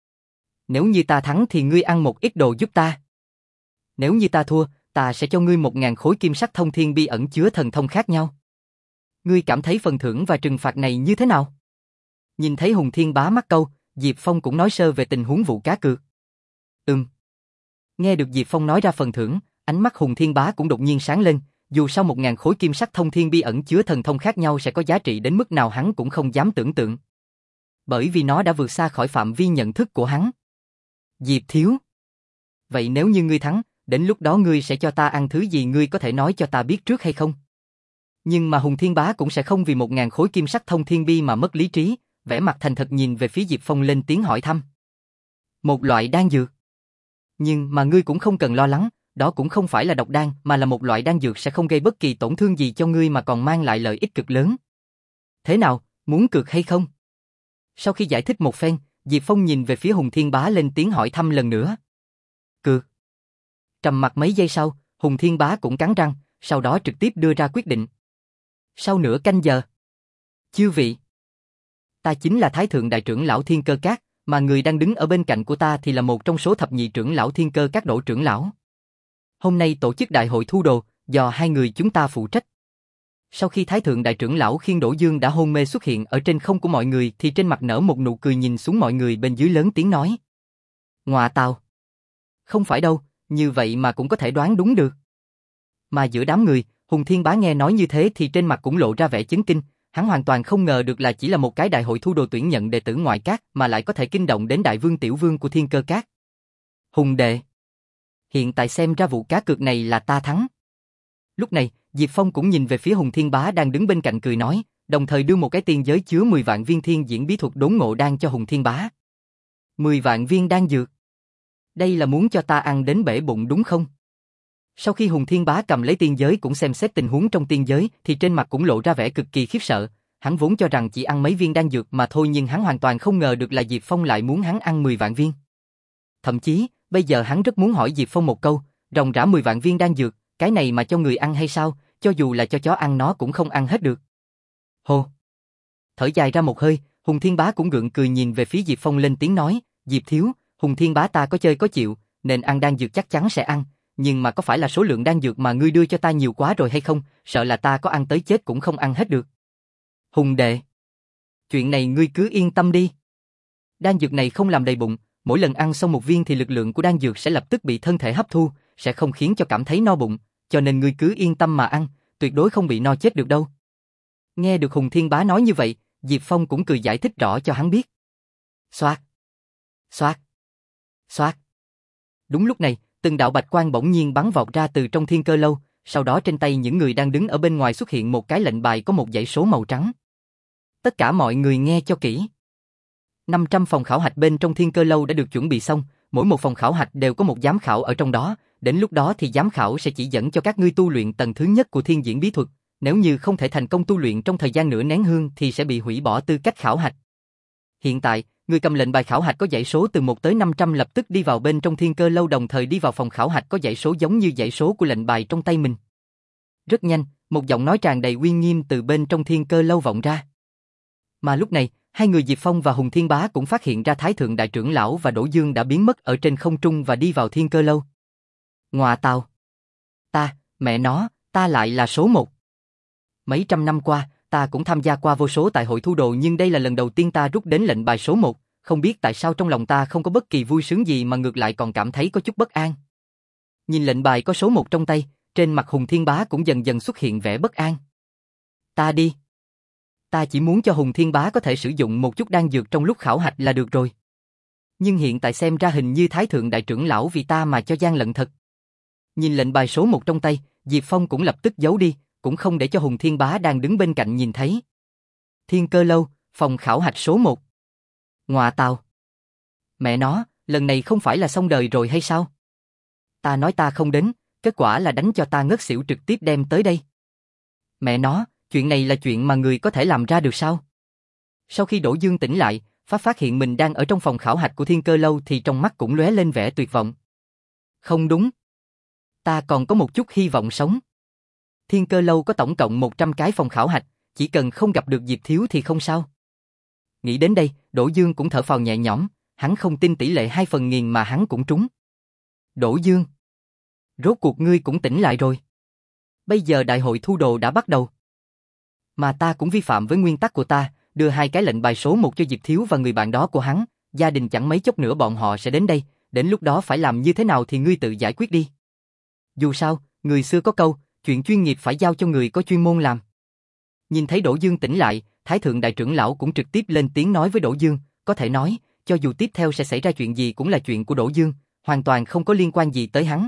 Nếu như ta thắng thì ngươi ăn một ít đồ giúp ta. Nếu như ta thua, ta sẽ cho ngươi một ngàn khối kim sắc thông thiên bi ẩn chứa thần thông khác nhau. Ngươi cảm thấy phần thưởng và trừng phạt này như thế nào? Nhìn thấy Hùng Thiên Bá mắc câu, Diệp Phong cũng nói sơ về tình huống vụ cá cược. Ừm. Nghe được Diệp Phong nói ra phần thưởng, ánh mắt Hùng Thiên Bá cũng đột nhiên sáng lên, dù sao một ngàn khối kim sắc thông thiên bi ẩn chứa thần thông khác nhau sẽ có giá trị đến mức nào hắn cũng không dám tưởng tượng. Bởi vì nó đã vượt xa khỏi phạm vi nhận thức của hắn. Diệp Thiếu. Vậy nếu như ngươi thắng, đến lúc đó ngươi sẽ cho ta ăn thứ gì ngươi có thể nói cho ta biết trước hay không? Nhưng mà Hùng Thiên Bá cũng sẽ không vì một ngàn khối kim sắc thông thiên bi mà mất lý trí, vẻ mặt thành thật nhìn về phía Diệp Phong lên tiếng hỏi thăm. Một loại đan dược. Nhưng mà ngươi cũng không cần lo lắng, đó cũng không phải là độc đan mà là một loại đan dược sẽ không gây bất kỳ tổn thương gì cho ngươi mà còn mang lại lợi ích cực lớn. Thế nào, muốn cược hay không? Sau khi giải thích một phen, Diệp Phong nhìn về phía Hùng Thiên Bá lên tiếng hỏi thăm lần nữa. Cược. Trầm mặc mấy giây sau, Hùng Thiên Bá cũng cắn răng, sau đó trực tiếp đưa ra quyết định. Sau nửa canh giờ. Chư vị. Ta chính là Thái Thượng Đại Trưởng Lão Thiên Cơ Các, mà người đang đứng ở bên cạnh của ta thì là một trong số thập nhị trưởng lão Thiên Cơ Các Đỗ trưởng lão. Hôm nay tổ chức đại hội thu đồ, do hai người chúng ta phụ trách. Sau khi Thái Thượng Đại Trưởng Lão khiêng Đỗ Dương đã hôn mê xuất hiện ở trên không của mọi người thì trên mặt nở một nụ cười nhìn xuống mọi người bên dưới lớn tiếng nói. Ngọa tào. Không phải đâu, như vậy mà cũng có thể đoán đúng được. Mà giữa đám người, Hùng Thiên Bá nghe nói như thế thì trên mặt cũng lộ ra vẻ chấn kinh, hắn hoàn toàn không ngờ được là chỉ là một cái đại hội thu đồ tuyển nhận đệ tử ngoại các mà lại có thể kinh động đến đại vương tiểu vương của Thiên Cơ Các. Hùng đệ. Hiện tại xem ra vụ cá cược này là ta thắng. Lúc này, Diệp Phong cũng nhìn về phía Hùng Thiên Bá đang đứng bên cạnh cười nói, đồng thời đưa một cái tiền giới chứa mười vạn viên thiên diễn bí thuật đốn ngộ đan cho Hùng Thiên Bá. mười vạn viên đan dược. Đây là muốn cho ta ăn đến bể bụng đúng không? Sau khi Hùng Thiên Bá cầm lấy tiên giới cũng xem xét tình huống trong tiên giới thì trên mặt cũng lộ ra vẻ cực kỳ khiếp sợ, hắn vốn cho rằng chỉ ăn mấy viên đan dược mà thôi nhưng hắn hoàn toàn không ngờ được là Diệp Phong lại muốn hắn ăn mười vạn viên. Thậm chí, bây giờ hắn rất muốn hỏi Diệp Phong một câu, ròng rã mười vạn viên đan dược, cái này mà cho người ăn hay sao, cho dù là cho chó ăn nó cũng không ăn hết được. Hô! Thở dài ra một hơi, Hùng Thiên Bá cũng gượng cười nhìn về phía Diệp Phong lên tiếng nói, Diệp Thiếu, Hùng Thiên Bá ta có chơi có chịu, nên ăn đan dược chắc chắn sẽ ăn, nhưng mà có phải là số lượng đan dược mà ngươi đưa cho ta nhiều quá rồi hay không, sợ là ta có ăn tới chết cũng không ăn hết được. Hùng đệ! Chuyện này ngươi cứ yên tâm đi. Đan dược này không làm đầy bụng, mỗi lần ăn xong một viên thì lực lượng của đan dược sẽ lập tức bị thân thể hấp thu, sẽ không khiến cho cảm thấy no bụng, cho nên ngươi cứ yên tâm mà ăn, tuyệt đối không bị no chết được đâu. Nghe được Hùng Thiên Bá nói như vậy, Diệp Phong cũng cười giải thích rõ cho hắn biết. Xoát! Xoát! Xoát! Đúng lúc này, từng đạo bạch quang bỗng nhiên bắn vọt ra từ trong Thiên Cơ Lâu, sau đó trên tay những người đang đứng ở bên ngoài xuất hiện một cái lệnh bài có một dãy số màu trắng. Tất cả mọi người nghe cho kỹ. năm trăm phòng khảo hạch bên trong Thiên Cơ Lâu đã được chuẩn bị xong, mỗi một phòng khảo hạch đều có một giám khảo ở trong đó, đến lúc đó thì giám khảo sẽ chỉ dẫn cho các ngươi tu luyện tầng thứ nhất của Thiên Diễn Bí Thuật, nếu như không thể thành công tu luyện trong thời gian nửa nén hương thì sẽ bị hủy bỏ tư cách khảo hạch. Hiện tại, người cầm lệnh bài khảo hạch có dãy số từ một tới năm trăm lập tức đi vào bên trong Thiên Cơ Lâu, đồng thời đi vào phòng khảo hạch có dãy số giống như dãy số của lệnh bài trong tay mình. Rất nhanh, một giọng nói tràn đầy uy nghiêm từ bên trong Thiên Cơ Lâu vọng ra. Mà lúc này, hai người Diệp Phong và Hùng Thiên Bá cũng phát hiện ra Thái Thượng Đại Trưởng Lão và Đỗ Dương đã biến mất ở trên không trung và đi vào Thiên Cơ Lâu. Ngọa tào! Ta, mẹ nó, ta lại là số một. Mấy trăm năm qua, ta cũng tham gia qua vô số tại hội thu đồ nhưng đây là lần đầu tiên ta rút đến lệnh bài số một, không biết tại sao trong lòng ta không có bất kỳ vui sướng gì mà ngược lại còn cảm thấy có chút bất an. Nhìn lệnh bài có số một trong tay, trên mặt Hùng Thiên Bá cũng dần dần xuất hiện vẻ bất an. Ta đi. Ta chỉ muốn cho Hùng Thiên Bá có thể sử dụng một chút đan dược trong lúc khảo hạch là được rồi. Nhưng hiện tại xem ra hình như Thái Thượng Đại Trưởng Lão vì ta mà cho gian lận thật. Nhìn lệnh bài số một trong tay, Diệp Phong cũng lập tức giấu đi, cũng không để cho Hùng Thiên Bá đang đứng bên cạnh nhìn thấy. Thiên Cơ Lâu, phòng khảo hạch số một. Ngọa tào! Mẹ nó, lần này không phải là xong đời rồi hay sao? Ta nói ta không đến, kết quả là đánh cho ta ngất xỉu trực tiếp đem tới đây. Mẹ nó, chuyện này là chuyện mà người có thể làm ra được sao? Sau khi Đỗ Dương tỉnh lại, phát phát hiện mình đang ở trong phòng khảo hạch của Thiên Cơ Lâu thì trong mắt cũng lóe lên vẻ tuyệt vọng. Không đúng. Ta còn có một chút hy vọng sống. Thiên Cơ Lâu có tổng cộng một trăm cái phòng khảo hạch, chỉ cần không gặp được Diệp Thiếu thì không sao. Nghĩ đến đây, Đỗ Dương cũng thở phào nhẹ nhõm, hắn không tin tỷ lệ hai phần nghìn mà hắn cũng trúng. Đỗ Dương! Rốt cuộc ngươi cũng tỉnh lại rồi. Bây giờ đại hội thu đồ đã bắt đầu. Mà ta cũng vi phạm với nguyên tắc của ta, đưa hai cái lệnh bài số một cho Diệp Thiếu và người bạn đó của hắn, gia đình chẳng mấy chốc nữa bọn họ sẽ đến đây, đến lúc đó phải làm như thế nào thì ngươi tự giải quyết đi. Dù sao, người xưa có câu, chuyện chuyên nghiệp phải giao cho người có chuyên môn làm. Nhìn thấy Đỗ Dương tỉnh lại, Thái Thượng Đại Trưởng Lão cũng trực tiếp lên tiếng nói với Đỗ Dương, có thể nói, cho dù tiếp theo sẽ xảy ra chuyện gì cũng là chuyện của Đỗ Dương, hoàn toàn không có liên quan gì tới hắn.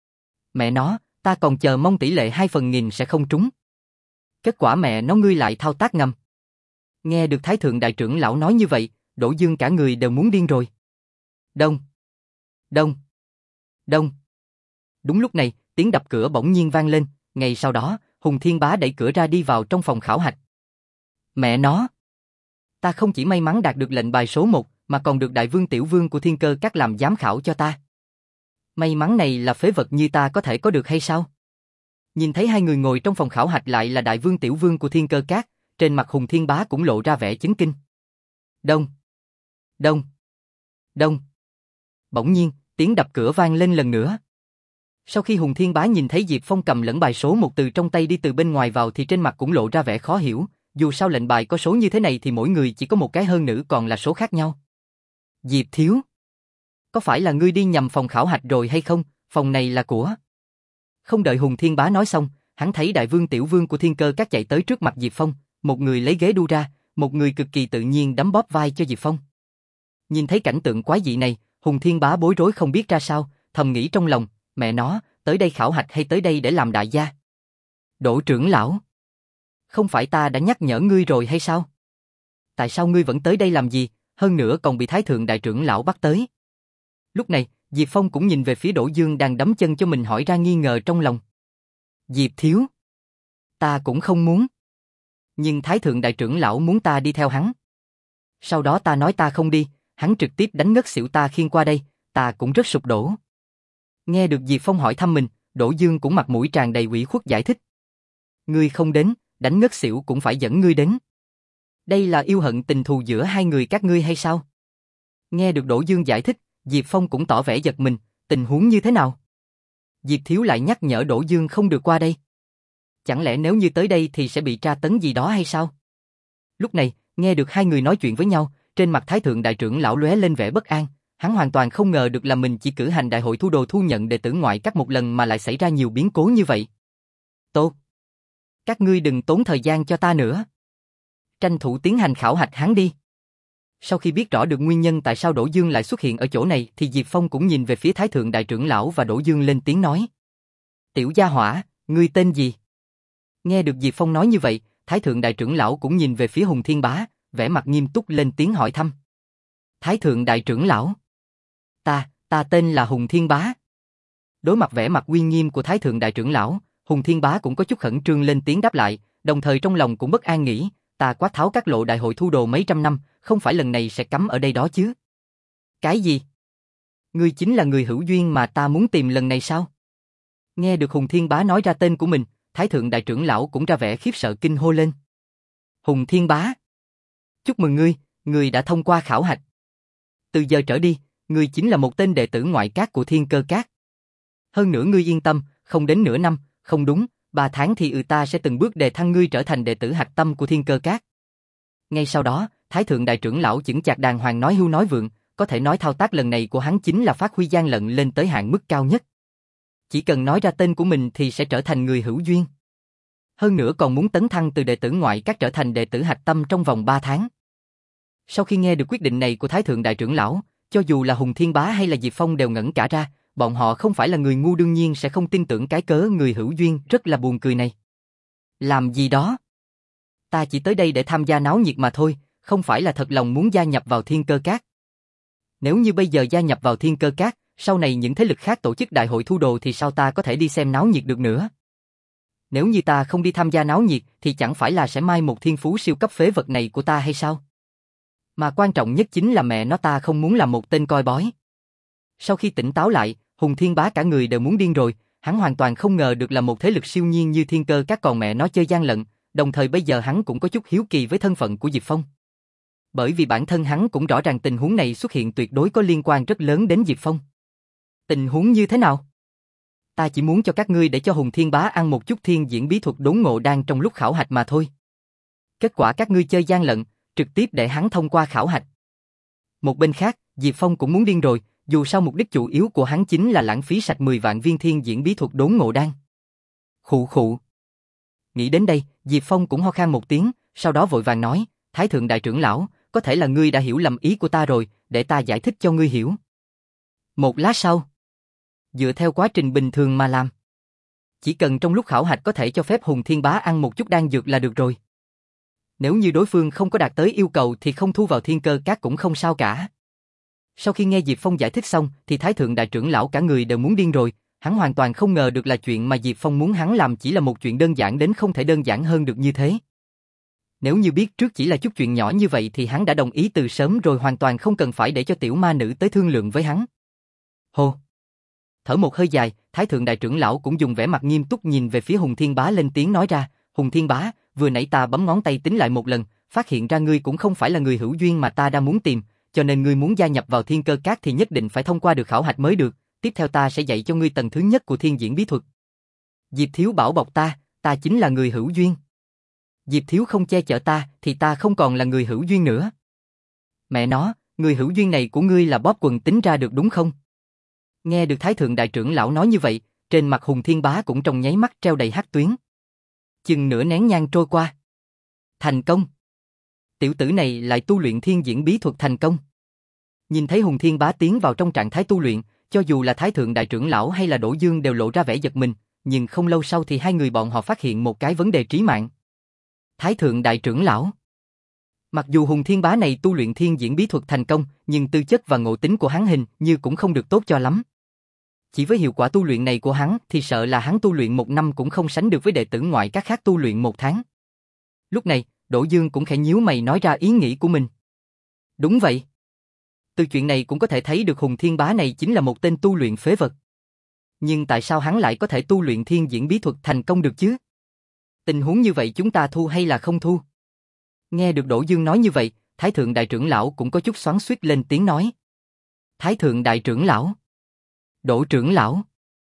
Mẹ nó, ta còn chờ mong tỷ lệ hai phần nghìn sẽ không trúng. Kết quả mẹ nó ngươi lại thao tác ngầm. Nghe được Thái Thượng Đại Trưởng Lão nói như vậy, Đỗ Dương cả người đều muốn điên rồi. Đông, đông, đông. Đúng lúc này, tiếng đập cửa bỗng nhiên vang lên, ngay sau đó, Hùng Thiên Bá đẩy cửa ra đi vào trong phòng khảo hạch. Mẹ nó! Ta không chỉ may mắn đạt được lệnh bài số một, mà còn được Đại Vương Tiểu Vương của Thiên Cơ Các làm giám khảo cho ta. May mắn này là phế vật như ta có thể có được hay sao? Nhìn thấy hai người ngồi trong phòng khảo hạch lại là Đại Vương Tiểu Vương của Thiên Cơ Các, trên mặt Hùng Thiên Bá cũng lộ ra vẻ chấn kinh. Đông! Đông! Đông! Bỗng nhiên, tiếng đập cửa vang lên lần nữa. Sau khi Hùng Thiên Bá nhìn thấy Diệp Phong cầm lẫn bài số một từ trong tay đi từ bên ngoài vào thì trên mặt cũng lộ ra vẻ khó hiểu, dù sao lệnh bài có số như thế này thì mỗi người chỉ có một cái hơn nữa còn là số khác nhau. Diệp Thiếu! Có phải là ngươi đi nhầm phòng khảo hạch rồi hay không, phòng này là của... Không đợi Hùng Thiên Bá nói xong, hắn thấy Đại Vương Tiểu Vương của Thiên Cơ Các chạy tới trước mặt Diệp Phong, một người lấy ghế đu ra, một người cực kỳ tự nhiên đấm bóp vai cho Diệp Phong. Nhìn thấy cảnh tượng quái dị này, Hùng Thiên Bá bối rối không biết ra sao, thầm nghĩ trong lòng, mẹ nó, tới đây khảo hạch hay tới đây để làm đại gia? Đỗ trưởng lão! Không phải ta đã nhắc nhở ngươi rồi hay sao? Tại sao ngươi vẫn tới đây làm gì, hơn nữa còn bị Thái Thượng Đại Trưởng Lão bắt tới? Lúc này, Diệp Phong cũng nhìn về phía Đỗ Dương đang đấm chân cho mình hỏi ra nghi ngờ trong lòng. Diệp Thiếu! Ta cũng không muốn. Nhưng Thái Thượng Đại Trưởng Lão muốn ta đi theo hắn. Sau đó ta nói ta không đi, hắn trực tiếp đánh ngất xỉu ta khiêng qua đây, ta cũng rất sụp đổ. Nghe được Diệp Phong hỏi thăm mình, Đỗ Dương cũng mặt mũi tràn đầy ủy khuất giải thích. Ngươi không đến, đánh ngất xỉu cũng phải dẫn ngươi đến. Đây là yêu hận tình thù giữa hai người các ngươi hay sao? Nghe được Đỗ Dương giải thích, Diệp Phong cũng tỏ vẻ giật mình, tình huống như thế nào? Diệp Thiếu lại nhắc nhở Đỗ Dương không được qua đây. Chẳng lẽ nếu như tới đây thì sẽ bị tra tấn gì đó hay sao? Lúc này, nghe được hai người nói chuyện với nhau, trên mặt Thái Thượng Đại Trưởng Lão lóe lên vẻ bất an. Hắn hoàn toàn không ngờ được là mình chỉ cử hành đại hội thu đồ thu nhận đệ tử ngoại các một lần mà lại xảy ra nhiều biến cố như vậy. Tốt! Các ngươi đừng tốn thời gian cho ta nữa. Tranh thủ tiến hành khảo hạch hắn đi. Sau khi biết rõ được nguyên nhân tại sao Đỗ Dương lại xuất hiện ở chỗ này thì Diệp Phong cũng nhìn về phía Thái Thượng Đại Trưởng Lão và Đỗ Dương lên tiếng nói. Tiểu gia hỏa, Ngươi tên gì? Nghe được Diệp Phong nói như vậy, Thái thượng đại trưởng lão cũng nhìn về phía Hùng Thiên Bá, vẻ mặt nghiêm túc lên tiếng hỏi thăm. Thái thượng đại trưởng lão. Ta, ta tên là Hùng Thiên Bá. Đối mặt vẻ mặt uy nghiêm của Thái thượng đại trưởng lão, Hùng Thiên Bá cũng có chút khẩn trương lên tiếng đáp lại, đồng thời trong lòng cũng bất an nghĩ, ta Quát Tháo Các Lộ đại hội thu đồ mấy trăm năm, không phải lần này sẽ cấm ở đây đó chứ? Cái gì? Ngươi chính là người hữu duyên mà ta muốn tìm lần này sao? Nghe được Hùng Thiên Bá nói ra tên của mình, Thái thượng đại trưởng lão cũng ra vẻ khiếp sợ kinh hô lên. Hùng Thiên Bá, chúc mừng ngươi, ngươi đã thông qua khảo hạch. Từ giờ trở đi, ngươi chính là một tên đệ tử ngoại các của Thiên Cơ Các. Hơn nữa ngươi yên tâm, không đến nửa năm, không đúng, ba tháng thì ừ ta sẽ từng bước đề thăng ngươi trở thành đệ tử hạch tâm của Thiên Cơ Các. Ngay sau đó, Thái thượng đại trưởng lão chững chạc đàng hoàng nói hưu nói vượng, có thể nói thao tác lần này của hắn chính là phát huy gian lận lên tới hạn mức cao nhất. Chỉ cần nói ra tên của mình thì sẽ trở thành người hữu duyên. Hơn nữa còn muốn tấn thăng từ đệ tử ngoại các trở thành đệ tử hạch tâm trong vòng ba tháng. Sau khi nghe được quyết định này của Thái thượng đại trưởng lão, cho dù là Hùng Thiên Bá hay là Diệp Phong đều ngẩn cả ra, bọn họ không phải là người ngu đương nhiên sẽ không tin tưởng cái cớ người hữu duyên rất là buồn cười này. Làm gì đó? Ta chỉ tới đây để tham gia náo nhiệt mà thôi, không phải là thật lòng muốn gia nhập vào Thiên Cơ Các. Nếu như bây giờ gia nhập vào Thiên Cơ Các, sau này những thế lực khác tổ chức đại hội thu đồ thì sao ta có thể đi xem náo nhiệt được nữa? Nếu như ta không đi tham gia náo nhiệt thì chẳng phải là sẽ mai một thiên phú siêu cấp phế vật này của ta hay sao? Mà quan trọng nhất chính là mẹ nó ta không muốn làm một tên coi bói. Sau khi tỉnh táo lại, Hùng Thiên Bá cả người đều muốn điên rồi, hắn hoàn toàn không ngờ được là một thế lực siêu nhiên như Thiên Cơ Các còn mẹ nó chơi gian lận, đồng thời bây giờ hắn cũng có chút hiếu kỳ với thân phận của Diệp Phong. Bởi vì bản thân hắn cũng rõ ràng tình huống này xuất hiện tuyệt đối có liên quan rất lớn đến Diệp Phong. Tình huống như thế nào? Ta chỉ muốn cho các ngươi để cho Hùng Thiên Bá ăn một chút thiên diễn bí thuật đốn ngộ đan trong lúc khảo hạch mà thôi. Kết quả các ngươi chơi gian lận, trực tiếp để hắn thông qua khảo hạch. Một bên khác, Diệp Phong cũng muốn điên rồi, dù sao mục đích chủ yếu của hắn chính là lãng phí sạch mười vạn viên thiên diễn bí thuật đốn ngộ đan. Khụ khụ. Nghĩ đến đây, Diệp Phong cũng ho khan một tiếng, sau đó vội vàng nói, Thái thượng đại trưởng lão, có thể là ngươi đã hiểu lầm ý của ta rồi, để ta giải thích cho ngươi hiểu. Một lát sau, dựa theo quá trình bình thường mà làm. Chỉ cần trong lúc khảo hạch có thể cho phép Hùng Thiên Bá ăn một chút đan dược là được rồi. Nếu như đối phương không có đạt tới yêu cầu thì không thu vào Thiên Cơ Các cũng không sao cả. Sau khi nghe Diệp Phong giải thích xong thì Thái thượng đại trưởng lão cả người đều muốn điên rồi, hắn hoàn toàn không ngờ được là chuyện mà Diệp Phong muốn hắn làm chỉ là một chuyện đơn giản đến không thể đơn giản hơn được như thế. Nếu như biết trước chỉ là chút chuyện nhỏ như vậy thì hắn đã đồng ý từ sớm rồi, hoàn toàn không cần phải để cho tiểu ma nữ tới thương lượng với hắn. Hô! Thở một hơi dài, Thái thượng đại trưởng lão cũng dùng vẻ mặt nghiêm túc nhìn về phía Hùng Thiên Bá lên tiếng nói ra, Hùng Thiên Bá, vừa nãy ta bấm ngón tay tính lại một lần, phát hiện ra ngươi cũng không phải là người hữu duyên mà ta đang muốn tìm, cho nên ngươi muốn gia nhập vào Thiên Cơ Các thì nhất định phải thông qua được khảo hạch mới được, tiếp theo ta sẽ dạy cho ngươi tầng thứ nhất của thiên diễn bí thuật. Diệp Thiếu bảo bọc ta, ta chính là người hữu duyên. Diệp Thiếu không che chở ta thì ta không còn là người hữu duyên nữa. Mẹ nó, người hữu duyên này của ngươi là bóp quần tính ra được đúng không? Nghe được Thái thượng đại trưởng lão nói như vậy, trên mặt Hùng Thiên Bá cũng trong nháy mắt treo đầy hắc tuyến. Chừng nửa nén nhang trôi qua. Thành công. Tiểu tử này lại tu luyện thiên diễn bí thuật thành công. Nhìn thấy Hùng Thiên Bá tiến vào trong trạng thái tu luyện, cho dù là Thái thượng đại trưởng lão hay là Đỗ Dương đều lộ ra vẻ giật mình, nhưng không lâu sau thì hai người bọn họ phát hiện một cái vấn đề trí mạng. Thái thượng đại trưởng lão. Mặc dù Hùng Thiên Bá này tu luyện thiên diễn bí thuật thành công, nhưng tư chất và ngộ tính của hắn hình như cũng không được tốt cho lắm. Chỉ với hiệu quả tu luyện này của hắn thì sợ là hắn tu luyện một năm cũng không sánh được với đệ tử ngoại các khác tu luyện một tháng. Lúc này, Đỗ Dương cũng khẽ nhíu mày nói ra ý nghĩ của mình. Đúng vậy. Từ chuyện này cũng có thể thấy được Hùng Thiên Bá này chính là một tên tu luyện phế vật. Nhưng tại sao hắn lại có thể tu luyện thiên diễn bí thuật thành công được chứ? Tình huống như vậy chúng ta thu hay là không thu? Nghe được Đỗ Dương nói như vậy, Thái thượng đại trưởng lão cũng có chút xoắn xuýt lên tiếng nói. Thái thượng đại trưởng lão. Đỗ trưởng lão.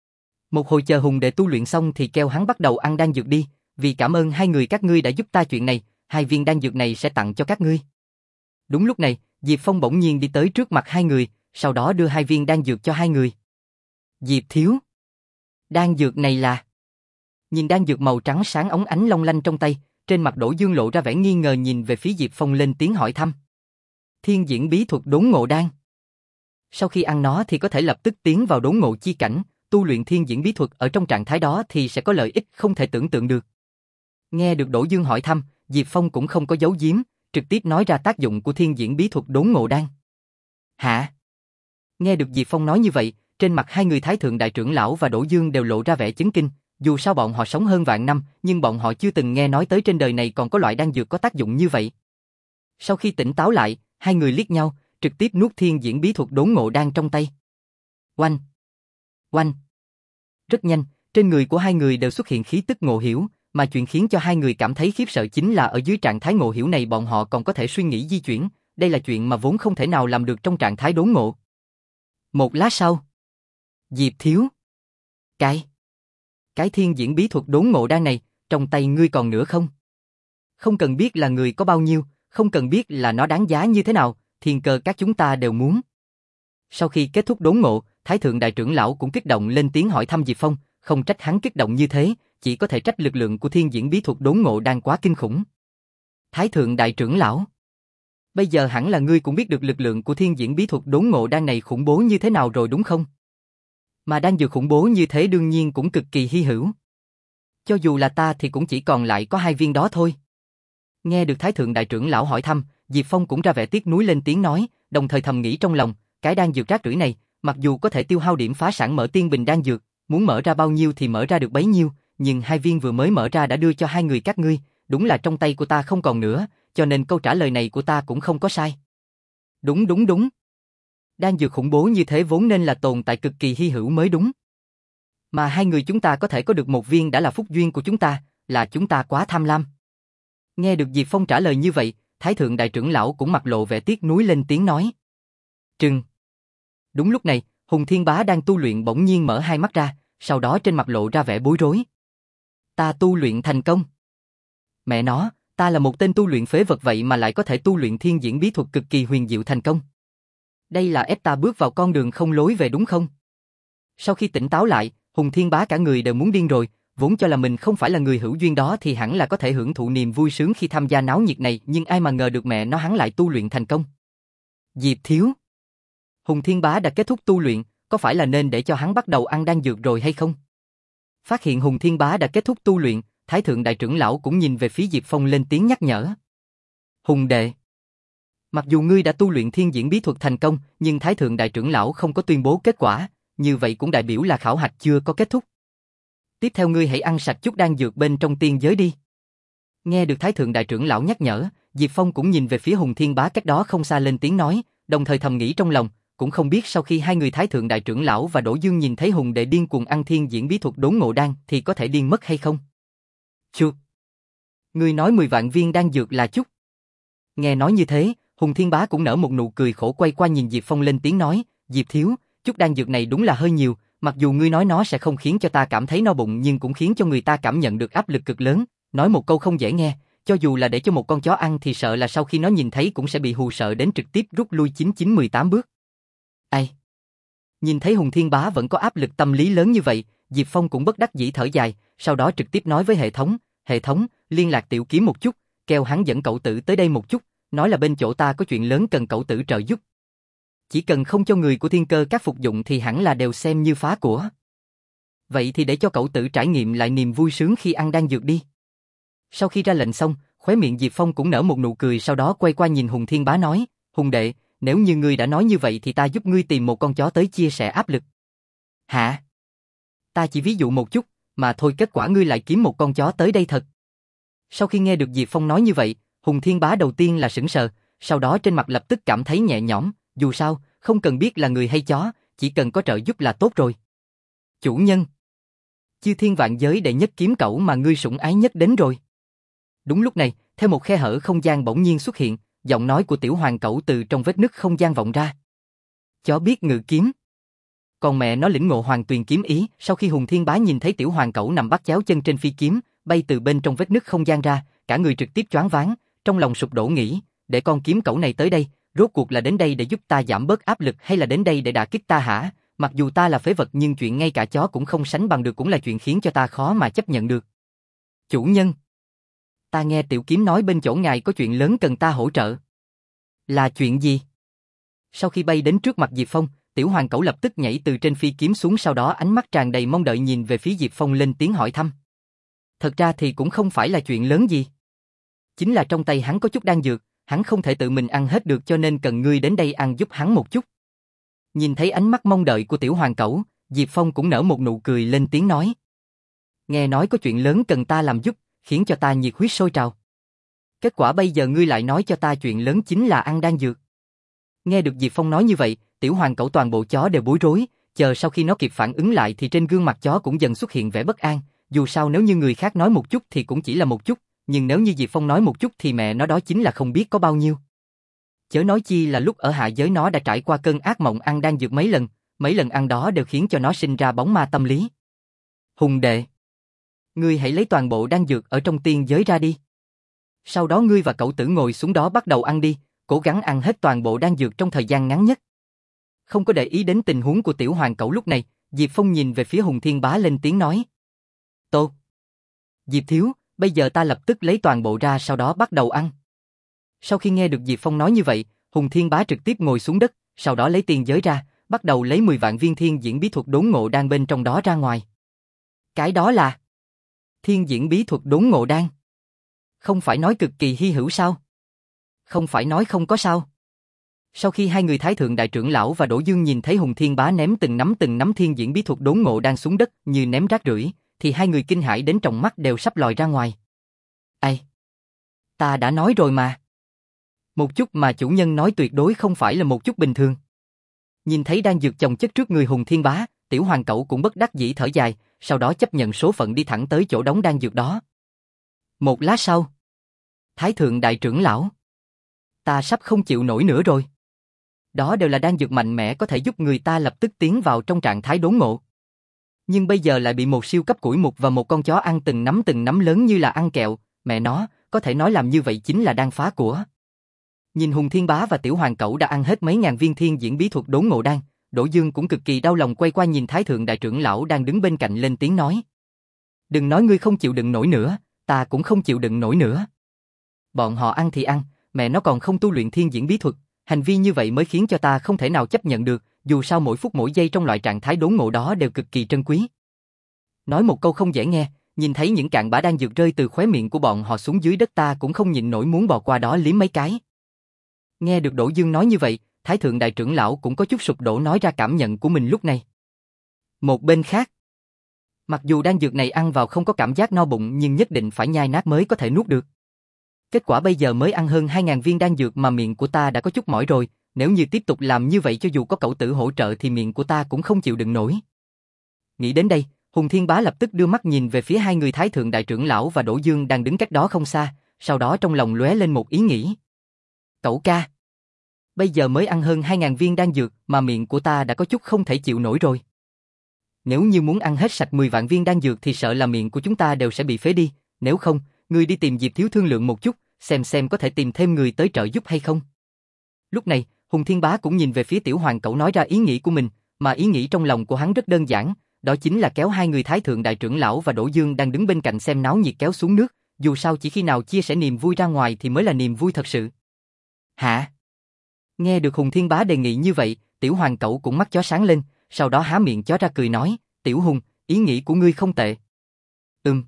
Một hồi chờ Hùng đệ tu luyện xong thì kêu hắn bắt đầu ăn đan dược đi, vì cảm ơn hai người các ngươi đã giúp ta chuyện này, hai viên đan dược này sẽ tặng cho các ngươi. Đúng lúc này, Diệp Phong bỗng nhiên đi tới trước mặt hai người, sau đó đưa hai viên đan dược cho hai người. Diệp Thiếu. Đan dược này là... Nhìn đan dược màu trắng sáng óng ánh long lanh trong tay, trên mặt Đỗ Dương lộ ra vẻ nghi ngờ nhìn về phía Diệp Phong lên tiếng hỏi thăm. Thiên diễn bí thuật đốn ngộ đan. Sau khi ăn nó thì có thể lập tức tiến vào đốn ngộ chi cảnh, tu luyện thiên diễn bí thuật ở trong trạng thái đó thì sẽ có lợi ích không thể tưởng tượng được. Nghe được Đỗ Dương hỏi thăm, Diệp Phong cũng không có giấu giếm, trực tiếp nói ra tác dụng của thiên diễn bí thuật đốn ngộ đan. Hả? Nghe được Diệp Phong nói như vậy, trên mặt hai người Thái Thượng Đại trưởng lão và Đỗ Dương đều lộ ra vẻ chấn kinh, dù sao bọn họ sống hơn vạn năm, nhưng bọn họ chưa từng nghe nói tới trên đời này còn có loại đan dược có tác dụng như vậy. Sau khi tỉnh táo lại, hai người liếc nhau, trực tiếp nuốt thiên diễn bí thuật đốn ngộ đan trong tay. Oanh! Oanh! Rất nhanh, trên người của hai người đều xuất hiện khí tức ngộ hiểu, mà chuyện khiến cho hai người cảm thấy khiếp sợ chính là ở dưới trạng thái ngộ hiểu này bọn họ còn có thể suy nghĩ di chuyển, đây là chuyện mà vốn không thể nào làm được trong trạng thái đốn ngộ. Một lát sau, Diệp Thiếu, cái, cái thiên diễn bí thuật đốn ngộ đan này, trong tay ngươi còn nữa không? Không cần biết là người có bao nhiêu, không cần biết là nó đáng giá như thế nào, thiên cơ các chúng ta đều muốn. Sau khi kết thúc đốn ngộ, Thái Thượng Đại trưởng lão cũng kích động lên tiếng hỏi thăm Diệp Phong, không trách hắn kích động như thế, chỉ có thể trách lực lượng của thiên diễn bí thuật đốn ngộ đan quá kinh khủng. Thái Thượng Đại trưởng lão, bây giờ hẳn là ngươi cũng biết được lực lượng của thiên diễn bí thuật đốn ngộ đan này khủng bố như thế nào rồi đúng không? Mà đan dược khủng bố như thế đương nhiên cũng cực kỳ hy hữu. Cho dù là ta thì cũng chỉ còn lại có hai viên đó thôi. Nghe được Thái Thượng Đại trưởng lão hỏi thăm, Diệp Phong cũng ra vẻ tiếc nuối lên tiếng nói, đồng thời thầm nghĩ trong lòng, cái đan dược rác rưởi này, mặc dù có thể tiêu hao điểm phá sản mở tiên bình đan dược, muốn mở ra bao nhiêu thì mở ra được bấy nhiêu, nhưng hai viên vừa mới mở ra đã đưa cho hai người các ngươi, đúng là trong tay của ta không còn nữa, cho nên câu trả lời này của ta cũng không có sai. Đúng đúng đúng. Đan dược khủng bố như thế vốn nên là tồn tại cực kỳ hy hữu mới đúng. Mà hai người chúng ta có thể có được một viên đã là phúc duyên của chúng ta, là chúng ta quá tham lam. Nghe được Diệp Phong trả lời như vậy, Thái Thượng Đại trưởng lão cũng mặt lộ vẻ tiếc nuối lên tiếng nói. Trừng. Đúng lúc này, Hùng Thiên Bá đang tu luyện bỗng nhiên mở hai mắt ra, sau đó trên mặt lộ ra vẻ bối rối. Ta tu luyện thành công. Mẹ nó, ta là một tên tu luyện phế vật vậy mà lại có thể tu luyện thiên diễn bí thuật cực kỳ huyền diệu thành công. Đây là ép ta bước vào con đường không lối về đúng không? Sau khi tỉnh táo lại, Hùng Thiên Bá cả người đều muốn điên rồi, vốn cho là mình không phải là người hữu duyên đó thì hẳn là có thể hưởng thụ niềm vui sướng khi tham gia náo nhiệt này, nhưng ai mà ngờ được mẹ nó hắn lại tu luyện thành công. Diệp Thiếu. Hùng Thiên Bá đã kết thúc tu luyện, có phải là nên để cho hắn bắt đầu ăn đan dược rồi hay không? Phát hiện Hùng Thiên Bá đã kết thúc tu luyện, Thái Thượng Đại trưởng lão cũng nhìn về phía Diệp Phong lên tiếng nhắc nhở. Hùng đệ. Mặc dù ngươi đã tu luyện thiên diễn bí thuật thành công, nhưng Thái Thượng Đại trưởng lão không có tuyên bố kết quả, như vậy cũng đại biểu là khảo hạch chưa có kết thúc. Tiếp theo ngươi hãy ăn sạch chút đan dược bên trong tiên giới đi. Nghe được Thái Thượng Đại trưởng lão nhắc nhở, Diệp Phong cũng nhìn về phía Hùng Thiên Bá cách đó không xa lên tiếng nói, đồng thời thầm nghĩ trong lòng, cũng không biết sau khi hai người Thái Thượng Đại trưởng lão và Đỗ Dương nhìn thấy Hùng đệ điên cuồng ăn thiên diễn bí thuật đốn ngộ đan thì có thể điên mất hay không. Chút. Ngươi nói mười vạn viên đan dược là chút. Nghe nói như thế, Hùng Thiên Bá cũng nở một nụ cười khổ quay qua nhìn Diệp Phong lên tiếng nói, Diệp Thiếu, chút đan dược này đúng là hơi nhiều, mặc dù ngươi nói nó sẽ không khiến cho ta cảm thấy no bụng nhưng cũng khiến cho người ta cảm nhận được áp lực cực lớn, nói một câu không dễ nghe, cho dù là để cho một con chó ăn thì sợ là sau khi nó nhìn thấy cũng sẽ bị hù sợ đến trực tiếp rút lui chín chín mười tám bước. Ai? Nhìn thấy Hùng Thiên Bá vẫn có áp lực tâm lý lớn như vậy, Diệp Phong cũng bất đắc dĩ thở dài, sau đó trực tiếp nói với hệ thống, hệ thống, liên lạc Tiểu Kiếm một chút, kêu hắn dẫn cậu tử tới đây một chút, nói là bên chỗ ta có chuyện lớn cần cậu tử trợ giúp. Chỉ cần không cho người của thiên cơ các phục dụng thì hẳn là đều xem như phá của. Vậy thì để cho cậu tử trải nghiệm lại niềm vui sướng khi ăn đan dược đi. Sau khi ra lệnh xong, khóe miệng Diệp Phong cũng nở một nụ cười sau đó quay qua nhìn Hùng Thiên Bá nói, Hùng đệ, nếu như ngươi đã nói như vậy thì ta giúp ngươi tìm một con chó tới chia sẻ áp lực. Hả? Ta chỉ ví dụ một chút, mà thôi kết quả ngươi lại kiếm một con chó tới đây thật. Sau khi nghe được Diệp Phong nói như vậy, Hùng Thiên Bá đầu tiên là sững sờ, sau đó trên mặt lập tức cảm thấy nhẹ nhõm, dù sao, không cần biết là người hay chó, chỉ cần có trợ giúp là tốt rồi. Chủ nhân. Chư thiên vạn giới đệ nhất kiếm cẩu mà ngươi sủng ái nhất đến rồi. Đúng lúc này, theo một khe hở không gian bỗng nhiên xuất hiện, giọng nói của tiểu hoàng cẩu từ trong vết nứt không gian vọng ra. Chó biết ngự kiếm. Còn mẹ nó lĩnh ngộ hoàng tuyền kiếm ý, sau khi Hùng Thiên Bá nhìn thấy tiểu hoàng cẩu nằm bắt chéo chân trên phi kiếm, bay từ bên trong vết nứt không gian ra, cả người trực tiếp choáng váng, trong lòng sụp đổ nghĩ, để con kiếm cẩu này tới đây, rốt cuộc là đến đây để giúp ta giảm bớt áp lực hay là đến đây để đả kích ta hả? Mặc dù ta là phế vật nhưng chuyện ngay cả chó cũng không sánh bằng được cũng là chuyện khiến cho ta khó mà chấp nhận được. Chủ nhân. Ta nghe tiểu kiếm nói bên chỗ ngài có chuyện lớn cần ta hỗ trợ. Là chuyện gì? Sau khi bay đến trước mặt Diệp Phong, Tiểu Hoàng Cẩu lập tức nhảy từ trên phi kiếm xuống, sau đó ánh mắt tràn đầy mong đợi nhìn về phía Diệp Phong lên tiếng hỏi thăm. Thật ra thì cũng không phải là chuyện lớn gì. Chính là trong tay hắn có chút đan dược, hắn không thể tự mình ăn hết được cho nên cần ngươi đến đây ăn giúp hắn một chút. Nhìn thấy ánh mắt mong đợi của Tiểu Hoàng Cẩu, Diệp Phong cũng nở một nụ cười lên tiếng nói. Nghe nói có chuyện lớn cần ta làm giúp, khiến cho ta nhiệt huyết sôi trào. Kết quả bây giờ ngươi lại nói cho ta chuyện lớn chính là ăn đan dược. Nghe được Diệp Phong nói như vậy, Tiểu Hoàng Cẩu toàn bộ chó đều bối rối, chờ sau khi nó kịp phản ứng lại thì trên gương mặt chó cũng dần xuất hiện vẻ bất an, dù sao nếu như người khác nói một chút thì cũng chỉ là một chút, nhưng nếu như Diệp Phong nói một chút thì mẹ nó đó chính là không biết có bao nhiêu. Chớ nói chi là lúc ở hạ giới nó đã trải qua cơn ác mộng ăn đan dược mấy lần, mấy lần ăn đó đều khiến cho nó sinh ra bóng ma tâm lý. Hùng đệ, ngươi hãy lấy toàn bộ đan dược ở trong tiên giới ra đi. Sau đó ngươi và cậu tử ngồi xuống đó bắt đầu ăn đi, cố gắng ăn hết toàn bộ đan dược trong thời gian ngắn nhất. Không có để ý đến tình huống của Tiểu Hoàng Cẩu lúc này, Diệp Phong nhìn về phía Hùng Thiên Bá lên tiếng nói. Tốt. Diệp thiếu, bây giờ ta lập tức lấy toàn bộ ra sau đó bắt đầu ăn. Sau khi nghe được Diệp Phong nói như vậy, Hùng Thiên Bá trực tiếp ngồi xuống đất, sau đó lấy tiên giới ra, bắt đầu lấy mười vạn viên thiên diễn bí thuật đốn ngộ đan bên trong đó ra ngoài. Cái đó là thiên diễn bí thuật đốn ngộ đan. Không phải nói cực kỳ hy hữu sao? Không phải nói không có sao? Sau khi hai người Thái Thượng Đại Trưởng Lão và Đỗ Dương nhìn thấy Hùng Thiên Bá ném từng nắm từng nắm thiên diễn bí thuật đốn ngộ đan xuống đất như ném rác rưởi, thì hai người kinh hãi đến tròng mắt đều sắp lòi ra ngoài. Ây! Ta đã nói rồi mà. Một chút mà chủ nhân nói tuyệt đối không phải là một chút bình thường. Nhìn thấy đan dược chồng chất trước người Hùng Thiên Bá, Tiểu Hoàng Cẩu cũng bất đắc dĩ thở dài, sau đó chấp nhận số phận đi thẳng tới chỗ đóng đan dược đó. Một lát sau, Thái Thượng Đại Trưởng Lão, ta sắp không chịu nổi nữa rồi. Đó đều là đan dược mạnh mẽ có thể giúp người ta lập tức tiến vào trong trạng thái đốn ngộ. Nhưng bây giờ lại bị một siêu cấp củi mục và một con chó ăn từng nắm từng nắm lớn như là ăn kẹo, mẹ nó, có thể nói làm như vậy chính là đang phá của. Nhìn Hùng Thiên Bá và Tiểu Hoàng Cẩu đã ăn hết mấy ngàn viên thiên diễn bí thuật đốn ngộ đan, Đỗ Dương cũng cực kỳ đau lòng quay qua nhìn Thái Thượng Đại Trưởng Lão đang đứng bên cạnh lên tiếng nói. Đừng nói ngươi không chịu đựng nổi nữa, ta cũng không chịu đựng nổi nữa. Bọn họ ăn thì ăn, mẹ nó còn không tu luyện thiên diễn bí thuật, hành vi như vậy mới khiến cho ta không thể nào chấp nhận được, dù sao mỗi phút mỗi giây trong loại trạng thái đốn ngộ đó đều cực kỳ trân quý. Nói một câu không dễ nghe, nhìn thấy những cạn bã đang dược rơi từ khóe miệng của bọn họ xuống dưới đất ta cũng không nhịn nổi muốn bò qua đó liếm mấy cái. Nghe được Đỗ Dương nói như vậy, Thái Thượng Đại Trưởng Lão cũng có chút sụp đổ nói ra cảm nhận của mình lúc này. Một bên khác, mặc dù đan dược này ăn vào không có cảm giác no bụng nhưng nhất định phải nhai nát mới có thể nuốt được. Kết quả bây giờ mới ăn hơn hai ngàn viên đan dược mà miệng của ta đã có chút mỏi rồi, nếu như tiếp tục làm như vậy cho dù có cậu tử hỗ trợ thì miệng của ta cũng không chịu đựng nổi. Nghĩ đến đây, Hùng Thiên Bá lập tức đưa mắt nhìn về phía hai người Thái Thượng Đại Trưởng Lão và Đỗ Dương đang đứng cách đó không xa, sau đó trong lòng lóe lên một ý nghĩ. Cậu ca, bây giờ mới ăn hơn hai ngàn viên đan dược mà miệng của ta đã có chút không thể chịu nổi rồi. Nếu như muốn ăn hết sạch mười vạn viên đan dược thì sợ là miệng của chúng ta đều sẽ bị phế đi, nếu không, ngươi đi tìm Diệp Thiếu thương lượng một chút, xem xem có thể tìm thêm người tới trợ giúp hay không. Lúc này, Hùng Thiên Bá cũng nhìn về phía Tiểu Hoàng Cẩu nói ra ý nghĩ của mình, mà ý nghĩ trong lòng của hắn rất đơn giản, đó chính là kéo hai người Thái Thượng Đại Trưởng Lão và Đỗ Dương đang đứng bên cạnh xem náo nhiệt kéo xuống nước, dù sao chỉ khi nào chia sẻ niềm vui ra ngoài thì mới là niềm vui thật sự. Hả? Nghe được Hùng Thiên Bá đề nghị như vậy, Tiểu Hoàng Cẩu cũng mắt chó sáng lên, sau đó há miệng chó ra cười nói, Tiểu Hùng, ý nghĩ của ngươi không tệ. Ừm.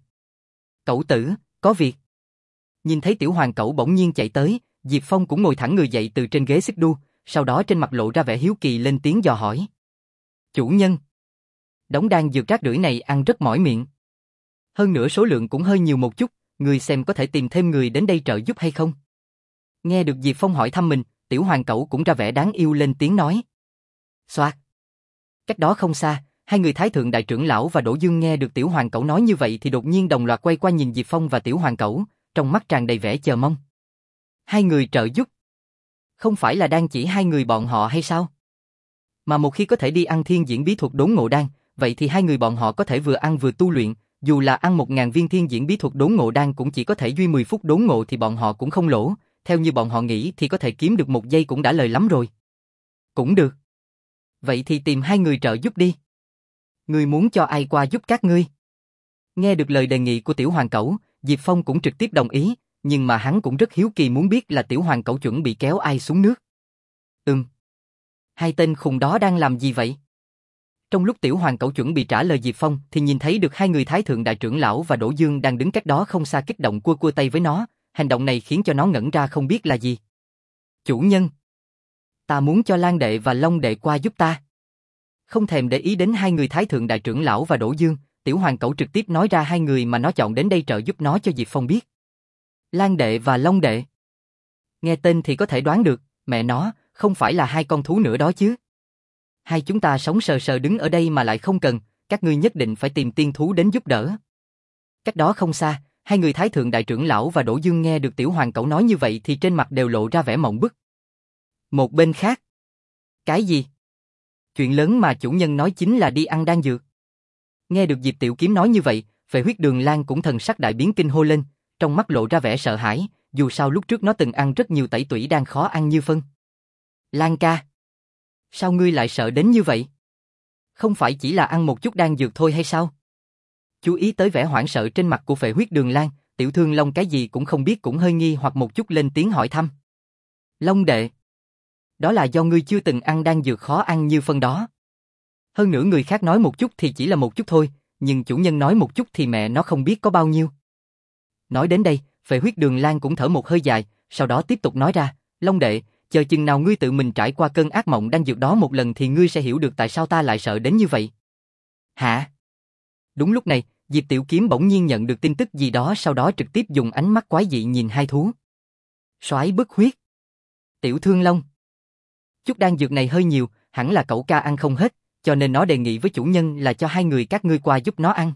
Cẩu tử, có việc. Nhìn thấy Tiểu Hoàng Cẩu bỗng nhiên chạy tới, Diệp Phong cũng ngồi thẳng người dậy từ trên ghế xích đu, sau đó trên mặt lộ ra vẻ hiếu kỳ lên tiếng dò hỏi. Chủ nhân, đống đan dược rác rưởi này ăn rất mỏi miệng. Hơn nữa số lượng cũng hơi nhiều một chút, người xem có thể tìm thêm người đến đây trợ giúp hay không? Nghe được Diệp Phong hỏi thăm mình, Tiểu Hoàng Cẩu cũng ra vẻ đáng yêu lên tiếng nói. Xoạt. Cách đó không xa, hai người Thái Thượng Đại Trưởng Lão và Đỗ Dương nghe được Tiểu Hoàng Cẩu nói như vậy thì đột nhiên đồng loạt quay qua nhìn Diệp Phong và Tiểu Hoàng Cẩu, trong mắt tràn đầy vẻ chờ mong. Hai người trợ giúp? Không phải là đang chỉ hai người bọn họ hay sao? Mà một khi có thể đi ăn thiên diễn bí thuật đốn ngộ đan, vậy thì hai người bọn họ có thể vừa ăn vừa tu luyện, dù là ăn một ngàn viên thiên diễn bí thuật đốn ngộ đan cũng chỉ có thể duy mười phút đốn ngộ thì bọn họ cũng không lỗ, theo như bọn họ nghĩ thì có thể kiếm được một giây cũng đã lời lắm rồi. Cũng được. Vậy thì tìm hai người trợ giúp đi. Ngươi muốn cho ai qua giúp các ngươi? Nghe được lời đề nghị của Tiểu Hoàng Cẩu, Diệp Phong cũng trực tiếp đồng ý, nhưng mà hắn cũng rất hiếu kỳ muốn biết là Tiểu Hoàng Cẩu chuẩn bị kéo ai xuống nước. Ừm. Hai tên khùng đó đang làm gì vậy? Trong lúc Tiểu Hoàng Cẩu chuẩn bị trả lời Diệp Phong thì nhìn thấy được hai người Thái Thượng Đại Trưởng Lão và Đỗ Dương đang đứng cách đó không xa kích động cua cua tay với nó, hành động này khiến cho nó ngẩn ra không biết là gì. Chủ nhân! Ta muốn cho Lan Đệ và Long Đệ qua giúp ta. Không thèm để ý đến hai người Thái Thượng Đại Trưởng Lão và Đỗ Dương, Tiểu Hoàng Cẩu trực tiếp nói ra hai người mà nó chọn đến đây trợ giúp nó cho Diệp Phong biết. Lan Đệ và Long Đệ. Nghe tên thì có thể đoán được, mẹ nó, không phải là hai con thú nữa đó chứ. Hai chúng ta sống sờ sờ đứng ở đây mà lại không cần, các ngươi nhất định phải tìm tiên thú đến giúp đỡ. Cách đó không xa, hai người Thái Thượng Đại Trưởng Lão và Đỗ Dương nghe được Tiểu Hoàng Cẩu nói như vậy thì trên mặt đều lộ ra vẻ mộng bức. Một bên khác. Cái gì? Chuyện lớn mà chủ nhân nói chính là đi ăn đan dược. Nghe được Diệp Tiểu Kiếm nói như vậy, Phệ Huyết Đường Lang cũng thần sắc đại biến kinh hô lên, trong mắt lộ ra vẻ sợ hãi, dù sao lúc trước nó từng ăn rất nhiều tẩy tủy đan khó ăn như phân. Lan ca, sao ngươi lại sợ đến như vậy? Không phải chỉ là ăn một chút đan dược thôi hay sao? Chú ý tới vẻ hoảng sợ trên mặt của Phệ Huyết Đường Lang, Tiểu Thương Long cái gì cũng không biết cũng hơi nghi hoặc một chút lên tiếng hỏi thăm. Long đệ, đó là do ngươi chưa từng ăn đan dược khó ăn như phân đó. Hơn nữa người khác nói một chút thì chỉ là một chút thôi, nhưng chủ nhân nói một chút thì mẹ nó không biết có bao nhiêu. Nói đến đây, Phệ Huyết Đường Lang cũng thở một hơi dài, sau đó tiếp tục nói ra, Long đệ, chờ chừng nào ngươi tự mình trải qua cơn ác mộng đan dược đó một lần thì ngươi sẽ hiểu được tại sao ta lại sợ đến như vậy. Hả? Đúng lúc này, Diệp Tiểu Kiếm bỗng nhiên nhận được tin tức gì đó, sau đó trực tiếp dùng ánh mắt quái dị nhìn hai thú. Soái bức huyết. Tiểu Thương Long. Chút đan dược này hơi nhiều, hẳn là cậu ca ăn không hết, cho nên nó đề nghị với chủ nhân là cho hai người các ngươi qua giúp nó ăn.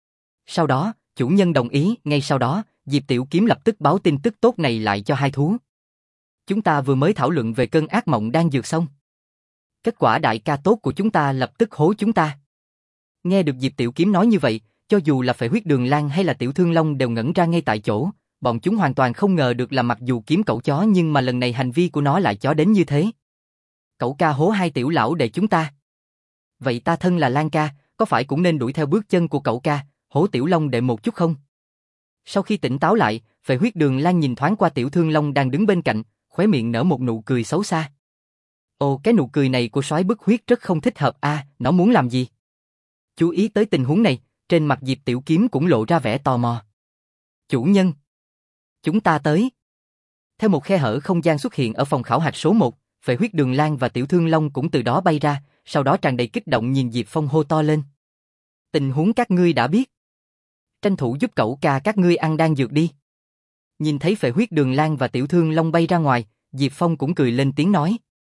Sau đó, chủ nhân đồng ý, ngay sau đó, Diệp Tiểu Kiếm lập tức báo tin tức tốt này lại cho hai thú. Chúng ta vừa mới thảo luận về cơn ác mộng đan dược xong. Kết quả đại ca tốt của chúng ta lập tức hố chúng ta. Nghe được Diệp Tiểu Kiếm nói như vậy, cho dù là Phệ Huyết Đường Lang hay là Tiểu Thương Long đều ngẩn ra ngay tại chỗ, bọn chúng hoàn toàn không ngờ được là mặc dù kiếm cậu chó nhưng mà lần này hành vi của nó lại chó đến như thế. Cậu ca hố hai tiểu lão đệ chúng ta. Vậy ta thân là Lan ca, có phải cũng nên đuổi theo bước chân của cậu ca, hố Tiểu Long đệ một chút không? Sau khi tỉnh táo lại, Phệ Huyết Đường Lang nhìn thoáng qua Tiểu Thương Long đang đứng bên cạnh, khóe miệng nở một nụ cười xấu xa. Ồ, cái nụ cười này của soái bức huyết rất không thích hợp a, à, nó muốn làm gì? Chú ý tới tình huống này, trên mặt Diệp Tiểu Kiếm cũng lộ ra vẻ tò mò. Chủ nhân, chúng ta tới. Theo một khe hở không gian xuất hiện ở phòng khảo hạch số một, Phệ Huyết Đường Lang và Tiểu Thương Long cũng từ đó bay ra, sau đó tràn đầy kích động nhìn Diệp Phong hô to lên. Tình huống các ngươi đã biết. Tranh thủ giúp cậu ca các ngươi ăn đan dược đi. Nhìn thấy Phệ Huyết Đường Lang và Tiểu Thương Long bay ra ngoài, Diệp Phong cũng cười lên tiếng nói.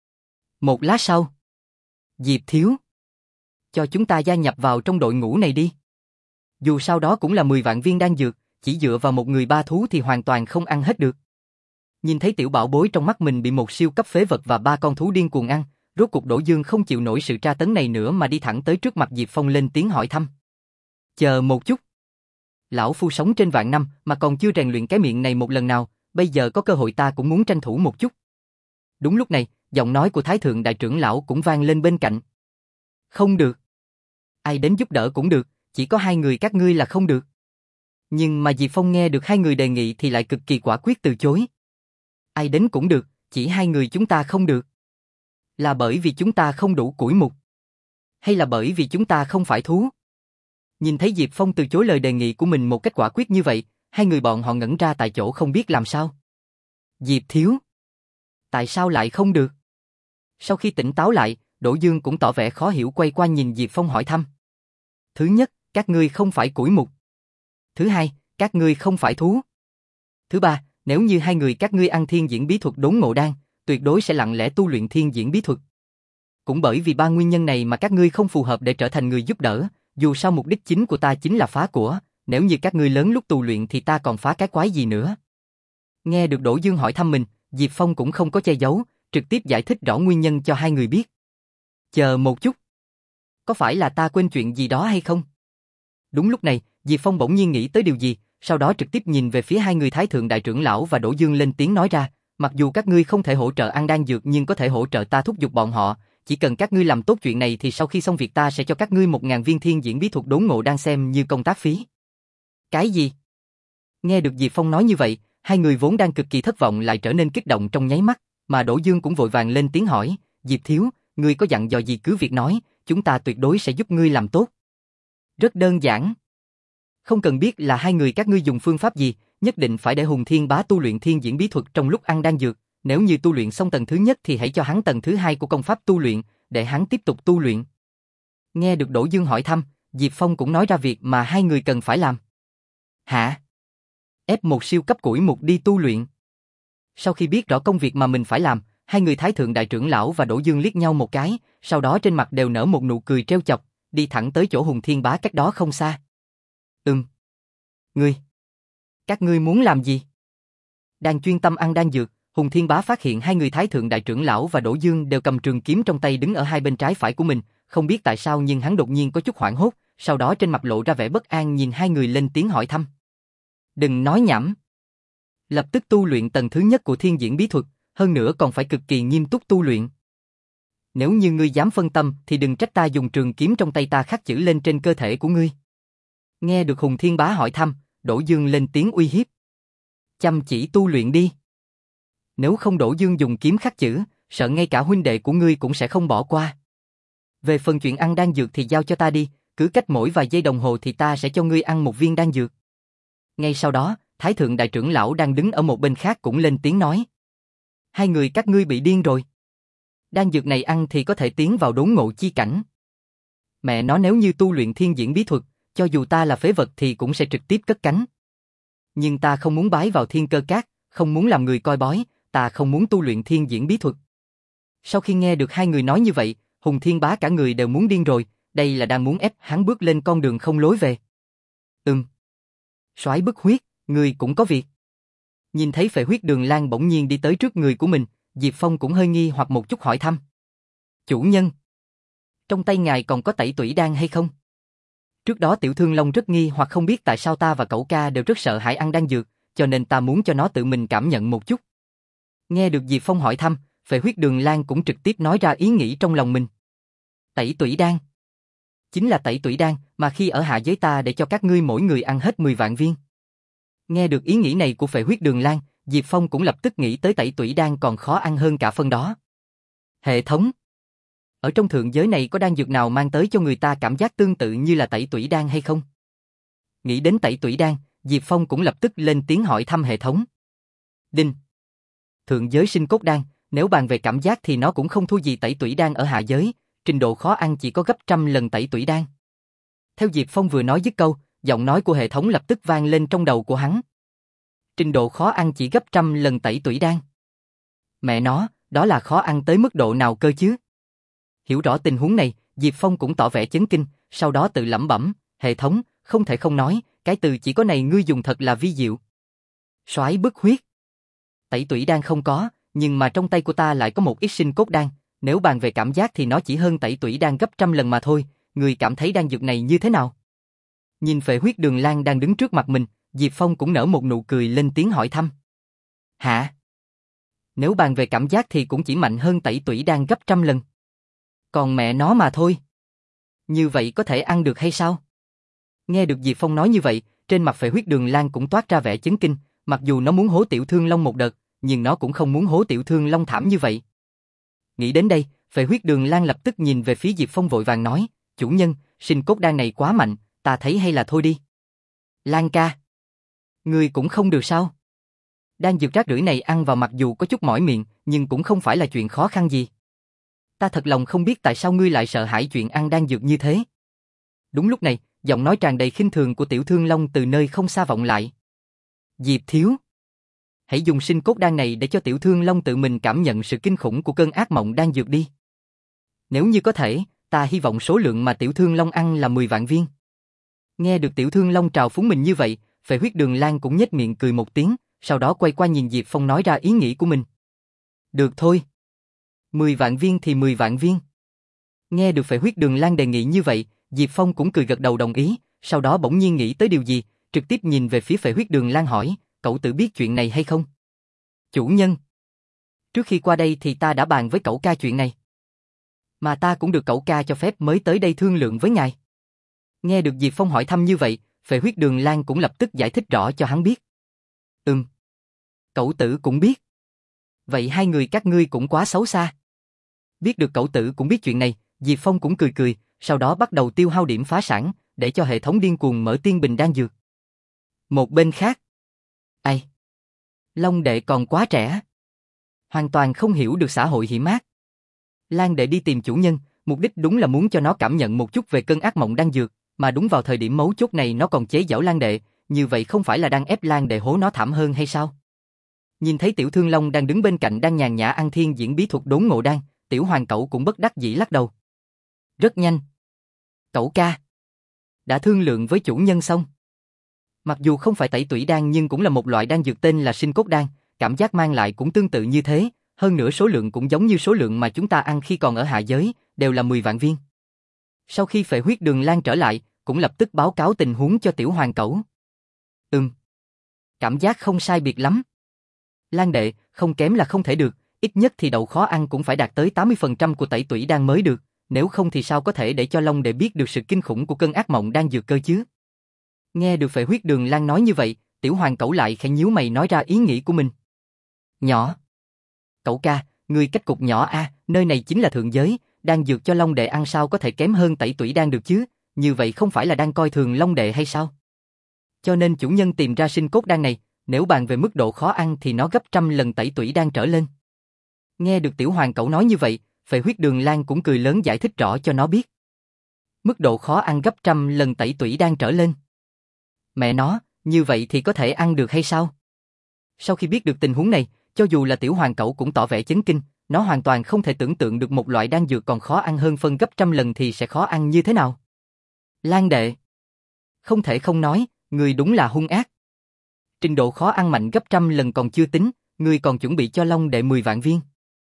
Một lát sau. Diệp thiếu. Cho chúng ta gia nhập vào trong đội ngũ này đi. Dù sao đó cũng là mười vạn viên đan dược, chỉ dựa vào một người ba thú thì hoàn toàn không ăn hết được. Nhìn thấy tiểu bảo bối trong mắt mình bị một siêu cấp phế vật và ba con thú điên cuồng ăn, rốt cục Đỗ Dương không chịu nổi sự tra tấn này nữa mà đi thẳng tới trước mặt Diệp Phong lên tiếng hỏi thăm. Chờ một chút. Lão phu sống trên vạn năm mà còn chưa rèn luyện cái miệng này một lần nào, bây giờ có cơ hội ta cũng muốn tranh thủ một chút. Đúng lúc này, giọng nói của Thái Thượng Đại Trưởng Lão cũng vang lên bên cạnh. Không được. Ai đến giúp đỡ cũng được, chỉ có hai người các ngươi là không được. Nhưng mà Diệp Phong nghe được hai người đề nghị thì lại cực kỳ quả quyết từ chối. Ai đến cũng được, chỉ hai người chúng ta không được. Là bởi vì chúng ta không đủ củi mục? Hay là bởi vì chúng ta không phải thú? Nhìn thấy Diệp Phong từ chối lời đề nghị của mình một cách quả quyết như vậy, hai người bọn họ ngẩn ra tại chỗ không biết làm sao. Diệp thiếu. Tại sao lại không được? Sau khi tỉnh táo lại, Đỗ Dương cũng tỏ vẻ khó hiểu quay qua nhìn Diệp Phong hỏi thăm. Thứ nhất, các ngươi không phải củi mục. Thứ hai, các ngươi không phải thú. Thứ ba, nếu như hai người các ngươi ăn thiên diễn bí thuật đốn ngộ đan, tuyệt đối sẽ lặng lẽ tu luyện thiên diễn bí thuật. Cũng bởi vì ba nguyên nhân này mà các ngươi không phù hợp để trở thành người giúp đỡ, dù sao mục đích chính của ta chính là phá của, nếu như các ngươi lớn lúc tu luyện thì ta còn phá cái quái gì nữa. Nghe được Đỗ Dương hỏi thăm mình, Diệp Phong cũng không có che giấu, trực tiếp giải thích rõ nguyên nhân cho hai người biết. Chờ một chút. Có phải là ta quên chuyện gì đó hay không? Đúng lúc này, Diệp Phong bỗng nhiên nghĩ tới điều gì, sau đó trực tiếp nhìn về phía hai người Thái Thượng Đại Trưởng Lão và Đỗ Dương lên tiếng nói ra, mặc dù các ngươi không thể hỗ trợ ăn đan dược nhưng có thể hỗ trợ ta thúc giục bọn họ, chỉ cần các ngươi làm tốt chuyện này thì sau khi xong việc ta sẽ cho các ngươi một ngàn viên thiên diễn bí thuật đốn ngộ đan xem như công tác phí. Cái gì? Nghe được Diệp Phong nói như vậy, hai người vốn đang cực kỳ thất vọng lại trở nên kích động trong nháy mắt, mà Đỗ Dương cũng vội vàng lên tiếng hỏi, Diệp thiếu, ngươi có dặn dò gì cứ việc nói, chúng ta tuyệt đối sẽ giúp ngươi làm tốt. Rất đơn giản. Không cần biết là hai người các ngươi dùng phương pháp gì, nhất định phải để Hùng Thiên Bá tu luyện thiên diễn bí thuật trong lúc ăn đan dược, nếu như tu luyện xong tầng thứ nhất thì hãy cho hắn tầng thứ hai của công pháp tu luyện, để hắn tiếp tục tu luyện. Nghe được Đỗ Dương hỏi thăm, Diệp Phong cũng nói ra việc mà hai người cần phải làm. Hả? Ép một siêu cấp củi mục đi tu luyện. Sau khi biết rõ công việc mà mình phải làm, hai người Thái Thượng Đại trưởng lão và Đỗ Dương liếc nhau một cái, sau đó trên mặt đều nở một nụ cười trêu chọc, đi thẳng tới chỗ Hùng Thiên Bá cách đó không xa. Ừm. Ngươi. Các ngươi muốn làm gì? Đang chuyên tâm ăn đan dược, Hùng Thiên Bá phát hiện hai người Thái Thượng Đại trưởng lão và Đỗ Dương đều cầm trường kiếm trong tay đứng ở hai bên trái phải của mình, không biết tại sao nhưng hắn đột nhiên có chút hoảng hốt, sau đó trên mặt lộ ra vẻ bất an nhìn hai người lên tiếng hỏi thăm. Đừng nói nhảm. Lập tức tu luyện tầng thứ nhất của thiên diễn bí thuật, hơn nữa còn phải cực kỳ nghiêm túc tu luyện. Nếu như ngươi dám phân tâm thì đừng trách ta dùng trường kiếm trong tay ta khắc chữ lên trên cơ thể của ngươi. Nghe được Hùng Thiên Bá hỏi thăm, Đỗ Dương lên tiếng uy hiếp. Chăm chỉ tu luyện đi. Nếu không Đỗ Dương dùng kiếm khắc chữ, sợ ngay cả huynh đệ của ngươi cũng sẽ không bỏ qua. Về phần chuyện ăn đan dược thì giao cho ta đi, cứ cách mỗi vài giây đồng hồ thì ta sẽ cho ngươi ăn một viên đan dược. Ngay sau đó, Thái Thượng Đại trưởng lão đang đứng ở một bên khác cũng lên tiếng nói. Hai người các ngươi bị điên rồi. Đan dược này ăn thì có thể tiến vào đốn ngộ chi cảnh. Mẹ nó nếu như tu luyện thiên diễn bí thuật, cho dù ta là phế vật thì cũng sẽ trực tiếp cất cánh. Nhưng ta không muốn bái vào thiên cơ cát, không muốn làm người coi bói, ta không muốn tu luyện thiên diễn bí thuật. Sau khi nghe được hai người nói như vậy, Hùng Thiên Bá cả người đều muốn điên rồi, đây là đang muốn ép hắn bước lên con đường không lối về. Ừm. Soái bức huyết, người cũng có việc. Nhìn thấy Phệ Huyết Đường Lan bỗng nhiên đi tới trước người của mình, Diệp Phong cũng hơi nghi hoặc một chút hỏi thăm. Chủ nhân, trong tay ngài còn có tẩy tủy đan hay không? Trước đó Tiểu Thương Long rất nghi hoặc không biết tại sao ta và cậu ca đều rất sợ hãi ăn đan dược, cho nên ta muốn cho nó tự mình cảm nhận một chút. Nghe được Diệp Phong hỏi thăm, Phệ Huyết Đường Lan cũng trực tiếp nói ra ý nghĩ trong lòng mình. Tẩy tủy đan. Chính là tẩy tủy đan mà khi ở hạ giới ta để cho các ngươi mỗi người ăn hết mười vạn viên. Nghe được ý nghĩ này của Phệ Huyết Đường Lan, Diệp Phong cũng lập tức nghĩ tới tẩy tủy đan còn khó ăn hơn cả phân đó. Hệ thống. Ở trong thượng giới này có đan dược nào mang tới cho người ta cảm giác tương tự như là tẩy tủy đan hay không? Nghĩ đến tẩy tủy đan, Diệp Phong cũng lập tức lên tiếng hỏi thăm hệ thống. Đinh. Thượng giới sinh cốt đan, nếu bàn về cảm giác thì nó cũng không thua gì tẩy tủy đan ở hạ giới, trình độ khó ăn chỉ có gấp trăm lần tẩy tủy đan. Theo Diệp Phong vừa nói dứt câu, giọng nói của hệ thống lập tức vang lên trong đầu của hắn. Trình độ khó ăn chỉ gấp trăm lần tẩy tủy đan. Mẹ nó, đó là khó ăn tới mức độ nào cơ chứ? Hiểu rõ tình huống này, Diệp Phong cũng tỏ vẻ chấn kinh, sau đó tự lẩm bẩm, hệ thống, không thể không nói, cái từ chỉ có này ngươi dùng thật là vi diệu. Soái bức huyết. Tẩy tủy đan không có, nhưng mà trong tay của ta lại có một ít sinh cốt đan, nếu bàn về cảm giác thì nó chỉ hơn tẩy tủy đan gấp trăm lần mà thôi, ngươi cảm thấy đan dược này như thế nào? Nhìn Phệ Huyết Đường Lan đang đứng trước mặt mình, Diệp Phong cũng nở một nụ cười lên tiếng hỏi thăm. Hả? Nếu bàn về cảm giác thì cũng chỉ mạnh hơn tẩy tủy đan gấp trăm lần. Còn mẹ nó mà thôi. Như vậy có thể ăn được hay sao? Nghe được Diệp Phong nói như vậy, trên mặt Phệ Huyết Đường Lan cũng toát ra vẻ chấn kinh, mặc dù nó muốn hố Tiểu Thương Long một đợt, nhưng nó cũng không muốn hố Tiểu Thương Long thảm như vậy. Nghĩ đến đây, Phệ Huyết Đường Lan lập tức nhìn về phía Diệp Phong vội vàng nói, chủ nhân, sinh cốt đan này quá mạnh, ta thấy hay là thôi đi. Lan ca. Ngươi cũng không được sao? Đan dược rác rưởi này ăn vào mặc dù có chút mỏi miệng, nhưng cũng không phải là chuyện khó khăn gì. Ta thật lòng không biết tại sao ngươi lại sợ hãi chuyện ăn đan dược như thế. Đúng lúc này, giọng nói tràn đầy khinh thường của Tiểu Thương Long từ nơi không xa vọng lại. Diệp thiếu. Hãy dùng sinh cốt đan này để cho Tiểu Thương Long tự mình cảm nhận sự kinh khủng của cơn ác mộng đan dược đi. Nếu như có thể, ta hy vọng số lượng mà Tiểu Thương Long ăn là mười vạn viên. Nghe được Tiểu Thương Long trào phúng mình như vậy, Phệ Huyết Đường Lan cũng nhếch miệng cười một tiếng, sau đó quay qua nhìn Diệp Phong nói ra ý nghĩ của mình. Được thôi. mười vạn viên thì mười vạn viên. Nghe được Phệ Huyết Đường Lan đề nghị như vậy, Diệp Phong cũng cười gật đầu đồng ý, sau đó bỗng nhiên nghĩ tới điều gì, trực tiếp nhìn về phía Phệ Huyết Đường Lan hỏi, cậu tự biết chuyện này hay không? Chủ nhân. Trước khi qua đây thì ta đã bàn với cậu ca chuyện này. Mà ta cũng được cậu ca cho phép mới tới đây thương lượng với ngài. Nghe được Diệp Phong hỏi thăm như vậy, Phệ Huyết Đường Lan cũng lập tức giải thích rõ cho hắn biết. Ừm. Cậu tử cũng biết. Vậy hai người các ngươi cũng quá xấu xa. Biết được cậu tử cũng biết chuyện này, Diệp Phong cũng cười cười, sau đó bắt đầu tiêu hao điểm phá sản, để cho hệ thống điên cuồng mở tiên bình đan dược. Một bên khác, ai? Long đệ còn quá trẻ, hoàn toàn không hiểu được xã hội hiểm ác. Lan đệ đi tìm chủ nhân, mục đích đúng là muốn cho nó cảm nhận một chút về cơn ác mộng đan dược, mà đúng vào thời điểm mấu chốt này nó còn chế giễu Lan đệ, như vậy không phải là đang ép Lan đệ hố nó thảm hơn hay sao? Nhìn thấy Tiểu Thương Long đang đứng bên cạnh đang nhàn nhã ăn thiên diễn bí thuật đốn ngộ đan, Tiểu Hoàng Cẩu cũng bất đắc dĩ lắc đầu. Rất nhanh. Cẩu ca, đã thương lượng với chủ nhân xong. Mặc dù không phải tẩy tủy đan nhưng cũng là một loại đan dược tên là sinh cốt đan, cảm giác mang lại cũng tương tự như thế, hơn nữa số lượng cũng giống như số lượng mà chúng ta ăn khi còn ở hạ giới, đều là mười vạn viên. Sau khi Phệ Huyết Đường Lan trở lại, cũng lập tức báo cáo tình huống cho Tiểu Hoàng Cẩu. Ừm, cảm giác không sai biệt lắm. Lan đệ, không kém là không thể được, ít nhất thì đậu khó ăn cũng phải đạt tới tám mươi phần trăm của tẩy tủy đan mới được, nếu không thì sao có thể để cho Long đệ biết được sự kinh khủng của cơn ác mộng đan dược cơ chứ? Nghe được Phệ Huyết Đường Lan nói như vậy, Tiểu Hoàng Cẩu lại khẽ nhíu mày nói ra ý nghĩ của mình. Nhỏ. Cẩu ca, ngươi cách cục nhỏ a, nơi này chính là thượng giới, đan dược cho Long đệ ăn sao có thể kém hơn tẩy tủy đan được chứ, như vậy không phải là đang coi thường Long đệ hay sao? Cho nên chủ nhân tìm ra sinh cốt đan này, nếu bàn về mức độ khó ăn thì nó gấp trăm lần tẩy tủy đan trở lên. Nghe được Tiểu Hoàng Cẩu nói như vậy, Phệ Huyết Đường Lan cũng cười lớn giải thích rõ cho nó biết. Mức độ khó ăn gấp trăm lần tẩy tủy đan trở lên. Mẹ nó, như vậy thì có thể ăn được hay sao? Sau khi biết được tình huống này, cho dù là Tiểu Hoàng Cẩu cũng tỏ vẻ chấn kinh, nó hoàn toàn không thể tưởng tượng được một loại đan dược còn khó ăn hơn phân gấp trăm lần thì sẽ khó ăn như thế nào. Lan đệ, không thể không nói, người đúng là hung ác. Trình độ khó ăn mạnh gấp trăm lần còn chưa tính, người còn chuẩn bị cho Long đệ mười vạn viên.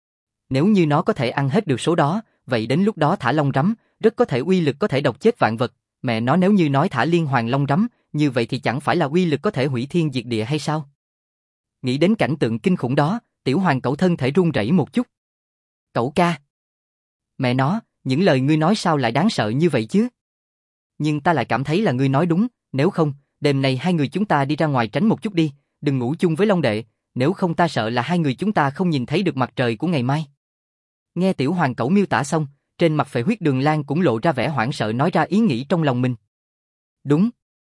Nếu như nó có thể ăn hết được số đó, vậy đến lúc đó thả long rắm, rất có thể uy lực có thể độc chết vạn vật. Mẹ nó, nếu như nói thả liên hoàng long rắm, như vậy thì chẳng phải là uy lực có thể hủy thiên diệt địa hay sao? Nghĩ đến cảnh tượng kinh khủng đó, Tiểu Hoàng Cẩu thân thể run rẩy một chút. Cẩu ca. Mẹ nó, những lời ngươi nói sao lại đáng sợ như vậy chứ? Nhưng ta lại cảm thấy là ngươi nói đúng, nếu không, đêm này hai người chúng ta đi ra ngoài tránh một chút đi, đừng ngủ chung với Long đệ, nếu không ta sợ là hai người chúng ta không nhìn thấy được mặt trời của ngày mai. Nghe Tiểu Hoàng Cẩu miêu tả xong, trên mặt Phệ Huyết Đường Lan cũng lộ ra vẻ hoảng sợ nói ra ý nghĩ trong lòng mình. Đúng.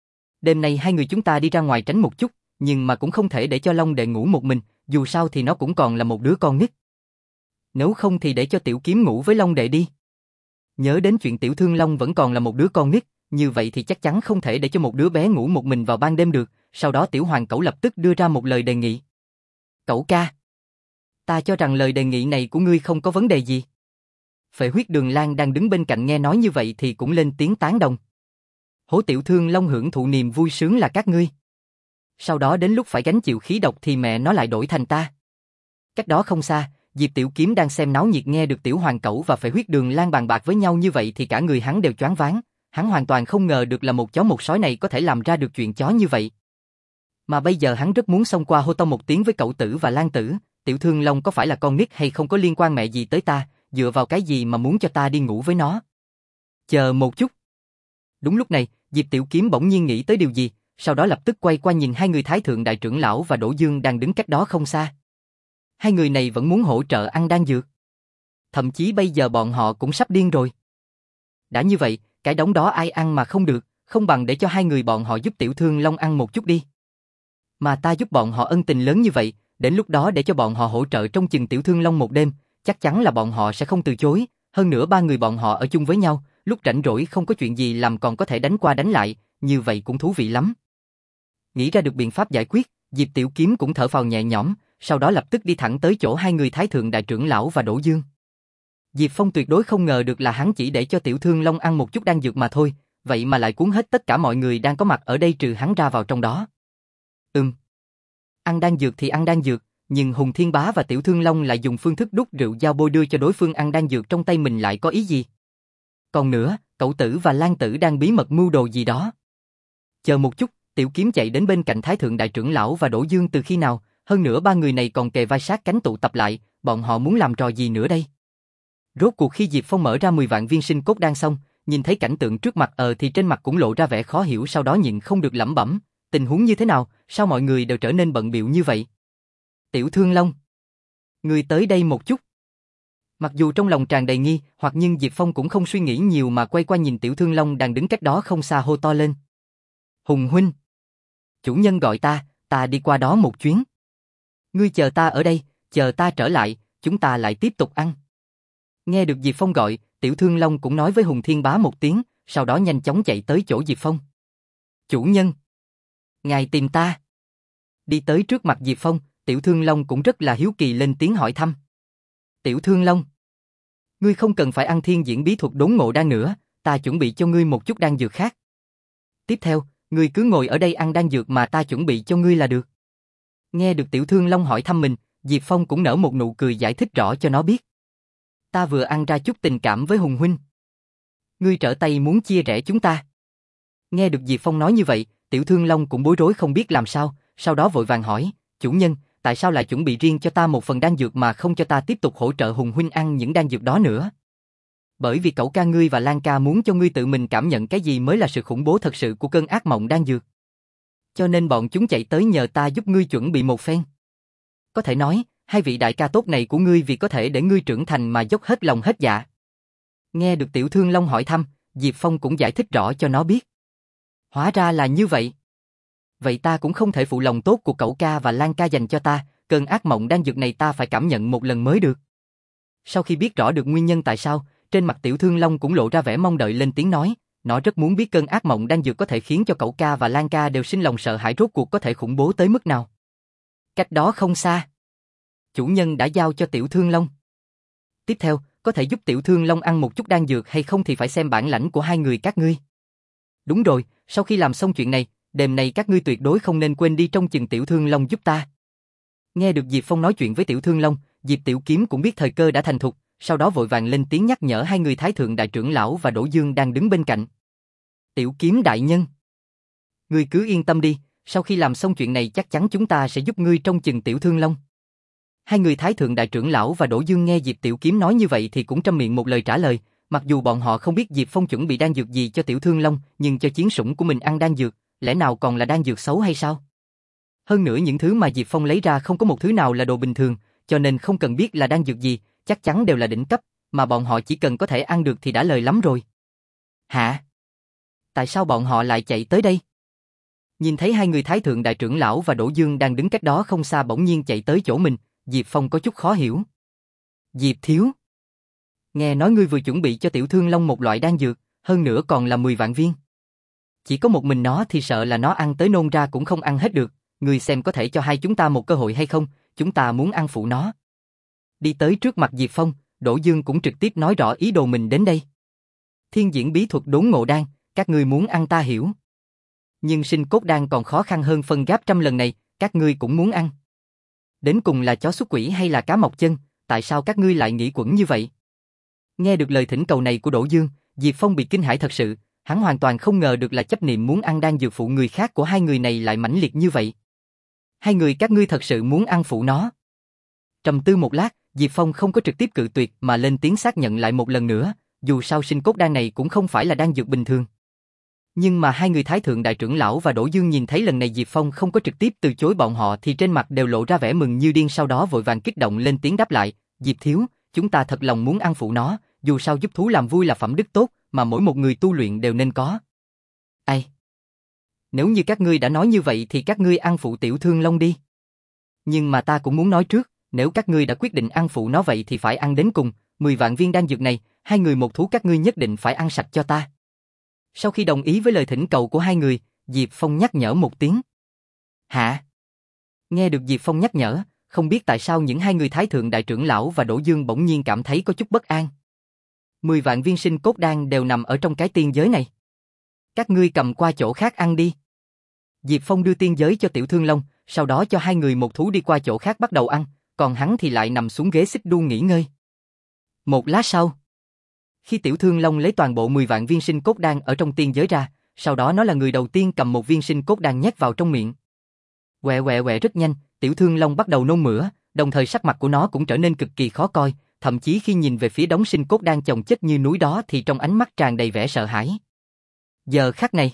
Đêm nay hai người chúng ta đi ra ngoài tránh một chút, nhưng mà cũng không thể để cho Long đệ ngủ một mình, dù sao thì nó cũng còn là một đứa con nít. Nếu không thì để cho Tiểu Kiếm ngủ với Long đệ đi. Nhớ đến chuyện Tiểu Thương Long vẫn còn là một đứa con nít, như vậy thì chắc chắn không thể để cho một đứa bé ngủ một mình vào ban đêm được, sau đó Tiểu Hoàng Cẩu lập tức đưa ra một lời đề nghị. Cẩu ca. Ta cho rằng lời đề nghị này của ngươi không có vấn đề gì. Phệ Huyết Đường Lan đang đứng bên cạnh nghe nói như vậy thì cũng lên tiếng tán đồng. Hổ Tiểu Thương Long hưởng thụ niềm vui sướng là các ngươi. Sau đó đến lúc phải gánh chịu khí độc thì mẹ nó lại đổi thành ta. Cách đó không xa, Diệp Tiểu Kiếm đang xem náo nhiệt nghe được Tiểu Hoàng Cẩu và Phệ Huyết Đường Lan bàn bạc với nhau như vậy thì cả người hắn đều choáng váng, hắn hoàn toàn không ngờ được là một chó một sói này có thể làm ra được chuyện chó như vậy. Mà bây giờ hắn rất muốn xông qua hô to một tiếng với Cẩu tử và Lan tử, Tiểu Thương Long có phải là con nít hay không có liên quan mẹ gì tới ta, dựa vào cái gì mà muốn cho ta đi ngủ với nó. Chờ một chút. Đúng lúc này, Diệp Tiểu Kiếm bỗng nhiên nghĩ tới điều gì, sau đó lập tức quay qua nhìn hai người Thái Thượng Đại Trưởng Lão và Đỗ Dương đang đứng cách đó không xa. Hai người này vẫn muốn hỗ trợ ăn đan dược. Thậm chí bây giờ bọn họ cũng sắp điên rồi. Đã như vậy, cái đống đó ai ăn mà không được, không bằng để cho hai người bọn họ giúp Tiểu Thương Long ăn một chút đi. Mà ta giúp bọn họ ân tình lớn như vậy, đến lúc đó để cho bọn họ hỗ trợ trong chừng Tiểu Thương Long một đêm, chắc chắn là bọn họ sẽ không từ chối, hơn nữa ba người bọn họ ở chung với nhau, lúc rảnh rỗi không có chuyện gì làm còn có thể đánh qua đánh lại, như vậy cũng thú vị lắm. Nghĩ ra được biện pháp giải quyết, Diệp Tiểu Kiếm cũng thở phào nhẹ nhõm, sau đó lập tức đi thẳng tới chỗ hai người Thái Thượng Đại Trưởng Lão và Đỗ Dương. Diệp Phong tuyệt đối không ngờ được là hắn chỉ để cho Tiểu Thương Long ăn một chút đan dược mà thôi, vậy mà lại cuốn hết tất cả mọi người đang có mặt ở đây trừ hắn ra vào trong đó. Ừm. Ăn đan dược thì ăn đan dược, nhưng Hùng Thiên Bá và Tiểu Thương Long lại dùng phương thức đút rượu giao bôi đưa cho đối phương ăn đan dược trong tay mình lại có ý gì? Còn nữa, Cẩu tử và Lan tử đang bí mật mưu đồ gì đó. Chờ một chút, Tiểu Kiếm chạy đến bên cạnh Thái Thượng Đại Trưởng Lão và Đỗ Dương từ khi nào, hơn nữa ba người này còn kề vai sát cánh tụ tập lại, bọn họ muốn làm trò gì nữa đây? Rốt cuộc khi Diệp Phong mở ra mười vạn viên sinh cốt đan xong, nhìn thấy cảnh tượng trước mặt ờ thì trên mặt cũng lộ ra vẻ khó hiểu, sau đó nhịn không được lẩm bẩm, tình huống như thế nào, sao mọi người đều trở nên bận bịu như vậy? Tiểu Thương Long, ngươi tới đây một chút. Mặc dù trong lòng tràn đầy nghi, hoặc nhưng Diệp Phong cũng không suy nghĩ nhiều mà quay qua nhìn Tiểu Thương Long đang đứng cách đó không xa hô to lên. Hùng huynh! Chủ nhân gọi ta, ta đi qua đó một chuyến. Ngươi chờ ta ở đây, chờ ta trở lại, chúng ta lại tiếp tục ăn. Nghe được Diệp Phong gọi, Tiểu Thương Long cũng nói với Hùng Thiên Bá một tiếng, sau đó nhanh chóng chạy tới chỗ Diệp Phong. Chủ nhân! Ngài tìm ta! Đi tới trước mặt Diệp Phong, Tiểu Thương Long cũng rất là hiếu kỳ lên tiếng hỏi thăm. Tiểu Thương Long! Ngươi không cần phải ăn thiên diễn bí thuật đốn ngộ đan nữa, ta chuẩn bị cho ngươi một chút đan dược khác. Tiếp theo, ngươi cứ ngồi ở đây ăn đan dược mà ta chuẩn bị cho ngươi là được. Nghe được Tiểu Thương Long hỏi thăm mình, Diệp Phong cũng nở một nụ cười giải thích rõ cho nó biết. Ta vừa ăn ra chút tình cảm với Hùng huynh. Ngươi trở tay muốn chia rẽ chúng ta. Nghe được Diệp Phong nói như vậy, Tiểu Thương Long cũng bối rối không biết làm sao, sau đó vội vàng hỏi, chủ nhân, tại sao lại chuẩn bị riêng cho ta một phần đan dược mà không cho ta tiếp tục hỗ trợ Hùng huynh ăn những đan dược đó nữa? Bởi vì cậu ca ngươi và Lan ca muốn cho ngươi tự mình cảm nhận cái gì mới là sự khủng bố thật sự của cơn ác mộng đan dược. Cho nên bọn chúng chạy tới nhờ ta giúp ngươi chuẩn bị một phen. Có thể nói, hai vị đại ca tốt này của ngươi vì có thể để ngươi trưởng thành mà dốc hết lòng hết dạ. Nghe được Tiểu Thương Long hỏi thăm, Diệp Phong cũng giải thích rõ cho nó biết. Hóa ra là như vậy. Vậy ta cũng không thể phụ lòng tốt của cậu ca và Lan ca dành cho ta, cơn ác mộng đan dược này ta phải cảm nhận một lần mới được. Sau khi biết rõ được nguyên nhân tại sao, trên mặt Tiểu Thương Long cũng lộ ra vẻ mong đợi lên tiếng nói, nó rất muốn biết cơn ác mộng đan dược có thể khiến cho cậu ca và Lan ca đều sinh lòng sợ hãi rốt cuộc có thể khủng bố tới mức nào. Cách đó không xa, chủ nhân đã giao cho Tiểu Thương Long. Tiếp theo, có thể giúp Tiểu Thương Long ăn một chút đan dược hay không thì phải xem bản lãnh của hai người các ngươi. Đúng rồi, sau khi làm xong chuyện này, đêm này các ngươi tuyệt đối không nên quên đi trông chừng Tiểu Thương Long giúp ta. Nghe được Diệp Phong nói chuyện với Tiểu Thương Long, Diệp Tiểu Kiếm cũng biết thời cơ đã thành thục, sau đó vội vàng lên tiếng nhắc nhở hai người Thái Thượng Đại Trưởng Lão và Đỗ Dương đang đứng bên cạnh. Tiểu Kiếm đại nhân, ngươi cứ yên tâm đi, sau khi làm xong chuyện này chắc chắn chúng ta sẽ giúp ngươi trông chừng Tiểu Thương Long. Hai người Thái Thượng Đại Trưởng Lão và Đỗ Dương nghe Diệp Tiểu Kiếm nói như vậy thì cũng trăm miệng một lời trả lời, mặc dù bọn họ không biết Diệp Phong chuẩn bị đan dược gì cho Tiểu Thương Long, nhưng cho chiến sủng của mình ăn đan dược, lẽ nào còn là đan dược xấu hay sao? Hơn nữa những thứ mà Diệp Phong lấy ra không có một thứ nào là đồ bình thường, cho nên không cần biết là đan dược gì, chắc chắn đều là đỉnh cấp, mà bọn họ chỉ cần có thể ăn được thì đã lời lắm rồi. Hả? Tại sao bọn họ lại chạy tới đây? Nhìn thấy hai người Thái Thượng Đại Trưởng Lão và Đỗ Dương đang đứng cách đó không xa bỗng nhiên chạy tới chỗ mình, Diệp Phong có chút khó hiểu. Diệp thiếu, nghe nói ngươi vừa chuẩn bị cho Tiểu Thương Long một loại đan dược, hơn nữa còn là mười vạn viên. Chỉ có một mình nó thì sợ là nó ăn tới nôn ra cũng không ăn hết được, ngươi xem có thể cho hai chúng ta một cơ hội hay không, chúng ta muốn ăn phụ nó. Đi tới trước mặt Diệp Phong, Đỗ Dương cũng trực tiếp nói rõ ý đồ mình đến đây. Thiên diễn bí thuật đốn ngộ đan, các ngươi muốn ăn ta hiểu. Nhưng sinh cốt đan còn khó khăn hơn phân gấp trăm lần này, các ngươi cũng muốn ăn. Đến cùng là chó xuất quỷ hay là cá mọc chân, tại sao các ngươi lại nghĩ quẩn như vậy? Nghe được lời thỉnh cầu này của Đỗ Dương, Diệp Phong bị kinh hãi thật sự, hắn hoàn toàn không ngờ được là chấp niệm muốn ăn đan dược phụ người khác của hai người này lại mãnh liệt như vậy. Hai người các ngươi thật sự muốn ăn phụ nó? Trầm tư một lát, Diệp Phong không có trực tiếp cự tuyệt mà lên tiếng xác nhận lại một lần nữa, dù sao sinh cốt đan này cũng không phải là đan dược bình thường. Nhưng mà hai người Thái Thượng Đại Trưởng Lão và Đỗ Dương nhìn thấy lần này Diệp Phong không có trực tiếp từ chối bọn họ thì trên mặt đều lộ ra vẻ mừng như điên, sau đó vội vàng kích động lên tiếng đáp lại, Diệp thiếu, chúng ta thật lòng muốn ăn phụ nó, dù sao giúp thú làm vui là phẩm đức tốt mà mỗi một người tu luyện đều nên có. Ai? Nếu như các ngươi đã nói như vậy thì các ngươi ăn phụ Tiểu Thương Long đi. Nhưng mà ta cũng muốn nói trước, nếu các ngươi đã quyết định ăn phụ nó vậy thì phải ăn đến cùng, mười vạn viên đan dược này, hai người một thú các ngươi nhất định phải ăn sạch cho ta. Sau khi đồng ý với lời thỉnh cầu của hai người, Diệp Phong nhắc nhở một tiếng. Hả? Nghe được Diệp Phong nhắc nhở, không biết tại sao những hai người Thái Thượng Đại Trưởng Lão và Đỗ Dương bỗng nhiên cảm thấy có chút bất an. Mười vạn viên sinh cốt đan đều nằm ở trong cái tiên giới này. Các ngươi cầm qua chỗ khác ăn đi. Diệp Phong đưa tiên giới cho Tiểu Thương Long, sau đó cho hai người một thú đi qua chỗ khác bắt đầu ăn, còn hắn thì lại nằm xuống ghế xích đu nghỉ ngơi. Một lát sau, khi Tiểu Thương Long lấy toàn bộ mười vạn viên sinh cốt đan ở trong tiên giới ra, sau đó nó là người đầu tiên cầm một viên sinh cốt đan nhét vào trong miệng. Quẹ quẹ quẹ rất nhanh, Tiểu Thương Long bắt đầu nôn mửa, đồng thời sắc mặt của nó cũng trở nên cực kỳ khó coi, thậm chí khi nhìn về phía đống sinh cốt đan chồng chất như núi đó thì trong ánh mắt tràn đầy vẻ sợ hãi. Giờ khắc này,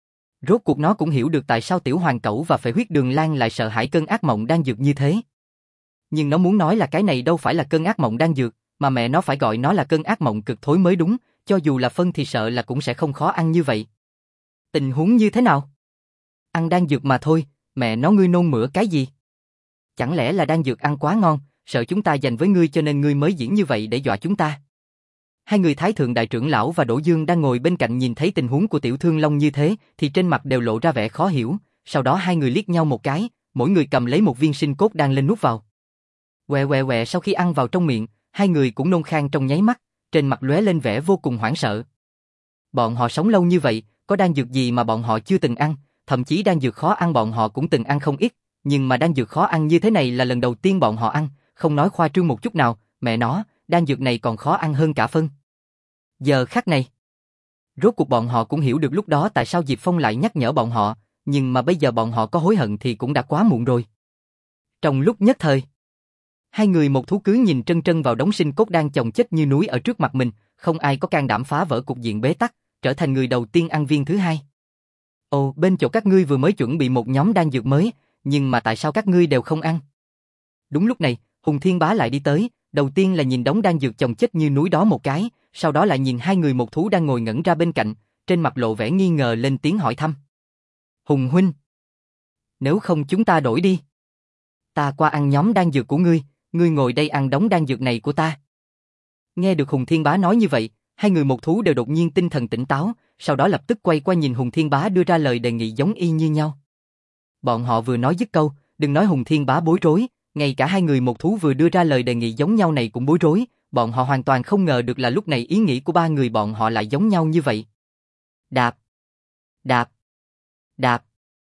rốt cuộc nó cũng hiểu được tại sao Tiểu Hoàng Cẩu và Phệ Huyết Đường Lang lại sợ hãi cơn ác mộng đan dược như thế. Nhưng nó muốn nói là cái này đâu phải là cơn ác mộng đan dược, mà mẹ nó phải gọi nó là cơn ác mộng cực thối mới đúng, cho dù là phân thì sợ là cũng sẽ không khó ăn như vậy. Tình huống như thế nào? Ăn đan dược mà thôi, mẹ nó ngươi nôn mửa cái gì? Chẳng lẽ là đan dược ăn quá ngon, sợ chúng ta giành với ngươi cho nên ngươi mới diễn như vậy để dọa chúng ta? Hai người Thái Thượng Đại trưởng lão và Đỗ Dương đang ngồi bên cạnh nhìn thấy tình huống của Tiểu Thương Long như thế thì trên mặt đều lộ ra vẻ khó hiểu, sau đó hai người liếc nhau một cái, mỗi người cầm lấy một viên sinh cốt đan lên nuốt vào. Quẹ quẹ quẹ sau khi ăn vào trong miệng, hai người cũng nôn khan trong nháy mắt, trên mặt lóe lên vẻ vô cùng hoảng sợ. Bọn họ sống lâu như vậy, có đan dược gì mà bọn họ chưa từng ăn, thậm chí đan dược khó ăn bọn họ cũng từng ăn không ít, nhưng mà đan dược khó ăn như thế này là lần đầu tiên bọn họ ăn, không nói khoa trương một chút nào, mẹ nó, đan dược này còn khó ăn hơn cả phân. Giờ khắc này, rốt cuộc bọn họ cũng hiểu được lúc đó tại sao Diệp Phong lại nhắc nhở bọn họ, nhưng mà bây giờ bọn họ có hối hận thì cũng đã quá muộn rồi. Trong lúc nhất thời, hai người một thú cứ nhìn trân trân vào đống sinh cốt đang chồng chất như núi ở trước mặt mình, không ai có can đảm phá vỡ cục diện bế tắc, trở thành người đầu tiên ăn viên thứ hai. Ồ, bên chỗ các ngươi vừa mới chuẩn bị một nhóm đan dược mới, nhưng mà tại sao các ngươi đều không ăn? Đúng lúc này, Hùng Thiên Bá lại đi tới, đầu tiên là nhìn đống đan dược chồng chất như núi đó một cái, sau đó lại nhìn hai người một thú đang ngồi ngẩn ra bên cạnh, trên mặt lộ vẻ nghi ngờ lên tiếng hỏi thăm. Hùng huynh, nếu không chúng ta đổi đi. Ta qua ăn nhóm đan dược của ngươi, ngươi ngồi đây ăn đống đan dược này của ta. Nghe được Hùng Thiên Bá nói như vậy, hai người một thú đều đột nhiên tinh thần tỉnh táo, sau đó lập tức quay qua nhìn Hùng Thiên Bá đưa ra lời đề nghị giống y như nhau. Bọn họ vừa nói dứt câu, đừng nói Hùng Thiên Bá bối rối, ngay cả hai người một thú vừa đưa ra lời đề nghị giống nhau này cũng bối rối, bọn họ hoàn toàn không ngờ được là lúc này ý nghĩ của ba người bọn họ lại giống nhau như vậy. Đạp, đạp, đạp.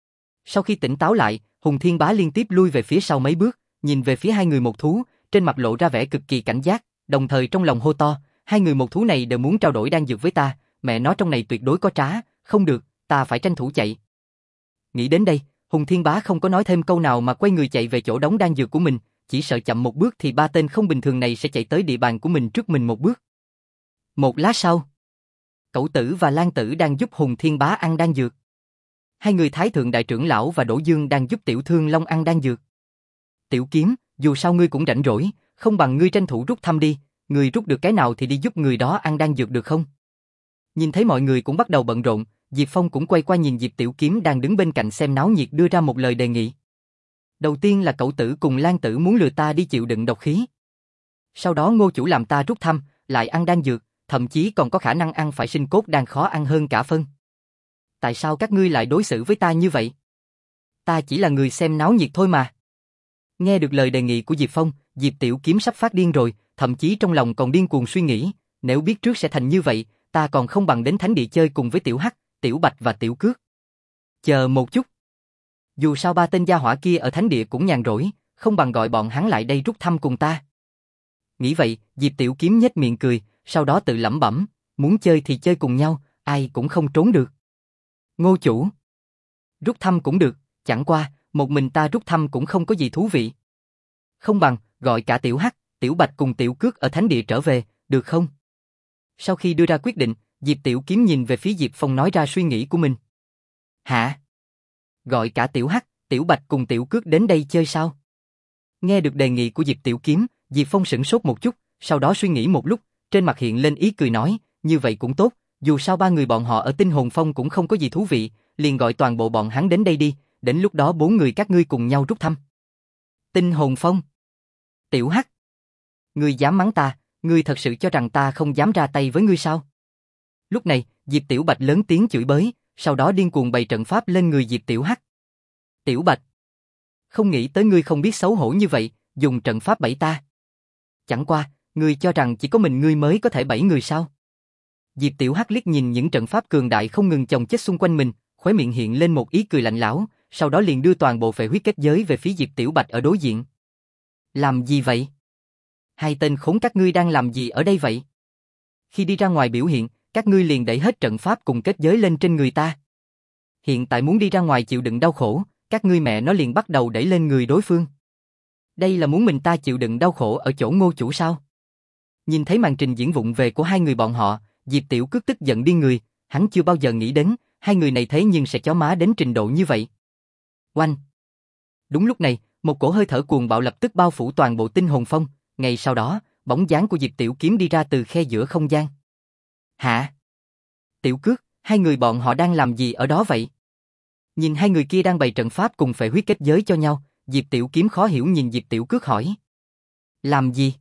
Sau khi tỉnh táo lại, Hùng Thiên Bá liên tiếp lui về phía sau mấy bước, nhìn về phía hai người một thú, trên mặt lộ ra vẻ cực kỳ cảnh giác, đồng thời trong lòng hô to, hai người một thú này đều muốn trao đổi đan dược với ta, mẹ nó trong này tuyệt đối có trá, không được, ta phải tranh thủ chạy. Nghĩ đến đây, Hùng Thiên Bá không có nói thêm câu nào mà quay người chạy về chỗ đống đan dược của mình, chỉ sợ chậm một bước thì ba tên không bình thường này sẽ chạy tới địa bàn của mình trước mình một bước. Một lát sau, Cẩu Tử và Lan Tử đang giúp Hùng Thiên Bá ăn đan dược. Hai người Thái Thượng Đại trưởng lão và Đỗ Dương đang giúp Tiểu Thương Long ăn đan dược. Tiểu Kiếm, dù sao ngươi cũng rảnh rỗi, không bằng ngươi tranh thủ rút thăm đi, ngươi rút được cái nào thì đi giúp người đó ăn đan dược được không? Nhìn thấy mọi người cũng bắt đầu bận rộn, Diệp Phong cũng quay qua nhìn Diệp Tiểu Kiếm đang đứng bên cạnh xem náo nhiệt đưa ra một lời đề nghị. Đầu tiên là Cẩu Tử cùng Lan Tử muốn lừa ta đi chịu đựng độc khí. Sau đó Ngô chủ làm ta rút thăm, lại ăn đan dược, thậm chí còn có khả năng ăn phải sinh cốt đang khó ăn hơn cả phân. Tại sao các ngươi lại đối xử với ta như vậy? Ta chỉ là người xem náo nhiệt thôi mà. Nghe được lời đề nghị của Diệp Phong, Diệp Tiểu Kiếm sắp phát điên rồi, thậm chí trong lòng còn điên cuồng suy nghĩ, nếu biết trước sẽ thành như vậy, ta còn không bằng đến thánh địa chơi cùng với Tiểu Hắc, Tiểu Bạch và Tiểu Cước. Chờ một chút. Dù sao ba tên gia hỏa kia ở thánh địa cũng nhàn rỗi, không bằng gọi bọn hắn lại đây rút thăm cùng ta. Nghĩ vậy, Diệp Tiểu Kiếm nhếch miệng cười, sau đó tự lẩm bẩm, muốn chơi thì chơi cùng nhau, ai cũng không trốn được. Ngô chủ, rút thăm cũng được, chẳng qua, một mình ta rút thăm cũng không có gì thú vị. Không bằng, gọi cả Tiểu Hắc, Tiểu Bạch cùng Tiểu Cước ở thánh địa trở về, được không? Sau khi đưa ra quyết định, Diệp Tiểu Kiếm nhìn về phía Diệp Phong nói ra suy nghĩ của mình. Hả? Gọi cả Tiểu Hắc, Tiểu Bạch cùng Tiểu Cước đến đây chơi sao? Nghe được đề nghị của Diệp Tiểu Kiếm, Diệp Phong sửng sốt một chút, sau đó suy nghĩ một lúc, trên mặt hiện lên ý cười nói, như vậy cũng tốt, dù sao ba người bọn họ ở Tinh Hồn Phong cũng không có gì thú vị, liền gọi toàn bộ bọn hắn đến đây đi, đến lúc đó bốn người các ngươi cùng nhau rút thăm. Tinh Hồn Phong. Tiểu Hắc. Ngươi dám mắng ta, ngươi thật sự cho rằng ta không dám ra tay với ngươi sao? Lúc này, Diệp Tiểu Bạch lớn tiếng chửi bới, sau đó điên cuồng bày trận pháp lên người Diệp Tiểu Hắc. Tiểu Bạch. Không nghĩ tới ngươi không biết xấu hổ như vậy, dùng trận pháp bẫy ta. Chẳng qua, ngươi cho rằng chỉ có mình ngươi mới có thể bẫy người sao? Diệp Tiểu Hắc liếc nhìn những trận pháp cường đại không ngừng chồng chết xung quanh mình, khóe miệng hiện lên một ý cười lạnh lẽo, sau đó liền đưa toàn bộ phệ huyết kết giới về phía Diệp Tiểu Bạch ở đối diện. Làm gì vậy? Hai tên khốn các ngươi đang làm gì ở đây vậy? Khi đi ra ngoài biểu hiện, các ngươi liền đẩy hết trận pháp cùng kết giới lên trên người ta. Hiện tại muốn đi ra ngoài chịu đựng đau khổ, các ngươi mẹ nó liền bắt đầu đẩy lên người đối phương. Đây là muốn mình ta chịu đựng đau khổ ở chỗ Ngô chủ sao? Nhìn thấy màn trình diễn vụng về của hai người bọn họ, Diệp Tiểu Cước tức giận điên người, hắn chưa bao giờ nghĩ đến, hai người này thế nhưng sẽ chó má đến trình độ như vậy. Oanh! Đúng lúc này, một cổ hơi thở cuồng bạo lập tức bao phủ toàn bộ Tinh Hồn Phong, ngay sau đó, bóng dáng của Diệp Tiểu Kiếm đi ra từ khe giữa không gian. Hả? Tiểu Cước, hai người bọn họ đang làm gì ở đó vậy? Nhìn hai người kia đang bày trận pháp cùng phệ huyết kết giới cho nhau, Diệp Tiểu Kiếm khó hiểu nhìn Diệp Tiểu Cước hỏi. Làm gì?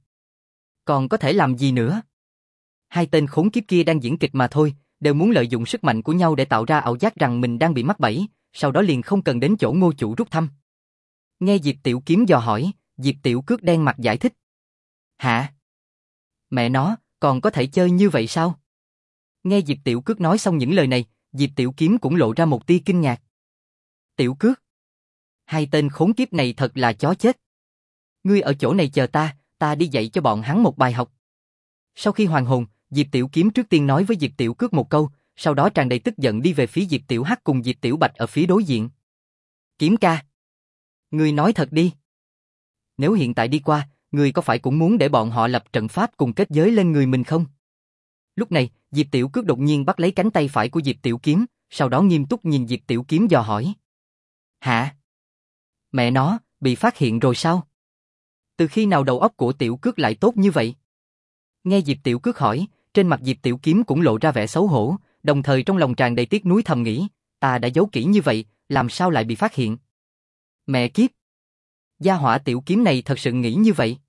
Còn có thể làm gì nữa? Hai tên khốn kiếp kia đang diễn kịch mà thôi, đều muốn lợi dụng sức mạnh của nhau để tạo ra ảo giác rằng mình đang bị mắc bẫy, sau đó liền không cần đến chỗ Ngô chủ rút thăm. Nghe Diệp Tiểu Kiếm dò hỏi, Diệp Tiểu Cước đen mặt giải thích. Hả? Mẹ nó, còn có thể chơi như vậy sao? Nghe Diệp Tiểu Cước nói xong những lời này, Diệp Tiểu Kiếm cũng lộ ra một tia kinh ngạc. Tiểu Cước, hai tên khốn kiếp này thật là chó chết. Ngươi ở chỗ này chờ ta, ta đi dạy cho bọn hắn một bài học. Sau khi hoàn hồn, Diệp Tiểu Kiếm trước tiên nói với Diệp Tiểu Cước một câu, sau đó tràn đầy tức giận đi về phía Diệp Tiểu Hắc cùng Diệp Tiểu Bạch ở phía đối diện. Kiếm ca, ngươi nói thật đi. Nếu hiện tại đi qua, ngươi có phải cũng muốn để bọn họ lập trận pháp cùng kết giới lên người mình không? Lúc này, Diệp Tiểu Cước đột nhiên bắt lấy cánh tay phải của Diệp Tiểu Kiếm, sau đó nghiêm túc nhìn Diệp Tiểu Kiếm dò hỏi. Hả? Mẹ nó, bị phát hiện rồi sao? Từ khi nào đầu óc của Tiểu Cước lại tốt như vậy? Nghe Diệp Tiểu Cước hỏi, trên mặt Diệp Tiểu Kiếm cũng lộ ra vẻ xấu hổ, đồng thời trong lòng tràn đầy tiếc nuối thầm nghĩ, ta đã giấu kỹ như vậy, làm sao lại bị phát hiện? Mẹ kiếp! Gia hỏa Tiểu Kiếm này thật sự nghĩ như vậy.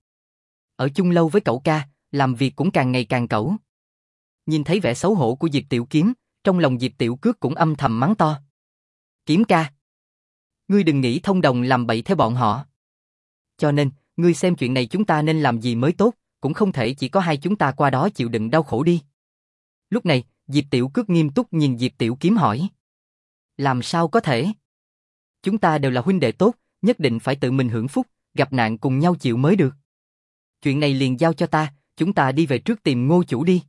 Ở chung lâu với cậu ca, làm việc cũng càng ngày càng cẩu. Nhìn thấy vẻ xấu hổ của Diệp Tiểu Kiếm, trong lòng Diệp Tiểu Cước cũng âm thầm mắng to. Kiếm ca! Ngươi đừng nghĩ thông đồng làm bậy theo bọn họ. Cho nên, ngươi xem chuyện này chúng ta nên làm gì mới tốt, cũng không thể chỉ có hai chúng ta qua đó chịu đựng đau khổ đi. Lúc này, Diệp Tiểu Cước nghiêm túc nhìn Diệp Tiểu Kiếm hỏi. Làm sao có thể? Chúng ta đều là huynh đệ tốt, nhất định phải tự mình hưởng phúc, gặp nạn cùng nhau chịu mới được. Chuyện này liền giao cho ta, chúng ta đi về trước tìm Ngô chủ đi.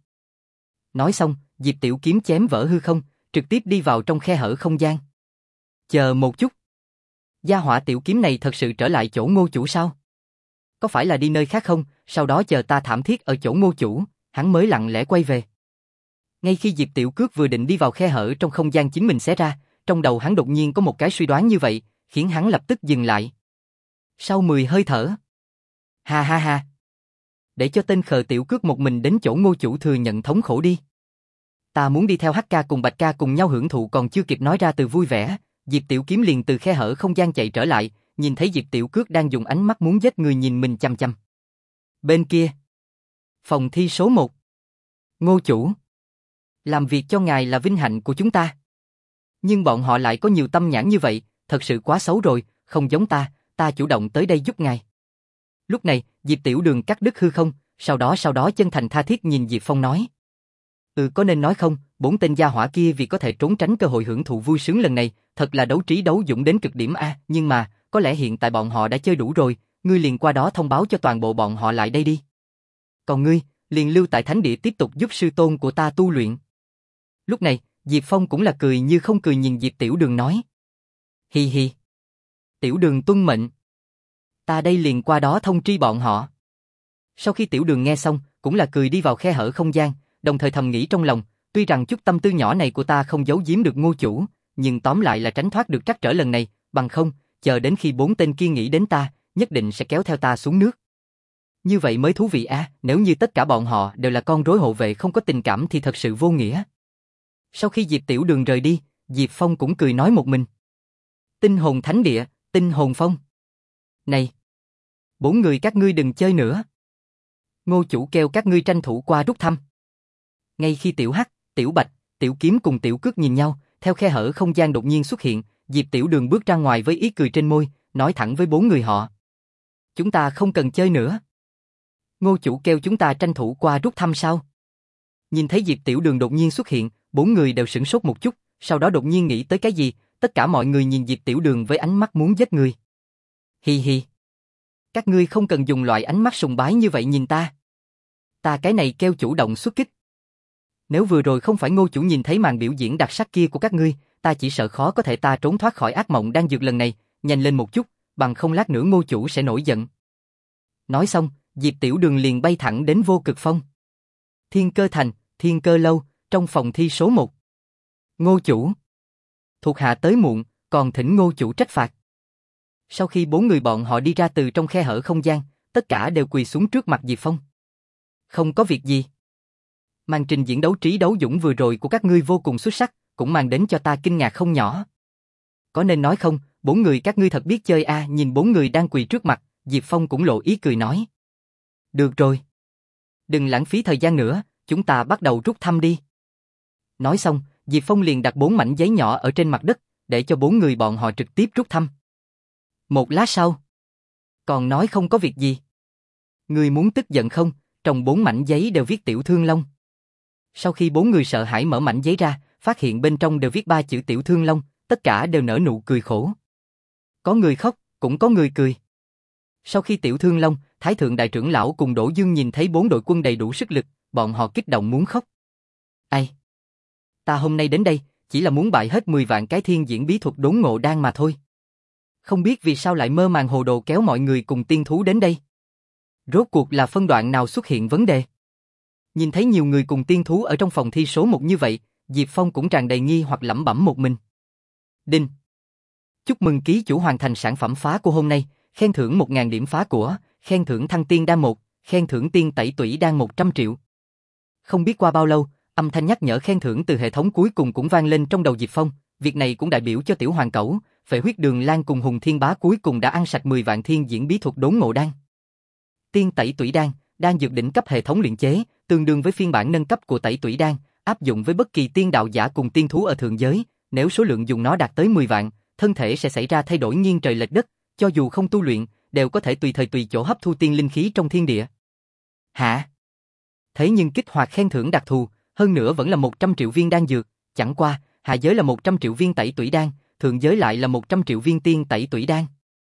Nói xong, Diệp Tiểu Kiếm chém vỡ hư không, trực tiếp đi vào trong khe hở không gian. Chờ một chút. Gia hỏa Tiểu Kiếm này thật sự trở lại chỗ Ngô chủ sao? Có phải là đi nơi khác không, sau đó chờ ta thảm thiết ở chỗ Ngô chủ, hắn mới lặng lẽ quay về. Ngay khi Diệp Tiểu Cước vừa định đi vào khe hở trong không gian chính mình xé ra, trong đầu hắn đột nhiên có một cái suy đoán như vậy, khiến hắn lập tức dừng lại. Sau mười hơi thở. Ha ha ha. Để cho tên khờ Tiểu Cước một mình đến chỗ Ngô chủ thừa nhận thống khổ đi. Ta muốn đi theo Hắc ca cùng Bạch ca cùng nhau hưởng thụ, còn chưa kịp nói ra từ vui vẻ, Diệp Tiểu Kiếm liền từ khe hở không gian chạy trở lại, nhìn thấy Diệp Tiểu Cước đang dùng ánh mắt muốn giết người nhìn mình chăm chăm. Bên kia, phòng thi số một. Ngô chủ, làm việc cho ngài là vinh hạnh của chúng ta. Nhưng bọn họ lại có nhiều tâm nhãn như vậy, thật sự quá xấu rồi, không giống ta, ta chủ động tới đây giúp ngài. Lúc này, Diệp Tiểu Đường cắt đứt hư không, sau đó sau đó chân thành tha thiết nhìn Diệp Phong nói. Ừ, có nên nói không, bốn tên gia hỏa kia vì có thể trốn tránh cơ hội hưởng thụ vui sướng lần này, thật là đấu trí đấu dũng đến cực điểm a, nhưng mà, có lẽ hiện tại bọn họ đã chơi đủ rồi, ngươi liền qua đó thông báo cho toàn bộ bọn họ lại đây đi. Còn ngươi, liền lưu tại thánh địa tiếp tục giúp sư tôn của ta tu luyện. Lúc này, Diệp Phong cũng là cười như không cười nhìn Diệp Tiểu Đường nói. Hi hi. Tiểu Đường tuân mệnh. Ta đây liền qua đó thông tri bọn họ. Sau khi Tiểu Đường nghe xong, cũng là cười đi vào khe hở không gian, đồng thời thầm nghĩ trong lòng, tuy rằng chút tâm tư nhỏ này của ta không giấu giếm được Ngô chủ, nhưng tóm lại là tránh thoát được trắc trở lần này, bằng không, chờ đến khi bốn tên kia nghĩ đến ta, nhất định sẽ kéo theo ta xuống nước. Như vậy mới thú vị á, nếu như tất cả bọn họ đều là con rối hộ vệ không có tình cảm thì thật sự vô nghĩa. Sau khi Diệp Tiểu Đường rời đi, Diệp Phong cũng cười nói một mình. Tinh hồn thánh địa, tinh hồn phong. Này! Bốn người các ngươi đừng chơi nữa. Ngô chủ kêu các ngươi tranh thủ qua rút thăm. Ngay khi Tiểu Hắc, Tiểu Bạch, Tiểu Kiếm cùng Tiểu Cước nhìn nhau, theo khe hở không gian đột nhiên xuất hiện, Diệp Tiểu Đường bước ra ngoài với ý cười trên môi, nói thẳng với bốn người họ. Chúng ta không cần chơi nữa. Ngô chủ kêu chúng ta tranh thủ qua rút thăm sao? Nhìn thấy Diệp Tiểu Đường đột nhiên xuất hiện, bốn người đều sửng sốt một chút, sau đó đột nhiên nghĩ tới cái gì, tất cả mọi người nhìn Diệp Tiểu Đường với ánh mắt muốn giết người. Hi hi. Các ngươi không cần dùng loại ánh mắt sùng bái như vậy nhìn ta. Ta cái này kêu chủ động xuất kích. Nếu vừa rồi không phải Ngô chủ nhìn thấy màn biểu diễn đặc sắc kia của các ngươi, ta chỉ sợ khó có thể ta trốn thoát khỏi ác mộng đang dược lần này, nhanh lên một chút, bằng không lát nữa Ngô chủ sẽ nổi giận. Nói xong, Diệp Tiểu Đường liền bay thẳng đến Vô Cực Phong. Thiên Cơ Thành, Thiên Cơ Lâu, trong phòng thi số một. Ngô chủ. Thuộc hạ tới muộn, còn thỉnh Ngô chủ trách phạt. Sau khi bốn người bọn họ đi ra từ trong khe hở không gian, tất cả đều quỳ xuống trước mặt Diệp Phong. Không có việc gì. Màn trình diễn đấu trí đấu dũng vừa rồi của các ngươi vô cùng xuất sắc, cũng mang đến cho ta kinh ngạc không nhỏ. Có nên nói không, bốn người các ngươi thật biết chơi a. À, nhìn bốn người đang quỳ trước mặt, Diệp Phong cũng lộ ý cười nói. Được rồi. Đừng lãng phí thời gian nữa, chúng ta bắt đầu rút thăm đi. Nói xong, Diệp Phong liền đặt bốn mảnh giấy nhỏ ở trên mặt đất, để cho bốn người bọn họ trực tiếp rút thăm. Một lát sau, còn nói không có việc gì. Ngươi muốn tức giận không? Trong bốn mảnh giấy đều viết Tiểu Thương Long. Sau khi bốn người sợ hãi mở mảnh giấy ra, phát hiện bên trong đều viết ba chữ Tiểu Thương Long, tất cả đều nở nụ cười khổ. Có người khóc, cũng có người cười. Sau khi Tiểu Thương Long, Thái Thượng Đại Trưởng Lão cùng Đỗ Dương nhìn thấy bốn đội quân đầy đủ sức lực, bọn họ kích động muốn khóc. Ai? Ta hôm nay đến đây, chỉ là muốn bại hết mười vạn cái thiên diễn bí thuật đốn ngộ đan mà thôi. Không biết vì sao lại mơ màng hồ đồ kéo mọi người cùng tiên thú đến đây. Rốt cuộc là phân đoạn nào xuất hiện vấn đề? Nhìn thấy nhiều người cùng tiên thú ở trong phòng thi số một như vậy, Diệp Phong cũng tràn đầy nghi hoặc lẩm bẩm một mình. Đinh. Chúc mừng ký chủ hoàn thành sản phẩm phá của hôm nay, khen thưởng một nghìn điểm phá của, khen thưởng thăng tiên đan một, khen thưởng tiên tẩy tủy đan một trăm triệu. Không biết qua bao lâu, âm thanh nhắc nhở khen thưởng từ hệ thống cuối cùng cũng vang lên trong đầu Diệp Phong, việc này cũng đại biểu cho Tiểu Hoàng Cẩu, Phệ Huyết Đường Lan cùng Hùng Thiên Bá cuối cùng đã ăn sạch mười vạn thiên diễn bí thuật đốn ngộ đan. Tiên tẩy tủy đan, đan dược đỉnh cấp hệ thống luyện chế, tương đương với phiên bản nâng cấp của tẩy tủy đan, áp dụng với bất kỳ tiên đạo giả cùng tiên thú ở thượng giới, nếu số lượng dùng nó đạt tới mười vạn, thân thể sẽ xảy ra thay đổi nghiêng trời lệch đất, cho dù không tu luyện, đều có thể tùy thời tùy chỗ hấp thu tiên linh khí trong thiên địa. Hả? Thế nhưng kích hoạt khen thưởng đặc thù, hơn nữa vẫn là một trăm triệu viên đan dược, chẳng qua, hạ giới là một trăm triệu viên tẩy tủy đan, thượng giới lại là một trăm triệu viên tiên tẩy tủy đan.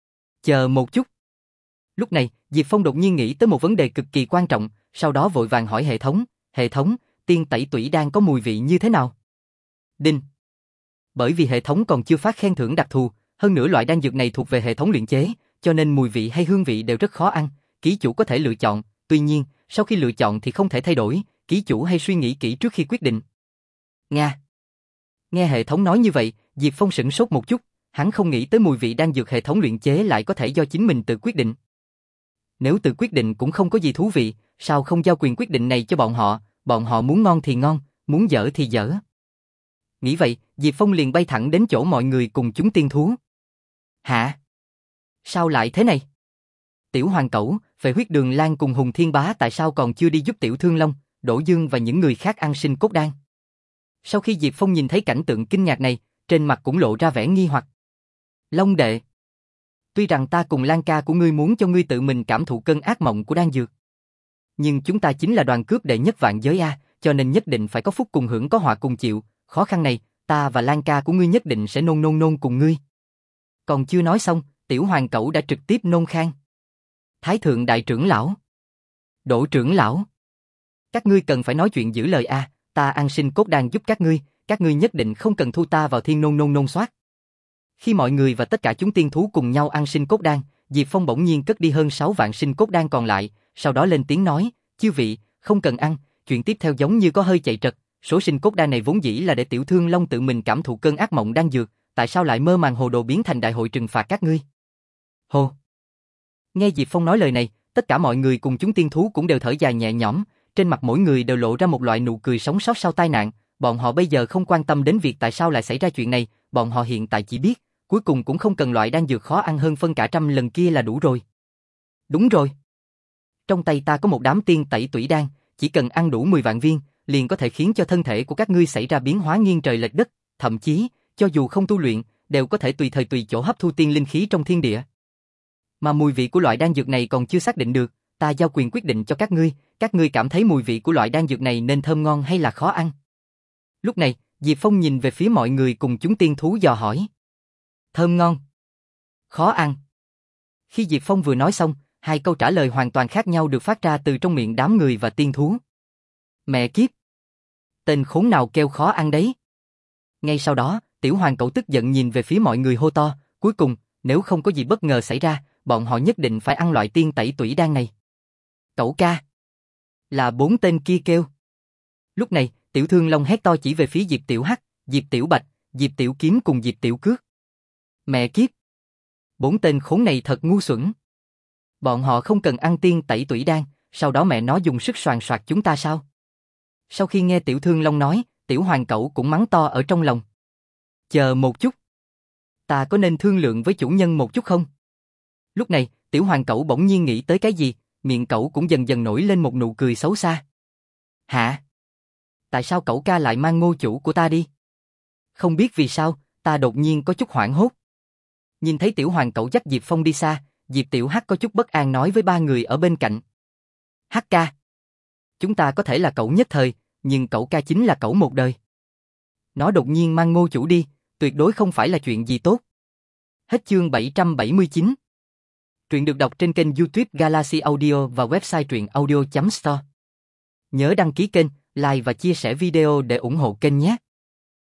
Chờ một chút. Lúc này, Diệp Phong đột nhiên nghĩ tới một vấn đề cực kỳ quan trọng, sau đó vội vàng hỏi hệ thống, hệ thống, tiên tẩy tủy đan có mùi vị như thế nào? Đinh. Bởi vì hệ thống còn chưa phát khen thưởng đặc thù, hơn nữa loại đan dược này thuộc về hệ thống luyện chế, cho nên mùi vị hay hương vị đều rất khó ăn, ký chủ có thể lựa chọn, tuy nhiên, sau khi lựa chọn thì không thể thay đổi, ký chủ hay suy nghĩ kỹ trước khi quyết định. Nga. Nghe hệ thống nói như vậy, Diệp Phong sửng sốt một chút, hắn không nghĩ tới mùi vị đan dược hệ thống luyện chế lại có thể do chính mình tự quyết định. Nếu tự quyết định cũng không có gì thú vị, sao không giao quyền quyết định này cho bọn họ, bọn họ muốn ngon thì ngon, muốn dở thì dở. Nghĩ vậy, Diệp Phong liền bay thẳng đến chỗ mọi người cùng chúng tiên thú. Hả? Sao lại thế này? Tiểu Hoàng Cẩu, Phệ Huyết Đường Lan cùng Hùng Thiên Bá tại sao còn chưa đi giúp Tiểu Thương Long, Đỗ Dương và những người khác ăn sinh cốt đan? Sau khi Diệp Phong nhìn thấy cảnh tượng kinh ngạc này, trên mặt cũng lộ ra vẻ nghi hoặc. Long đệ, tuy rằng ta cùng Lan ca của ngươi muốn cho ngươi tự mình cảm thụ cơn ác mộng của đan dược, nhưng chúng ta chính là đoàn cướp đệ nhất vạn giới a, cho nên nhất định phải có phúc cùng hưởng có họa cùng chịu, khó khăn này, ta và Lan ca của ngươi nhất định sẽ nôn nôn nôn cùng ngươi. Còn chưa nói xong, Tiểu Hoàng Cẩu đã trực tiếp nôn khan. Thái Thượng Đại Trưởng Lão, Đỗ Trưởng Lão, các ngươi cần phải nói chuyện giữ lời a, ta ăn sinh cốt đan giúp các ngươi, các ngươi nhất định không cần thu ta vào thiên nôn nôn nôn soát. Khi mọi người và tất cả chúng tiên thú cùng nhau ăn sinh cốt đan, Diệp Phong bỗng nhiên cất đi hơn sáu vạn sinh cốt đan còn lại, sau đó lên tiếng nói, chư vị, không cần ăn, chuyện tiếp theo giống như có hơi chạy trật, số sinh cốt đan này vốn dĩ là để Tiểu Thương Long tự mình cảm thụ cơn ác mộng đan dược, tại sao lại mơ màng hồ đồ biến thành đại hội trừng phạt các ngươi? Hồ. Nghe Diệp Phong nói lời này, tất cả mọi người cùng chúng tiên thú cũng đều thở dài nhẹ nhõm, trên mặt mỗi người đều lộ ra một loại nụ cười sống sót sau tai nạn, bọn họ bây giờ không quan tâm đến việc tại sao lại xảy ra chuyện này, bọn họ hiện tại chỉ biết, cuối cùng cũng không cần loại đan dược khó ăn hơn phân cả trăm lần kia là đủ rồi. Đúng rồi. Trong tay ta có một đám tiên tẩy tủy đan, chỉ cần ăn đủ mười vạn viên, liền có thể khiến cho thân thể của các ngươi xảy ra biến hóa nghiêng trời lệch đất, thậm chí, cho dù không tu luyện, đều có thể tùy thời tùy chỗ hấp thu tiên linh khí trong thiên địa. Mà mùi vị của loại đan dược này còn chưa xác định được, ta giao quyền quyết định cho các ngươi, các ngươi cảm thấy mùi vị của loại đan dược này nên thơm ngon hay là khó ăn? Lúc này, Diệp Phong nhìn về phía mọi người cùng chúng tiên thú dò hỏi. Thơm ngon. Khó ăn. Khi Diệp Phong vừa nói xong, hai câu trả lời hoàn toàn khác nhau được phát ra từ trong miệng đám người và tiên thú. Mẹ kiếp. Tên khốn nào kêu khó ăn đấy. Ngay sau đó, Tiểu Hoàng Cẩu tức giận nhìn về phía mọi người hô to, cuối cùng, nếu không có gì bất ngờ xảy ra, bọn họ nhất định phải ăn loại tiên tẩy tủy đan này. Cẩu ca. Là bốn tên kia kêu. Lúc này, Tiểu Thương Long hét to chỉ về phía Diệp Tiểu Hắc, Diệp Tiểu Bạch, Diệp Tiểu Kiếm cùng Diệp Tiểu Cước. Mẹ kiếp. Bốn tên khốn này thật ngu xuẩn. Bọn họ không cần ăn tiên tẩy tủy đan, Sau đó mẹ nó dùng sức soàn soạt chúng ta sao? Sau khi nghe Tiểu Thương Long nói, Tiểu Hoàng Cẩu cũng mắng to ở trong lòng. Chờ một chút. Ta có nên thương lượng với chủ nhân một chút không? Lúc này, Tiểu Hoàng Cẩu bỗng nhiên nghĩ tới cái gì, miệng cẩu cũng dần dần nổi lên một nụ cười xấu xa. Hả? Tại sao cẩu ca lại mang ngô chủ của ta đi? Không biết vì sao, ta đột nhiên có chút hoảng hốt. Nhìn thấy Tiểu Hoàng Cẩu dắt Diệp Phong đi xa, Diệp Tiểu Hắc có chút bất an nói với ba người ở bên cạnh. Hắc ca. Chúng ta có thể là cẩu nhất thời, nhưng cẩu ca chính là cẩu một đời. Nó đột nhiên mang ngô chủ đi, tuyệt đối không phải là chuyện gì tốt. Hết chương bảy trăm bảy mươi chín. Truyện được đọc trên kênh YouTube Galaxy Audio và website truyện audio chấm store. Nhớ đăng ký kênh, like và chia sẻ video để ủng hộ kênh nhé.